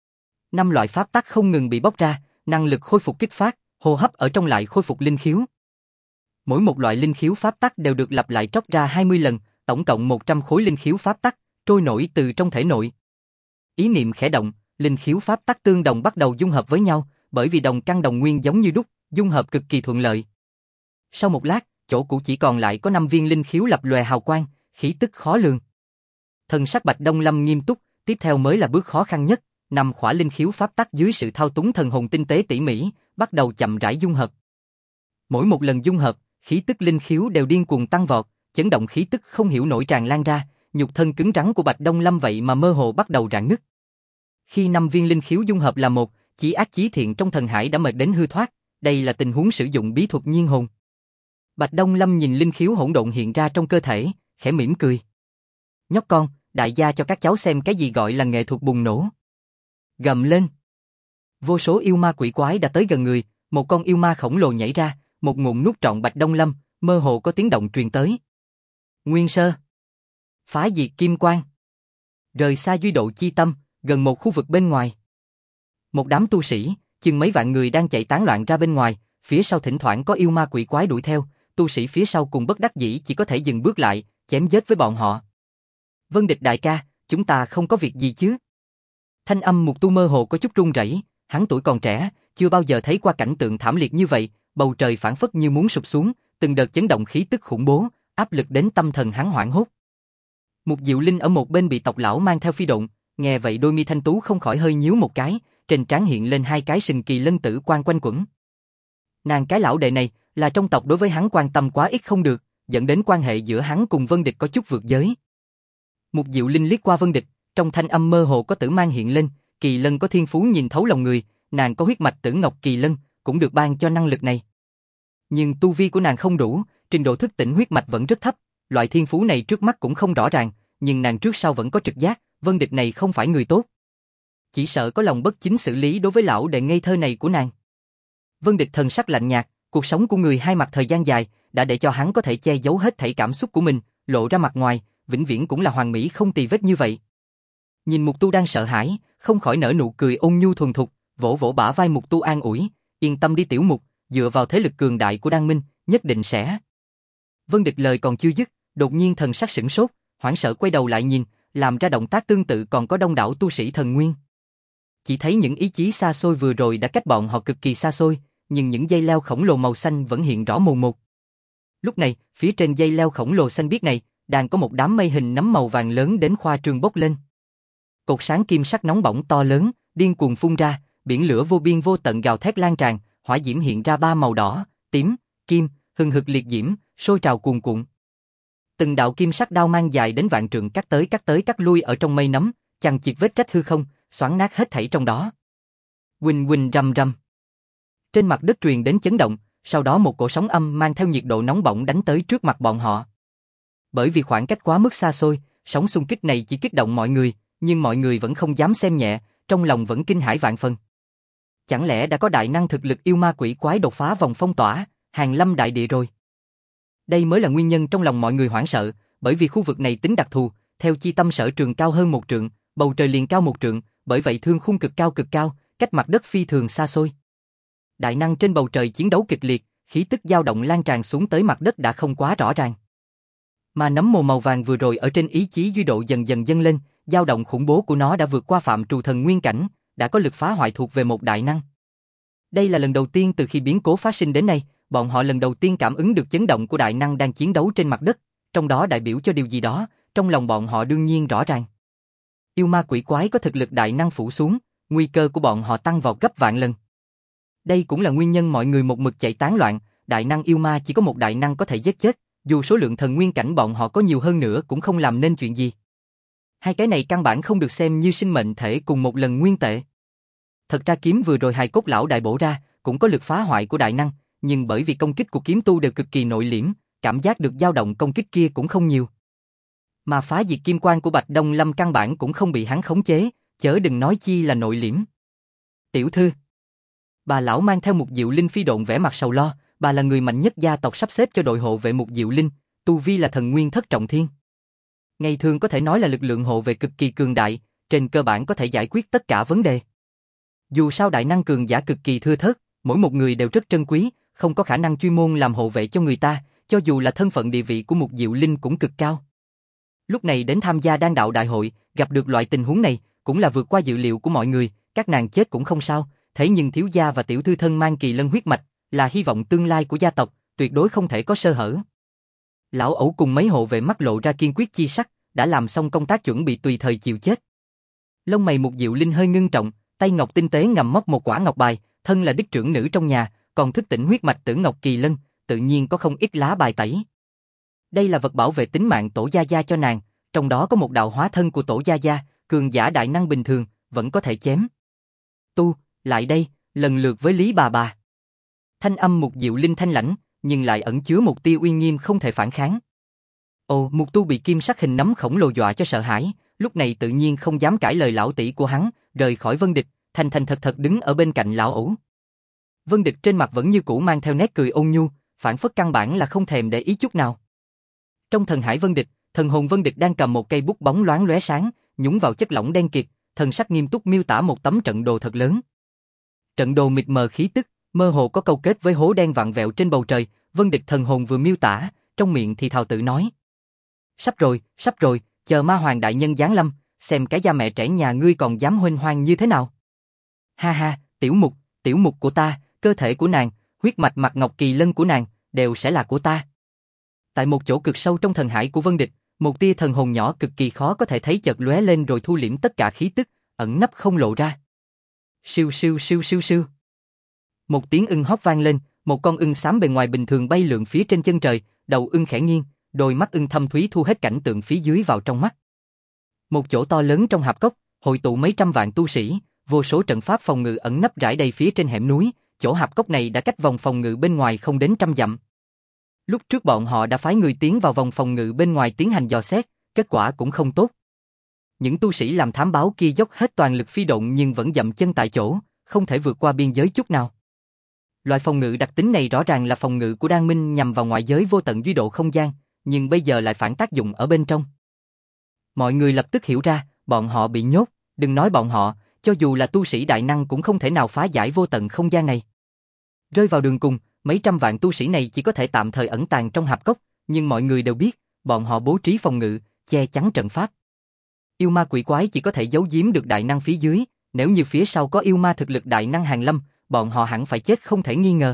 5 loại pháp tắc không ngừng bị bóc ra, năng lực khôi phục kích phát, hô hấp ở trong lại khôi phục linh khiếu. Mỗi một loại linh khiếu pháp tắc đều được lặp lại tróc ra 20 lần, tổng cộng 100 khối linh khiếu pháp tắc, trôi nổi từ trong thể nội. Ý niệm khẽ động, linh khiếu pháp tắc tương đồng bắt đầu dung hợp với nhau, bởi vì đồng căn đồng nguyên giống như đúc, dung hợp cực kỳ thuận lợi. Sau một lát, chỗ cũ chỉ còn lại có 5 viên linh khiếu lập lòe hào quang, khí tức khó lường. Thần sắc Bạch Đông Lâm nghiêm túc, tiếp theo mới là bước khó khăn nhất, 5 khỏa linh khiếu pháp tắc dưới sự thao túng thần hồn tinh tế tỉ mỉ, bắt đầu chậm rãi dung hợp. Mỗi một lần dung hợp, khí tức linh khiếu đều điên cuồng tăng vọt, chấn động khí tức không hiểu nổi tràn lan ra, nhục thân cứng rắn của Bạch Đông Lâm vậy mà mơ hồ bắt đầu rạn nứt. Khi 5 viên linh khiếu dung hợp là một, chí ác chí thiện trong thần hải đã mệt đến hư thoát, đây là tình huống sử dụng bí thuật nhiên hồn. Bạch Đông Lâm nhìn linh khiếu hỗn độn hiện ra trong cơ thể, khẽ mỉm cười. Nhóc con, đại gia cho các cháu xem cái gì gọi là nghệ thuật bùng nổ. Gầm lên. Vô số yêu ma quỷ quái đã tới gần người, một con yêu ma khổng lồ nhảy ra, một ngụm nuốt trọn Bạch Đông Lâm, mơ hồ có tiếng động truyền tới. Nguyên sơ. Phá diệt kim quang. Rời xa Duy Độ Chi Tâm, gần một khu vực bên ngoài. Một đám tu sĩ, chừng mấy vạn người đang chạy tán loạn ra bên ngoài, phía sau thỉnh thoảng có yêu ma quỷ quái đuổi theo, tu sĩ phía sau cùng bất đắc dĩ chỉ có thể dừng bước lại, chém giết với bọn họ. Vân Địch đại ca, chúng ta không có việc gì chứ? Thanh âm Mục Tu mơ hồ có chút run rẩy, hắn tuổi còn trẻ, chưa bao giờ thấy qua cảnh tượng thảm liệt như vậy, bầu trời phảng phất như muốn sụp xuống, từng đợt chấn động khí tức khủng bố, áp lực đến tâm thần hắn hoảng hốt. Mục Diệu Linh ở một bên bị tộc lão mang theo phi độn, nghe vậy đôi mi thanh tú không khỏi hơi nhíu một cái, trên trán hiện lên hai cái sừng kỳ lân tử quan quanh quẩn. Nàng cái lão đệ này, là trong tộc đối với hắn quan tâm quá ít không được, dẫn đến quan hệ giữa hắn cùng Vân Địch có chút vượt giới. Mục Diệu Linh liếc qua Vân Địch, trong thanh âm mơ hồ có tử mang hiện lên, kỳ lân có thiên phú nhìn thấu lòng người, nàng có huyết mạch Tử Ngọc Kỳ Lân, cũng được ban cho năng lực này. Nhưng tu vi của nàng không đủ, trình độ thức tỉnh huyết mạch vẫn rất thấp, loại thiên phú này trước mắt cũng không rõ ràng, nhưng nàng trước sau vẫn có trực giác, Vân Địch này không phải người tốt. Chỉ sợ có lòng bất chính xử lý đối với lão đệ ngây thơ này của nàng. Vân Địch thần sắc lạnh nhạt, cuộc sống của người hai mặt thời gian dài, đã để cho hắn có thể che giấu hết thảy cảm xúc của mình, lộ ra mặt ngoài, vĩnh viễn cũng là hoàn mỹ không tì vết như vậy. Nhìn Mục Tu đang sợ hãi, không khỏi nở nụ cười ôn nhu thuần thục, vỗ vỗ bả vai Mục Tu an ủi, yên tâm đi tiểu Mục, dựa vào thế lực cường đại của Đan Minh, nhất định sẽ. Vân Địch lời còn chưa dứt, đột nhiên thần sắc sửng sốt, hoảng sợ quay đầu lại nhìn, làm ra động tác tương tự còn có đông đảo tu sĩ thần nguyên. Chỉ thấy những ý chí xa xôi vừa rồi đã cách bọn họ cực kỳ xa xôi, nhưng những dây leo khổng lồ màu xanh vẫn hiện rõ mồn một. Lúc này, phía trên dây leo khổng lồ xanh biếc này, đang có một đám mây hình nấm màu vàng lớn đến khoa trương bốc lên. Cột sáng kim sắc nóng bỏng to lớn, điên cuồng phun ra, biển lửa vô biên vô tận gào thét lan tràn, hỏa diễm hiện ra ba màu đỏ, tím, kim, hừng hực liệt diễm, sôi trào cuồn cuộn. Từng đạo kim sắc đao mang dài đến vạn trượng cắt tới cắt lui ở trong mây nấm, chằng chịt vết rách hư không, xoắn nát hết thảy trong đó. Huỳnh huỳnh rầm rầm. Trên mặt đất truyền đến chấn động, sau đó một cổ sóng âm mang theo nhiệt độ nóng bỏng đánh tới trước mặt bọn họ. Bởi vì khoảng cách quá mức xa xôi, sóng xung kích này chỉ kích động mọi người, nhưng mọi người vẫn không dám xem nhẹ, trong lòng vẫn kinh hãi vạn phần. Chẳng lẽ đã có đại năng thực lực yêu ma quỷ quái đột phá vòng phong tỏa, hàng lâm đại địa rồi? Đây mới là nguyên nhân trong lòng mọi người hoảng sợ, bởi vì khu vực này tính đặc thù, theo chi tâm sở trường cao hơn một trượng, bầu trời liền cao một trượng, bởi vậy thương khung cực cao, cách mặt đất phi thường xa xôi. Đại năng trên bầu trời chiến đấu kịch liệt, khí tức dao động lan tràn xuống tới mặt đất đã không quá rõ ràng. Mà nấm màu vàng vừa rồi ở trên ý chí duy độ dần dần dâng lên, dao động khủng bố của nó đã vượt qua phạm trù thần nguyên cảnh, đã có lực phá hoại thuộc về một đại năng. Đây là lần đầu tiên từ khi biến cố phát sinh đến nay, bọn họ lần đầu tiên cảm ứng được chấn động của đại năng đang chiến đấu trên mặt đất, trong đó đại biểu cho điều gì đó, trong lòng bọn họ đương nhiên rõ ràng. Yêu ma quỷ quái có thực lực đại năng phủ xuống, nguy cơ của bọn họ tăng vào gấp vạn lần. Đây cũng là nguyên nhân mọi người một mực chạy tán loạn, đại năng yêu ma chỉ có một đại năng có thể giết chết, dù số lượng thần nguyên cảnh bọn họ có nhiều hơn nữa cũng không làm nên chuyện gì. Hai cái này căn bản không được xem như sinh mệnh thể cùng một lần nguyên tệ. Thật ra kiếm vừa rồi hài cốt lão đại bổ ra, cũng có lực phá hoại của đại năng, nhưng bởi vì công kích của kiếm tu đều cực kỳ nội liễm, cảm giác được dao động công kích kia cũng không nhiều. Mà phá diệt kim quang của Bạch Đông Lâm căn bản cũng không bị hắn khống chế, chớ đừng nói chi là nội liễm. Tiểu thư, bà lão mang theo một Diệu Linh phi độn vẻ mặt sầu lo, bà là người mạnh nhất gia tộc sắp xếp cho đội hộ vệ một Diệu Linh, tu vi là thần nguyên thất trọng thiên. Ngày thường có thể nói là lực lượng hộ vệ cực kỳ cường đại, trên cơ bản có thể giải quyết tất cả vấn đề. Dù sao đại năng cường giả cực kỳ thưa thớt, mỗi một người đều rất trân quý, không có khả năng chuyên môn làm hộ vệ cho người ta, cho dù là thân phận địa vị của một Diệu Linh cũng cực cao. Lúc này đến tham gia đan đạo đại hội, gặp được loại tình huống này, cũng là vượt qua dự liệu của mọi người, các nàng chết cũng không sao, thế nhưng thiếu gia và tiểu thư thân mang kỳ lân huyết mạch, là hy vọng tương lai của gia tộc, tuyệt đối không thể có sơ hở. Lão ẩu cùng mấy hộ vệ mắt lộ ra kiên quyết chi sắc, đã làm xong công tác chuẩn bị tùy thời chịu chết. Lông mày một Diệu Linh hơi ngưng trọng, tay ngọc tinh tế ngầm móc một quả ngọc bài, thân là đích trưởng nữ trong nhà, còn thức tỉnh huyết mạch Tử Ngọc Kỳ Lân, tự nhiên có không ít lá bài tẩy. Đây là vật bảo vệ tính mạng tổ gia gia cho nàng, trong đó có một đạo hóa thân của tổ gia gia, cường giả đại năng bình thường, vẫn có thể chém. Tu, lại đây, lần lượt với Lý bà. Thanh âm một Diệu Linh thanh lãnh, nhưng lại ẩn chứa một tia uy nghiêm không thể phản kháng. Ồ, Mục Tu bị kim sắc hình nấm khổng lồ dọa cho sợ hãi, lúc này tự nhiên không dám cãi lời lão tỷ của hắn, rời khỏi Vân Địch, thành thật đứng ở bên cạnh lão ẩu. Vân Địch trên mặt vẫn như cũ mang theo nét cười ôn nhu, phản phất căn bản là không thèm để ý chút nào. Trong thần hải Vân Địch, thần hồn Vân Địch đang cầm một cây bút bóng loáng lóe sáng, nhúng vào chất lỏng đen kịt, thần sắc nghiêm túc miêu tả một tấm trận đồ thật lớn. Trận đồ mịt mờ khí tức, mơ hồ có câu kết với hố đen vặn vẹo trên bầu trời, Vân Địch thần hồn vừa miêu tả, trong miệng thì thào tự nói: sắp rồi, chờ ma hoàng đại nhân giáng lâm, xem cái da mẹ trẻ nhà ngươi còn dám huênh hoang như thế nào. Ha ha, tiểu mục của ta, cơ thể của nàng, huyết mạch mặt ngọc kỳ lân của nàng, đều sẽ là của ta. Tại một chỗ cực sâu trong thần hải của Vân Địch, một tia thần hồn nhỏ cực kỳ khó có thể thấy chợt lóe lên rồi thu liễm tất cả khí tức, ẩn nấp không lộ ra. Siêu siêu siêu siêu siêu. Một tiếng ưng hót vang lên, một con ưng xám bề ngoài bình thường bay lượn phía trên chân trời, đầu ưng khẽ nghiêng, đôi mắt ưng thâm thúy thu hết cảnh tượng phía dưới vào trong mắt. Một chỗ to lớn trong hạp cốc, hội tụ mấy trăm vạn tu sĩ, vô số trận pháp phòng ngự ẩn nấp rải đầy phía trên hẻm núi, chỗ hạp cốc này đã cách vòng phòng ngự bên ngoài không đến 100 dặm. Lúc trước bọn họ đã phái người tiến vào vòng phòng ngự bên ngoài tiến hành dò xét, kết quả cũng không tốt. Những tu sĩ làm thám báo kia dốc hết toàn lực phi độn nhưng vẫn dậm chân tại chỗ, không thể vượt qua biên giới chút nào. Loại phòng ngự đặc tính này rõ ràng là phòng ngự của Đan Minh nhằm vào ngoại giới vô tận duy độ không gian, nhưng bây giờ lại phản tác dụng ở bên trong. Mọi người lập tức hiểu ra, bọn họ bị nhốt, đừng nói bọn họ, cho dù là tu sĩ đại năng cũng không thể nào phá giải vô tận không gian này. Rơi vào đường cùng, mấy trăm vạn tu sĩ này chỉ có thể tạm thời ẩn tàng trong hạp cốc, nhưng mọi người đều biết, bọn họ bố trí phòng ngự, che chắn trận pháp. Yêu ma quỷ quái chỉ có thể giấu giếm được đại năng phía dưới, nếu như phía sau có yêu ma thực lực đại năng hàng lâm, bọn họ hẳn phải chết không thể nghi ngờ.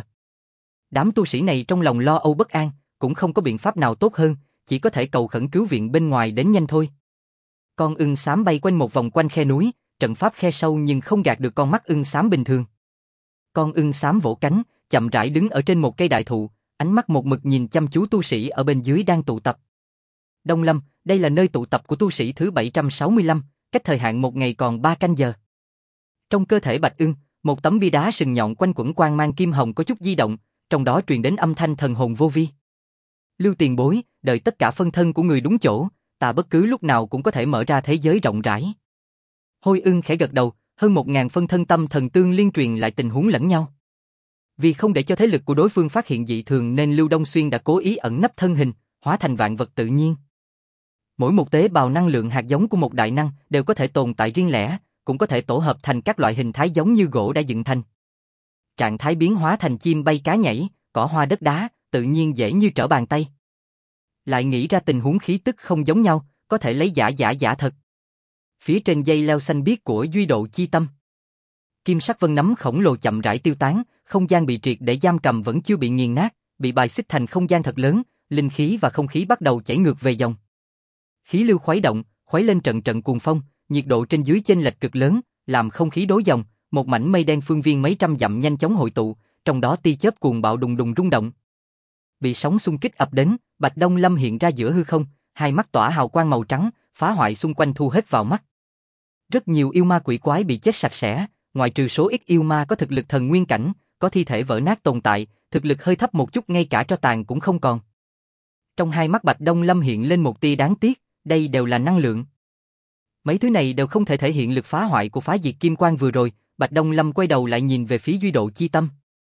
Đám tu sĩ này trong lòng lo âu bất an, cũng không có biện pháp nào tốt hơn, chỉ có thể cầu khẩn cứu viện bên ngoài đến nhanh thôi. Con ưng xám bay quanh một vòng quanh khe núi, trận pháp khe sâu nhưng không gạt được con mắt ưng xám bình thường. Con ưng xám vỗ cánh, chậm rãi đứng ở trên một cây đại thụ, ánh mắt một mực nhìn chăm chú tu sĩ ở bên dưới đang tụ tập. Đông Lâm, đây là nơi tụ tập của tu sĩ thứ 765, cách thời hạn một ngày còn 3 canh giờ. Trong cơ thể Bạch Ưng, một tấm bia đá sừng nhọn quanh quẩn quang mang kim hồng có chút di động, trong đó truyền đến âm thanh thần hồn vô vi. Lưu tiền bối, đợi tất cả phân thân của người đúng chỗ, ta bất cứ lúc nào cũng có thể mở ra thế giới rộng rãi. Hôi Ưng khẽ gật đầu, hơn 1000 phân thân tâm thần tương liên truyền lại tình huống lẫn nhau. Vì không để cho thế lực của đối phương phát hiện dị thường nên Lưu Đông Xuyên đã cố ý ẩn nấp thân hình, hóa thành vạn vật tự nhiên. Mỗi một tế bào năng lượng hạt giống của một đại năng đều có thể tồn tại riêng lẻ, cũng có thể tổ hợp thành các loại hình thái giống như gỗ đã dựng thành. Trạng thái biến hóa thành chim bay cá nhảy, cỏ hoa đất đá, tự nhiên dễ như trở bàn tay. Lại nghĩ ra tình huống khí tức không giống nhau, có thể lấy giả thật. Phía trên dây leo xanh biếc của Duy Độ Chi Tâm, kim sắc vân nấm khổng lồ chậm rãi tiêu tán, không gian bị triệt để giam cầm vẫn chưa bị nghiền nát, bị bài xích thành không gian thật lớn, linh khí và không khí bắt đầu chảy ngược về dòng. Khí lưu khuấy động, khuấy lên trận trận cuồng phong, nhiệt độ trên dưới chênh lệch cực lớn, làm không khí đối dòng, một mảnh mây đen phương viên mấy trăm dặm nhanh chóng hội tụ, trong đó tia chớp cuồng bạo đùng đùng rung động. Bị sóng xung kích ập đến, Bạch Đông Lâm hiện ra giữa hư không, hai mắt tỏa hào quang màu trắng, phá hoại xung quanh thu hết vào mắt. Rất nhiều yêu ma quỷ quái bị chết sạch sẽ, ngoại trừ số ít yêu ma có thực lực thần nguyên cảnh, có thi thể vỡ nát tồn tại, thực lực hơi thấp một chút ngay cả tro tàn cũng không còn. Trong hai mắt Bạch Đông Lâm hiện lên một tia đáng tiếc, đây đều là năng lượng. Mấy thứ này đều không thể thể hiện lực phá hoại của phá diệt kim quang vừa rồi, Bạch Đông Lâm quay đầu lại nhìn về phía Duy Độ Chi Tâm.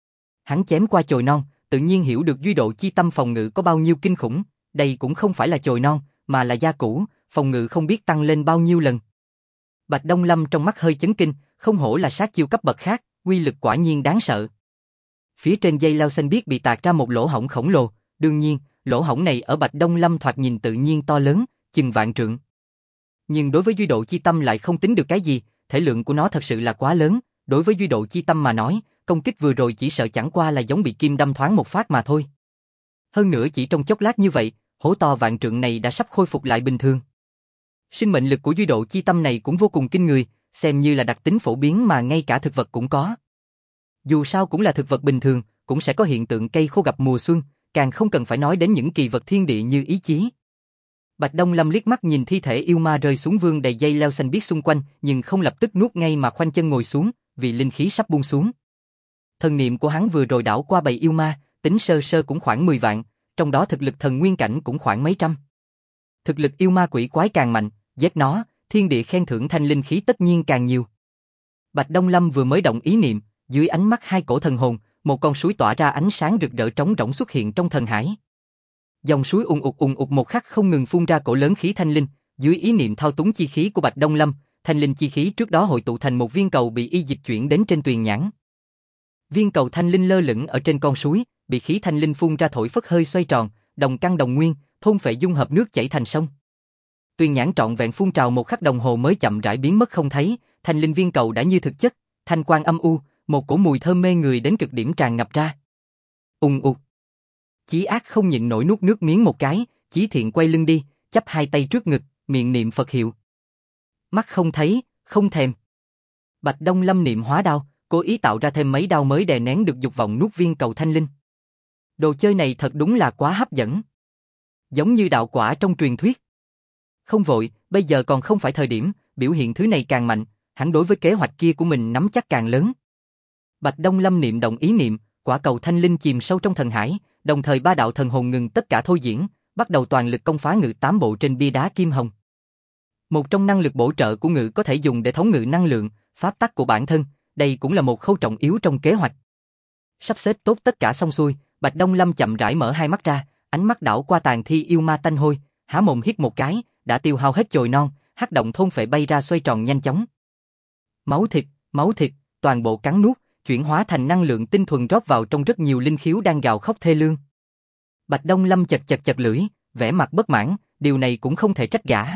Hắn chém qua chồi non, tự nhiên hiểu được Duy Độ Chi Tâm phòng ngự có bao nhiêu kinh khủng, đây cũng không phải là chồi non, mà là da cũ, phòng ngự không biết tăng lên bao nhiêu lần. Bạch Đông Lâm trong mắt hơi chấn kinh, không hổ là sát chiêu cấp bậc khác, uy lực quả nhiên đáng sợ. Phía trên dây leo xanh biếc bị tạc ra một lỗ hổng khổng lồ, đương nhiên, lỗ hổng này ở Bạch Đông Lâm thoạt nhìn tự nhiên to lớn, chừng vạn trượng. Nhưng đối với Duy Độ Chi Tâm lại không tính được cái gì, thể lượng của nó thật sự là quá lớn, đối với Duy Độ Chi Tâm mà nói, công kích vừa rồi chỉ sợ chẳng qua là giống bị kim đâm thoáng một phát mà thôi. Hơn nữa chỉ trong chốc lát như vậy, hố to vạn trượng này đã sắp khôi phục lại bình thường. Sinh mệnh lực của Duy Độ Chi Tâm này cũng vô cùng kinh người, xem như là đặc tính phổ biến mà ngay cả thực vật cũng có. Dù sao cũng là thực vật bình thường, cũng sẽ có hiện tượng cây khô gặp mùa xuân, càng không cần phải nói đến những kỳ vật thiên địa như ý chí. Bạch Đông Lâm liếc mắt nhìn thi thể yêu ma rơi xuống vương đầy dây leo xanh biếc xung quanh, nhưng không lập tức nuốt ngay mà khoanh chân ngồi xuống, vì linh khí sắp buông xuống. Thần niệm của hắn vừa rồi đảo qua bầy yêu ma, tính sơ sơ cũng khoảng 10 vạn, trong đó thực lực thần nguyên cảnh cũng khoảng mấy trăm. Thực lực yêu ma quỷ quái càng mạnh, giết nó, thiên địa khen thưởng thanh linh khí tất nhiên càng nhiều. Bạch Đông Lâm vừa mới động ý niệm, dưới ánh mắt hai cổ thần hồn, một con suối tỏa ra ánh sáng rực rỡ trống rỗng xuất hiện trong thần hải. Dòng suối ùn ụt một khắc không ngừng phun ra cổ lớn khí thanh linh, dưới ý niệm thao túng chi khí của Bạch Đông Lâm, thanh linh chi khí trước đó hội tụ thành một viên cầu bị y dịch chuyển đến trên tuyền nhãn. Viên cầu thanh linh lơ lửng ở trên con suối, bị khí thanh linh phun ra thổi phất hơi xoay tròn, đồng căn đồng nguyên, thôn phệ dung hợp nước chảy thành sông. tuyền nhãn trọn vẹn phun trào một khắc đồng hồ mới chậm rãi biến mất không thấy, thanh linh viên cầu đã như thực chất, thanh quang âm u, một cổ mùi thơm mê người đến cực điểm tràn ngập ra. Ùng ục. Chí Ác không nhịn nổi nuốt nước miếng một cái, Chí Thiện quay lưng đi, chắp hai tay trước ngực, miệng niệm Phật hiệu. Mắt không thấy, không thèm. Bạch Đông Lâm niệm hóa đao, cố ý tạo ra thêm mấy đao mới đè nén được dục vọng nuốt viên cầu thanh linh. Đồ chơi này thật đúng là quá hấp dẫn. Giống như đạo quả trong truyền thuyết. Không vội, bây giờ còn không phải thời điểm, biểu hiện thứ này càng mạnh, hắn đối với kế hoạch kia của mình nắm chắc càng lớn. Bạch Đông Lâm niệm động ý niệm, quả cầu thanh linh chìm sâu trong thần hải, đồng thời ba đạo thần hồn ngừng tất cả thôi diễn, bắt đầu toàn lực công phá ngự tám bộ trên bia đá kim hồng. Một trong năng lực bổ trợ của ngự có thể dùng để thống ngự năng lượng, pháp tắc của bản thân, đây cũng là một khâu trọng yếu trong kế hoạch. Sắp xếp tốt tất cả xong xuôi, Bạch Đông Lâm chậm rãi mở hai mắt ra, ánh mắt đảo qua tàn thi yêu ma tanh hôi, há mồm hít một cái, đã tiêu hao hết chồi non, hắc động thôn phệ bay ra xoay tròn nhanh chóng. Máu thịt, toàn bộ cắn nuốt, chuyển hóa thành năng lượng tinh thuần rót vào trong rất nhiều linh khiếu đang gào khóc thê lương. Bạch Đông Lâm chật lưỡi, vẻ mặt bất mãn, điều này cũng không thể trách gã.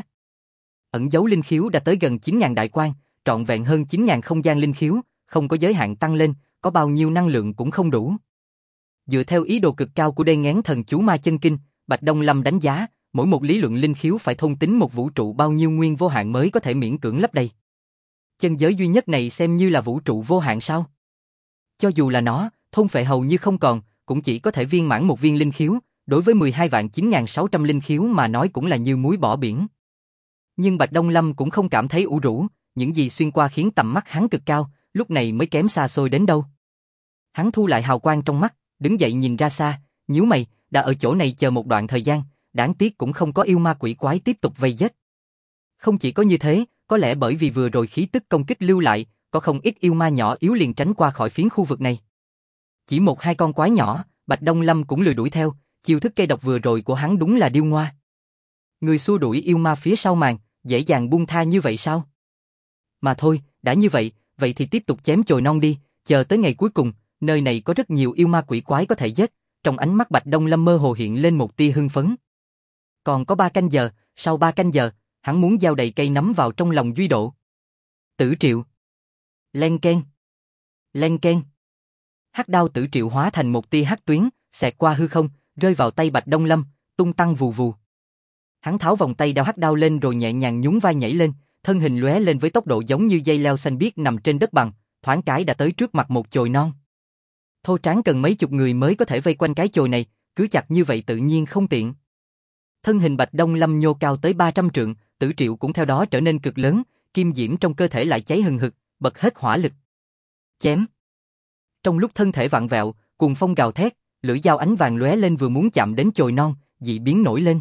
Ẩn dấu linh khiếu đã tới gần 9.000 đại quan, trọn vẹn hơn 9.000 không gian linh khiếu, không có giới hạn tăng lên, có bao nhiêu năng lượng cũng không đủ. Dựa theo ý đồ cực cao của đê ngén thần chú ma chân kinh, Bạch Đông Lâm đánh giá, mỗi một lý luận linh khiếu phải thôn tính một vũ trụ bao nhiêu nguyên vô hạn mới có thể miễn cưỡng lấp đầy. Chân giới duy nhất này xem như là vũ trụ vô hạn sao? Cho dù là nó, thôn phệ hầu như không còn, cũng chỉ có thể viên mãn một viên linh khiếu, đối với 12.9.600 linh khiếu mà nói cũng là như muối bỏ biển. Nhưng Bạch Đông Lâm cũng không cảm thấy ủ rũ, những gì xuyên qua khiến tầm mắt hắn cực cao, lúc này mới kém xa xôi đến đâu. Hắn thu lại hào quang trong mắt, đứng dậy nhìn ra xa, nhíu mày, đã ở chỗ này chờ một đoạn thời gian, đáng tiếc cũng không có yêu ma quỷ quái tiếp tục vây giết. Không chỉ có như thế, có lẽ bởi vì vừa rồi khí tức công kích lưu lại, có không ít yêu ma nhỏ yếu liền tránh qua khỏi phiến khu vực này. Chỉ một hai con quái nhỏ, Bạch Đông Lâm cũng lười đuổi theo, chiêu thức cây độc vừa rồi của hắn đúng là điêu ngoa. Người xua đuổi yêu ma phía sau màn, dễ dàng buông tha như vậy sao? Mà thôi, đã như vậy, vậy thì tiếp tục chém chồi non đi, chờ tới ngày cuối cùng, nơi này có rất nhiều yêu ma quỷ quái có thể giết, trong ánh mắt Bạch Đông Lâm mơ hồ hiện lên một tia hưng phấn. Còn có 3 canh giờ, sau 3 canh giờ, hắn muốn giao đầy cây nấm vào trong lòng Duy Độ. Tử Triệu. Len keng. Len keng. Hắc đao Tử Triệu hóa thành một tia hắc tuyến, xẹt qua hư không, rơi vào tay Bạch Đông Lâm, tung tăng vù vù. Hắn tháo vòng tay đao hắc đao lên rồi nhẹ nhàng nhún vai nhảy lên, thân hình lóe lên với tốc độ giống như dây leo xanh biếc nằm trên đất bằng, thoáng cái đã tới trước mặt một chồi non. Thô tráng cần mấy chục người mới có thể vây quanh cái chồi này, cứ chặt như vậy tự nhiên không tiện. Thân hình Bạch Đông Lâm nhô cao tới 300 trượng, Tử Triệu cũng theo đó trở nên cực lớn, kim diễm trong cơ thể lại cháy hừng hực, bật hết hỏa lực. Chém. Trong lúc thân thể vặn vẹo, cuồng phong gào thét, lưỡi dao ánh vàng lóe lên vừa muốn chạm đến chồi non, dị biến nổi lên.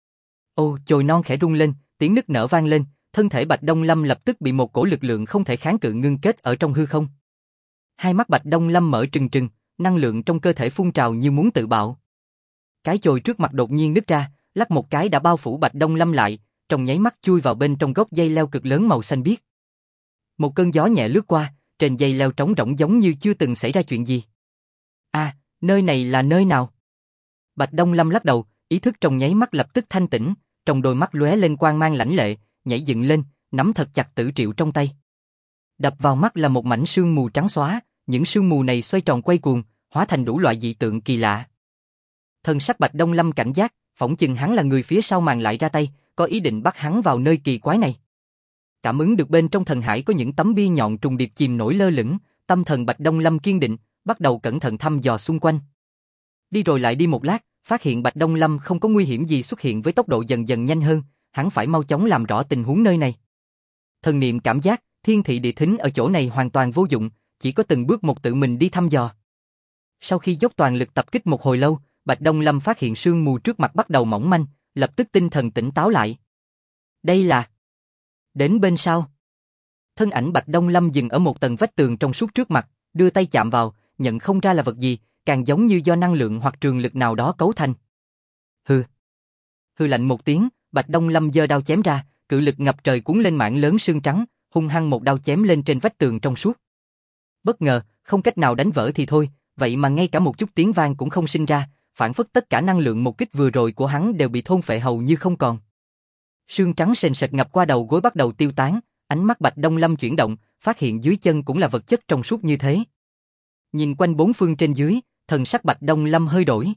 Ô, chồi non khẽ rung lên, tiếng nức nở vang lên, thân thể Bạch Đông Lâm lập tức bị một cổ lực lượng không thể kháng cự ngưng kết ở trong hư không. Hai mắt Bạch Đông Lâm mở trừng trừng, năng lượng trong cơ thể phun trào như muốn tự bạo. Cái chồi trước mặt đột nhiên nứt ra, lắc một cái đã bao phủ Bạch Đông Lâm lại, trong nháy mắt chui vào bên trong gốc dây leo cực lớn màu xanh biếc. Một cơn gió nhẹ lướt qua, trên dây leo trống rỗng giống như chưa từng xảy ra chuyện gì. À, nơi này là nơi nào? Bạch Đông Lâm lắc đầu, ý thức trong nháy mắt lập tức thanh tỉnh, trong đôi mắt lóe lên quang mang lãnh lệ, nhảy dựng lên, nắm thật chặt Tử Triệu trong tay. Đập vào mắt là một mảnh sương mù trắng xóa, những sương mù này xoay tròn quay cuồng, hóa thành đủ loại dị tượng kỳ lạ. Thần sắc Bạch Đông Lâm cảnh giác, phỏng chừng hắn là người phía sau màn lại ra tay, có ý định bắt hắn vào nơi kỳ quái này. Cảm ứng được bên trong thần hải có những tấm bia nhọn trùng điệp chìm nổi lơ lửng, tâm thần Bạch Đông Lâm kiên định, bắt đầu cẩn thận thăm dò xung quanh. Đi rồi lại đi một lát, phát hiện Bạch Đông Lâm không có nguy hiểm gì xuất hiện với tốc độ dần dần nhanh hơn, hắn phải mau chóng làm rõ tình huống nơi này. Thần niệm cảm giác, thiên thị địa thính ở chỗ này hoàn toàn vô dụng, chỉ có từng bước một tự mình đi thăm dò. Sau khi dốc toàn lực tập kích một hồi lâu, Bạch Đông Lâm phát hiện sương mù trước mặt bắt đầu mỏng manh, lập tức tinh thần tỉnh táo lại. Đây là... Đến bên sau. Thân ảnh Bạch Đông Lâm dừng ở một tầng vách tường trong suốt trước mặt, đưa tay chạm vào, nhận không ra là vật gì, càng giống như do năng lượng hoặc trường lực nào đó cấu thành. Hừ. Hừ lạnh một tiếng, Bạch Đông Lâm giơ đao chém ra, cự lực ngập trời cuốn lên mảng lớn sương trắng, hung hăng một đao chém lên trên vách tường trong suốt. Bất ngờ, không cách nào đánh vỡ thì thôi, vậy mà ngay cả một chút tiếng vang cũng không sinh ra, phản phất tất cả năng lượng một kích vừa rồi của hắn đều bị thôn phệ hầu như không còn. Sương trắng sền sệt ngập qua đầu gối bắt đầu tiêu tán, ánh mắt Bạch Đông Lâm chuyển động, phát hiện dưới chân cũng là vật chất trong suốt như thế. Nhìn quanh bốn phương trên dưới, thần sắc Bạch Đông Lâm hơi đổi.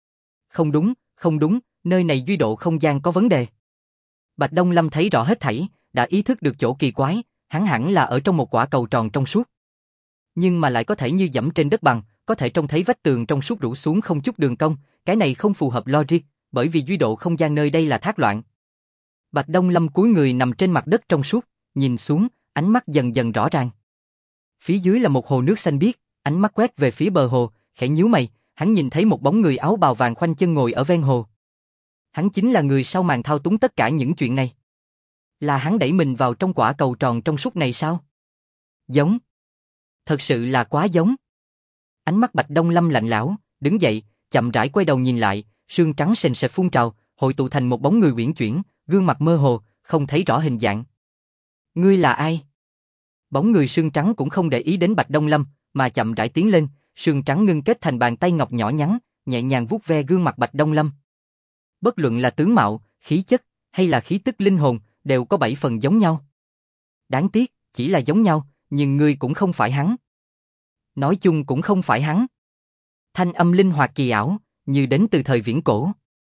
Không đúng, nơi này duy độ không gian có vấn đề. Bạch Đông Lâm thấy rõ hết thảy, đã ý thức được chỗ kỳ quái, hắn hẳn là ở trong một quả cầu tròn trong suốt. Nhưng mà lại có thể như dẫm trên đất bằng, có thể trông thấy vách tường trong suốt rũ xuống không chút đường cong, cái này không phù hợp logic, bởi vì duy độ không gian nơi đây là thác loạn. Bạch Đông Lâm cúi người nằm trên mặt đất trong suốt, nhìn xuống, ánh mắt dần dần rõ ràng. Phía dưới là một hồ nước xanh biếc, ánh mắt quét về phía bờ hồ, khẽ nhíu mày, hắn nhìn thấy một bóng người áo bào vàng khoanh chân ngồi ở ven hồ. Hắn chính là người sau màn thao túng tất cả những chuyện này. Là hắn đẩy mình vào trong quả cầu tròn trong suốt này sao? Giống. Thật sự là quá giống. Ánh mắt Bạch Đông Lâm lạnh lẽo, đứng dậy, chậm rãi quay đầu nhìn lại, sương trắng sền sệt phun trào, hội tụ thành một bóng người uyển chuyển, gương mặt mơ hồ, không thấy rõ hình dạng. Ngươi là ai? Bóng người sương trắng cũng không để ý đến Bạch Đông Lâm, mà chậm rãi tiến lên, sương trắng ngưng kết thành bàn tay ngọc nhỏ nhắn, nhẹ nhàng vuốt ve gương mặt Bạch Đông Lâm. Bất luận là tướng mạo, khí chất, hay là khí tức linh hồn, đều có 7 phần giống nhau. Đáng tiếc, chỉ là giống nhau, nhưng ngươi cũng không phải hắn. Nói chung cũng không phải hắn. Thanh âm linh hoạt kỳ ảo, như đến từ thời viễn cổ.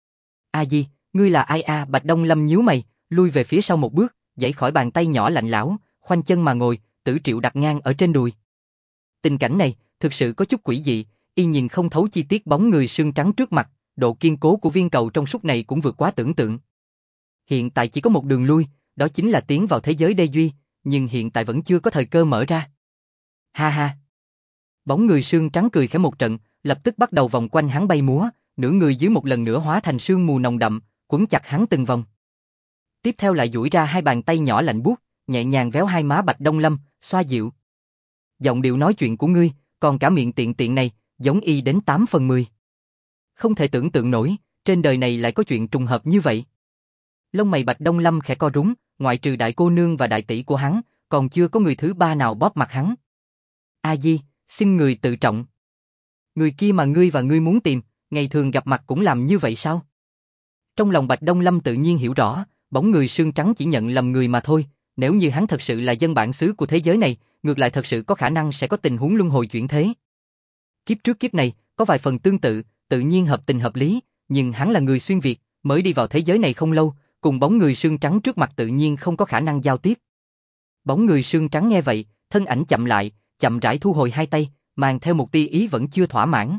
A Di, ngươi là ai a? Bạch Đông Lâm nhíu mày, lui về phía sau một bước, giãy khỏi bàn tay nhỏ lạnh lẽo, khoanh chân mà ngồi, Tử Triệu đặt ngang ở trên đùi. Tình cảnh này, thực sự có chút quỷ dị, y nhìn không thấu chi tiết bóng người sương trắng trước mặt, độ kiên cố của viên cầu trong suốt này cũng vượt quá tưởng tượng. Hiện tại chỉ có một đường lui, đó chính là tiến vào thế giới Đê Duy, nhưng hiện tại vẫn chưa có thời cơ mở ra. Ha ha. Bóng người sương trắng cười khẽ một trận, lập tức bắt đầu vòng quanh hắn bay múa, nửa người dưới một lần nữa hóa thành sương mù nồng đậm, quấn chặt hắn từng vòng. Tiếp theo lại duỗi ra hai bàn tay nhỏ lạnh buốt, nhẹ nhàng véo hai má Bạch Đông Lâm, xoa dịu. Giọng điệu nói chuyện của ngươi, còn cả miệng tiện tiện này, giống y đến 8 phần 10. Không thể tưởng tượng nổi, trên đời này lại có chuyện trùng hợp như vậy. Lông mày Bạch Đông Lâm khẽ co rúm, ngoại trừ đại cô nương và đại tỷ của hắn, còn chưa có người thứ ba nào bóp mặt hắn. A Di, xin người tự trọng. Người kia mà ngươi muốn tìm, ngày thường gặp mặt cũng làm như vậy sao? Trong lòng Bạch Đông Lâm tự nhiên hiểu rõ, bóng người sương trắng chỉ nhận lầm người mà thôi, nếu như hắn thật sự là dân bản xứ của thế giới này, ngược lại thật sự có khả năng sẽ có tình huống luân hồi chuyển thế. Kiếp trước kiếp này, có vài phần tương tự, tự nhiên hợp tình hợp lý, nhưng hắn là người xuyên Việt, mới đi vào thế giới này không lâu, cùng bóng người sương trắng trước mặt tự nhiên không có khả năng giao tiếp. Bóng người sương trắng nghe vậy, thân ảnh chậm lại, chậm rãi thu hồi hai tay, mang theo một tia ý vẫn chưa thỏa mãn.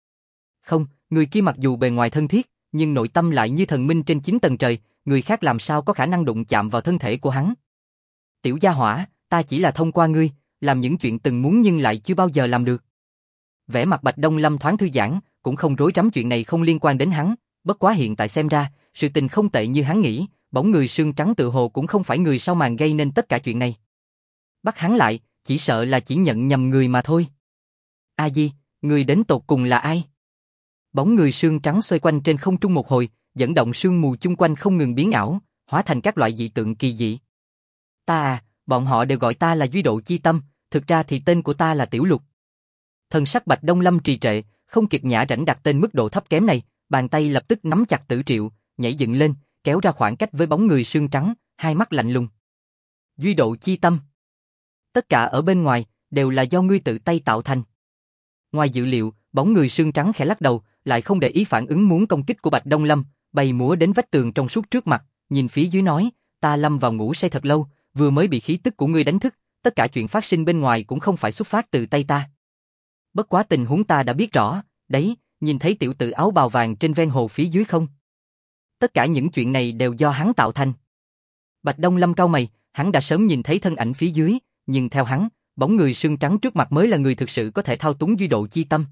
Không, người kia mặc dù bề ngoài thân thiết, nhưng nội tâm lại như thần minh trên 9 tầng trời, người khác làm sao có khả năng đụng chạm vào thân thể của hắn. Tiểu gia hỏa, ta chỉ là thông qua ngươi, làm những chuyện từng muốn nhưng lại chưa bao giờ làm được. Vẻ mặt Bạch Đông Lâm thoáng thư giãn, cũng không rối rắm, chuyện này không liên quan đến hắn, bất quá hiện tại xem ra, sự tình không tệ như hắn nghĩ, bóng người sương trắng tự hồ cũng không phải người sau màn gây nên tất cả chuyện này. Bắt hắn lại, chỉ sợ là chỉ nhận nhầm người mà thôi. A Di, người đến tột cùng là ai? Bóng người sương trắng xoay quanh trên không trung một hồi, dẫn động sương mù chung quanh không ngừng biến ảo, hóa thành các loại dị tượng kỳ dị. Ta à, bọn họ đều gọi ta là Duy Độ Chi Tâm, thực ra thì tên của ta là Tiểu Lục. Thần sắc Bạch Đông Lâm trì trệ, không kịp nhã rảnh đặt tên mức độ thấp kém này, bàn tay lập tức nắm chặt Tử Triệu, nhảy dựng lên, kéo ra khoảng cách với bóng người sương trắng, hai mắt lạnh lùng. Duy Độ Chi Tâm. Tất cả ở bên ngoài, đều là do ngươi tự tay tạo thành. Ngoài dự liệu, bóng người sương trắng khẽ lắc đầu, lại không để ý phản ứng muốn công kích của Bạch Đông Lâm, bay múa đến vách tường trong suốt trước mặt, nhìn phía dưới nói, ta lâm vào ngủ say thật lâu, vừa mới bị khí tức của ngươi đánh thức, tất cả chuyện phát sinh bên ngoài cũng không phải xuất phát từ tay ta. Bất quá tình huống ta đã biết rõ, đấy, nhìn thấy tiểu tử áo bào vàng trên ven hồ phía dưới không? Tất cả những chuyện này đều do hắn tạo thành. Bạch Đông Lâm cau mày, hắn đã sớm nhìn thấy thân ảnh phía dưới, nhưng theo hắn, bóng người sương trắng trước mặt mới là người thực sự có thể thao túng Duy Độ Chi Tâm.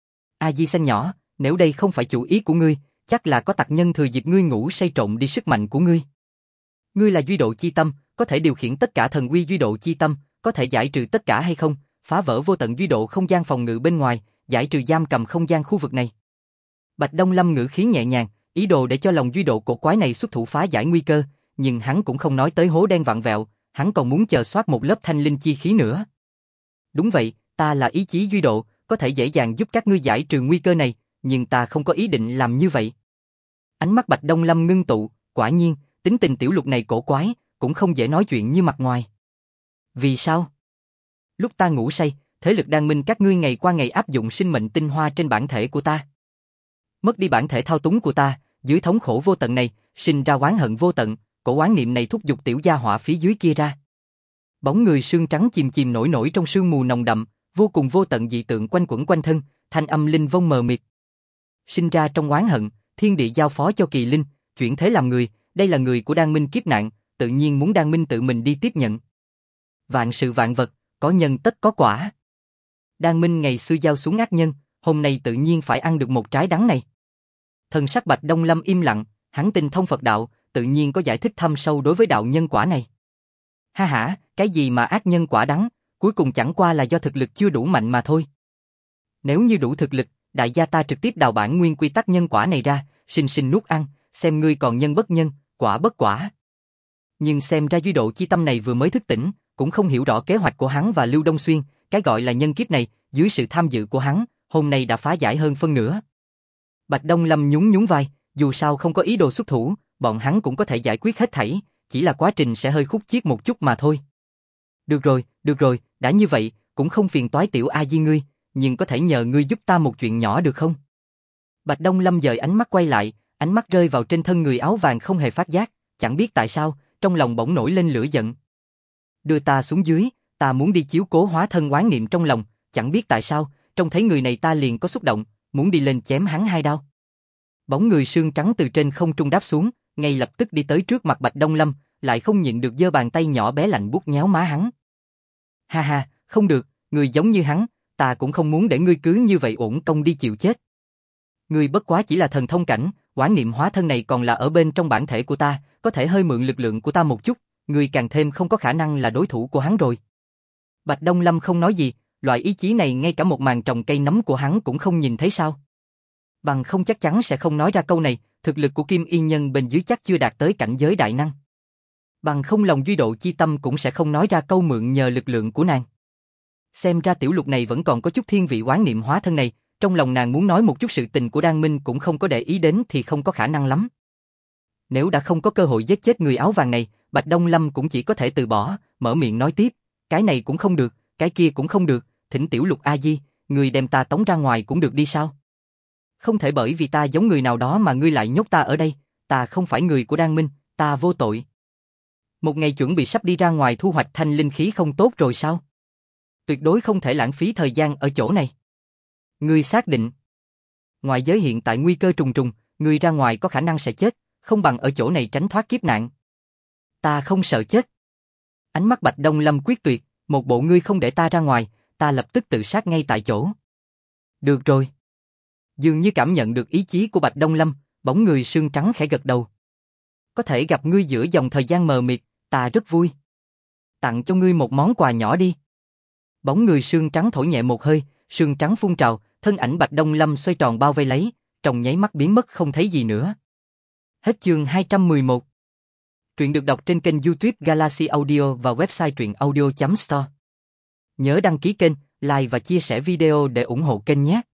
A Di xanh nhỏ, nếu đây không phải chủ ý của ngươi, chắc là có tặc nhân thừa dịp ngươi ngủ say trộn đi sức mạnh của ngươi. Ngươi là Duy Độ Chi Tâm, có thể điều khiển tất cả thần uy Duy Độ Chi Tâm, có thể giải trừ tất cả hay không, phá vỡ vô tận Duy Độ không gian phòng ngự bên ngoài, giải trừ giam cầm không gian khu vực này. Bạch Đông Lâm ngữ khí nhẹ nhàng, ý đồ để cho lòng Duy Độ cổ quái này xuất thủ phá giải nguy cơ, nhưng hắn cũng không nói tới hố đen vặn vẹo, hắn còn muốn chờ soát một lớp thanh linh chi khí nữa. Đúng vậy, ta là ý chí Duy Độ, có thể dễ dàng giúp các ngươi giải trừ nguy cơ này, nhưng ta không có ý định làm như vậy. Ánh mắt Bạch Đông Lâm ngưng tụ, quả nhiên, Tính tình tiểu lục này cổ quái, cũng không dễ nói chuyện như mặt ngoài. Vì sao? Lúc ta ngủ say, thế lực đan minh các ngươi ngày qua ngày áp dụng sinh mệnh tinh hoa trên bản thể của ta. Mất đi bản thể thao túng của ta, dưới thống khổ vô tận này, sinh ra oán hận vô tận, cổ oán niệm này thúc giục tiểu gia hỏa phía dưới kia ra. Bóng người sương trắng chìm chìm nổi nổi trong sương mù nồng đậm, vô cùng vô tận dị tượng quanh quẩn quanh thân, thanh âm linh vong mờ mịt. Sinh ra trong oán hận, thiên địa giao phó cho kỳ linh, chuyển thế làm người, đây là người của đan minh kiếp nạn, tự nhiên muốn đan minh tự mình đi tiếp nhận. Vạn sự vạn vật, có nhân tất có quả. Đan minh ngày xưa giao xuống ác nhân, hôm nay tự nhiên phải ăn được một trái đắng này. Thần sắc Bạch Đông Lâm im lặng, hắn tinh thông Phật đạo, tự nhiên có giải thích thâm sâu đối với đạo nhân quả này. Ha ha, cái gì mà ác nhân quả đắng, cuối cùng chẳng qua là do thực lực chưa đủ mạnh mà thôi. Nếu như đủ thực lực, đại gia ta trực tiếp đào bản nguyên quy tắc nhân quả này ra, sinh sinh nuốt ăn, xem ngươi còn nhân bất nhân, quả bất quả. Nhưng xem ra Duy Độ chi tâm này vừa mới thức tỉnh, cũng không hiểu rõ kế hoạch của hắn và Lưu Đông Xuyên, cái gọi là nhân kiếp này, dưới sự tham dự của hắn, hôm nay đã phá giải hơn phân nửa. Bạch Đông Lâm nhún nhún vai, dù sao không có ý đồ xuất thủ, bọn hắn cũng có thể giải quyết hết thảy, chỉ là quá trình sẽ hơi khúc chiết một chút mà thôi. Được rồi, đã như vậy, cũng không phiền toái tiểu A Di ngươi, nhưng có thể nhờ ngươi giúp ta một chuyện nhỏ được không? Bạch Đông Lâm dời ánh mắt quay lại, ánh mắt rơi vào trên thân người áo vàng không hề phát giác, chẳng biết tại sao, trong lòng bỗng nổi lên lửa giận. Đưa ta xuống dưới, ta muốn đi chiếu cố hóa thân oán niệm trong lòng, chẳng biết tại sao, trông thấy người này ta liền có xúc động, muốn đi lên chém hắn hai đao. Bóng người sương trắng từ trên không trung đáp xuống, ngay lập tức đi tới trước mặt Bạch Đông Lâm, lại không nhịn được giơ bàn tay nhỏ bé lạnh buốt nhéo má hắn. Ha ha, không được, người giống như hắn, ta cũng không muốn để ngươi cứ như vậy uổng công đi chịu chết. Ngươi bất quá chỉ là thần thông cảnh, oán niệm hóa thân này còn là ở bên trong bản thể của ta, có thể hơi mượn lực lượng của ta một chút, ngươi càng thêm không có khả năng là đối thủ của hắn rồi. Bạch Đông Lâm không nói gì, loại ý chí này ngay cả một màn trồng cây nấm của hắn cũng không nhìn thấy sao? Bằng không chắc chắn sẽ không nói ra câu này, thực lực của Kim Y Nhân bên dưới chắc chưa đạt tới cảnh giới đại năng. Bằng không lòng Duy Độ chi tâm cũng sẽ không nói ra câu mượn nhờ lực lượng của nàng. Xem ra tiểu lục này vẫn còn có chút thiên vị oán niệm hóa thân này, trong lòng nàng muốn nói một chút sự tình của Đan Minh cũng không có để ý đến thì không có khả năng lắm. Nếu đã không có cơ hội giết chết người áo vàng này, Bạch Đông Lâm cũng chỉ có thể từ bỏ, mở miệng nói tiếp, cái này cũng không được, cái kia cũng không được, thỉnh tiểu lục A Di, người đem ta tống ra ngoài cũng được đi sao? Không thể bởi vì ta giống người nào đó mà ngươi lại nhốt ta ở đây, ta không phải người của Đan Minh, ta vô tội. Một ngày chuẩn bị sắp đi ra ngoài thu hoạch thanh linh khí không tốt rồi sao? Tuyệt đối không thể lãng phí thời gian ở chỗ này. Ngươi xác định. Ngoại giới hiện tại nguy cơ trùng trùng, ngươi ra ngoài có khả năng sẽ chết, không bằng ở chỗ này tránh thoát kiếp nạn. Ta không sợ chết. Ánh mắt Bạch Đông Lâm quyết tuyệt, một bộ ngươi không để ta ra ngoài, ta lập tức tự sát ngay tại chỗ. Được rồi. Dường như cảm nhận được ý chí của Bạch Đông Lâm, bóng người sương trắng khẽ gật đầu. Có thể gặp ngươi giữa dòng thời gian mờ mịt, ta rất vui. Tặng cho ngươi một món quà nhỏ đi. Bóng người sương trắng thổi nhẹ một hơi, sương trắng phun trào, thân ảnh Bạch Đông Lâm xoay tròn bao vây lấy, trong nháy mắt biến mất không thấy gì nữa. Hết chương 211. Truyện được đọc trên kênh YouTube Galaxy Audio và website truyệnaudio.store. Nhớ đăng ký kênh, like và chia sẻ video để ủng hộ kênh nhé.